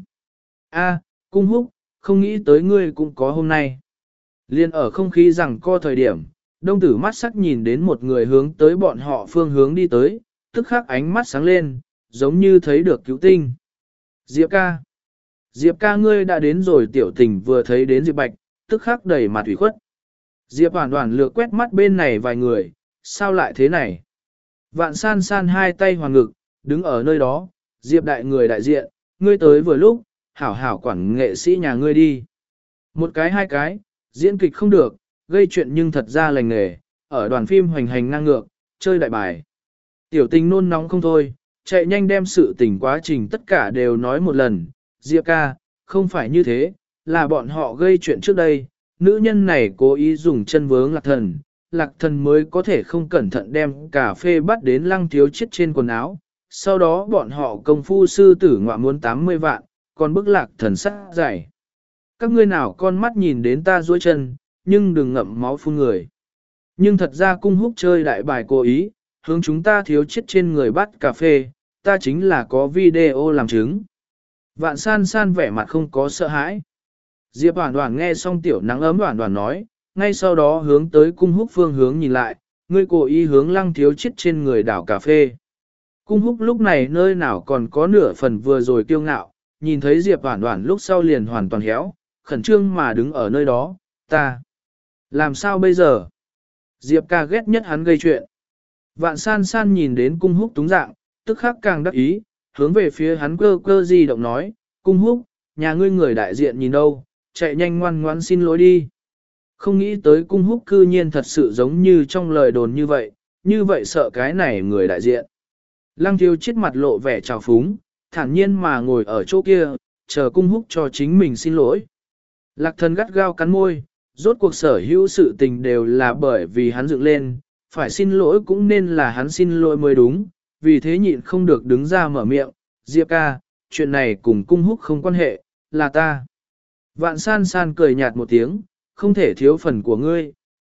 A, cung húc, không nghĩ tới ngươi cũng có hôm nay. Liên ở không khí rằng co thời điểm, đông tử mắt sắc nhìn đến một người hướng tới bọn họ phương hướng đi tới, tức khắc ánh mắt sáng lên, giống như thấy được cứu tinh. Diệp ca. Diệp ca ngươi đã đến rồi tiểu tình vừa thấy đến Diệp Bạch, tức khắc đầy mặt ủy khuất. Diệp hoàn toàn lược quét mắt bên này vài người, sao lại thế này? Vạn san san hai tay hoàn ngực, đứng ở nơi đó, Diệp đại người đại diện, ngươi tới vừa lúc, hảo hảo quản nghệ sĩ nhà ngươi đi. Một cái hai cái, diễn kịch không được, gây chuyện nhưng thật ra lành nghề, ở đoàn phim hoành hành ngang ngược, chơi đại bài. Tiểu tình nôn nóng không thôi, chạy nhanh đem sự tình quá trình tất cả đều nói một lần. Diệp ca, không phải như thế, là bọn họ gây chuyện trước đây, nữ nhân này cố ý dùng chân vướng lạc thần, lạc thần mới có thể không cẩn thận đem cà phê bắt đến Lăng Thiếu Chiết trên quần áo. Sau đó bọn họ công phu sư tử ngọa muốn tám mươi vạn, còn bức lạc thần sát giải. Các ngươi nào con mắt nhìn đến ta duỗi chân, nhưng đừng ngậm máu phun người. Nhưng thật ra cung húc chơi đại bài cố ý, hướng chúng ta Thiếu Chiết trên người bắt cà phê, ta chính là có video làm chứng. Vạn san san vẻ mặt không có sợ hãi. Diệp Hoàn Hoàn nghe xong tiểu nắng ấm Hoàn Hoàn nói, ngay sau đó hướng tới cung húc phương hướng nhìn lại, ngươi cố ý hướng Lăng Thiếu Chiết trên người đảo cà phê. Cung húc lúc này nơi nào còn có nửa phần vừa rồi kiêu ngạo, nhìn thấy Diệp Hoàn Hoàn lúc sau liền hoàn toàn héo, khẩn trương mà đứng ở nơi đó, ta. Làm sao bây giờ? Diệp ca ghét nhất hắn gây chuyện. Vạn san san nhìn đến cung húc túng dạng, tức khắc càng đắc ý, hướng về phía hắn cơ cơ di động nói, cung húc, nhà ngươi người đại diện nhìn đâu, chạy nhanh ngoan ngoãn xin lỗi đi. Không nghĩ tới cung húc cư nhiên thật sự giống như trong lời đồn như vậy, như vậy sợ cái này người đại diện. Lăng Thiếu Chiết mặt lộ vẻ trào phúng, thản nhiên mà ngồi ở chỗ kia, chờ cung húc cho chính mình xin lỗi. Lạc thần gắt gao cắn môi, rốt cuộc sở hữu sự tình đều là bởi vì hắn dựng lên, phải xin lỗi cũng nên là hắn xin lỗi mới đúng, vì thế nhịn không được đứng ra mở miệng, Diệp ca, chuyện này cùng cung húc không quan hệ, là ta. Vạn san san cười nhạt một tiếng, không thể thiếu phần của ngươi,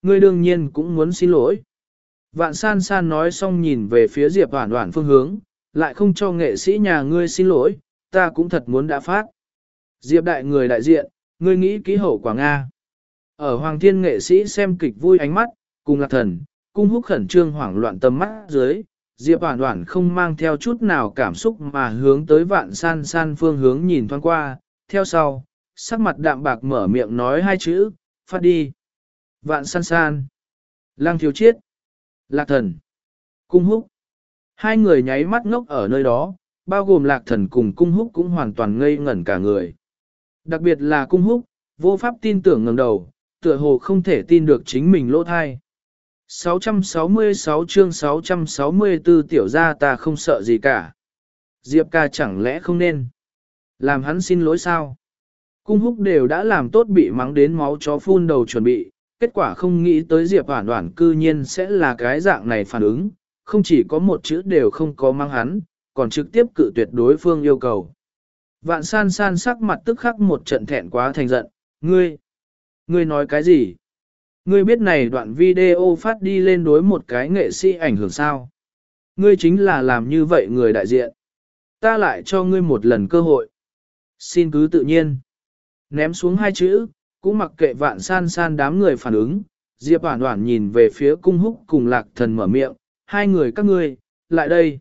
ngươi đương nhiên cũng muốn xin lỗi. Vạn san san nói xong nhìn về phía Diệp Hoản Hoản phương hướng, lại không cho nghệ sĩ nhà ngươi xin lỗi, ta cũng thật muốn đã phát. Diệp đại người đại diện, ngươi nghĩ kỹ hậu quả Nga. Ở Hoàng Thiên nghệ sĩ xem kịch vui ánh mắt, cùng Lạc Thần, cung húc khẩn trương hoảng loạn tầm mắt dưới, Diệp Hoản Hoản không mang theo chút nào cảm xúc mà hướng tới Vạn San San phương hướng nhìn thoáng qua, theo sau, sắc mặt đạm bạc mở miệng nói hai chữ, phát đi. Vạn San San, Lang Thiếu Chiết, Lạc Thần, Cung Húc. Hai người nháy mắt ngốc ở nơi đó, bao gồm Lạc Thần cùng Cung Húc cũng hoàn toàn ngây ngẩn cả người. Đặc biệt là Cung Húc, vô pháp tin tưởng ngẩng đầu, tựa hồ không thể tin được chính mình lỗ thai. sáu trăm sáu mươi sáu chương sáu trăm sáu mươi tư tiểu gia ta không sợ gì cả. Diệp ca chẳng lẽ không nên làm hắn xin lỗi sao? Cung Húc đều đã làm tốt bị mắng đến máu chó phun đầu chuẩn bị, kết quả không nghĩ tới Diệp Hoản Hoản cư nhiên sẽ là cái dạng này phản ứng, không chỉ có một chữ đều không có mắng hắn, còn trực tiếp cự tuyệt đối phương yêu cầu. Vạn San San sắc mặt tức khắc một trận thẹn quá thành giận, ngươi, ngươi nói cái gì? Ngươi biết này đoạn video phát đi lên đối một cái nghệ sĩ ảnh hưởng sao? Ngươi chính là làm như vậy người đại diện. Ta lại cho ngươi một lần cơ hội. Xin cứ tự nhiên. Ném xuống hai chữ, cũng mặc kệ Vạn San San đám người phản ứng, Diệp Hoản Hoản nhìn về phía Cung Húc cùng Lạc Thần mở miệng, hai người các ngươi, lại đây.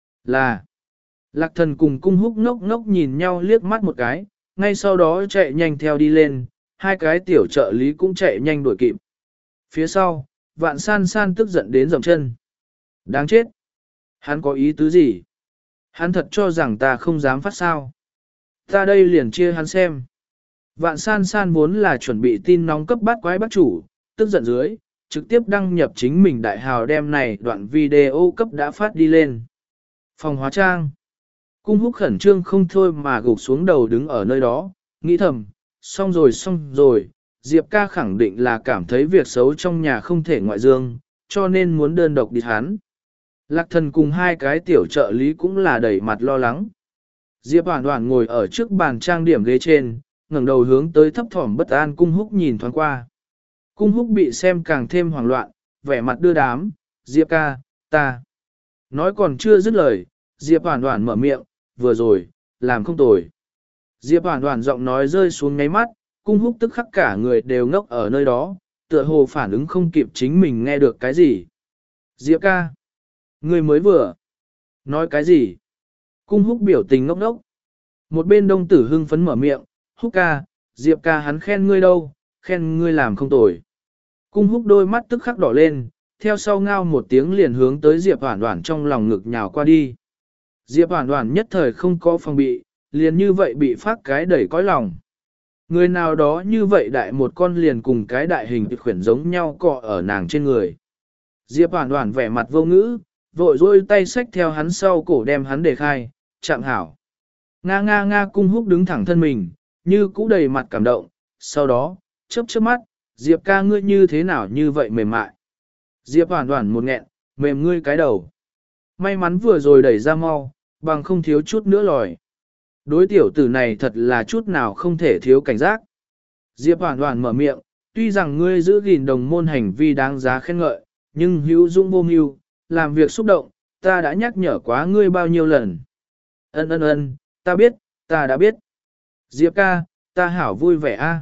Là, Lạc Thần cùng Cung Húc ngốc ngốc nhìn nhau liếc mắt một cái, ngay sau đó chạy nhanh theo đi lên, hai cái tiểu trợ lý cũng chạy nhanh đuổi kịp. Phía sau, Vạn San San tức giận đến dậm chân. Đáng chết. Hắn có ý tứ gì? Hắn thật cho rằng ta không dám phát sao. Ta đây liền chia hắn xem. Vạn San San vốn là chuẩn bị tin nóng cấp bát quái bác chủ, tức giận dưới, trực tiếp đăng nhập chính mình đại hào đem này đoạn video cấp đã phát đi lên. Phòng hóa trang. Cung Húc khẩn trương không thôi mà gục xuống đầu đứng ở nơi đó, nghĩ thầm, xong rồi xong rồi, Diệp ca khẳng định là cảm thấy việc xấu trong nhà không thể ngoại dương, cho nên muốn đơn độc đi hắn. Lạc Thần cùng hai cái tiểu trợ lý cũng là đầy mặt lo lắng. Diệp Hoản Hoản ngồi ở trước bàn trang điểm ghế trên, ngẩng đầu hướng tới thấp thỏm bất an Cung Húc nhìn thoáng qua. Cung Húc bị xem càng thêm hoảng loạn, vẻ mặt đưa đám, Diệp ca, ta. Nói còn chưa dứt lời, Diệp Hoản Hoản mở miệng, vừa rồi, làm không tồi. Diệp Hoản Hoản giọng nói rơi xuống ngáy mắt, Cung Húc tức khắc cả người đều ngốc ở nơi đó, tựa hồ phản ứng không kịp chính mình nghe được cái gì. Diệp ca, ngươi mới vừa nói cái gì? Cung Húc biểu tình ngốc ngốc. Một bên Đông Tử hưng phấn mở miệng, Húc ca, Diệp ca hắn khen ngươi đâu, khen ngươi làm không tồi. Cung Húc đôi mắt tức khắc đỏ lên, theo sau ngao một tiếng liền hướng tới Diệp Hoản Hoản trong lòng ngực nhào qua đi. Diệp Hoản Hoản nhất thời không có phòng bị, liền như vậy bị phát cái đẩy cõi lòng. Người nào đó như vậy đại một con liền cùng cái đại hình khuyển giống nhau cọ ở nàng trên người. Diệp Hoản Hoản vẻ mặt vô ngữ, vội dôi tay xách theo hắn sau cổ đem hắn để khai, chạm hảo. Nga nga nga Cung Húc đứng thẳng thân mình, như cũ đầy mặt cảm động, sau đó, chớp chớp mắt, Diệp ca ngươi như thế nào như vậy mềm mại. Diệp Hoản Hoản một nghẹn, mềm ngươi cái đầu. May mắn vừa rồi đẩy ra mau, bằng không thiếu chút nữa lòi. Đối tiểu tử này thật là chút nào không thể thiếu cảnh giác. Diệp Hoản Hoản mở miệng, tuy rằng ngươi giữ gìn đồng môn hành vi đáng giá khen ngợi, nhưng hữu dung vô mưu, làm việc xúc động, ta đã nhắc nhở quá ngươi bao nhiêu lần. Ân ân ân, ta biết, ta đã biết. Diệp ca, ta hảo vui vẻ a.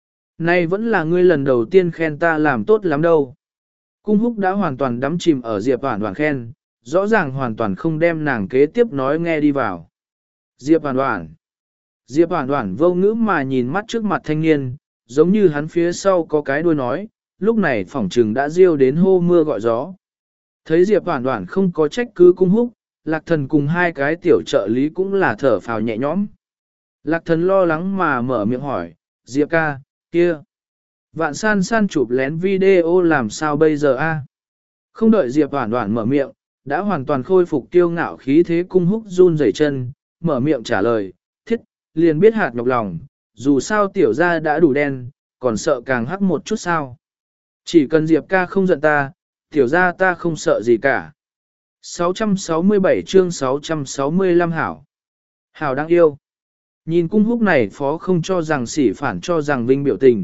Nay vẫn là ngươi lần đầu tiên khen ta làm tốt lắm đâu. Cung Húc đã hoàn toàn đắm chìm ở Diệp Hoản Hoản khen, rõ ràng hoàn toàn không đem nàng kế tiếp nói nghe đi vào. Diệp Hoản Hoản. Diệp Hoản Hoản vô ngữ mà nhìn mắt trước mặt thanh niên, giống như hắn phía sau có cái đuôi nói, lúc này phỏng trừng đã riêu đến hô mưa gọi gió. Thấy Diệp Hoản Hoản không có trách cứ Cung Húc, Lạc Thần cùng hai cái tiểu trợ lý cũng là thở phào nhẹ nhõm. Lạc Thần lo lắng mà mở miệng hỏi, Diệp ca, kia. Vạn San San chụp lén video làm sao bây giờ a? Không đợi Diệp Hoản Hoản mở miệng, đã hoàn toàn khôi phục kiêu ngạo khí thế Cung Húc run rẩy chân, mở miệng trả lời, thiết, liền biết hạt nhọc lòng, dù sao tiểu gia đã đủ đen, còn sợ càng hắc một chút sao. Chỉ cần Diệp ca không giận ta, tiểu gia ta không sợ gì cả. sáu trăm sáu mươi bảy chương sáu trăm sáu mươi lăm hảo. Hảo đáng yêu. Nhìn Cung Húc này phó không cho rằng sỉ phản cho rằng vinh biểu tình,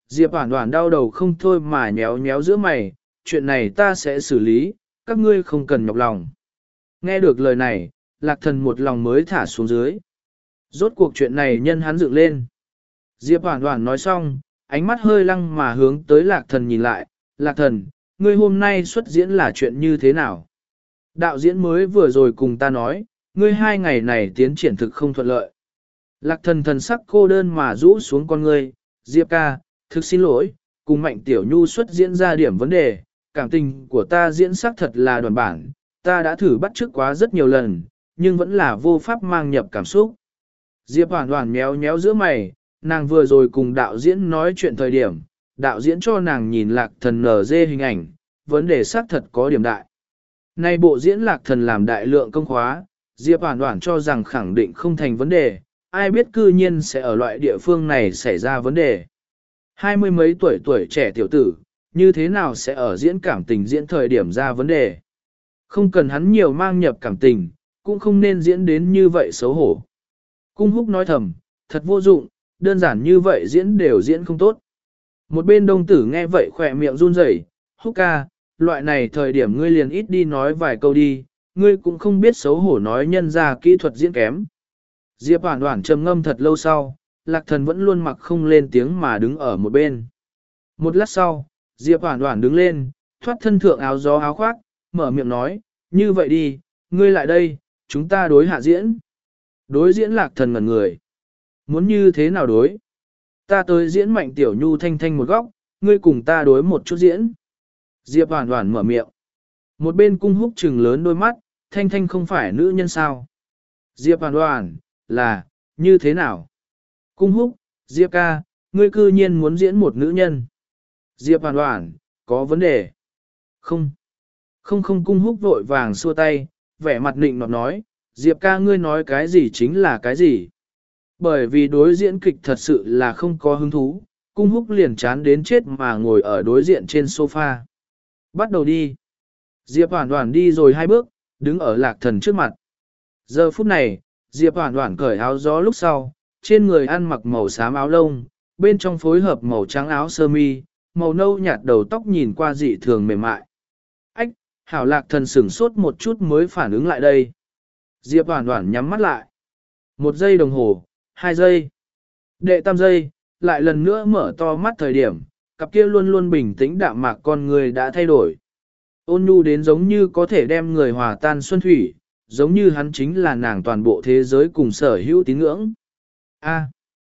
Diệp Hoản Hoản đau đầu không thôi mà nhéo nhéo giữa mày, chuyện này ta sẽ xử lý, các ngươi không cần nhọc lòng. Nghe được lời này, Lạc Thần một lòng mới thả xuống dưới. Rốt cuộc chuyện này nhân hắn dựng lên. Diệp Hoản Hoản nói xong, ánh mắt hơi lăng mà hướng tới Lạc Thần nhìn lại, Lạc Thần, ngươi hôm nay xuất diễn là chuyện như thế nào? Đạo diễn mới vừa rồi cùng ta nói, ngươi hai ngày này tiến triển thực không thuận lợi. Lạc Thần thần sắc cô đơn mà rũ xuống con ngươi, Diệp ca, thực xin lỗi, cùng Mạnh Tiểu Nhu xuất diễn ra điểm vấn đề, cảm tình của ta diễn sắc thật là đoàn bản, ta đã thử bắt chước quá rất nhiều lần, nhưng vẫn là vô pháp mang nhập cảm xúc. Diệp Hoản Hoản méo méo giữa mày, nàng vừa rồi cùng đạo diễn nói chuyện thời điểm, đạo diễn cho nàng nhìn Lạc Thần nở dê hình ảnh, vấn đề xác thật có điểm đại. Nay bộ diễn Lạc Thần làm đại lượng công khóa, Diệp Hoản Hoản cho rằng khẳng định không thành vấn đề, ai biết cư nhiên sẽ ở loại địa phương này xảy ra vấn đề. Hai mươi mấy tuổi tuổi trẻ tiểu tử, như thế nào sẽ ở diễn cảm tình diễn thời điểm ra vấn đề. Không cần hắn nhiều mang nhập cảm tình, cũng không nên diễn đến như vậy xấu hổ. Cung Húc nói thầm, thật vô dụng, đơn giản như vậy diễn đều diễn không tốt. Một bên đông tử nghe vậy khỏe miệng run rẩy, Húc ca, loại này thời điểm ngươi liền ít đi nói vài câu đi, ngươi cũng không biết xấu hổ nói nhân ra kỹ thuật diễn kém. Diệp Hoản Hoản trầm ngâm thật lâu sau, Lạc Thần vẫn luôn mặc không lên tiếng mà đứng ở một bên. Một lát sau, Diệp Hoản Hoản đứng lên, thoát thân thượng áo gió áo khoác, mở miệng nói, như vậy đi, ngươi lại đây, chúng ta đối hạ diễn. Đối diễn Lạc Thần ngẩn người. Muốn như thế nào đối? Ta tới diễn Mạnh Tiểu Nhu thanh thanh một góc, ngươi cùng ta đối một chút diễn. Diệp Hoản Hoản mở miệng. Một bên Cung Húc trừng lớn đôi mắt, thanh thanh không phải nữ nhân sao? Diệp Hoản Hoản, là, như thế nào? Cung Húc, Diệp ca, ngươi cư nhiên muốn diễn một nữ nhân. Diệp Hoản Hoản, có vấn đề. Không. Không không Cung Húc vội vàng xua tay, vẻ mặt nịnh nọt nói, Diệp ca ngươi nói cái gì chính là cái gì. Bởi vì đối diễn kịch thật sự là không có hứng thú, Cung Húc liền chán đến chết mà ngồi ở đối diện trên sofa. Bắt đầu đi. Diệp Hoản Hoản đi rồi hai bước, đứng ở Lạc Thần trước mặt. Giờ phút này, Diệp Hoản Hoản cởi áo gió lúc sau, trên người ăn mặc màu xám áo lông, bên trong phối hợp màu trắng áo sơ mi, màu nâu nhạt đầu tóc nhìn qua dị thường mềm mại. Ách, hảo Lạc Thần sửng sốt một chút mới phản ứng lại đây. Diệp Hoản Hoản nhắm mắt lại. Một giây đồng hồ, hai giây, đệ tam giây, lại lần nữa mở to mắt thời điểm, cặp kia luôn luôn bình tĩnh đạm mạc con người đã thay đổi. Ôn nhu đến giống như có thể đem người hòa tan xuân thủy, giống như hắn chính là nàng toàn bộ thế giới cùng sở hữu tín ngưỡng. A.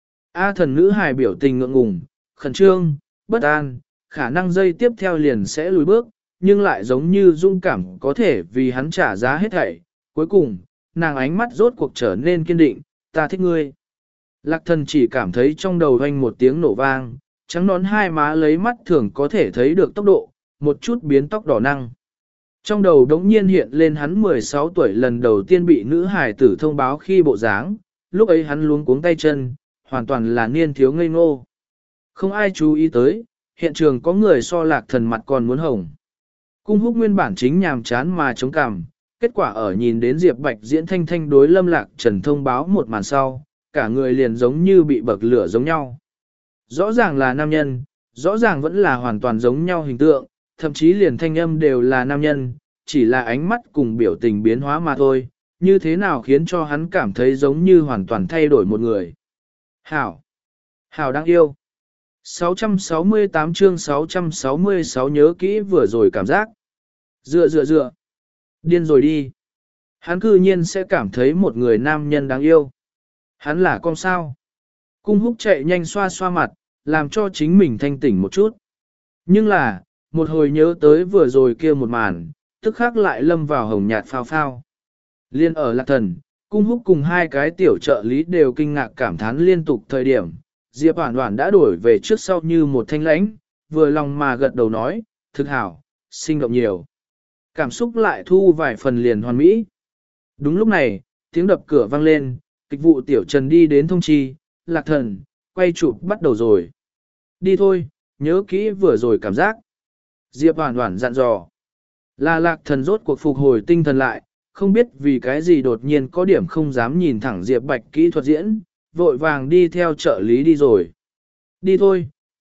A thần nữ hài biểu tình ngượng ngùng, khẩn trương, bất an, khả năng dây tiếp theo liền sẽ lùi bước, nhưng lại giống như dung cảm có thể vì hắn trả giá hết thảy. Cuối cùng, nàng ánh mắt rốt cuộc trở nên kiên định, ta thích ngươi. Lạc Thần chỉ cảm thấy trong đầu hoanh một tiếng nổ vang, trắng nón hai má lấy mắt thường có thể thấy được tốc độ, một chút biến tóc đỏ năng. Trong đầu đống nhiên hiện lên hắn mười sáu tuổi lần đầu tiên bị nữ hải tử thông báo khi bộ dáng, lúc ấy hắn luống cuống tay chân, hoàn toàn là niên thiếu ngây ngô. Không ai chú ý tới, hiện trường có người so Lạc Thần mặt còn muốn hồng. Cung Húc nguyên bản chính nhàm chán mà chống cằm, kết quả ở nhìn đến Diệp Bạch diễn thanh thanh đối Lâm Lạc Trần thông báo một màn sau, cả người liền giống như bị bậc lửa giống nhau. Rõ ràng là nam nhân, rõ ràng vẫn là hoàn toàn giống nhau hình tượng, thậm chí liền thanh âm đều là nam nhân, chỉ là ánh mắt cùng biểu tình biến hóa mà thôi, như thế nào khiến cho hắn cảm thấy giống như hoàn toàn thay đổi một người. Hảo! Hảo đáng yêu! sáu trăm sáu mươi tám chương sáu trăm sáu mươi sáu nhớ kỹ vừa rồi cảm giác. Dựa dựa dựa! Điên rồi đi! Hắn cư nhiên sẽ cảm thấy một người nam nhân đáng yêu. Hắn là con sao? Cung Húc chạy nhanh xoa xoa mặt, làm cho chính mình thanh tỉnh một chút. Nhưng là, một hồi nhớ tới vừa rồi kia một màn, tức khắc lại lâm vào hồng nhạt phao phao. Liên ở Lạc Thần, Cung Húc cùng hai cái tiểu trợ lý đều kinh ngạc cảm thán liên tục thời điểm, Diệp Hoản Hoản đã đổi về trước sau như một thanh lãnh, vừa lòng mà gật đầu nói, thực hảo, sinh động nhiều. Cảm xúc lại thu vài phần liền hoàn mỹ. Đúng lúc này, tiếng đập cửa vang lên, kịch vụ tiểu Trần đi đến thông chi, Lạc Thần, quay chụp bắt đầu rồi. Đi thôi, nhớ kỹ vừa rồi cảm giác. Diệp Hoản Hoản dặn dò. Là Lạc Thần rốt cuộc phục hồi tinh thần lại, không biết vì cái gì đột nhiên có điểm không dám nhìn thẳng Diệp Bạch kỹ thuật diễn, vội vàng đi theo trợ lý đi rồi. Đi thôi,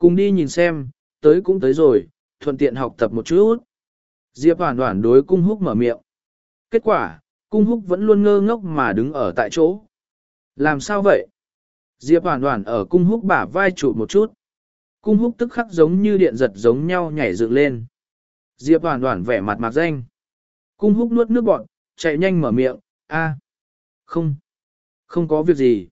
Cùng đi nhìn xem, tới cũng tới rồi, thuận tiện học tập một chút. Diệp Hoàn Hoàn đối Cung Húc mở miệng. Kết quả, Cung Húc vẫn luôn ngơ ngốc mà đứng ở tại chỗ. Làm sao vậy? Diệp Hoàn Hoàn ở Cung Húc bả vai trụ một chút. Cung Húc tức khắc giống như điện giật giống nhau nhảy dựng lên. Diệp Hoàn Hoàn vẻ mặt mạc danh. Cung Húc nuốt nước bọt, chạy nhanh mở miệng, a, không, không có việc gì.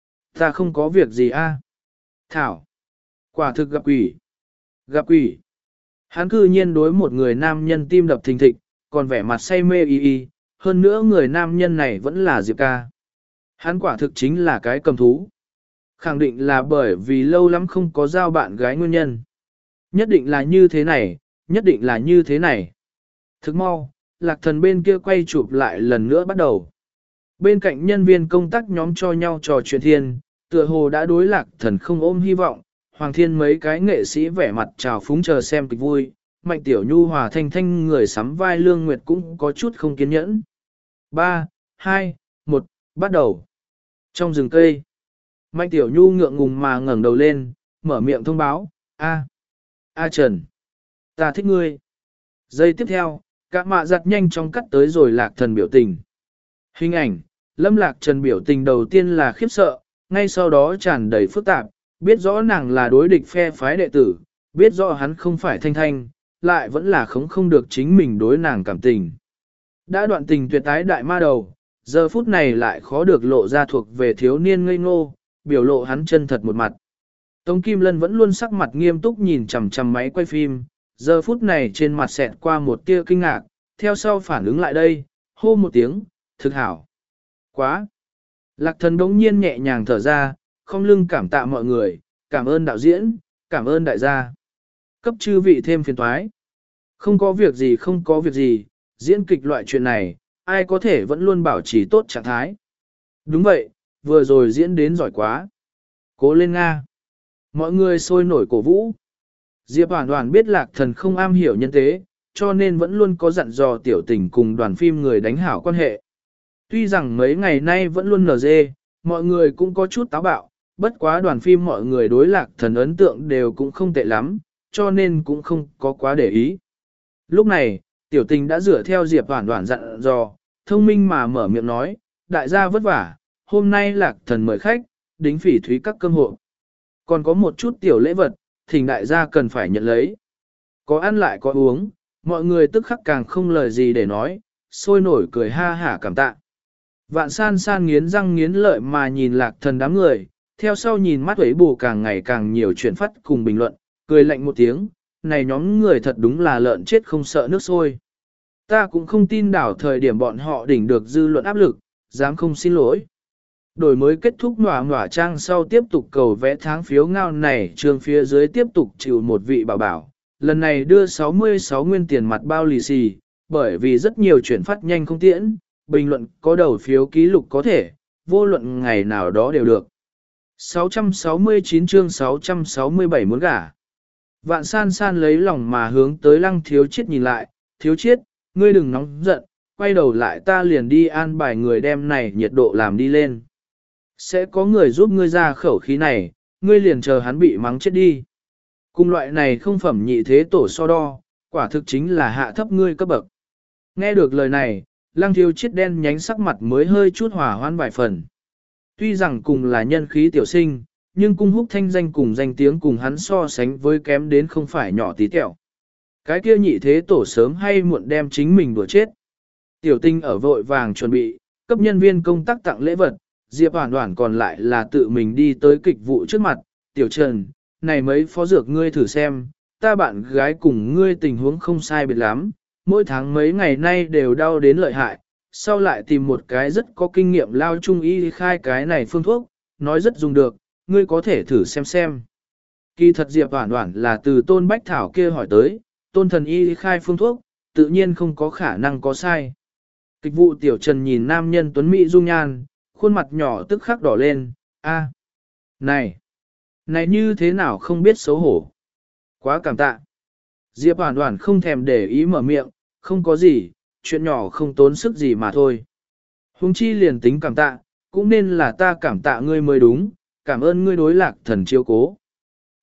Ta không có việc gì a. Thảo, quả thực gặp quỷ. Gặp quỷ. Hắn cư nhiên đối một người nam nhân tim đập thình thịch, còn vẻ mặt say mê y y, hơn nữa người nam nhân này vẫn là Diệp ca. Hắn quả thực chính là cái cầm thú. Khẳng định là bởi vì lâu lắm không có giao bạn gái nguyên nhân. Nhất định là như thế này, nhất định là như thế này. Thức mau, lạc thần bên kia quay chụp lại lần nữa bắt đầu. Bên cạnh nhân viên công tác nhóm cho nhau trò chuyện thiên, tựa hồ đã đối lạc thần không ôm hy vọng. Hoàng thiên mấy cái nghệ sĩ vẻ mặt trào phúng chờ xem kịch vui, Mạnh Tiểu Nhu hòa thanh thanh người sắm vai Lương Nguyệt cũng có chút không kiên nhẫn. ba, hai, một, bắt đầu. Trong rừng cây, Mạnh Tiểu Nhu ngượng ngùng mà ngẩng đầu lên, mở miệng thông báo, A, A Trần, ta thích ngươi. Giây tiếp theo, các mạ giặt nhanh chóng cắt tới rồi lạc thần biểu tình. Hình ảnh, Lâm Lạc Trần biểu tình đầu tiên là khiếp sợ, ngay sau đó tràn đầy phức tạp, biết rõ nàng là đối địch phe phái đệ tử, biết rõ hắn không phải thanh thanh, lại vẫn là khống không được chính mình đối nàng cảm tình. Đã đoạn tình tuyệt tái đại ma đầu, giờ phút này lại khó được lộ ra thuộc về thiếu niên ngây ngô, biểu lộ hắn chân thật một mặt. Tống Kim Lân vẫn luôn sắc mặt nghiêm túc nhìn chằm chằm máy quay phim, giờ phút này trên mặt xẹt qua một tia kinh ngạc, theo sau phản ứng lại đây, hô một tiếng, thực hảo. Quá! Lạc thần đống nhiên nhẹ nhàng thở ra, không lưng cảm tạ mọi người, cảm ơn đạo diễn, cảm ơn đại gia. Cấp chư vị thêm phiền toái. Không có việc gì không có việc gì, diễn kịch loại chuyện này, ai có thể vẫn luôn bảo trì tốt trạng thái. Đúng vậy, vừa rồi diễn đến giỏi quá. Cố lên Nga. Mọi người sôi nổi cổ vũ. Diệp Hoàn Hoàn biết lạc thần không am hiểu nhân tế, cho nên vẫn luôn có dặn dò tiểu tình cùng đoàn phim người đánh hảo quan hệ. Tuy rằng mấy ngày nay vẫn luôn nở dê, mọi người cũng có chút táo bạo, bất quá đoàn phim mọi người đối lạc thần ấn tượng đều cũng không tệ lắm, cho nên cũng không có quá để ý. Lúc này, tiểu tình đã dựa theo Diệp Hoàn Hoàn dặn dò, thông minh mà mở miệng nói, đại gia vất vả, hôm nay lạc thần mời khách, đính phỉ thúy các cơm hộ. Còn có một chút tiểu lễ vật, thỉnh đại gia cần phải nhận lấy. Có ăn lại có uống, mọi người tức khắc càng không lời gì để nói, sôi nổi cười ha hả cảm tạ. Vạn san san nghiến răng nghiến lợi mà nhìn lạc thần đám người, theo sau nhìn mắt ấy bù càng ngày càng nhiều chuyện phát cùng bình luận, cười lạnh một tiếng, này nhóm người thật đúng là lợn chết không sợ nước sôi. Ta cũng không tin đảo thời điểm bọn họ đỉnh được dư luận áp lực, dám không xin lỗi. Đổi mới kết thúc nỏa nỏa trang sau tiếp tục cầu vẽ tháng phiếu ngao này trường phía dưới tiếp tục chịu một vị bảo bảo. Lần này đưa sáu mươi sáu nguyên tiền mặt bao lì xì, bởi vì rất nhiều chuyển phát nhanh không tiễn, bình luận có đầu phiếu ký lục có thể, vô luận ngày nào đó đều được. sáu trăm sáu mươi chín chương sáu trăm sáu mươi bảy muốn gả. Vạn san san lấy lòng mà hướng tới lăng thiếu chiết nhìn lại, thiếu chiết, ngươi đừng nóng giận, quay đầu lại ta liền đi an bài người đem này nhiệt độ làm đi lên. Sẽ có người giúp ngươi ra khẩu khí này, ngươi liền chờ hắn bị mắng chết đi. Cùng loại này không phẩm nhị thế tổ so đo, quả thực chính là hạ thấp ngươi cấp bậc. Nghe được lời này, lăng thiếu chiết đen nhánh sắc mặt mới hơi chút hỏa hoan vài phần. Tuy rằng cùng là nhân khí tiểu sinh, nhưng cung húc thanh danh cùng danh tiếng cùng hắn so sánh với kém đến không phải nhỏ tí tẹo. Cái kia nhị thế tổ sớm hay muộn đem chính mình đùa chết. Tiểu tinh ở vội vàng chuẩn bị, cấp nhân viên công tác tặng lễ vật, Diệp Hoàn Hoàn còn lại là tự mình đi tới kịch vụ trước mặt, tiểu Trần, này mấy phó dược ngươi thử xem, ta bạn gái cùng ngươi tình huống không sai biệt lắm, mỗi tháng mấy ngày nay đều đau đến lợi hại, sau lại tìm một cái rất có kinh nghiệm lao trung y khai cái này phương thuốc, nói rất dùng được, ngươi có thể thử xem xem. Kỳ thật Diệp Hoàn Hoàn là từ Tôn Bách Thảo kia hỏi tới, Tôn thần y khai phương thuốc, tự nhiên không có khả năng có sai. Kịch vụ tiểu Trần nhìn nam nhân tuấn mỹ dung nhan, khuôn mặt nhỏ tức khắc đỏ lên, a, này, này như thế nào không biết xấu hổ. Quá cảm tạ. Diệp Hoàn Hoàn không thèm để ý mở miệng, không có gì, chuyện nhỏ không tốn sức gì mà thôi. Hùng chi liền tính cảm tạ, cũng nên là ta cảm tạ ngươi mới đúng, cảm ơn ngươi đối lạc thần chiếu cố.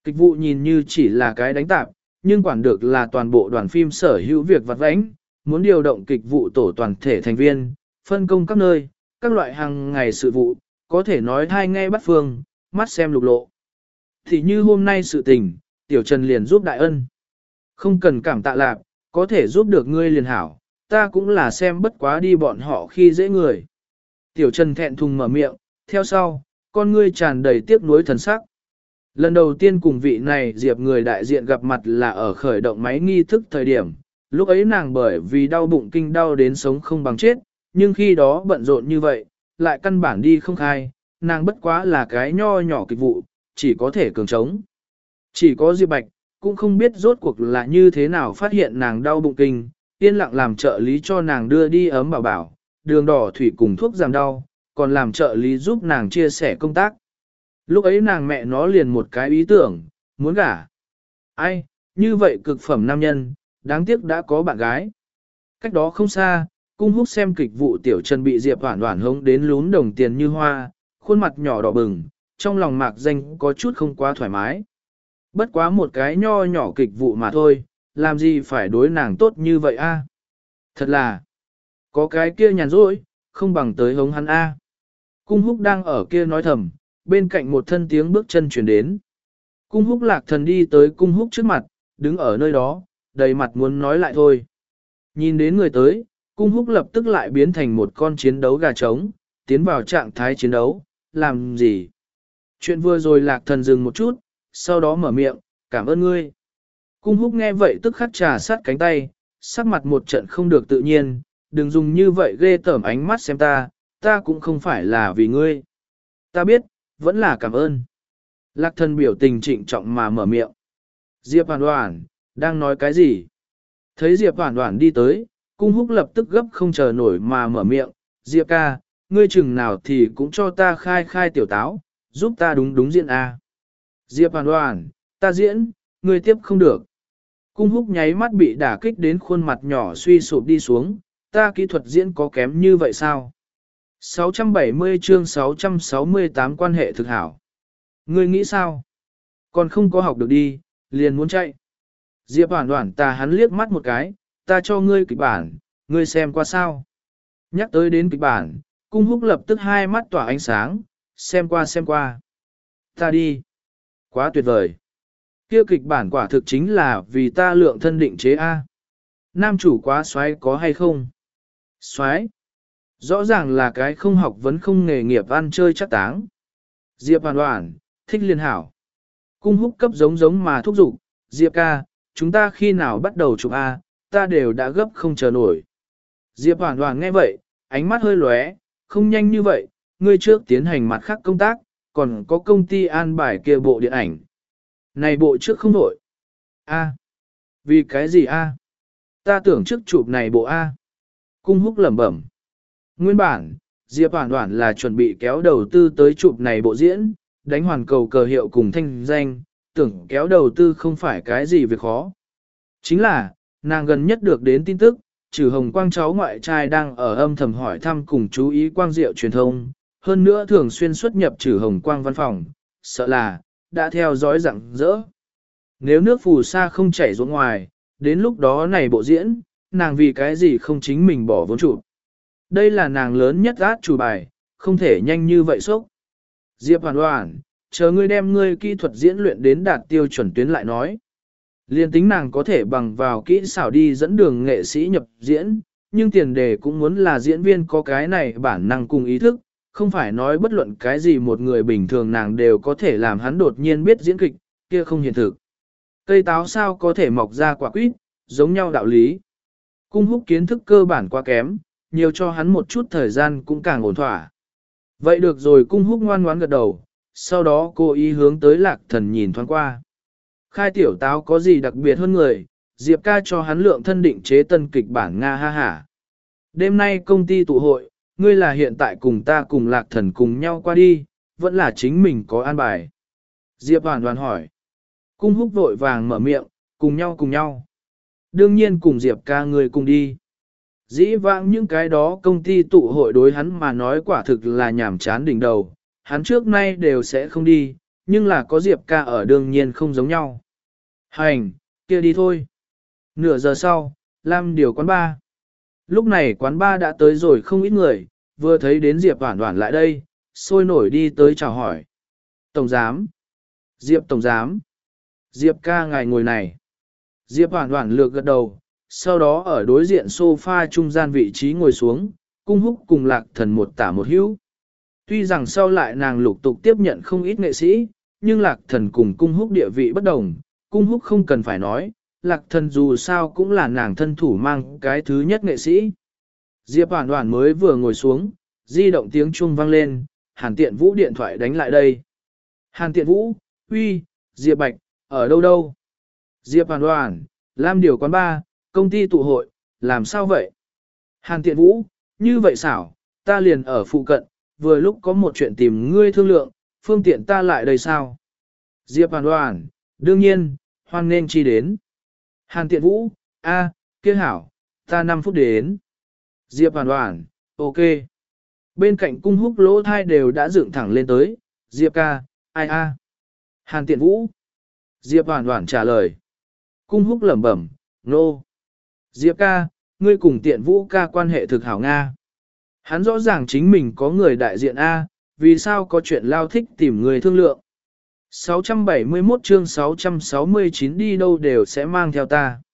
Kịch vụ nhìn như chỉ là cái đánh tạp, nhưng quản được là toàn bộ đoàn phim sở hữu việc vặt vãnh, muốn điều động kịch vụ tổ toàn thể thành viên, phân công các nơi, các loại hàng ngày sự vụ, có thể nói thai nghe bắt phương, mắt xem lục lộ. Thì như hôm nay sự tình, Tiểu Trần liền giúp đại ân. Không cần cảm tạ lạp, có thể giúp được ngươi liền hảo, ta cũng là xem bất quá đi bọn họ khi dễ người. Tiểu Trần thẹn thùng mở miệng, theo sau, con ngươi tràn đầy tiếc nuối thần sắc. Lần đầu tiên cùng vị này Diệp người đại diện gặp mặt là ở khởi động máy nghi thức thời điểm, lúc ấy nàng bởi vì đau bụng kinh đau đến sống không bằng chết, nhưng khi đó bận rộn như vậy, lại căn bản đi không khai, nàng bất quá là cái nho nhỏ kịch vụ, chỉ có thể cường trống. Chỉ có Diệp Bạch, cũng không biết rốt cuộc là như thế nào phát hiện nàng đau bụng kinh, yên lặng làm trợ lý cho nàng đưa đi ấm bảo bảo, đường đỏ thủy cùng thuốc giảm đau, còn làm trợ lý giúp nàng chia sẻ công tác. Lúc ấy nàng mẹ nó liền một cái ý tưởng, muốn gả. Ai, như vậy cực phẩm nam nhân, đáng tiếc đã có bạn gái. Cách đó không xa, cung húc xem kịch vụ Tiểu Trần bị Diệp Hoản Hoản hống đến lún đồng tiền như hoa, khuôn mặt nhỏ đỏ bừng, trong lòng mạc danh có chút không quá thoải mái. Bất quá một cái nho nhỏ kịch vụ mà thôi, làm gì phải đối nàng tốt như vậy a? Thật là, có cái kia nhàn rỗi, không bằng tới hống hắn a. Cung húc đang ở kia nói thầm, bên cạnh một thân tiếng bước chân chuyển đến. Cung húc Lạc Thần đi tới cung húc trước mặt, đứng ở nơi đó, đầy mặt muốn nói lại thôi. Nhìn đến người tới, cung húc lập tức lại biến thành một con chiến đấu gà trống, tiến vào trạng thái chiến đấu, làm gì? Chuyện vừa rồi Lạc Thần dừng một chút, sau đó mở miệng, cảm ơn ngươi. Cung húc nghe vậy tức khắc trà sát cánh tay, sắc mặt một trận không được tự nhiên, đừng dùng như vậy ghê tởm ánh mắt xem ta, ta cũng không phải là vì ngươi. Ta biết, vẫn là cảm ơn. Lạc Thần biểu tình trịnh trọng mà mở miệng. Diệp Hoàn Hoàn, đang nói cái gì? Thấy Diệp Hoàn Hoàn đi tới, cung húc lập tức gấp không chờ nổi mà mở miệng. Diệp ca, ngươi chừng nào thì cũng cho ta khai khai tiểu táo, giúp ta đúng đúng diễn A. Diệp Hoàn Hoàn, ta diễn, ngươi tiếp không được. Cung húc nháy mắt bị đả kích đến khuôn mặt nhỏ suy sụp đi xuống, ta kỹ thuật diễn có kém như vậy sao? sáu trăm bảy mươi chương sáu trăm sáu mươi tám quan hệ thực hảo. Ngươi nghĩ sao? Còn không có học được đi, liền muốn chạy. Diệp Hoàn Hoàn ta hắn liếc mắt một cái, ta cho ngươi kịch bản, ngươi xem qua sao? Nhắc tới đến kịch bản, cung húc lập tức hai mắt tỏa ánh sáng, xem qua xem qua. Ta đi. Quá tuyệt vời. Kia kịch bản quả thực chính là vì ta lượng thân định chế A. Nam chủ quá xoáy có hay không? Xoáy. Rõ ràng là cái không học vấn không nghề nghiệp ăn chơi chắc táng. Diệp Hoàn Hoàn, thích liên hảo. Cung húc cấp giống giống mà thúc giục, Diệp ca, chúng ta khi nào bắt đầu chụp A, ta đều đã gấp không chờ nổi. Diệp Hoàn Hoàn nghe vậy, ánh mắt hơi lóe, không nhanh như vậy, ngươi trước tiến hành mặt khác công tác, còn có công ty an bài kia bộ điện ảnh. Này bộ trước không đổi. A. Vì cái gì A? Ta tưởng trước chụp này bộ A. Cung húc lẩm bẩm. Nguyên bản, Diệp Hoàn Hoàn là chuẩn bị kéo đầu tư tới chụp này bộ diễn, đánh hoàn cầu cờ hiệu cùng thanh danh, tưởng kéo đầu tư không phải cái gì việc khó. Chính là, nàng gần nhất được đến tin tức, trừ Hồng Quang cháu ngoại trai đang ở âm thầm hỏi thăm cùng chú ý Quang Diệu truyền thông, hơn nữa thường xuyên xuất nhập trừ Hồng Quang văn phòng, sợ là, đã theo dõi rặng rỡ. Nếu nước phù sa không chảy ruộng ngoài, đến lúc đó này bộ diễn, nàng vì cái gì không chính mình bỏ vốn chụp. Đây là nàng lớn nhất át chủ bài, không thể nhanh như vậy sốc. Diệp Hoàn Hoàn, chờ ngươi đem ngươi kỹ thuật diễn luyện đến đạt tiêu chuẩn tuyến lại nói. Liên tính nàng có thể bằng vào kỹ xảo đi dẫn đường nghệ sĩ nhập diễn, nhưng tiền đề cũng muốn là diễn viên có cái này bản năng cùng ý thức, không phải nói bất luận cái gì một người bình thường nàng đều có thể làm hắn đột nhiên biết diễn kịch, kia không hiện thực. Cây táo sao có thể mọc ra quả quýt, giống nhau đạo lý. Cung húc kiến thức cơ bản quá kém, nhiều cho hắn một chút thời gian cũng càng ổn thỏa. Vậy được rồi, cung húc ngoan ngoãn gật đầu, sau đó cô ý hướng tới Lạc Thần nhìn thoáng qua. Khai tiểu táo có gì đặc biệt hơn người, Diệp ca cho hắn lượng thân định chế tân kịch bản Nga ha hả. Đêm nay công ty tụ hội, ngươi là hiện tại cùng ta cùng Lạc Thần cùng nhau qua đi, vẫn là chính mình có an bài. Diệp Hoàn Hoàn hỏi. Cung húc vội vàng mở miệng, cùng nhau cùng nhau. Đương nhiên cùng Diệp ca người cùng đi. Dĩ vãng những cái đó công ty tụ hội đối hắn mà nói quả thực là nhảm chán đỉnh đầu, hắn trước nay đều sẽ không đi, nhưng là có Diệp ca ở đương nhiên không giống nhau. Hành, kia đi thôi. Nửa giờ sau, Lam điều quán ba. Lúc này quán ba đã tới rồi không ít người, vừa thấy đến Diệp Hoản Hoản lại đây, sôi nổi đi tới chào hỏi. Tổng giám. Diệp Tổng giám. Diệp ca ngài ngồi này. Diệp Hoản Hoản lược gật đầu, sau đó ở đối diện sofa trung gian vị trí ngồi xuống, cung húc cùng Lạc Thần một tả một hữu. Tuy rằng sau lại nàng lục tục tiếp nhận không ít nghệ sĩ, nhưng Lạc Thần cùng cung húc địa vị bất đồng, cung húc không cần phải nói, Lạc Thần dù sao cũng là nàng thân thủ mang cái thứ nhất nghệ sĩ. Diệp Hoản Hoản mới vừa ngồi xuống, di động tiếng chuông vang lên, Hàn Tiện Vũ điện thoại đánh lại đây. Hàn Tiện Vũ, uy, Diệp Bạch, ở đâu đâu? Diệp Hoản Hoản, Lam điều quán ba, công ty tụ hội, làm sao vậy? Hàn Tiện Vũ, như vậy xảo, ta liền ở phụ cận, vừa lúc có một chuyện tìm ngươi thương lượng, phương tiện ta lại đây sao? Diệp Hoản Hoản, đương nhiên, hoan nên chi đến. Hàn Tiện Vũ, a, kia hảo, ta năm phút đến. Diệp Hoản Hoản, ok. Bên cạnh cung húc lỗ thai đều đã dựng thẳng lên tới, Diệp ca, ai a? Hàn Tiện Vũ. Diệp Hoản Hoản trả lời. Cung húc lẩm bẩm, nô. No. Diệp ca, ngươi cùng Tiện Vũ ca quan hệ thực hảo Nga. Hắn rõ ràng chính mình có người đại diện A, vì sao có chuyện lao thích tìm người thương lượng. sáu trăm bảy mươi mốt chương sáu trăm sáu mươi chín đi đâu đều sẽ mang theo ta.